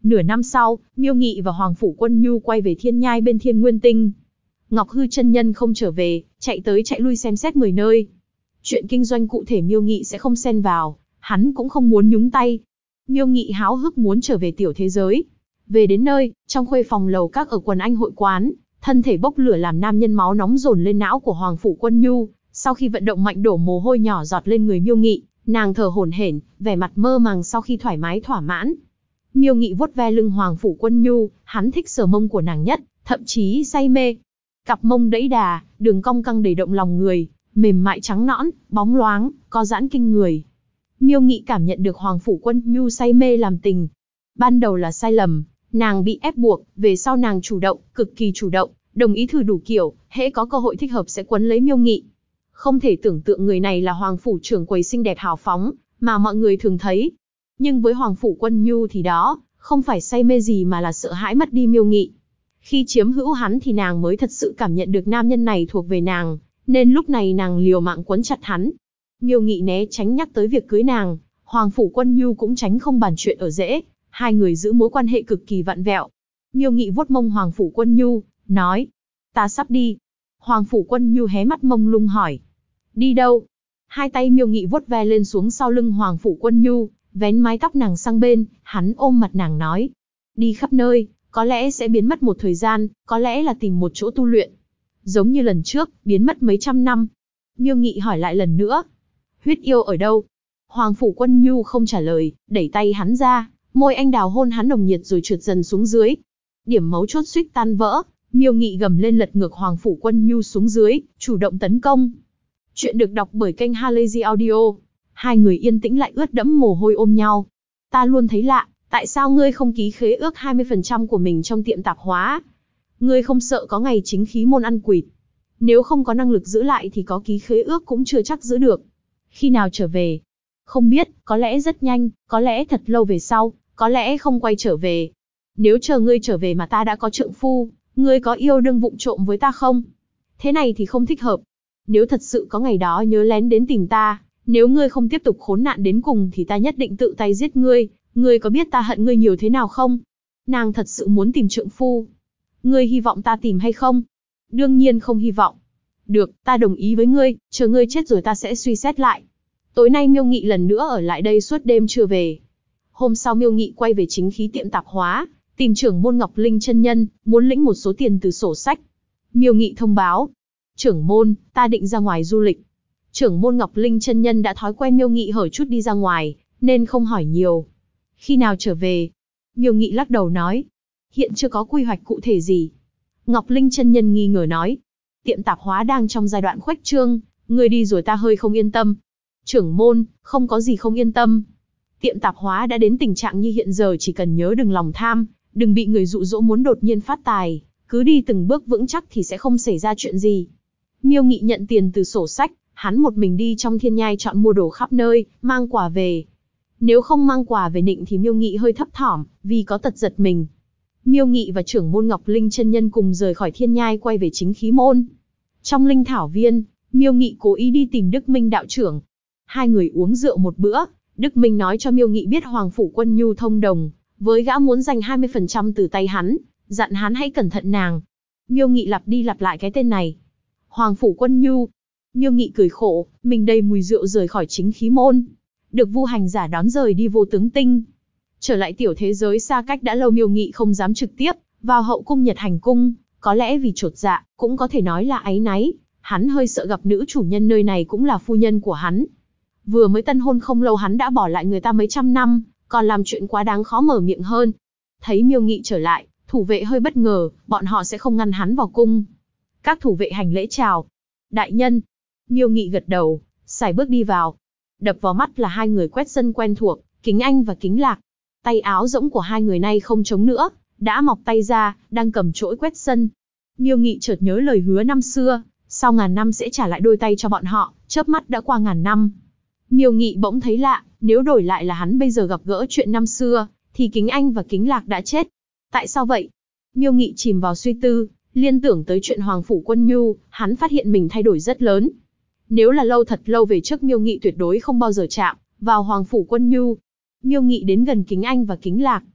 Nửa năm sau, Miêu Nghị và Hoàng Phủ Quân Nhu quay về Thiên Nhai bên Thiên Nguyên Tinh. Ngọc Hư chân nhân không trở về, chạy tới chạy lui xem xét 10 nơi. Chuyện kinh doanh cụ thể Miêu Nghị sẽ không xen vào, hắn cũng không muốn nhúng tay. Miêu Nghị háo hức muốn trở về tiểu thế giới. Về đến nơi, trong khuê phòng lầu các ở Quần Anh hội quán, thân thể bốc lửa làm nam nhân máu nóng dồn lên não của Hoàng Phủ Quân Nhu. Sau khi vận động mạnh đổ mồ hôi nhỏ giọt lên người Miêu Nghị, nàng thở hổn hển, vẻ mặt mơ màng sau khi thoải mái thỏa mãn. Miêu Nghị vuốt ve lưng Hoàng Phủ Quân Nhu, hắn thích sờ mông của nàng nhất, thậm chí say mê. Cặp mông đẫy đà, đường cong căng đầy động lòng người, mềm mại trắng nõn, bóng loáng, có giãn kinh người. Miêu Nghị cảm nhận được Hoàng Phủ Quân Nhu say mê làm tình. Ban đầu là sai lầm, nàng bị ép buộc, về sau nàng chủ động, cực kỳ chủ động, đồng ý thử đủ kiểu, hễ có cơ hội thích hợp sẽ quấn lấy Miêu Nghị. Không thể tưởng tượng người này là Hoàng Phủ trưởng quầy xinh đẹp hào phóng, mà mọi người thường thấy. Nhưng với Hoàng Phủ Quân Nhu thì đó, không phải say mê gì mà là sợ hãi mất đi Miêu Nghị. Khi chiếm hữu hắn thì nàng mới thật sự cảm nhận được nam nhân này thuộc về nàng, nên lúc này nàng liều mạng quấn chặt hắn. Miêu Nghị né tránh nhắc tới việc cưới nàng, Hoàng Phủ Quân Nhu cũng tránh không bàn chuyện ở rễ, hai người giữ mối quan hệ cực kỳ vặn vẹo. Miêu Nghị vuốt mông Hoàng Phủ Quân Nhu, nói, ta sắp đi. Hoàng Phủ Quân Nhu hé mắt mông lung hỏi, đi đâu? Hai tay Miêu Nghị vuốt ve lên xuống sau lưng Hoàng Phủ Quân Nhu, vén mái tóc nàng sang bên, hắn ôm mặt nàng nói, đi khắp nơi, có lẽ sẽ biến mất một thời gian, có lẽ là tìm một chỗ tu luyện. Giống như lần trước, biến mất mấy trăm năm. Miêu Nghị hỏi lại lần nữa, huyết yêu ở đâu? Hoàng Phủ Quân Nhu không trả lời, đẩy tay hắn ra, môi anh đào hôn hắn nồng nhiệt rồi trượt dần xuống dưới. Điểm mấu chốt suýt tan vỡ, Miêu Nghị gầm lên lật ngược Hoàng Phủ Quân Nhu xuống dưới, chủ động tấn công. Chuyện được đọc bởi kênh Halazy Audio. Hai người yên tĩnh lại ướt đẫm mồ hôi ôm nhau. Ta luôn thấy lạ, tại sao ngươi không ký khế ước 20% của mình trong tiệm tạp hóa? Ngươi không sợ có ngày chính khí môn ăn quỵt? Nếu không có năng lực giữ lại thì có ký khế ước cũng chưa chắc giữ được. Khi nào trở về? Không biết, có lẽ rất nhanh, có lẽ thật lâu về sau, có lẽ không quay trở về. Nếu chờ ngươi trở về mà ta đã có trượng phu, ngươi có yêu đương vụng trộm với ta không? Thế này thì không thích hợp. Nếu thật sự có ngày đó nhớ lén đến tìm ta, nếu ngươi không tiếp tục khốn nạn đến cùng thì ta nhất định tự tay giết ngươi. Ngươi có biết ta hận ngươi nhiều thế nào không? Nàng thật sự muốn tìm trượng phu. Ngươi hy vọng ta tìm hay không? Đương nhiên không hy vọng. Được, ta đồng ý với ngươi, chờ ngươi chết rồi ta sẽ suy xét lại. Tối nay Miêu Nghị lần nữa ở lại đây suốt đêm chưa về. Hôm sau Miêu Nghị quay về chính khí tiệm tạp hóa, tìm trưởng môn Ngọc Linh chân nhân, muốn lĩnh một số tiền từ sổ sách. Miêu Nghị thông báo, trưởng môn, ta định ra ngoài du lịch. Trưởng môn Ngọc Linh chân nhân đã thói quen Miêu Nghị hở chút đi ra ngoài, nên không hỏi nhiều. Khi nào trở về? Miêu Nghị lắc đầu nói, hiện chưa có quy hoạch cụ thể gì. Ngọc Linh chân nhân nghi ngờ nói, tiệm tạp hóa đang trong giai đoạn khuếch trương, người đi rồi ta hơi không yên tâm. Trưởng môn, không có gì không yên tâm. Tiệm tạp hóa đã đến tình trạng như hiện giờ, chỉ cần nhớ đừng lòng tham, đừng bị người dụ dỗ muốn đột nhiên phát tài, cứ đi từng bước vững chắc thì sẽ không xảy ra chuyện gì. Miêu Nghị nhận tiền từ sổ sách, hắn một mình đi trong Thiên Nhai chọn mua đồ khắp nơi, mang quà về. Nếu không mang quà về nịnh thì Miêu Nghị hơi thấp thỏm, vì có tật giật mình. Miêu Nghị và trưởng môn Ngọc Linh chân nhân cùng rời khỏi Thiên Nhai quay về chính khí môn. Trong linh thảo viên, Miêu Nghị cố ý đi tìm Đức Minh đạo trưởng. Hai người uống rượu một bữa, Đức Minh nói cho Miêu Nghị biết Hoàng Phủ Quân Nhu thông đồng, với gã muốn giành 20% từ tay hắn, dặn hắn hãy cẩn thận nàng. Miêu Nghị lặp đi lặp lại cái tên này. Hoàng Phủ Quân Nhu. Miêu Nghị cười khổ, mình đầy mùi rượu rời khỏi chính khí môn. Được Vu hành giả đón rời đi Vô Tướng Tinh. Trở lại tiểu thế giới xa cách đã lâu, Miêu Nghị không dám trực tiếp vào hậu cung Nhật Hành cung, có lẽ vì chột dạ, cũng có thể nói là áy náy. Hắn hơi sợ gặp nữ chủ nhân nơi này cũng là phu nhân của hắn. Vừa mới tân hôn không lâu hắn đã bỏ lại người ta mấy trăm năm, còn làm chuyện quá đáng khó mở miệng hơn. Thấy Miêu Nghị trở lại, thủ vệ hơi bất ngờ, bọn họ sẽ không ngăn hắn vào cung. Các thủ vệ hành lễ chào. Đại nhân. Miêu Nghị gật đầu, sải bước đi vào. Đập vào mắt là hai người quét sân quen thuộc, Kính Anh và Kính Lạc. Tay áo rỗng của hai người nay không chống nữa, đã mọc tay ra, đang cầm chổi quét sân. Miêu Nghị chợt nhớ lời hứa năm xưa, sau ngàn năm sẽ trả lại đôi tay cho bọn họ, chớp mắt đã qua ngàn năm. Miêu Nghị bỗng thấy lạ, nếu đổi lại là hắn bây giờ gặp gỡ chuyện năm xưa, thì Kính Anh và Kính Lạc đã chết. Tại sao vậy? Miêu Nghị chìm vào suy tư, liên tưởng tới chuyện Hoàng Phủ Quân Nhu, hắn phát hiện mình thay đổi rất lớn. Nếu là thật lâu về trước, Miêu Nghị tuyệt đối không bao giờ chạm vào Hoàng Phủ Quân Nhu. Miêu Nghị đến gần Kính Anh và Kính Lạc.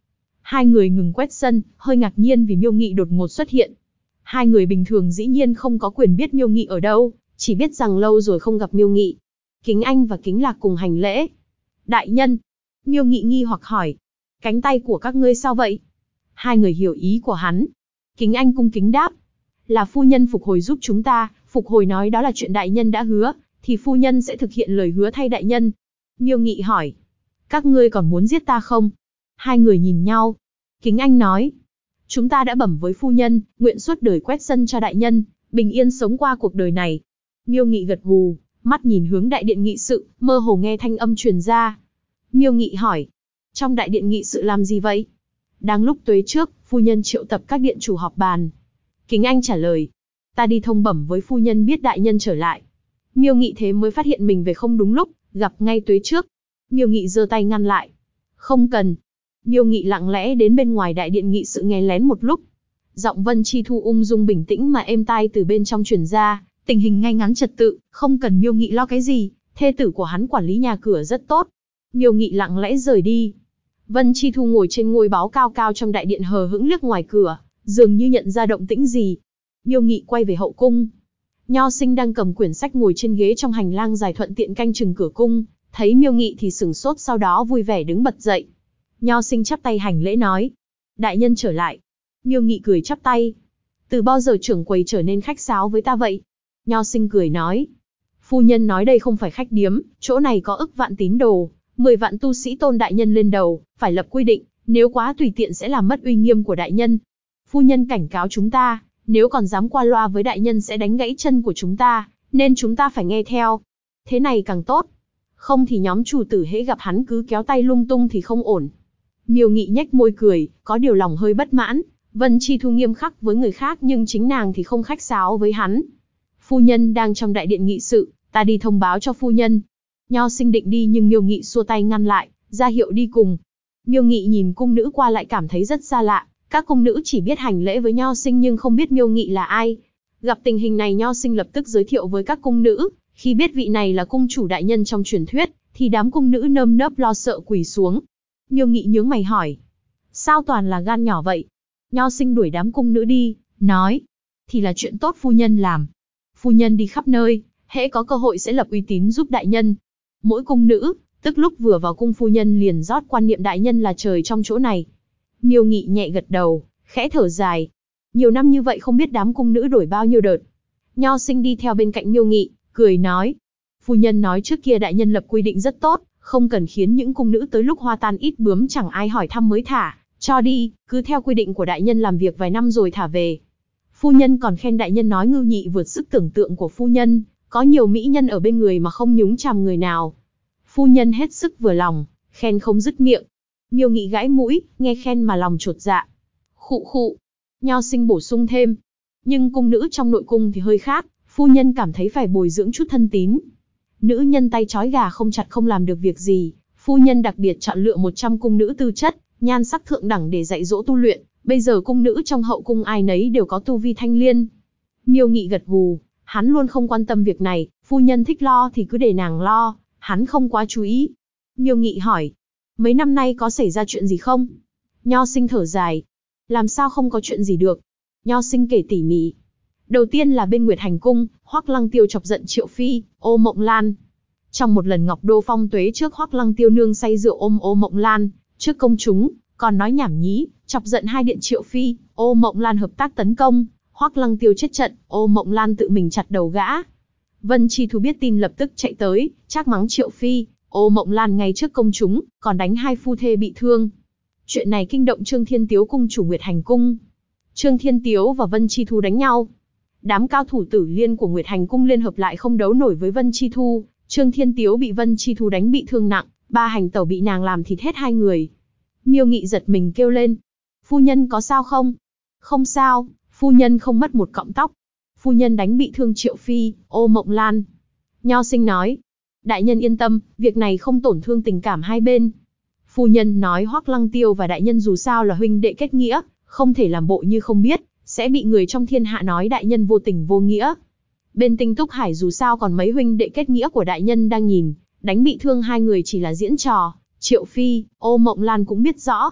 Hai người ngừng quét sân, hơi ngạc nhiên vì Miêu Nghị đột ngột xuất hiện. Hai người bình thường dĩ nhiên không có quyền biết Miêu Nghị ở đâu, chỉ biết rằng lâu rồi không gặp Miêu Nghị. Kính Anh và Kính Lạc cùng hành lễ. Đại nhân. Miêu Nghị nghi hoặc hỏi. Cánh tay của các ngươi sao vậy? Hai người hiểu ý của hắn. Kính Anh cung kính đáp. Là phu nhân phục hồi giúp chúng ta, phục hồi nói đó là chuyện đại nhân đã hứa, thì phu nhân sẽ thực hiện lời hứa thay đại nhân. Miêu Nghị hỏi. Các ngươi còn muốn giết ta không? Hai người nhìn nhau. Kính Anh nói. Chúng ta đã bẩm với phu nhân, nguyện suốt đời quét sân cho đại nhân, bình yên sống qua cuộc đời này. Miêu Nghị gật gù, mắt nhìn hướng đại điện nghị sự, mơ hồ nghe thanh âm truyền ra. Miêu Nghị hỏi. Trong đại điện nghị sự làm gì vậy? Đang lúc tuế trước, phu nhân triệu tập các điện chủ họp bàn. Kính Anh trả lời. Ta đi thông bẩm với phu nhân biết đại nhân trở lại. Miêu Nghị thế mới phát hiện mình về không đúng lúc, gặp ngay tuế trước. Miêu Nghị giơ tay ngăn lại. Không cần. Miêu Nghị lặng lẽ đến bên ngoài đại điện nghị sự nghe lén một lúc. Giọng Vân Chi Thu ung dung bình tĩnh mà êm tai từ bên trong truyền ra, tình hình ngay ngắn trật tự, không cần Miêu Nghị lo cái gì, thê tử của hắn quản lý nhà cửa rất tốt. Miêu Nghị lặng lẽ rời đi. Vân Chi Thu ngồi trên ngôi báu cao cao trong đại điện hờ hững liếc ngoài cửa, dường như nhận ra động tĩnh gì. Miêu Nghị quay về hậu cung. Nho Sinh đang cầm quyển sách ngồi trên ghế trong hành lang dài thuận tiện canh chừng cửa cung, thấy Miêu Nghị thì sửng sốt, sau đó vui vẻ đứng bật dậy. Nho Sinh chắp tay hành lễ nói. Đại nhân trở lại. Miêu Nghị cười chắp tay. Từ bao giờ trưởng quầy trở nên khách sáo với ta vậy? Nho Sinh cười nói. Phu nhân nói đây không phải khách điếm, chỗ này có ức vạn tín đồ, 10 vạn tu sĩ tôn đại nhân lên đầu, phải lập quy định, nếu quá tùy tiện sẽ làm mất uy nghiêm của đại nhân. Phu nhân cảnh cáo chúng ta, nếu còn dám qua loa với đại nhân sẽ đánh gãy chân của chúng ta, nên chúng ta phải nghe theo. Thế này càng tốt. Không thì nhóm chủ tử hễ gặp hắn cứ kéo tay lung tung thì không ổn. Miêu Nghị nhếch môi cười, có điều lòng hơi bất mãn. Vân Chi Thu nghiêm khắc với người khác nhưng chính nàng thì không khách sáo với hắn. Phu nhân đang trong đại điện nghị sự, ta đi thông báo cho phu nhân. Nho Sinh định đi nhưng Miêu Nghị xua tay ngăn lại, ra hiệu đi cùng. Miêu Nghị nhìn cung nữ qua lại cảm thấy rất xa lạ. Các cung nữ chỉ biết hành lễ với Nho Sinh nhưng không biết Miêu Nghị là ai. Gặp tình hình này Nho Sinh lập tức giới thiệu với các cung nữ. Khi biết vị này là cung chủ đại nhân trong truyền thuyết, thì đám cung nữ nơm nớp lo sợ quỳ xuống. Miêu Nghị nhướng mày hỏi. Sao toàn là gan nhỏ vậy? Nho Sinh đuổi đám cung nữ đi, nói. Thì là chuyện tốt phu nhân làm. Phu nhân đi khắp nơi, hễ có cơ hội sẽ lập uy tín giúp đại nhân. Mỗi cung nữ, tức lúc vừa vào cung phu nhân liền rót quan niệm đại nhân là trời trong chỗ này. Miêu Nghị nhẹ gật đầu, khẽ thở dài. Nhiều năm như vậy không biết đám cung nữ đổi bao nhiêu đợt. Nho Sinh đi theo bên cạnh Miêu Nghị, cười nói. Phu nhân nói trước kia đại nhân lập quy định rất tốt, không cần khiến những cung nữ tới lúc hoa tan ít bướm chẳng ai hỏi thăm mới thả, cho đi, cứ theo quy định của đại nhân làm việc vài năm rồi thả về. Phu nhân còn khen đại nhân nói Ngưu Nhị vượt sức tưởng tượng của phu nhân, có nhiều mỹ nhân ở bên người mà không nhúng chàm người nào. Phu nhân hết sức vừa lòng, khen không dứt miệng. Miêu Nghị gãi mũi, nghe khen mà lòng chột dạ. Khụ khụ. Nho Sinh bổ sung thêm. Nhưng cung nữ trong nội cung thì hơi khác, phu nhân cảm thấy phải bồi dưỡng chút thân tín. Nữ nhân tay trói gà không chặt không làm được việc gì, phu nhân đặc biệt chọn lựa 100 cung nữ tư chất, nhan sắc thượng đẳng để dạy dỗ tu luyện. Bây giờ cung nữ trong hậu cung ai nấy đều có tu vi thanh liên. Miêu Nghị gật gù, hắn luôn không quan tâm việc này, phu nhân thích lo thì cứ để nàng lo, hắn không quá chú ý. Miêu Nghị hỏi, mấy năm nay có xảy ra chuyện gì không? Nho Sinh thở dài, làm sao không có chuyện gì được? Nho Sinh kể tỉ mỉ. Đầu tiên là bên Nguyệt Hành cung, Hoắc Lăng Tiêu chọc giận Triệu Phi, Ô Mộng Lan. Trong một lần Ngọc Đô phong tuế trước, Hoắc Lăng Tiêu nương say rượu ôm Ô Mộng Lan trước công chúng, còn nói nhảm nhí, chọc giận hai điện Triệu Phi, Ô Mộng Lan hợp tác tấn công, Hoắc Lăng Tiêu chết trận, Ô Mộng Lan tự mình chặt đầu gã. Vân Chi Thu biết tin lập tức chạy tới, trách mắng Triệu Phi, Ô Mộng Lan ngay trước công chúng, còn đánh hai phu thê bị thương. Chuyện này kinh động Trương Thiên Tiếu cung chủ Nguyệt Hành cung. Trương Thiên Tiếu và Vân Chi Thu đánh nhau. Đám cao thủ Tử Liên của Nguyệt Hành cung liên hợp lại không đấu nổi với Vân Chi Thu, Trương Thiên Tiếu bị Vân Chi Thu đánh bị thương nặng, ba hành tẩu bị nàng làm thịt hết hai người. Miêu Nghị giật mình kêu lên. Phu nhân có sao không? Không sao, phu nhân không mất một cọng tóc. Phu nhân đánh bị thương Triệu Phi, Ô Mộng Lan. Nho Sinh nói. Đại nhân yên tâm, việc này không tổn thương tình cảm hai bên. Phu nhân nói Hoắc Lăng Tiêu và đại nhân dù sao là huynh đệ kết nghĩa, không thể làm bộ như không biết, sẽ bị người trong thiên hạ nói đại nhân vô tình vô nghĩa. Bên Tinh Túc Hải dù sao còn mấy huynh đệ kết nghĩa của đại nhân đang nhìn, đánh bị thương hai người chỉ là diễn trò. Triệu Phi, Ô Mộng Lan cũng biết rõ.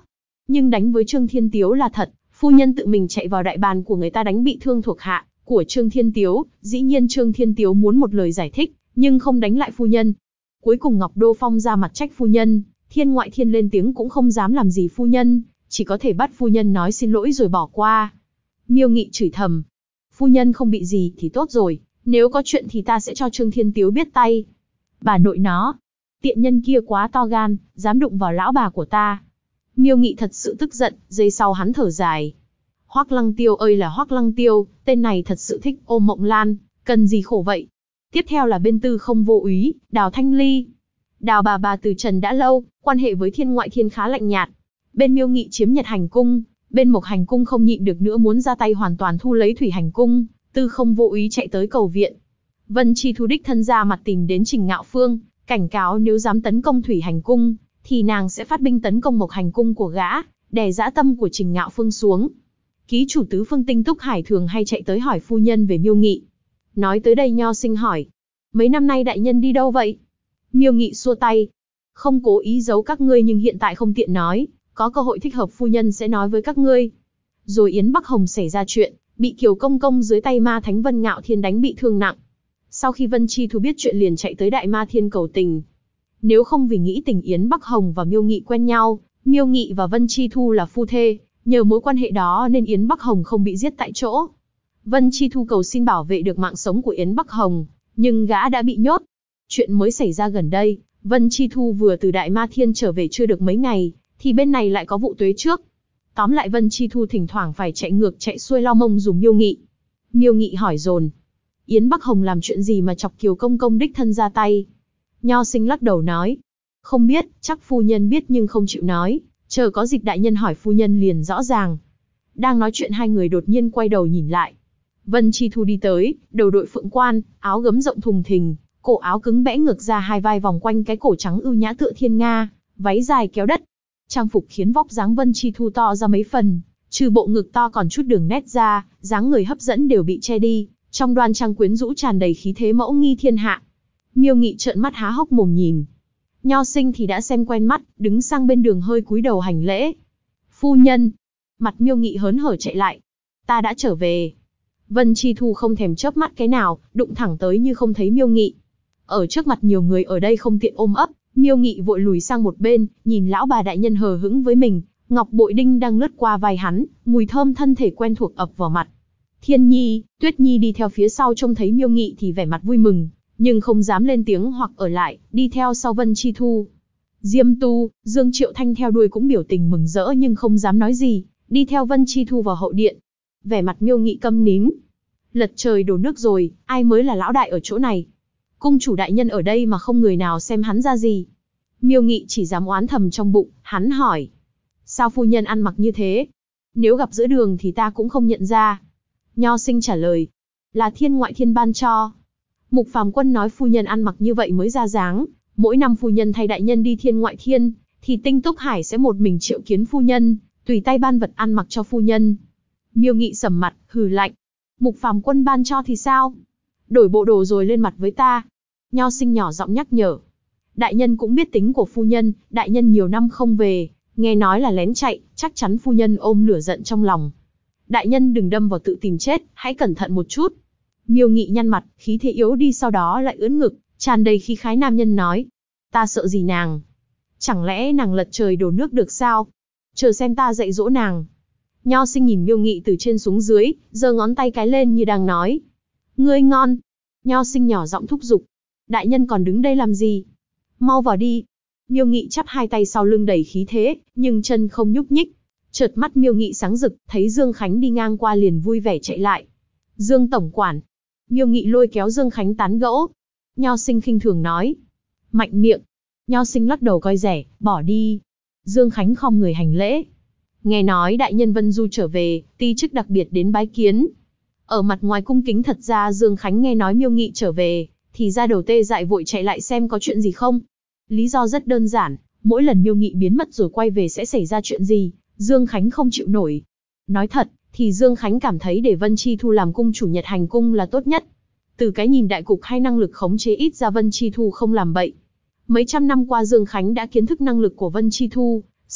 Nhưng đánh với Trương Thiên Tiếu là thật, phu nhân tự mình chạy vào đại bàn của người ta đánh bị thương thuộc hạ của Trương Thiên Tiếu, dĩ nhiên Trương Thiên Tiếu muốn một lời giải thích, nhưng không đánh lại phu nhân. Cuối cùng Ngọc Đô Phong ra mặt trách phu nhân, Thiên Ngoại Thiên lên tiếng cũng không dám làm gì phu nhân, chỉ có thể bắt phu nhân nói xin lỗi rồi bỏ qua. Miêu Nghị chửi thầm, phu nhân không bị gì thì tốt rồi, nếu có chuyện thì ta sẽ cho Trương Thiên Tiếu biết tay. Bà nội nó, tiện nhân kia quá to gan, dám đụng vào lão bà của ta. Miêu Nghị thật sự tức giận, giây sau hắn thở dài. Hoắc Lăng Tiêu ơi là Hoắc Lăng Tiêu, tên này thật sự thích ôm Mộng Lan, cần gì khổ vậy. Tiếp theo là bên Tư Không Vô Úy, Đào Thanh Ly. Đào bà từ trần đã lâu, quan hệ với Thiên Ngoại Thiên khá lạnh nhạt. Bên Miêu Nghị chiếm Nhật Hành Cung, bên Mộc Hành Cung không nhịn được nữa muốn ra tay hoàn toàn thu lấy Thủy Hành Cung, Tư Không Vô Úy chạy tới cầu viện. Vân Chi Thu đích thân ra mặt tìm đến Trình Ngạo Phương, cảnh cáo nếu dám tấn công Thủy Hành Cung, thì nàng sẽ phát binh tấn công Mộc Hành Cung của gã, đè dã tâm của Trình Ngạo Phương xuống. Ký chủ tứ phương Tinh Túc Hải thường hay chạy tới hỏi phu nhân về Miêu Nghị. Nói tới đây Nho Sinh hỏi, mấy năm nay đại nhân đi đâu vậy? Miêu Nghị xua tay, không cố ý giấu các ngươi nhưng hiện tại không tiện nói, có cơ hội thích hợp phu nhân sẽ nói với các ngươi. Rồi Yến Bắc Hồng xảy ra chuyện, bị Kiều Công Công dưới tay Ma Thánh Vân Ngạo Thiên đánh bị thương nặng. Sau khi Vân Chi Thu biết chuyện liền chạy tới Đại Ma Thiên cầu tình. Nếu không vì nghĩ tình Yến Bắc Hồng và Miêu Nghị quen nhau, Miêu Nghị và Vân Chi Thu là phu thê, nhờ mối quan hệ đó nên Yến Bắc Hồng không bị giết tại chỗ. Vân Chi Thu cầu xin bảo vệ được mạng sống của Yến Bắc Hồng, nhưng gã đã bị nhốt. Chuyện mới xảy ra gần đây, Vân Chi Thu vừa từ Đại Ma Thiên trở về chưa được mấy ngày, thì bên này lại có vụ tuế trước. Tóm lại Vân Chi Thu thỉnh thoảng phải chạy ngược chạy xuôi lau mông dùm Miêu Nghị. Miêu Nghị hỏi dồn, Yến Bắc Hồng làm chuyện gì mà chọc Kiều Công Công đích thân ra tay? Nho Sinh lắc đầu nói, không biết, chắc phu nhân biết nhưng không chịu nói, chờ có dịp đại nhân hỏi phu nhân liền rõ ràng. Đang nói chuyện hai người đột nhiên quay đầu nhìn lại. Vân Chi Thu đi tới, đầu đội phượng quan, áo gấm rộng thùng thình, cổ áo cứng bẽ ngược ra hai vai vòng quanh cái cổ trắng ưu nhã tựa thiên nga, váy dài kéo đất. Trang phục khiến vóc dáng Vân Chi Thu to ra mấy phần, trừ bộ ngực to còn chút đường nét ra, dáng người hấp dẫn đều bị che đi, trong đoan trang quyến rũ tràn đầy khí thế mẫu nghi thiên hạ. Miêu Nghị trợn mắt há hốc mồm nhìn. Nho Sinh thì đã xem quen mắt, đứng sang bên đường hơi cúi đầu hành lễ. Phu nhân. Mặt Miêu Nghị hớn hở chạy lại. Ta đã trở về. Vân Chi Thu không thèm chớp mắt cái nào, đụng thẳng tới như không thấy Miêu Nghị. Ở trước mặt nhiều người ở đây không tiện ôm ấp, Miêu Nghị vội lùi sang một bên, nhìn lão bà đại nhân hờ hững với mình, ngọc bội đinh đang lướt qua vai hắn, mùi thơm thân thể quen thuộc ập vào mặt. Thiên Nhi, Tuyết Nhi đi theo phía sau trông thấy Miêu Nghị thì vẻ mặt vui mừng, nhưng không dám lên tiếng hoặc ở lại, đi theo sau Vân Chi Thu. Diêm Tu, Dương Triệu Thanh theo đuôi cũng biểu tình mừng rỡ nhưng không dám nói gì, đi theo Vân Chi Thu vào hậu điện. Vẻ mặt Miêu Nghị câm nín. Lật trời đổ nước rồi, ai mới là lão đại ở chỗ này? Cung chủ đại nhân ở đây mà không người nào xem hắn ra gì. Miêu Nghị chỉ dám oán thầm trong bụng, hắn hỏi. Sao phu nhân ăn mặc như thế? Nếu gặp giữa đường thì ta cũng không nhận ra. Nho Sinh trả lời. Là Thiên Ngoại Thiên ban cho. Mục Phàm Quân nói phu nhân ăn mặc như vậy mới ra dáng. Mỗi năm phu nhân thay đại nhân đi Thiên Ngoại Thiên, thì Tinh Túc Hải sẽ một mình triệu kiến phu nhân, tùy tay ban vật ăn mặc cho phu nhân. Miêu Nghị sầm mặt, hừ lạnh. Mục Phàm Quân ban cho thì sao? Đổi bộ đồ rồi lên mặt với ta. Nho Sinh nhỏ giọng nhắc nhở. Đại nhân cũng biết tính của phu nhân, đại nhân nhiều năm không về, nghe nói là lén chạy, chắc chắn phu nhân ôm lửa giận trong lòng. Đại nhân đừng đâm vào tự tìm chết, hãy cẩn thận một chút. Miêu Nghị nhăn mặt, khí thế yếu đi sau đó lại ưỡn ngực, tràn đầy khí khái nam nhân nói. Ta sợ gì nàng? Chẳng lẽ nàng lật trời đổ nước được sao? Chờ xem ta dạy dỗ nàng. Nho Sinh nhìn Miêu Nghị từ trên xuống dưới, giơ ngón tay cái lên như đang nói. Ngươi ngon. Nho Sinh nhỏ giọng thúc giục. Đại nhân còn đứng đây làm gì? Mau vào đi. Miêu Nghị chắp hai tay sau lưng đầy khí thế, nhưng chân không nhúc nhích. Chợt mắt Miêu Nghị sáng rực, thấy Dương Khánh đi ngang qua liền vui vẻ chạy lại. Dương tổng quản. Miêu Nghị lôi kéo Dương Khánh tán gẫu. Nho Sinh khinh thường nói. Mạnh miệng. Nho Sinh lắc đầu coi rẻ, bỏ đi. Dương Khánh khom người hành lễ. Nghe nói đại nhân Vân Du trở về, ti chức đặc biệt đến bái kiến. Ở mặt ngoài cung kính thật ra Dương Khánh nghe nói Miêu Nghị trở về, thì ra đầu tê dại vội chạy lại xem có chuyện gì không. Lý do rất đơn giản, mỗi lần Miêu Nghị biến mất rồi quay về sẽ xảy ra chuyện gì, Dương Khánh không chịu nổi. Nói thật, thì Dương Khánh cảm thấy để Vân Chi Thu làm cung chủ Nhật Hành Cung là tốt nhất. Từ cái nhìn đại cục hay năng lực khống chế ít ra Vân Chi Thu không làm bậy. Mấy trăm năm qua Dương Khánh đã kiến thức năng lực của Vân Chi Thu,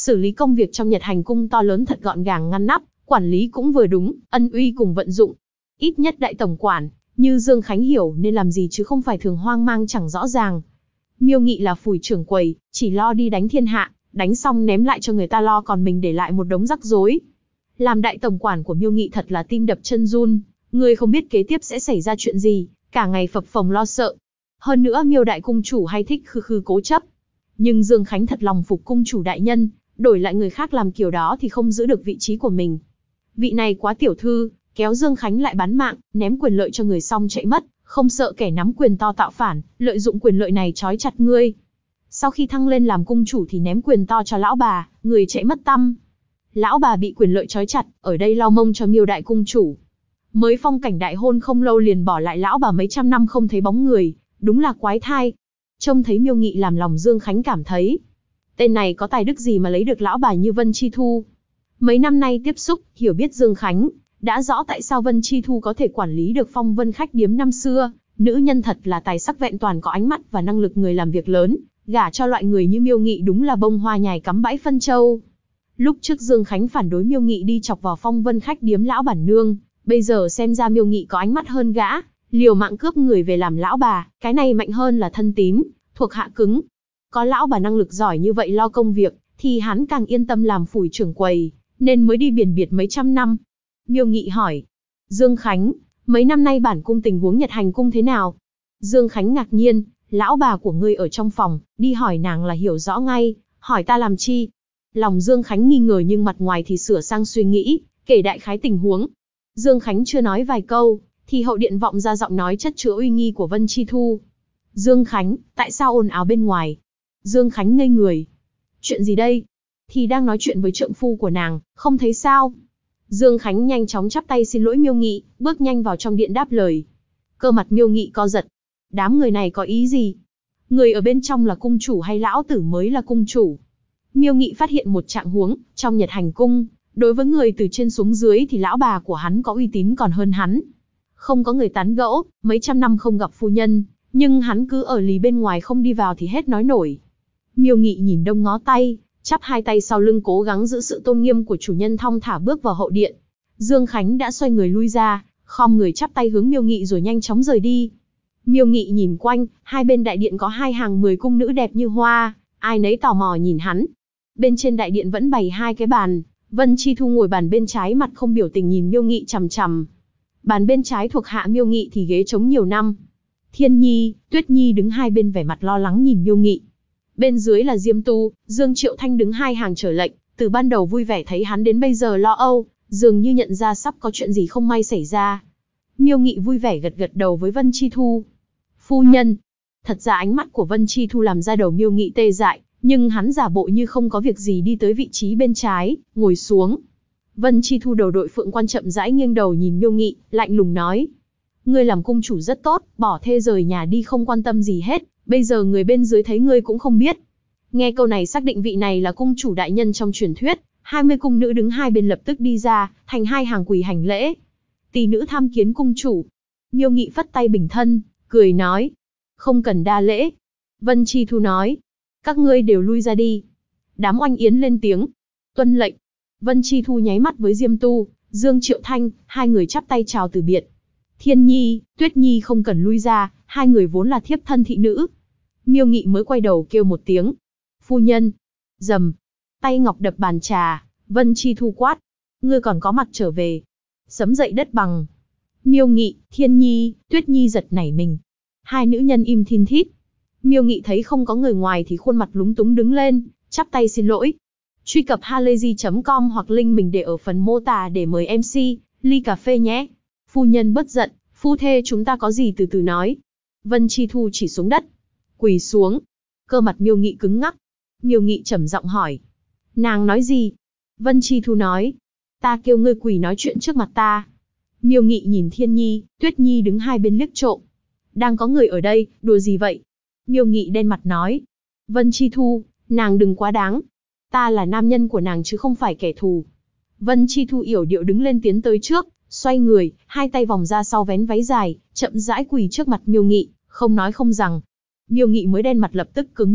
xử lý công việc trong Nhật Hành cung to lớn thật gọn gàng ngăn nắp, quản lý cũng vừa đúng, ân uy cùng vận dụng. Ít nhất đại tổng quản, như Dương Khánh hiểu nên làm gì chứ không phải thường hoang mang chẳng rõ ràng. Miêu Nghị là phủi trưởng quầy, chỉ lo đi đánh thiên hạ, đánh xong ném lại cho người ta lo còn mình để lại một đống rắc rối. Làm đại tổng quản của Miêu Nghị thật là tim đập chân run, người không biết kế tiếp sẽ xảy ra chuyện gì, cả ngày phập phồng lo sợ. Hơn nữa Miêu đại cung chủ hay thích khư khư cố chấp. Nhưng Dương Khánh thật lòng phục cung chủ đại nhân, đổi lại người khác làm kiểu đó thì không giữ được vị trí của mình. Vị này quá tiểu thư, kéo Dương Khánh lại bán mạng, ném quyền lợi cho người xong chạy mất, không sợ kẻ nắm quyền to tạo phản, lợi dụng quyền lợi này trói chặt ngươi. Sau khi thăng lên làm cung chủ thì ném quyền to cho lão bà, người chạy mất tăm. Lão bà bị quyền lợi trói chặt, ở đây lau mông cho Miêu đại cung chủ. Mới phong cảnh đại hôn không lâu liền bỏ lại lão bà mấy trăm năm không thấy bóng người, đúng là quái thai. Trông thấy Miêu Nghị làm lòng Dương Khánh cảm thấy, tên này có tài đức gì mà lấy được lão bà như Vân Chi Thu. Mấy năm nay tiếp xúc, hiểu biết Dương Khánh, đã rõ tại sao Vân Chi Thu có thể quản lý được Phong Vân khách điếm năm xưa. Nữ nhân thật là tài sắc vẹn toàn, có ánh mắt và năng lực người làm việc lớn, gả cho loại người như Miêu Nghị đúng là bông hoa nhài cắm bãi phân châu. Lúc trước Dương Khánh phản đối Miêu Nghị đi chọc vào Phong Vân khách điếm lão bản nương, bây giờ xem ra Miêu Nghị có ánh mắt hơn gã, liều mạng cướp người về làm lão bà, cái này mạnh hơn là thân tín, thuộc hạ cứng. Có lão bà năng lực giỏi như vậy lo công việc, thì hắn càng yên tâm làm phủi trưởng quầy, nên mới đi biển biệt mấy trăm năm. Miêu Nghị hỏi, Dương Khánh, mấy năm nay bản cung tình huống Nhật Hành cung thế nào? Dương Khánh ngạc nhiên, lão bà của ngươi ở trong phòng, đi hỏi nàng là hiểu rõ ngay, hỏi ta làm chi? Lòng Dương Khánh nghi ngờ nhưng mặt ngoài thì sửa sang suy nghĩ, kể đại khái tình huống. Dương Khánh chưa nói vài câu, thì hậu điện vọng ra giọng nói chất chứa uy nghi của Vân Chi Thu. Dương Khánh, tại sao ồn ào bên ngoài? Dương Khánh ngây người. Chuyện gì đây? Thì đang nói chuyện với trượng phu của nàng, không thấy sao? Dương Khánh nhanh chóng chắp tay xin lỗi Miêu Nghị, bước nhanh vào trong điện đáp lời. Cơ mặt Miêu Nghị co giật. Đám người này có ý gì? Người ở bên trong là cung chủ hay lão tử mới là cung chủ? Miêu Nghị phát hiện một trạng huống, trong Nhật Hành cung, đối với người từ trên xuống dưới thì lão bà của hắn có uy tín còn hơn hắn. Không có người tán gẫu, mấy trăm năm không gặp phu nhân, nhưng hắn cứ ở lì bên ngoài không đi vào thì hết nói nổi. Miêu Nghị nhìn đông ngó tay, chắp hai tay sau lưng cố gắng giữ sự tôn nghiêm của chủ nhân, thong thả bước vào hậu điện. Dương Khánh đã xoay người lui ra, khom người chắp tay hướng Miêu Nghị rồi nhanh chóng rời đi. Miêu Nghị nhìn quanh, hai bên đại điện có hai hàng 10 cung nữ đẹp như hoa, ai nấy tò mò nhìn hắn. Bên trên đại điện vẫn bày hai cái bàn, Vân Chi Thu ngồi bàn bên trái mặt không biểu tình nhìn Miêu Nghị chằm chằm. Bàn bên trái thuộc hạ Miêu Nghị thì ghế trống nhiều năm. Thiên Nhi, Tuyết Nhi đứng hai bên vẻ mặt lo lắng nhìn Miêu Nghị. Bên dưới là Diêm Tu, Dương Triệu Thanh đứng hai hàng chờ lệnh, từ ban đầu vui vẻ thấy hắn đến bây giờ lo âu, dường như nhận ra sắp có chuyện gì không may xảy ra. Miêu Nghị vui vẻ gật gật đầu với Vân Chi Thu. Phu nhân. Thật ra ánh mắt của Vân Chi Thu làm ra đầu Miêu Nghị tê dại, nhưng hắn giả bộ như không có việc gì đi tới vị trí bên trái, ngồi xuống. Vân Chi Thu đầu đội phượng quan chậm rãi nghiêng đầu nhìn Miêu Nghị, lạnh lùng nói. Ngươi làm cung chủ rất tốt, bỏ thê rời nhà đi không quan tâm gì hết, bây giờ người bên dưới thấy ngươi cũng không biết. Nghe câu này xác định vị này là cung chủ đại nhân trong truyền thuyết, 20 cung nữ đứng hai bên lập tức đi ra, thành hai hàng quỳ hành lễ. Tỷ nữ tham kiến cung chủ. Miêu Nghị phất tay bình thân, cười nói. Không cần đa lễ. Vân Chi Thu nói. Các ngươi đều lui ra đi. Đám oanh yến lên tiếng. Tuân lệnh. Vân Chi Thu nháy mắt với Diêm Tu, Dương Triệu Thanh, hai người chắp tay chào từ biệt. Thiên Nhi, Tuyết Nhi không cần lui ra, hai người vốn là thiếp thân thị nữ. Miêu Nghị mới quay đầu kêu một tiếng. Phu nhân. Rầm. Tay ngọc đập bàn trà, Vân Chi Thu quát. Ngươi còn có mặt trở về. Sấm dậy đất bằng. Miêu Nghị, Thiên Nhi, Tuyết Nhi giật nảy mình. Hai nữ nhân im thin thít. Miêu Nghị thấy không có người ngoài thì khuôn mặt lúng túng đứng lên, chắp tay xin lỗi. Truy cập halayzi.com hoặc link mình để ở phần mô tả để mời MC, ly cà phê nhé. Phu nhân bất giận, phu thê chúng ta có gì từ từ nói. Vân Chi Thu chỉ xuống đất. Quỳ xuống. Cơ mặt Miêu Nghị cứng ngắc. Miêu Nghị trầm giọng hỏi. Nàng nói gì? Vân Chi Thu nói. Ta kêu ngươi quỳ nói chuyện trước mặt ta. Miêu Nghị nhìn Thiên Nhi, Tuyết Nhi đứng hai bên liếc trộm. Đang có người ở đây, đùa gì vậy? Miêu Nghị đen mặt nói. Vân Chi Thu, nàng đừng quá đáng. Ta là nam nhân của nàng chứ không phải kẻ thù. Vân Chi Thu yểu điệu đứng lên tiến tới trước, xoay người, hai tay vòng ra sau vén váy dài, chậm rãi quỳ trước mặt Miêu Nghị, không nói không rằng. Miêu Nghị mới đen mặt lập tức cứng nhắc,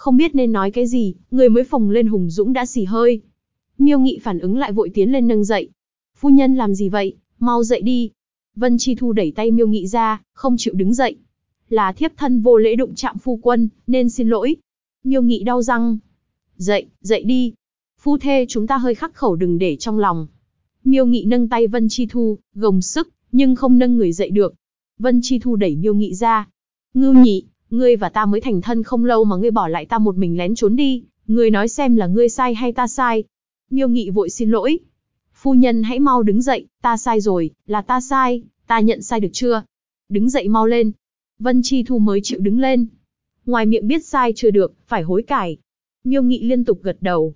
Không biết nên nói cái gì, người mới phồng lên hùng dũng đã xì hơi. Miêu Nghị phản ứng lại vội tiến lên nâng dậy. Phu nhân làm gì vậy, mau dậy đi. Vân Chi Thu đẩy tay Miêu Nghị ra, không chịu đứng dậy. Là thiếp thân vô lễ đụng chạm phu quân, nên xin lỗi. Miêu Nghị đau răng. Dậy, dậy đi. Phu thê chúng ta hơi khắc khẩu đừng để trong lòng. Miêu Nghị nâng tay Vân Chi Thu, gồng sức, nhưng không nâng người dậy được. Vân Chi Thu đẩy Miêu Nghị ra. Ngưu Nhị, ngươi và ta mới thành thân không lâu mà ngươi bỏ lại ta một mình lén trốn đi. Ngươi nói xem là ngươi sai hay ta sai. Miêu Nghị vội xin lỗi. Phu nhân hãy mau đứng dậy, ta sai rồi, là ta sai, ta nhận sai được chưa? Đứng dậy mau lên. Vân Chi Thu mới chịu đứng lên. Ngoài miệng biết sai chưa được, phải hối cải. Miêu Nghị liên tục gật đầu.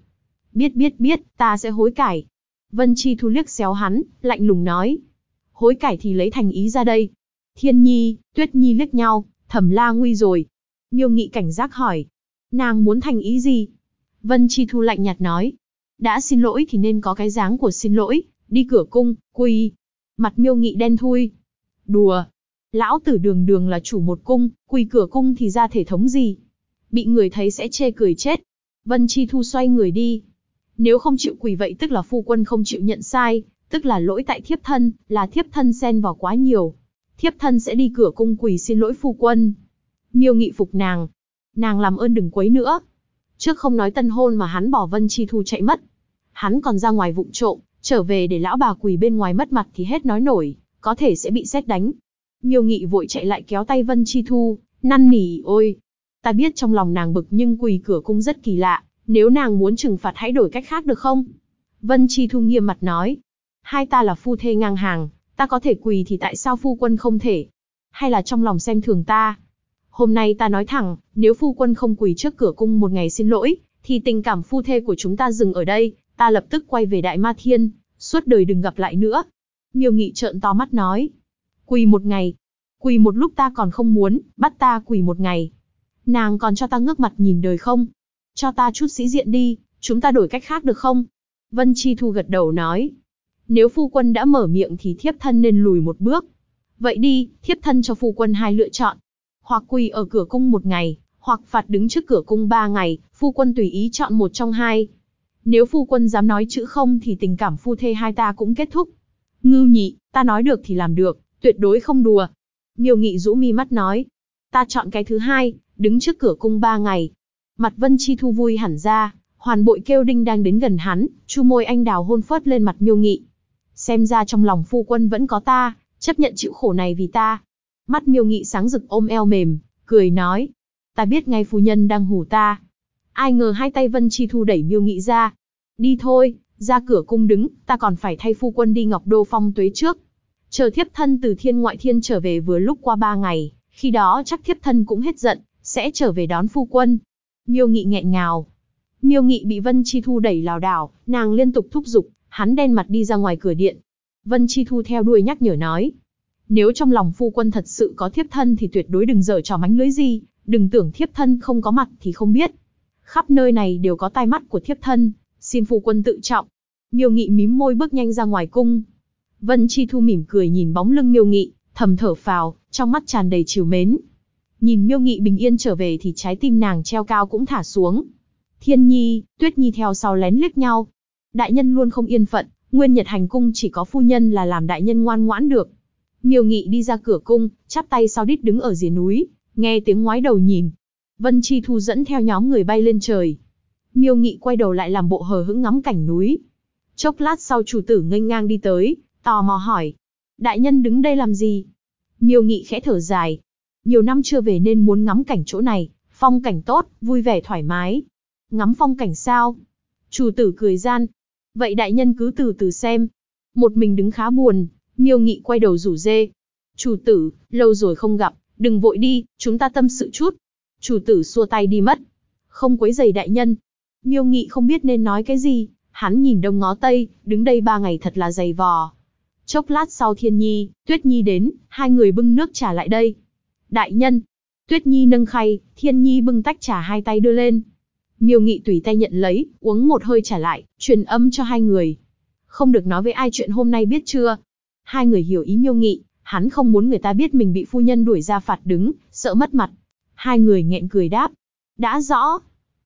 Biết, ta sẽ hối cải. Vân Chi Thu liếc xéo hắn, lạnh lùng nói. Hối cải thì lấy thành ý ra đây. Thiên Nhi, Tuyết Nhi liếc nhau, thầm la nguy rồi. Miêu Nghị cảnh giác hỏi. Nàng muốn thành ý gì? Vân Chi Thu lạnh nhạt nói. Đã xin lỗi thì nên có cái dáng của xin lỗi, đi cửa cung, quỳ. Mặt Miêu Nghị đen thui. Đùa. Lão tử đường đường là chủ một cung, quỳ cửa cung thì ra thể thống gì? Bị người thấy sẽ chê cười chết. Vân Chi Thu xoay người đi. Nếu không chịu quỳ vậy tức là phu quân không chịu nhận sai, tức là lỗi tại thiếp thân, là thiếp thân xen vào quá nhiều. Thiếp thân sẽ đi cửa cung quỳ xin lỗi phu quân. Miêu Nghị phục nàng. Nàng làm ơn đừng quấy nữa. Trước không nói tân hôn mà hắn bỏ Vân Chi Thu chạy mất. Hắn còn ra ngoài vụng trộm, trở về để lão bà quỳ bên ngoài mất mặt thì hết nói nổi, có thể sẽ bị sét đánh. Miêu Nghị vội chạy lại kéo tay Vân Chi Thu, năn nỉ ôi. Ta biết trong lòng nàng bực nhưng quỳ cửa cung rất kỳ lạ, nếu nàng muốn trừng phạt hãy đổi cách khác được không? Vân Chi Thu nghiêm mặt nói. Hai ta là phu thê ngang hàng, ta có thể quỳ thì tại sao phu quân không thể? Hay là trong lòng xem thường ta? Hôm nay ta nói thẳng, nếu phu quân không quỳ trước cửa cung một ngày xin lỗi, thì tình cảm phu thê của chúng ta dừng ở đây, ta lập tức quay về Đại Ma Thiên, suốt đời đừng gặp lại nữa. Miêu Nghị trợn to mắt nói. Quỳ một ngày, quỳ một lúc ta còn không muốn, bắt ta quỳ một ngày. Nàng còn cho ta ngước mặt nhìn đời không? Cho ta chút sĩ diện đi, chúng ta đổi cách khác được không? Vân Chi Thu gật đầu nói. Nếu phu quân đã mở miệng thì thiếp thân nên lùi một bước. Vậy đi, thiếp thân cho phu quân hai lựa chọn. Hoặc quỳ ở cửa cung một ngày, hoặc phạt đứng trước cửa cung 3 ngày, phu quân tùy ý chọn một trong hai. Nếu phu quân dám nói chữ không thì tình cảm phu thê hai ta cũng kết thúc. Ngưu Nhị, ta nói được thì làm được, tuyệt đối không đùa. Miêu Nghị rũ mi mắt nói. Ta chọn cái thứ hai, đứng trước cửa cung 3 ngày. Mặt Vân Chi Thu vui hẳn ra, Hoàn Bội kêu đinh đang đến gần hắn, chu môi anh đào hôn phớt lên mặt Miêu Nghị. Xem ra trong lòng phu quân vẫn có ta, chấp nhận chịu khổ này vì ta. Mắt Miêu Nghị sáng rực ôm eo mềm, cười nói. Ta biết ngay phu nhân đang hù ta. Ai ngờ hai tay Vân Chi Thu đẩy Miêu Nghị ra. Đi thôi, ra cửa cung đứng, ta còn phải thay phu quân đi Ngọc Đô phong tuế trước. Chờ thiếp thân từ thiên ngoại thiên trở về vừa lúc qua 3 ngày, khi đó chắc thiếp thân cũng hết giận, sẽ trở về đón phu quân. Miêu Nghị nghẹn ngào. Miêu Nghị bị Vân Chi Thu đẩy lảo đảo, nàng liên tục thúc giục, hắn đen mặt đi ra ngoài cửa điện. Vân Chi Thu theo đuôi nhắc nhở nói. Nếu trong lòng phu quân thật sự có thiếp thân thì tuyệt đối đừng giở trò mánh lưới gì, đừng tưởng thiếp thân không có mặt thì không biết. Khắp nơi này đều có tai mắt của thiếp thân, xin phu quân tự trọng. Miêu Nghị mím môi bước nhanh ra ngoài cung. Vân Chi Thu mỉm cười nhìn bóng lưng Miêu Nghị, thầm thở phào, trong mắt tràn đầy trìu mến. Nhìn Miêu Nghị bình yên trở về thì trái tim nàng treo cao cũng thả xuống. Thiên Nhi, Tuyết Nhi theo sau lén liếc nhau. Đại nhân luôn không yên phận, Nguyên Nhật hành cung chỉ có phu nhân là làm đại nhân ngoan ngoãn được. Miêu Nghị đi ra cửa cung, chắp tay sau đít đứng ở rìa núi, nghe tiếng ngoái đầu nhìn. Vân Chi Thu dẫn theo nhóm người bay lên trời. Miêu Nghị quay đầu lại làm bộ hờ hững ngắm cảnh núi. Chốc lát sau chủ tử nghênh ngang đi tới, tò mò hỏi. Đại nhân đứng đây làm gì? Miêu Nghị khẽ thở dài. Nhiều năm chưa về nên muốn ngắm cảnh chỗ này, phong cảnh tốt, vui vẻ thoải mái. Ngắm phong cảnh sao? Chủ tử cười gian. Vậy đại nhân cứ từ từ xem. Một mình đứng khá buồn, Miêu Nghị quay đầu rủ rê. Chủ tử, lâu rồi không gặp, đừng vội đi, chúng ta tâm sự chút. Chủ tử xua tay đi mất. Không quấy rầy đại nhân. Miêu Nghị không biết nên nói cái gì, hắn nhìn đông ngó tây, đứng đây 3 ngày thật là dày vò. Chốc lát sau Thiên Nhi, Tuyết Nhi đến, hai người bưng nước trà lại đây. Đại nhân. Tuyết Nhi nâng khay, Thiên Nhi bưng tách trà hai tay đưa lên. Miêu Nghị tùy tay nhận lấy, uống một hơi trả lại, truyền âm cho hai người. Không được nói với ai chuyện hôm nay biết chưa? Hai người hiểu ý Miêu Nghị, hắn không muốn người ta biết mình bị phu nhân đuổi ra phạt đứng, sợ mất mặt. Hai người nghẹn cười đáp. Đã rõ.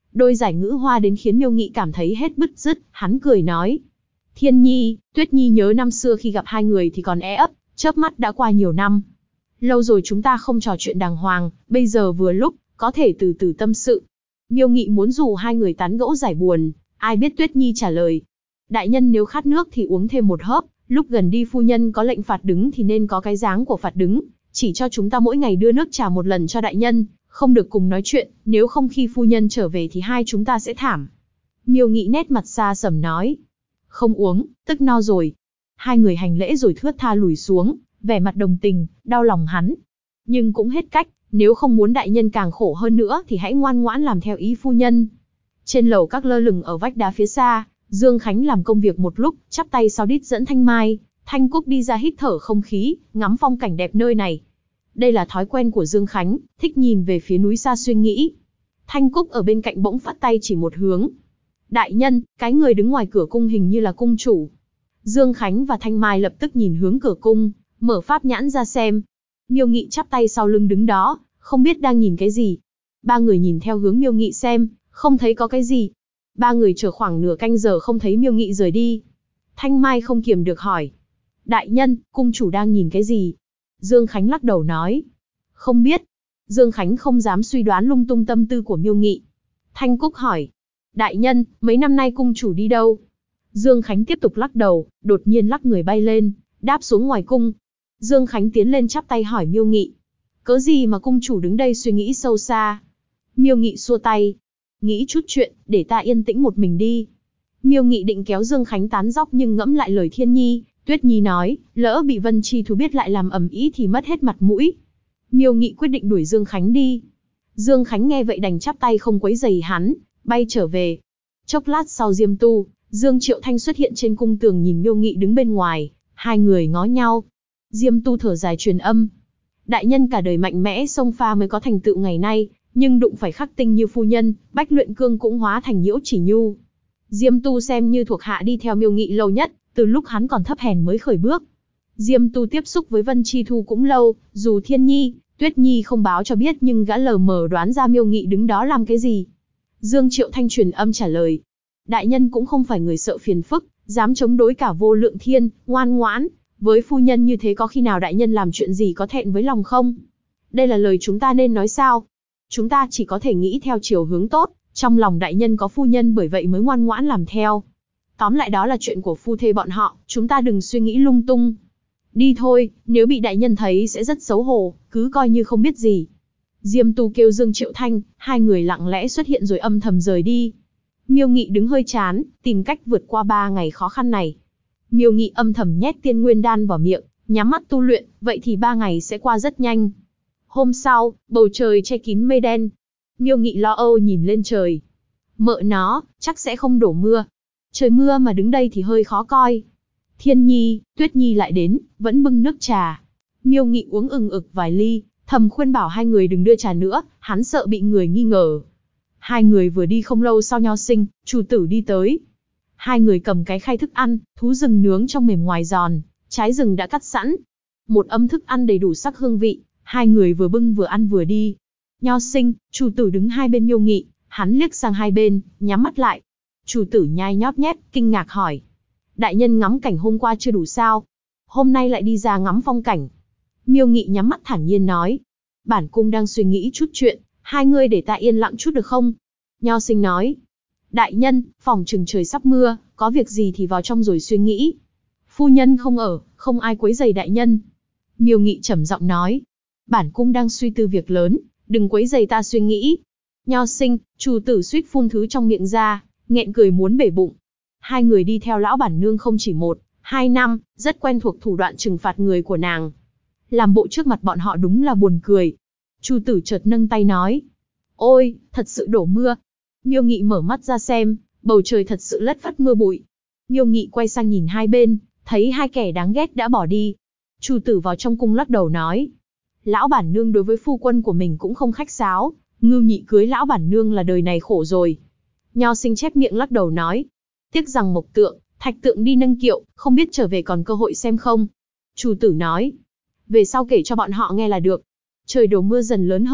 đôi giải ngữ hoa đến khiến Miêu Nghị cảm thấy hết bứt rứt, hắn cười nói. Thiên Nhi, Tuyết Nhi nhớ năm xưa khi gặp hai người thì còn ấp, chớp mắt đã qua nhiều năm. Lâu rồi chúng ta không trò chuyện đàng hoàng, bây giờ vừa lúc, có thể từ từ tâm sự. Miêu Nghị muốn rủ hai người tán gẫu giải buồn, ai biết Tuyết Nhi trả lời. Đại nhân nếu khát nước thì uống thêm một hớp, lúc gần đi phu nhân có lệnh phạt đứng thì nên có cái dáng của phạt đứng, chỉ cho chúng ta mỗi ngày đưa nước trà một lần cho đại nhân, không được cùng nói chuyện, nếu không khi phu nhân trở về thì hai chúng ta sẽ thảm. Miêu Nghị nét mặt xa sầm nói. Không uống, tức no rồi. Hai người hành lễ rồi thướt tha lùi xuống, vẻ mặt đồng tình, đau lòng hắn. Nhưng cũng hết cách, nếu không muốn đại nhân càng khổ hơn nữa thì hãy ngoan ngoãn làm theo ý phu nhân. Trên lầu các lơ lửng ở vách đá phía xa, Dương Khánh làm công việc một lúc, chắp tay sau đít dẫn Thanh Mai, Thanh Cúc đi ra hít thở không khí, ngắm phong cảnh đẹp nơi này. Đây là thói quen của Dương Khánh, thích nhìn về phía núi xa suy nghĩ. Thanh Cúc ở bên cạnh bỗng phất tay chỉ một hướng. Đại nhân, cái người đứng ngoài cửa cung hình như là cung chủ. Dương Khánh và Thanh Mai lập tức nhìn hướng cửa cung, mở pháp nhãn ra xem. Miêu Nghị chắp tay sau lưng đứng đó, không biết đang nhìn cái gì. Ba người nhìn theo hướng Miêu Nghị xem, không thấy có cái gì. Ba người chờ khoảng nửa canh giờ không thấy Miêu Nghị rời đi. Thanh Mai không kiềm được hỏi. Đại nhân, cung chủ đang nhìn cái gì? Dương Khánh lắc đầu nói. Không biết. Dương Khánh không dám suy đoán lung tung tâm tư của Miêu Nghị. Thanh Cúc hỏi. Đại nhân, mấy năm nay cung chủ đi đâu? Dương Khánh tiếp tục lắc đầu, đột nhiên lắc người bay lên, đáp xuống ngoài cung. Dương Khánh tiến lên chắp tay hỏi Miêu Nghị. Cớ gì mà cung chủ đứng đây suy nghĩ sâu xa? Miêu Nghị xua tay. Nghĩ chút chuyện, để ta yên tĩnh một mình đi. Miêu Nghị định kéo Dương Khánh tán dóc nhưng ngẫm lại lời Thiên Nhi, Tuyết Nhi nói, lỡ bị Vân Chi Thú biết lại làm ầm ĩ thì mất hết mặt mũi. Miêu Nghị quyết định đuổi Dương Khánh đi. Dương Khánh nghe vậy đành chắp tay không quấy rầy hắn, bay trở về. Chốc lát sau Diêm Tu, Dương Triệu Thanh xuất hiện trên cung tường nhìn Miêu Nghị đứng bên ngoài, hai người ngó nhau. Diêm Tu thở dài truyền âm. Đại nhân cả đời mạnh mẽ xông pha mới có thành tựu ngày nay, nhưng đụng phải khắc tinh như phu nhân, Bách Luyện Cương cũng hóa thành nhiễu chỉ nhu. Diêm Tu xem như thuộc hạ đi theo Miêu Nghị lâu nhất, từ lúc hắn còn thấp hèn mới khởi bước. Diêm Tu tiếp xúc với Vân Chi Thu cũng lâu, dù Thiên Nhi, Tuyết Nhi không báo cho biết nhưng gã lờ mờ đoán ra Miêu Nghị đứng đó làm cái gì. Dương Triệu Thanh truyền âm trả lời. Đại nhân cũng không phải người sợ phiền phức, dám chống đối cả Vô Lượng Thiên, ngoan ngoãn. Với phu nhân như thế có khi nào đại nhân làm chuyện gì có thẹn với lòng không? Đây là lời chúng ta nên nói sao? Chúng ta chỉ có thể nghĩ theo chiều hướng tốt, trong lòng đại nhân có phu nhân bởi vậy mới ngoan ngoãn làm theo. Tóm lại đó là chuyện của phu thê bọn họ, chúng ta đừng suy nghĩ lung tung. Đi thôi, nếu bị đại nhân thấy sẽ rất xấu hổ, cứ coi như không biết gì. Diêm Tu kêu Dương Triệu Thanh, hai người lặng lẽ xuất hiện rồi âm thầm rời đi. Miêu Nghị đứng hơi chán, tìm cách vượt qua 3 ngày khó khăn này. Miêu Nghị âm thầm nhét tiên nguyên đan vào miệng, nhắm mắt tu luyện, vậy thì 3 ngày sẽ qua rất nhanh. Hôm sau, bầu trời che kín mây đen. Miêu Nghị lo âu nhìn lên trời. Mợ nó, chắc sẽ không đổ mưa. Trời mưa mà đứng đây thì hơi khó coi. Thiên Nhi, Tuyết Nhi lại đến, vẫn bưng nước trà. Miêu Nghị uống ừng ực vài ly, thầm khuyên bảo hai người đừng đưa trà nữa, hắn sợ bị người nghi ngờ. Hai người vừa đi không lâu sau Nho Sinh, chủ tử đi tới. Hai người cầm cái khay thức ăn, thú rừng nướng trong mềm ngoài giòn, trái rừng đã cắt sẵn. Một ấm thức ăn đầy đủ sắc hương vị, hai người vừa bưng vừa ăn vừa đi. Nho Sinh, chủ tử đứng hai bên Miêu Nghị, hắn liếc sang hai bên, nhắm mắt lại. Chủ tử nhai nhóp nhép, kinh ngạc hỏi. Đại nhân ngắm cảnh hôm qua chưa đủ sao? Hôm nay lại đi ra ngắm phong cảnh. Miêu Nghị nhắm mắt thản nhiên nói. Bản cung đang suy nghĩ chút chuyện, hai người để ta yên lặng chút được không? Nho Sinh nói. Đại nhân, phòng chừng trời sắp mưa, có việc gì thì vào trong rồi suy nghĩ. Phu nhân không ở, không ai quấy rầy đại nhân. Miêu Nghị trầm giọng nói. Bản cung đang suy tư việc lớn, đừng quấy rầy ta suy nghĩ. Nho Sinh, chủ tử suýt phun thứ trong miệng ra, nghẹn cười muốn bể bụng. Hai người đi theo lão bản nương không chỉ 1-2 năm, rất quen thuộc thủ đoạn trừng phạt người của nàng. Làm bộ trước mặt bọn họ đúng là buồn cười. Chủ tử chợt nâng tay nói. Ôi, thật sự đổ mưa. Miêu Nghị mở mắt ra xem, bầu trời thật sự lất phất mưa bụi. Miêu Nghị quay sang nhìn hai bên, thấy hai kẻ đáng ghét đã bỏ đi. Chủ tử vào trong cung lắc đầu nói. Lão bản nương đối với phu quân của mình cũng không khách sáo, Ngưu Nhị cưới lão bản nương là đời này khổ rồi. Nho Sinh chép miệng lắc đầu nói. Tiếc rằng Mộc Tượng, Thạch Tượng đi nâng kiệu, không biết trở về còn cơ hội xem không. Chủ tử nói. Về sau kể cho bọn họ nghe là được. Trời đổ mưa dần lớn hơn,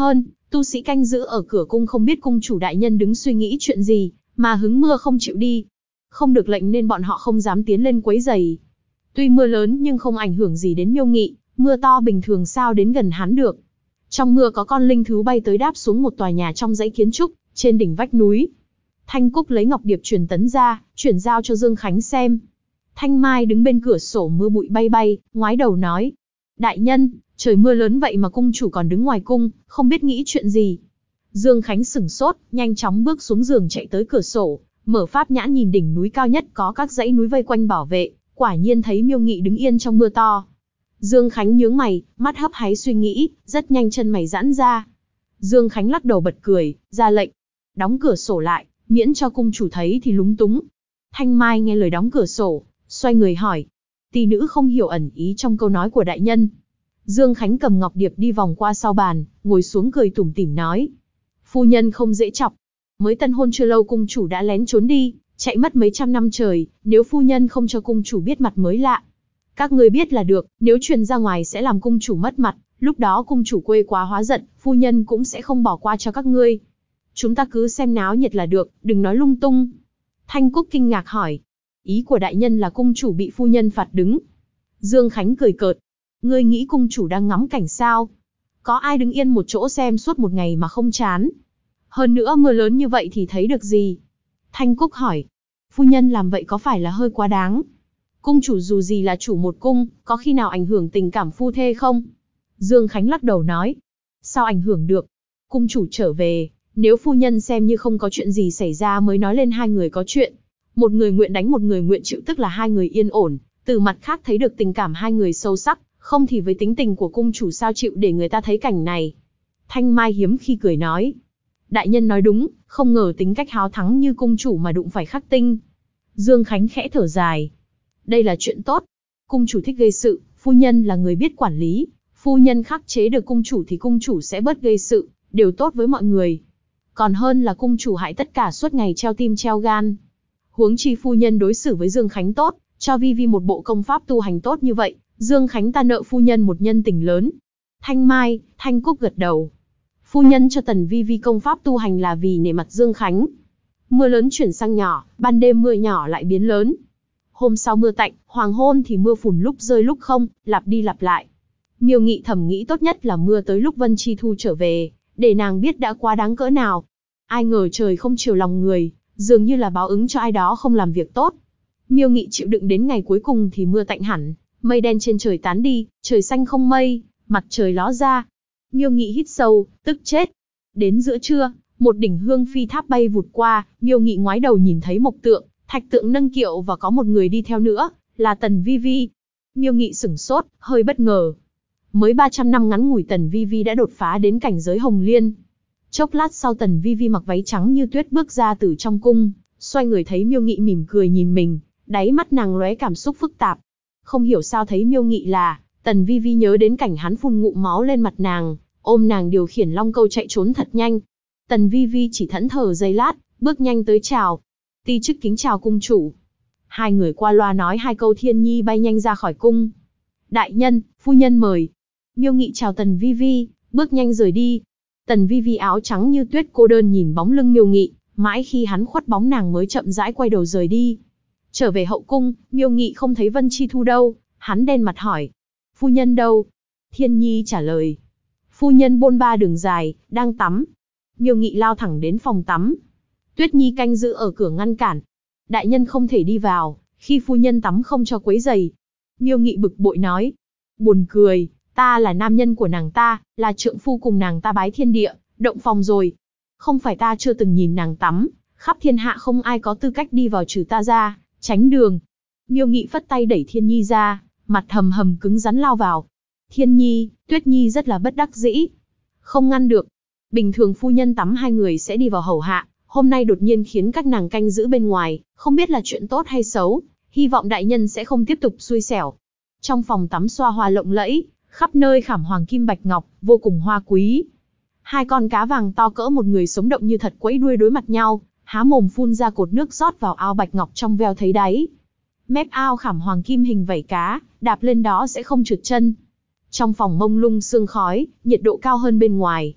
Tu sĩ canh giữ ở cửa cung không biết cung chủ đại nhân đứng suy nghĩ chuyện gì, mà hứng mưa không chịu đi. Không được lệnh nên bọn họ không dám tiến lên quấy rầy. Tuy mưa lớn nhưng không ảnh hưởng gì đến Miêu Nghị, mưa to bình thường sao đến gần hắn được. Trong mưa có con linh thú bay tới đáp xuống một tòa nhà trong dãy kiến trúc, trên đỉnh vách núi. Thanh Cúc lấy ngọc điệp truyền tấn ra, chuyển giao cho Dương Khánh xem. Thanh Mai đứng bên cửa sổ mưa bụi bay bay, ngoái đầu nói. Đại nhân, trời mưa lớn vậy mà cung chủ còn đứng ngoài cung, không biết nghĩ chuyện gì. Dương Khánh sửng sốt, nhanh chóng bước xuống giường chạy tới cửa sổ, mở pháp nhãn nhìn đỉnh núi cao nhất có các dãy núi vây quanh bảo vệ, quả nhiên thấy Miêu Nghị đứng yên trong mưa to. Dương Khánh nhướng mày, mắt hấp háy suy nghĩ, rất nhanh chân mày giãn ra. Dương Khánh lắc đầu bật cười, ra lệnh. Đóng cửa sổ lại, miễn cho cung chủ thấy thì lúng túng. Thanh Mai nghe lời đóng cửa sổ, xoay người hỏi. Tỷ nữ không hiểu ẩn ý trong câu nói của đại nhân. Dương Khánh cầm ngọc điệp đi vòng qua sau bàn, ngồi xuống cười tủm tỉm nói. Phu nhân không dễ chọc. Mới tân hôn chưa lâu cung chủ đã lén trốn đi, chạy mất mấy trăm năm trời, nếu phu nhân không cho cung chủ biết mặt mới lạ. Các ngươi biết là được, nếu truyền ra ngoài sẽ làm cung chủ mất mặt, lúc đó cung chủ quê quá hóa giận, phu nhân cũng sẽ không bỏ qua cho các ngươi. Chúng ta cứ xem náo nhiệt là được, đừng nói lung tung. Thanh Cúc kinh ngạc hỏi. Ý của đại nhân là cung chủ bị phu nhân phạt đứng. Dương Khánh cười cợt. Ngươi nghĩ cung chủ đang ngắm cảnh sao? Có ai đứng yên một chỗ xem suốt một ngày mà không chán? Hơn nữa mưa lớn như vậy thì thấy được gì? Thanh Cúc hỏi. Phu nhân làm vậy có phải là hơi quá đáng? Cung chủ dù gì là chủ một cung, có khi nào ảnh hưởng tình cảm phu thê không? Dương Khánh lắc đầu nói. Sao ảnh hưởng được? Cung chủ trở về, nếu phu nhân xem như không có chuyện gì xảy ra mới nói lên hai người có chuyện. Một người nguyện đánh một người nguyện chịu tức là hai người yên ổn, từ mặt khác thấy được tình cảm hai người sâu sắc, không thì với tính tình của cung chủ sao chịu để người ta thấy cảnh này. Thanh Mai hiếm khi cười nói. Đại nhân nói đúng, không ngờ tính cách háo thắng như cung chủ mà đụng phải khắc tinh. Dương Khánh khẽ thở dài. Đây là chuyện tốt. Cung chủ thích gây sự, phu nhân là người biết quản lý. Phu nhân khắc chế được cung chủ thì cung chủ sẽ bớt gây sự, đều tốt với mọi người. Còn hơn là cung chủ hại tất cả suốt ngày treo tim treo gan. Huống chi phu nhân đối xử với Dương Khánh tốt, cho Vi Vi một bộ công pháp tu hành tốt như vậy, Dương Khánh ta nợ phu nhân một nhân tình lớn. Thanh Mai, Thanh Cúc gật đầu. Phu nhân cho Tần Vi Vi công pháp tu hành là vì nể mặt Dương Khánh. Mưa lớn chuyển sang nhỏ, ban đêm mưa nhỏ lại biến lớn. Hôm sau mưa tạnh, hoàng hôn thì mưa phùn lúc rơi lúc không, lặp đi lặp lại. Miêu Nghị thầm nghĩ tốt nhất là mưa tới lúc Vân Chi Thu trở về, để nàng biết đã quá đáng cỡ nào. Ai ngờ trời không chiều lòng người, dường như là báo ứng cho ai đó không làm việc tốt. Miêu Nghị chịu đựng đến ngày cuối cùng thì mưa tạnh hẳn, mây đen trên trời tán đi, trời xanh không mây, mặt trời ló ra. Miêu Nghị hít sâu, tức chết. Đến giữa trưa, một đỉnh hương phi tháp bay vụt qua, Miêu Nghị ngoái đầu nhìn thấy mộc tượng, thạch tượng nâng kiệu và có một người đi theo nữa, là Tần Vi Vi. Miêu Nghị sửng sốt, hơi bất ngờ. Mới 300 năm ngắn ngủi Tần Vi Vi đã đột phá đến cảnh giới hồng liên. Chốc lát sau Tần Vi Vi mặc váy trắng như tuyết bước ra từ trong cung, xoay người thấy Miêu Nghị mỉm cười nhìn mình, đáy mắt nàng lóe cảm xúc phức tạp. Không hiểu sao thấy Miêu Nghị là, Tần Vi Vi nhớ đến cảnh hắn phun ngụm máu lên mặt nàng, ôm nàng điều khiển long câu chạy trốn thật nhanh. Tần Vi Vi chỉ thẫn thờ giây lát, bước nhanh tới chào. Ti chức kính chào cung chủ. Hai người qua loa nói hai câu Thiên Nhi bay nhanh ra khỏi cung. Đại nhân, phu nhân mời. Miêu Nghị chào Tần Vi Vi, bước nhanh rời đi. Tần Vi Vi áo trắng như tuyết cô đơn nhìn bóng lưng Miêu Nghị, mãi khi hắn khuất bóng nàng mới chậm rãi quay đầu rời đi. Trở về hậu cung, Miêu Nghị không thấy Vân Chi Thu đâu, hắn đen mặt hỏi. Phu nhân đâu? Thiên Nhi trả lời. Phu nhân bôn ba đường dài, đang tắm. Miêu Nghị lao thẳng đến phòng tắm. Tuyết Nhi canh giữ ở cửa ngăn cản. Đại nhân không thể đi vào, khi phu nhân tắm không cho quấy rầy. Miêu Nghị bực bội nói. Buồn cười, ta là nam nhân của nàng ta, là trượng phu cùng nàng ta bái thiên địa, động phòng rồi. Không phải ta chưa từng nhìn nàng tắm, khắp thiên hạ không ai có tư cách đi vào trừ ta ra, tránh đường. Miêu Nghị phất tay đẩy Thiên Nhi ra, mặt hầm hầm cứng rắn lao vào. Thiên Nhi, Tuyết Nhi rất là bất đắc dĩ. Không ngăn được. Bình thường phu nhân tắm hai người sẽ đi vào hầu hạ, hôm nay đột nhiên khiến các nàng canh giữ bên ngoài, không biết là chuyện tốt hay xấu, hy vọng đại nhân sẽ không tiếp tục xui xẻo. Trong phòng tắm xoa hoa lộng lẫy, khắp nơi khảm hoàng kim bạch ngọc, vô cùng hoa quý. Hai con cá vàng to cỡ một người sống động như thật quẫy đuôi đối mặt nhau, há mồm phun ra cột nước rót vào ao bạch ngọc trong veo thấy đáy. Mép ao khảm hoàng kim hình vảy cá, đạp lên đó sẽ không trượt chân. Trong phòng mông lung sương khói, nhiệt độ cao hơn bên ngoài.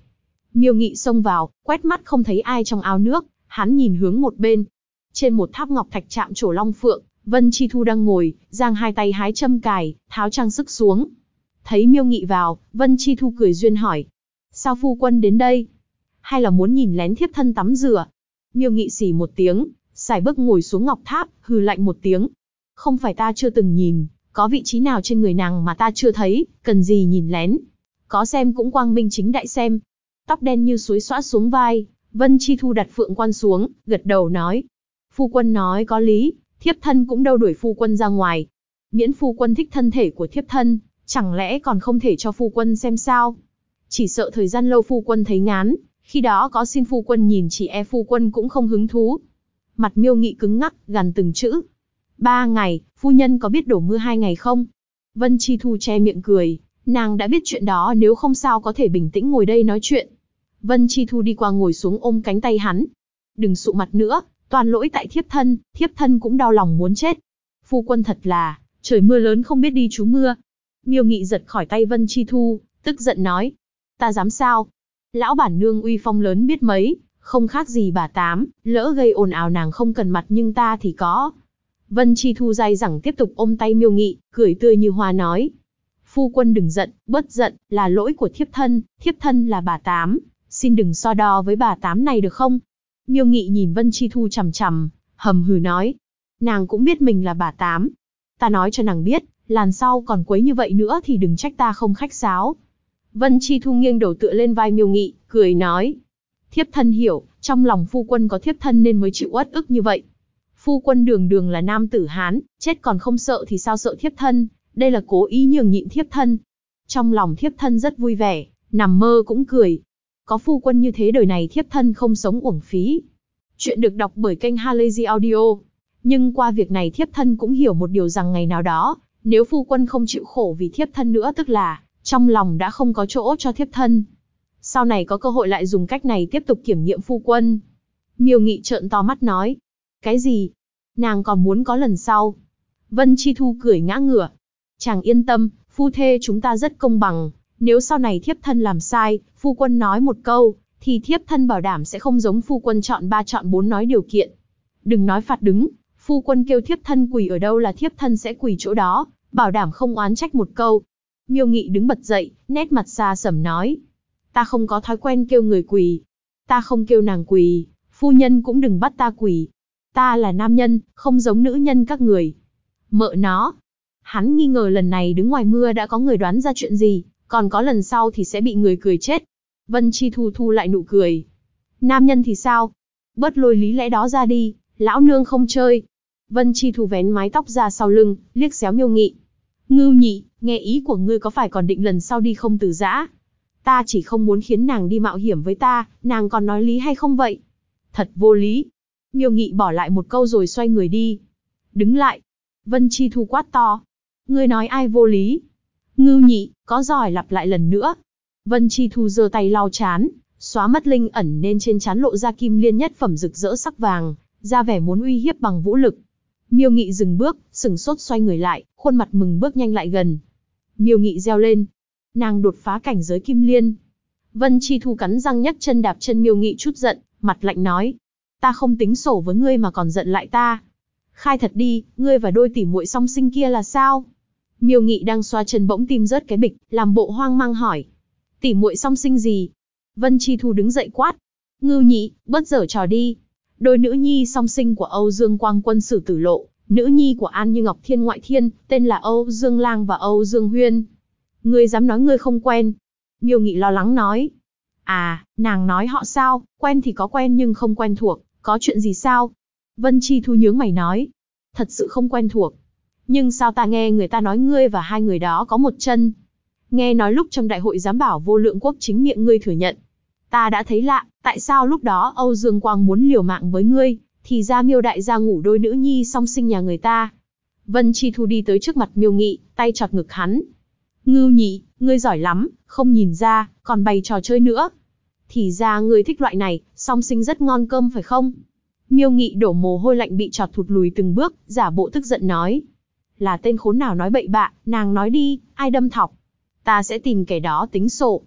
Miêu Nghị xông vào, quét mắt không thấy ai trong ao nước, hắn nhìn hướng một bên. Trên một tháp ngọc thạch chạm trổ long phượng, Vân Chi Thu đang ngồi, giang hai tay hái châm cài, tháo trang sức xuống. Thấy Miêu Nghị vào, Vân Chi Thu cười duyên hỏi. Sao phu quân đến đây? Hay là muốn nhìn lén thiếp thân tắm rửa? Miêu Nghị xì một tiếng, sải bước ngồi xuống ngọc tháp, hừ lạnh một tiếng. Không phải ta chưa từng nhìn, có vị trí nào trên người nàng mà ta chưa thấy, cần gì nhìn lén. Có xem cũng quang minh chính đại xem. Tóc đen như suối xõa xuống vai, Vân Chi Thu đặt phượng quan xuống, gật đầu nói. Phu quân nói có lý, thiếp thân cũng đâu đuổi phu quân ra ngoài. Miễn phu quân thích thân thể của thiếp thân, chẳng lẽ còn không thể cho phu quân xem sao? Chỉ sợ thời gian lâu phu quân thấy ngán, khi đó có xin phu quân nhìn chỉ e phu quân cũng không hứng thú. Mặt Miêu Nghị cứng ngắc, gằn từng chữ. 3 ngày, phu nhân có biết đổ mưa 2 ngày không? Vân Chi Thu che miệng cười, nàng đã biết chuyện đó, nếu không sao có thể bình tĩnh ngồi đây nói chuyện. Vân Chi Thu đi qua ngồi xuống ôm cánh tay hắn. Đừng sụ mặt nữa, toàn lỗi tại thiếp thân cũng đau lòng muốn chết. Phu quân thật là, trời mưa lớn không biết đi trú mưa. Miêu Nghị giật khỏi tay Vân Chi Thu, tức giận nói. Ta dám sao? Lão bản nương uy phong lớn biết mấy, không khác gì bà Tám, lỡ gây ồn ào nàng không cần mặt nhưng ta thì có. Vân Chi Thu dai dẳng tiếp tục ôm tay Miêu Nghị, cười tươi như hoa nói. Phu quân đừng giận, bớt giận, là lỗi của thiếp thân là bà Tám, xin đừng so đo với bà Tám này được không? Miêu Nghị nhìn Vân Chi Thu chằm chằm, hầm hừ nói. Nàng cũng biết mình là bà Tám. Ta nói cho nàng biết, lần sau còn quấy như vậy nữa thì đừng trách ta không khách sáo. Vân Chi Thu nghiêng đầu tựa lên vai Miêu Nghị, cười nói. Thiếp thân hiểu, trong lòng phu quân có thiếp thân nên mới chịu uất ức như vậy. Phu quân đường đường là nam tử Hán, chết còn không sợ thì sao sợ thiếp thân, đây là cố ý nhường nhịn thiếp thân. Trong lòng thiếp thân rất vui vẻ, nằm mơ cũng cười. Có phu quân như thế đời này thiếp thân không sống uổng phí. Chuyện được đọc bởi kênh Halazy Audio. Nhưng qua việc này thiếp thân cũng hiểu một điều rằng ngày nào đó, nếu phu quân không chịu khổ vì thiếp thân nữa tức là, trong lòng đã không có chỗ cho thiếp thân. Sau này có cơ hội lại dùng cách này tiếp tục kiểm nghiệm phu quân. Miêu Nghị trợn to mắt nói. Cái gì? Nàng còn muốn có lần sau? Vân Chi Thu cười ngã ngửa. Chàng yên tâm, phu thê chúng ta rất công bằng. Nếu sau này thiếp thân làm sai, phu quân nói một câu, thì thiếp thân bảo đảm sẽ không giống phu quân chọn 3 chọn 4 nói điều kiện. Đừng nói phạt đứng, phu quân kêu thiếp thân quỳ ở đâu là thiếp thân sẽ quỳ chỗ đó, bảo đảm không oán trách một câu. Miêu Nghị đứng bật dậy, nét mặt xa sầm nói. Ta không có thói quen kêu người quỳ. Ta không kêu nàng quỳ, phu nhân cũng đừng bắt ta quỳ. Ta là nam nhân, không giống nữ nhân các người. Mợ nó. Hắn nghi ngờ lần này đứng ngoài mưa đã có người đoán ra chuyện gì, còn có lần sau thì sẽ bị người cười chết. Vân Chi Thu thu lại nụ cười. Nam nhân thì sao? Bớt lôi lý lẽ đó ra đi, lão nương không chơi. Vân Chi Thu vén mái tóc ra sau lưng, liếc xéo Miêu Nghị. Ngưu Nhị, nghe ý của ngươi có phải còn định lần sau đi không từ giã? Ta chỉ không muốn khiến nàng đi mạo hiểm với ta, nàng còn nói lý hay không vậy? Thật vô lý. Miêu Nghị bỏ lại một câu rồi xoay người đi. Đứng lại. Vân Chi Thu quát to. Ngươi nói ai vô lý? Ngưu Nhị, có giỏi lặp lại lần nữa. Vân Chi Thu giơ tay lau chán, xóa mất linh ẩn nên trên trán lộ ra kim liên nhất phẩm rực rỡ sắc vàng, ra vẻ muốn uy hiếp bằng vũ lực. Miêu Nghị dừng bước, sừng sốt xoay người lại, khuôn mặt mừng bước nhanh lại gần. Miêu Nghị reo lên. Nàng đột phá cảnh giới kim liên. Vân Chi Thu cắn răng nhấc chân đạp chân Miêu Nghị chút giận, mặt lạnh nói. Ta không tính sổ với ngươi mà còn giận lại ta. Khai thật đi, ngươi và đôi tỉ muội song sinh kia là sao? Miêu Nghị đang xoa chân bỗng tim rớt cái bịch, làm bộ hoang mang hỏi. Tỉ muội song sinh gì? Vân Chi Thu đứng dậy quát. Ngưu Nhị, bớt giở trò đi. Đôi nữ nhi song sinh của Âu Dương Quang Quân Sử Tử Lộ, nữ nhi của An Như Ngọc Thiên ngoại thiên, tên là Âu Dương Lang và Âu Dương Huyên. Ngươi dám nói ngươi không quen? Miêu Nghị lo lắng nói. À, nàng nói họ sao, quen thì có quen nhưng không quen thuộc, có chuyện gì sao? Vân Chi Thu nhướng mày nói. Thật sự không quen thuộc. Nhưng sao ta nghe người ta nói ngươi và hai người đó có một chân? Nghe nói lúc trong đại hội giám bảo vô lượng quốc chính miệng ngươi thừa nhận. Ta đã thấy lạ, tại sao lúc đó Âu Dương Quang muốn liều mạng với ngươi, thì ra Miêu đại gia ngủ đôi nữ nhi song sinh nhà người ta. Vân Chi Thu đi tới trước mặt Miêu Nghị, tay chọt ngực hắn. Ngưu Nhị, ngươi giỏi lắm, không nhìn ra, còn bày trò chơi nữa. Thì ra ngươi thích loại này, song sinh rất ngon cơm phải không? Miêu Nghị đổ mồ hôi lạnh bị chọt thụt lùi từng bước, giả bộ tức giận nói. Là tên khốn nào nói bậy bạ, nàng nói đi, ai đâm thọc. Ta sẽ tìm kẻ đó tính sổ.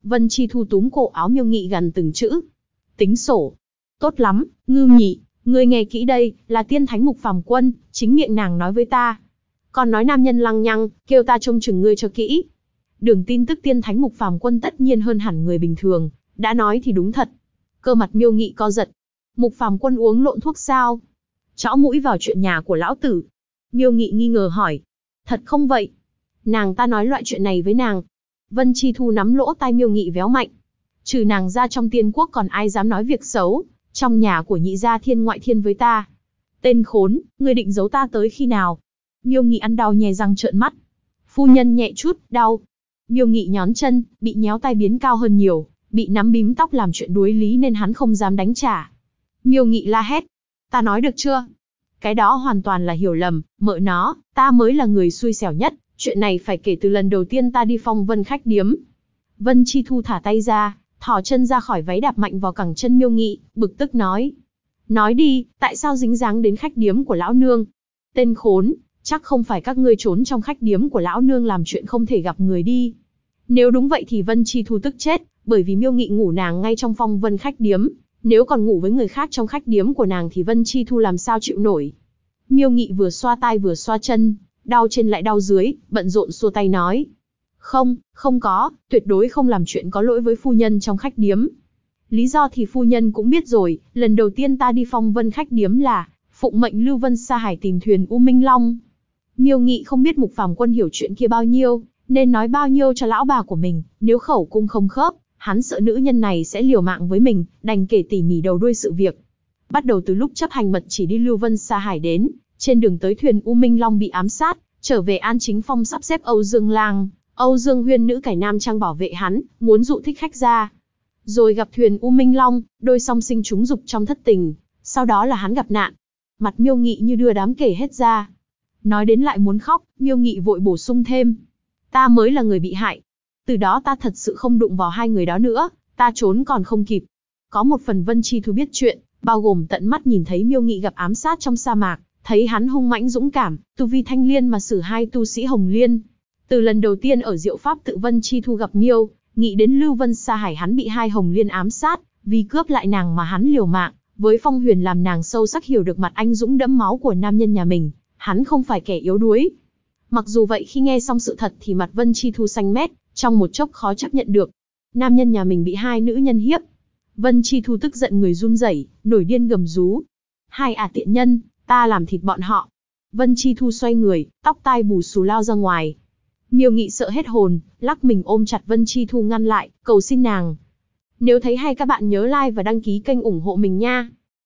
Vân Chi Thu túm cổ áo Miêu Nghị gằn từng chữ. Tính sổ. Tốt lắm, Ngưu Nhị, ngươi nghe kỹ đây, là tiên thánh Mục Phàm Quân, chính miệng nàng nói với ta. Còn nói nam nhân lăng nhăng, kêu ta trông chừng ngươi cho kỹ. Đường tin tức tiên thánh Mục Phàm Quân tất nhiên hơn hẳn người bình thường, đã nói thì đúng thật. Cơ mặt Miêu Nghị co giật. Mục Phàm Quân uống lộn thuốc sao? Chõ mũi vào chuyện nhà của lão tử. Miêu Nghị nghi ngờ hỏi. Thật không vậy? Nàng ta nói loại chuyện này với nàng. Vân Chi Thu nắm lỗ tai Miêu Nghị véo mạnh. Trừ nàng ra trong tiên quốc còn ai dám nói việc xấu, trong nhà của nhị gia thiên ngoại thiên với ta. Tên khốn, ngươi định giấu ta tới khi nào? Miêu Nghị ăn đau nhè răng trợn mắt. Phu nhân nhẹ chút, đau. Miêu Nghị nhón chân, bị nhéo tai biến cao hơn nhiều, bị nắm bím tóc làm chuyện đuối lý nên hắn không dám đánh trả. Miêu Nghị la hét. Ta nói được chưa? Cái đó hoàn toàn là hiểu lầm, mợ nó, ta mới là người xui xẻo nhất, chuyện này phải kể từ lần đầu tiên ta đi phong vân khách điếm. Vân Chi Thu thả tay ra, thò chân ra khỏi váy đạp mạnh vào cẳng chân Miêu Nghị, bực tức nói. Nói đi, tại sao dính dáng đến khách điếm của lão nương? Tên khốn, chắc không phải các ngươi trốn trong khách điếm của lão nương làm chuyện không thể gặp người đi. Nếu đúng vậy thì Vân Chi Thu tức chết, bởi vì Miêu Nghị ngủ nàng ngay trong phong vân khách điếm. Nếu còn ngủ với người khác trong khách điếm của nàng thì Vân Chi Thu làm sao chịu nổi. Miêu Nghị vừa xoa tai vừa xoa chân, đau trên lại đau dưới, bận rộn xua tay nói. Không, không có, tuyệt đối không làm chuyện có lỗi với phu nhân trong khách điếm. Lý do thì phu nhân cũng biết rồi, lần đầu tiên ta đi phong vân khách điếm là phụng mệnh Lưu Vân Sa Hải tìm thuyền U Minh Long. Miêu Nghị không biết Mục Phàm Quân hiểu chuyện kia bao nhiêu, nên nói bao nhiêu cho lão bà của mình, nếu khẩu cung không khớp, hắn sợ nữ nhân này sẽ liều mạng với mình, đành kể tỉ mỉ đầu đuôi sự việc. Bắt đầu từ lúc chấp hành mật chỉ đi Lưu Vân Sa Hải đến, trên đường tới thuyền U Minh Long bị ám sát, trở về An Chính Phong sắp xếp Âu Dương Lang, Âu Dương Huyên nữ cải nam trang bảo vệ hắn, muốn dụ thích khách ra. Rồi gặp thuyền U Minh Long, đôi song sinh trúng dục trong thất tình, sau đó là hắn gặp nạn. Mặt Miêu Nghị như đưa đám kể hết ra. Nói đến lại muốn khóc, Miêu Nghị vội bổ sung thêm. Ta mới là người bị hại. Từ đó ta thật sự không đụng vào hai người đó nữa, ta trốn còn không kịp. Có một phần Vân Chi Thu biết chuyện, bao gồm tận mắt nhìn thấy Miêu Nghị gặp ám sát trong sa mạc, thấy hắn hung mãnh dũng cảm, tu vi thanh liên mà xử hai tu sĩ Hồng Liên. Từ lần đầu tiên ở Diệu Pháp tự Vân Chi Thu gặp Miêu Nghị đến Lưu Vân Sa Hải hắn bị hai Hồng Liên ám sát, vì cướp lại nàng mà hắn liều mạng, với Phong Huyền làm nàng sâu sắc hiểu được mặt anh dũng đẫm máu của nam nhân nhà mình, hắn không phải kẻ yếu đuối. Mặc dù vậy khi nghe xong sự thật thì mặt Vân Chi Thu xanh mét, trong một chốc khó chấp nhận được. Nam nhân nhà mình bị hai nữ nhân hiếp. Vân Chi Thu tức giận người run rẩy, nổi điên gầm rú. Hai tiện nhân, ta làm thịt bọn họ. Vân Chi Thu xoay người, tóc tai bù xù lao ra ngoài. Miêu Nghị sợ hết hồn, lắc mình ôm chặt Vân Chi Thu ngăn lại, cầu xin nàng. Nếu thấy hay các bạn nhớ like và đăng ký kênh ủng hộ mình nha.